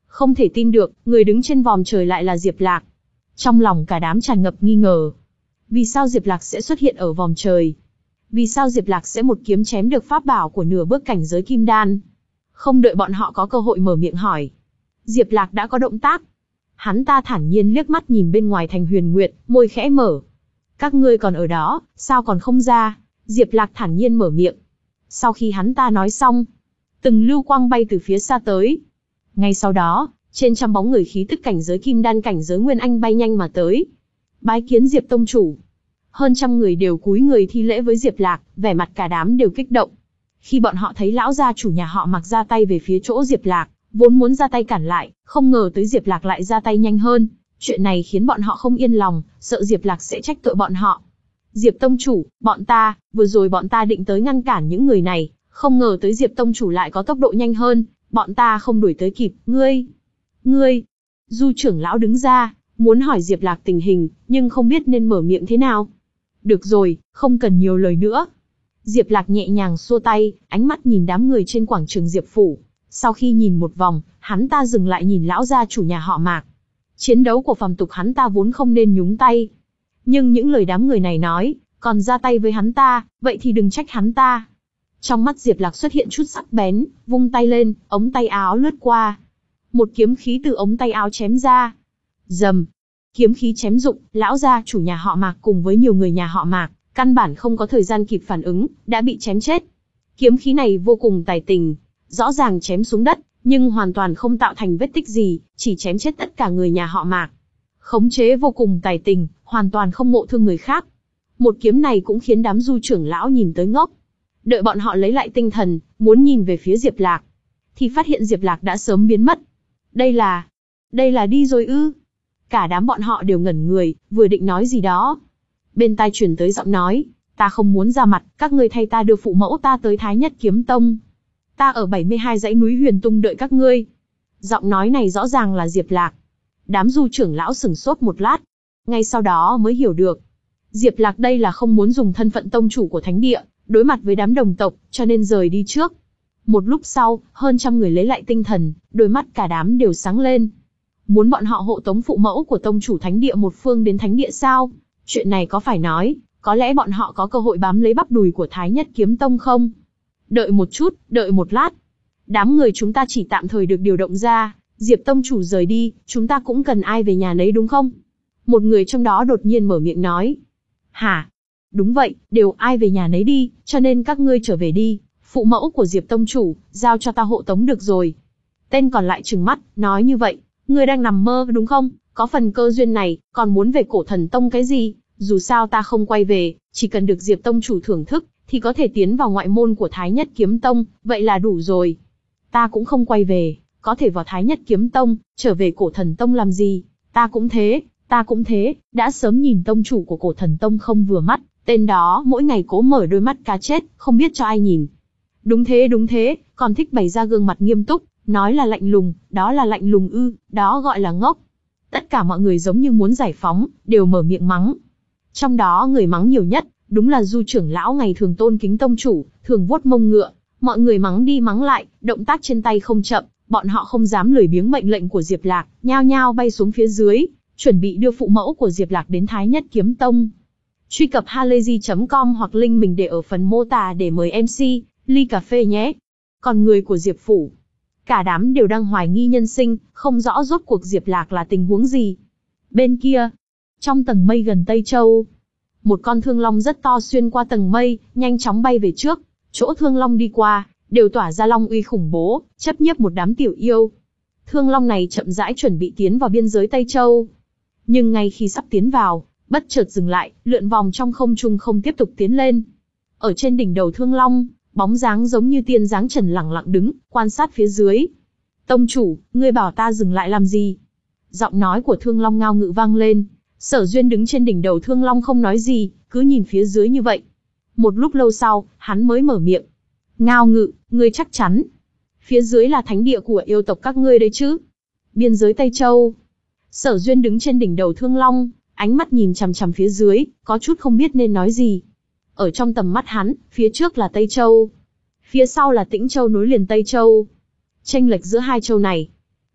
Không thể tin được, người đứng trên vòm trời lại là Diệp Lạc. Trong lòng cả đám tràn ngập nghi ngờ. Vì sao Diệp Lạc sẽ xuất hiện ở vòm trời? Vì sao Diệp Lạc sẽ một kiếm chém được pháp bảo của nửa bước cảnh giới kim đan? Không đợi bọn họ có cơ hội mở miệng hỏi, Diệp Lạc đã có động tác. Hắn ta thản nhiên liếc mắt nhìn bên ngoài thành Huyền Nguyệt, môi khẽ mở. Các ngươi còn ở đó, sao còn không ra? Diệp Lạc thản nhiên mở miệng. Sau khi hắn ta nói xong, từng lưu quang bay từ phía xa tới. Ngay sau đó, trên trăm bóng người khí tức cảnh giới kim đan cảnh giới nguyên anh bay nhanh mà tới. Bái kiến Diệp tông chủ. Hơn trăm người đều cúi người thi lễ với Diệp Lạc, vẻ mặt cả đám đều kích động. Khi bọn họ thấy lão gia chủ nhà họ Mạc ra tay về phía chỗ Diệp Lạc, vốn muốn ra tay cản lại, không ngờ tới Diệp Lạc lại ra tay nhanh hơn. Chuyện này khiến bọn họ không yên lòng, sợ Diệp Lạc sẽ trách tội bọn họ. Diệp tông chủ, bọn ta, vừa rồi bọn ta định tới ngăn cản những người này, không ngờ tới Diệp tông chủ lại có tốc độ nhanh hơn, bọn ta không đuổi tới kịp, ngươi, ngươi. Du trưởng lão đứng ra, muốn hỏi Diệp Lạc tình hình, nhưng không biết nên mở miệng thế nào. Được rồi, không cần nhiều lời nữa. Diệp Lạc nhẹ nhàng xua tay, ánh mắt nhìn đám người trên quảng trường Diệp phủ. Sau khi nhìn một vòng, hắn ta dừng lại nhìn lão gia chủ nhà họ Mạc. Chiến đấu của phàm tục hắn ta vốn không nên nhúng tay. Nhưng những lời đám người này nói, còn ra tay với hắn ta, vậy thì đừng trách hắn ta. Trong mắt Diệp Lạc xuất hiện chút sắc bén, vung tay lên, ống tay áo lướt qua. Một kiếm khí từ ống tay áo chém ra. Rầm. Kiếm khí chém rụng, lão gia chủ nhà họ Mạc cùng với nhiều người nhà họ Mạc, căn bản không có thời gian kịp phản ứng, đã bị chém chết. Kiếm khí này vô cùng tài tình, rõ ràng chém xuống đất, nhưng hoàn toàn không tạo thành vết tích gì, chỉ chém chết tất cả người nhà họ Mạc. Khống chế vô cùng tài tình, hoàn toàn không ngộ thương người khác. Một kiếm này cũng khiến đám du trưởng lão nhìn tới ngốc. Đợi bọn họ lấy lại tinh thần, muốn nhìn về phía Diệp Lạc, thì phát hiện Diệp Lạc đã sớm biến mất. Đây là... đây là đi rồi ư? Cả đám bọn họ đều ngẩn người, vừa định nói gì đó. Bên tai truyền tới giọng nói, ta không muốn ra mặt, các ngươi thay ta đưa phụ mẫu ta tới Thái Nhất Kiếm Tông. Ta ở bảy mươi hai dãy núi Huyền Tung đợi các ngươi. Giọng nói này rõ ràng là Diệp Lạc. Đám du trưởng lão sửng sốt một lát, ngay sau đó mới hiểu được. Diệp Lạc đây là không muốn dùng thân phận tông chủ của thánh địa, đối mặt với đám đồng tộc, cho nên rời đi trước. Một lúc sau, hơn trăm người lấy lại tinh thần, đôi mắt cả đám đều sáng lên. Muốn bọn họ hộ tống phụ mẫu của tông chủ thánh địa một phương đến thánh địa sao? Chuyện này có phải nói, có lẽ bọn họ có cơ hội bám lấy bắp đùi của Thái Nhất Kiếm Tông không? Đợi một chút, đợi một lát. Đám người chúng ta chỉ tạm thời được điều động ra, Diệp tông chủ rời đi, chúng ta cũng cần ai về nhà nấy đúng không? Một người trong đó đột nhiên mở miệng nói. Hả? Đúng vậy, đều ai về nhà nấy đi, cho nên các ngươi trở về đi. Phụ mẫu của Diệp tông chủ, giao cho ta hộ tống được rồi. Tên còn lại trừng mắt, nói như vậy, ngươi đang nằm mơ đúng không? Có phần cơ duyên này, còn muốn về Cổ Thần Tông cái gì? Dù sao ta không quay về, chỉ cần được Diệp tông chủ thưởng thức, thì có thể tiến vào ngoại môn của Thái Nhất Kiếm Tông, vậy là đủ rồi. Ta cũng không quay về, có thể vào Thái Nhất Kiếm Tông, trở về Cổ Thần Tông làm gì? Ta cũng thế, ta cũng thế, đã sớm nhìn tông chủ của Cổ Thần Tông không vừa mắt, tên đó mỗi ngày cố mở đôi mắt cá chết, không biết cho ai nhìn. Đúng thế đúng thế, còn thích bày ra gương mặt nghiêm túc, nói là lạnh lùng, đó là lạnh lùng ư, đó gọi là ngốc. Tất cả mọi người giống như muốn giải phóng, đều mở miệng mắng. Trong đó người mắng nhiều nhất, đúng là du trưởng lão ngày thường tôn kính tông chủ, thường vuốt mông ngựa. Mọi người mắng đi mắng lại, động tác trên tay không chậm, bọn họ không dám lười biếng mệnh lệnh của Diệp Lạc, nhao nhao bay xuống phía dưới, chuẩn bị đưa phụ mẫu của Diệp Lạc đến Thái Nhất Kiếm Tông. Truy cập halayzi chấm com hoặc link mình để ở phần mô tả để mời em xê, ly cà phê nhé. Còn người của Diệp phủ, cả đám đều đang hoài nghi nhân sinh, không rõ rốt cuộc Diệp Lạc là tình huống gì. Bên kia, trong tầng mây gần Tây Châu, một con thương long rất to xuyên qua tầng mây, nhanh chóng bay về trước. Chỗ thương long đi qua, đều tỏa ra long uy khủng bố, chấp nhiếp một đám tiểu yêu. Thương long này chậm rãi chuẩn bị tiến vào biên giới Tây Châu. Nhưng ngay khi sắp tiến vào, bất chợt dừng lại, lượn vòng trong không trung không tiếp tục tiến lên. Ở trên đỉnh đầu thương long, bóng dáng giống như tiên dáng trần lẳng lặng đứng, quan sát phía dưới. Tông chủ, ngươi bảo ta dừng lại làm gì? Giọng nói của thương long ngao ngự vang lên. Sở Duyên đứng trên đỉnh đầu thương long không nói gì, cứ nhìn phía dưới như vậy. Một lúc lâu sau, hắn mới mở miệng. Ngao ngự, ngươi chắc chắn. Phía dưới là thánh địa của yêu tộc các ngươi đấy chứ? Biên giới Tây Châu. Sở Duyên đứng trên đỉnh đầu thương long, ánh mắt nhìn chằm chằm phía dưới, có chút không biết nên nói gì. Ở trong tầm mắt hắn, phía trước là Tây Châu. Phía sau là Tĩnh Châu nối liền Tây Châu. Chênh lệch giữa hai châu này,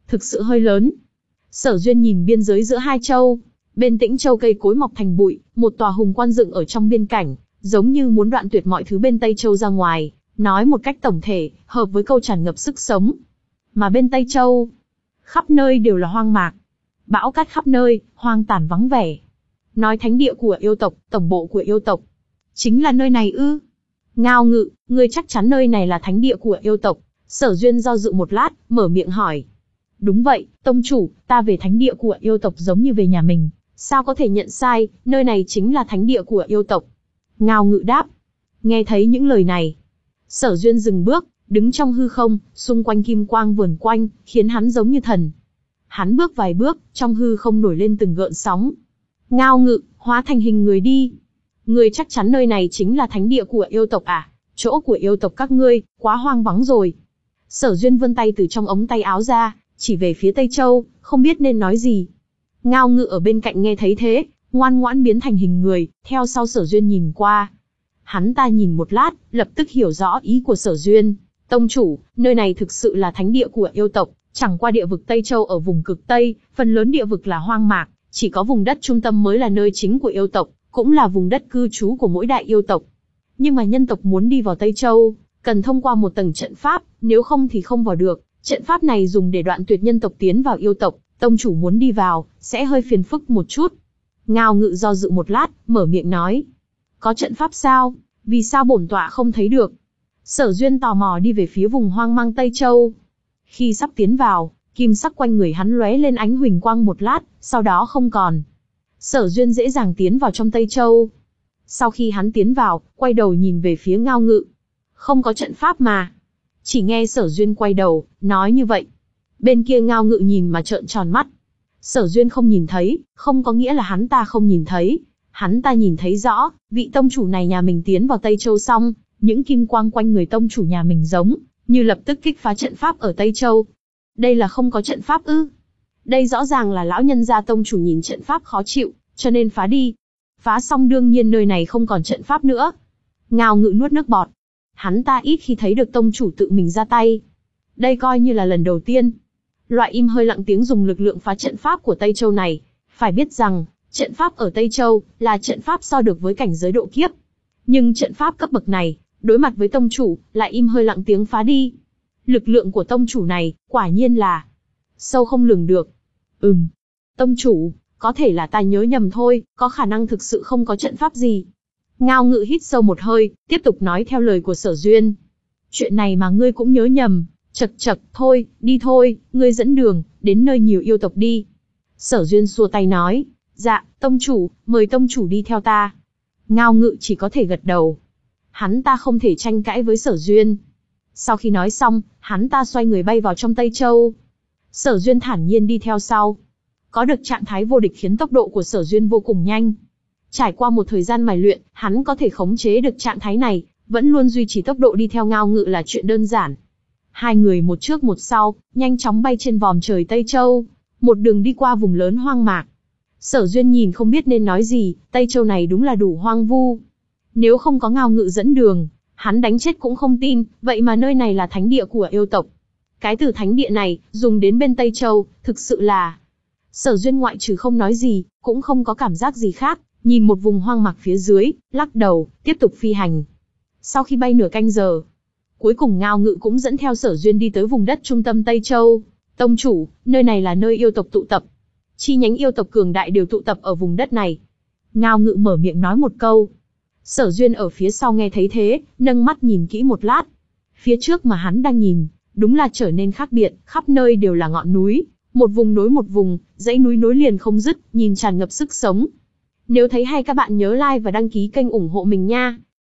thực sự hơi lớn. Sở Duyên nhìn biên giới giữa hai châu, bên Tĩnh Châu cây cối mọc thành bụi, một tòa hùng quan dựng ở trong biên cảnh, giống như muốn đoạn tuyệt mọi thứ bên Tây Châu ra ngoài, nói một cách tổng thể, hợp với câu tràn ngập sức sống. Mà bên Tây Châu, khắp nơi đều là hoang mạc, bão cát khắp nơi, hoang tàn vắng vẻ. Nói thánh địa của yêu tộc, tổng bộ của yêu tộc, chính là nơi này ư? Ngao Ngự, ngươi chắc chắn nơi này là thánh địa của yêu tộc? Sở Duyên do dự một lát, mở miệng hỏi. Đúng vậy, tông chủ, ta về thánh địa của yêu tộc giống như về nhà mình, sao có thể nhận sai, nơi này chính là thánh địa của yêu tộc. Ngao Ngự đáp. Nghe thấy những lời này, Sở Duyên dừng bước, đứng trong hư không, xung quanh kim quang vờn quanh, khiến hắn giống như thần. Hắn bước vài bước, trong hư không nổi lên từng gợn sóng. Ngao Ngự, hóa thành hình người đi. Ngươi chắc chắn nơi này chính là thánh địa của yêu tộc à? Chỗ của yêu tộc các ngươi, quá hoang vắng rồi. Sở Duyên vươn tay từ trong ống tay áo ra, chỉ về phía Tây Châu, không biết nên nói gì. Ngao Ngự ở bên cạnh nghe thấy thế, ngoan ngoãn biến thành hình người, theo sau Sở Duyên nhìn qua. Hắn ta nhìn một lát, lập tức hiểu rõ ý của Sở Duyên. Tông chủ, nơi này thực sự là thánh địa của yêu tộc, chẳng qua địa vực Tây Châu ở vùng cực Tây, phần lớn địa vực là hoang mạc, chỉ có vùng đất trung tâm mới là nơi chính của yêu tộc, cũng là vùng đất cư trú của mỗi đại yêu tộc. Nhưng mà nhân tộc muốn đi vào Tây Châu, cần thông qua một tầng trận pháp, nếu không thì không vào được. Trận pháp này dùng để đoạn tuyệt nhân tộc tiến vào yêu tộc, tông chủ muốn đi vào, sẽ hơi phiền phức một chút. Ngao Ngự do dự một lát, mở miệng nói. Có trận pháp sao? Vì sao bổn tọa không thấy được? Sở Duyên tò mò đi về phía vùng hoang mang Tây Châu. Khi sắp tiến vào, kim sắc quanh người hắn lóe lên ánh huỳnh quang một lát, sau đó không còn. Sở Duyên dễ dàng tiến vào trong Tây Châu. Sau khi hắn tiến vào, quay đầu nhìn về phía Ngao Ngự. Không có trận pháp mà. Chỉ nghe Sở Duyên quay đầu, nói như vậy. Bên kia Ngao Ngự nhìn mà trợn tròn mắt. Sở Duyên không nhìn thấy, không có nghĩa là hắn ta không nhìn thấy. Hắn ta nhìn thấy rõ, vị tông chủ này nhà mình tiến vào Tây Châu xong, những kim quang quanh người tông chủ nhà mình giống như lập tức kích phá trận pháp ở Tây Châu. Đây là không có trận pháp ư? Đây rõ ràng là lão nhân gia tông chủ nhìn trận pháp khó chịu, cho nên phá đi. Phá xong đương nhiên nơi này không còn trận pháp nữa. Ngao Ngự nuốt nước bọt. Hắn ta ít khi thấy được tông chủ tự mình ra tay. Đây coi như là lần đầu tiên. Loại im hơi lặng tiếng dùng lực lượng phá trận pháp của Tây Châu này. Phải biết rằng, trận pháp ở Tây Châu là trận pháp so được với cảnh giới độ kiếp. Nhưng trận pháp cấp bậc này, đối mặt với tông chủ, lại im hơi lặng tiếng phá đi. Lực lượng của tông chủ này, quả nhiên là sâu không lường được. Ừm, tông chủ, có thể là ta nhớ nhầm thôi, có khả năng thực sự không có trận pháp gì. Ngao Ngự hít sâu một hơi, tiếp tục nói theo lời của Sở Duyên. Chuyện này mà ngươi cũng nhớ nhầm, chật chật, thôi, đi thôi, ngươi dẫn đường, đến nơi nhiều yêu tộc đi. Sở Duyên xua tay nói, dạ, tông chủ, mời tông chủ đi theo ta. Ngao Ngự chỉ có thể gật đầu. Hắn ta không thể tranh cãi với Sở Duyên. Sau khi nói xong, hắn ta xoay người bay vào trong Tây Châu. Sở Duyên thản nhiên đi theo sau. Có được trạng thái vô địch khiến tốc độ của Sở Duyên vô cùng nhanh. Trải qua một thời gian mài luyện, hắn có thể khống chế được trạng thái này, vẫn luôn duy trì tốc độ đi theo Ngao Ngự là chuyện đơn giản. Hai người một trước một sau, nhanh chóng bay trên vòm trời Tây Châu, một đường đi qua vùng lớn hoang mạc. Sở Duyên nhìn không biết nên nói gì, Tây Châu này đúng là đủ hoang vu. Nếu không có Ngao Ngự dẫn đường, hắn đánh chết cũng không tin, vậy mà nơi này là thánh địa của yêu tộc. Cái từ thánh địa này, dùng đến bên Tây Châu, thực sự là... Sở Duyên ngoại trừ không nói gì, cũng không có cảm giác gì khác, nhìn một vùng hoang mạc phía dưới, lắc đầu, tiếp tục phi hành. Sau khi bay nửa canh giờ, cuối cùng Ngao Ngự cũng dẫn theo Sở Duyên đi tới vùng đất trung tâm Tây Châu. Tông chủ, nơi này là nơi yêu tộc tụ tập. Chi nhánh yêu tộc cường đại đều tụ tập ở vùng đất này. Ngao Ngự mở miệng nói một câu. Sở Duyên ở phía sau nghe thấy thế, nâng mắt nhìn kỹ một lát. Phía trước mà hắn đang nhìn, đúng là trở nên khác biệt, khắp nơi đều là ngọn núi. Một vùng nối một vùng, dãy núi nối liền không dứt, nhìn tràn ngập sức sống. Nếu thấy hay các bạn nhớ like và đăng ký kênh ủng hộ mình nha.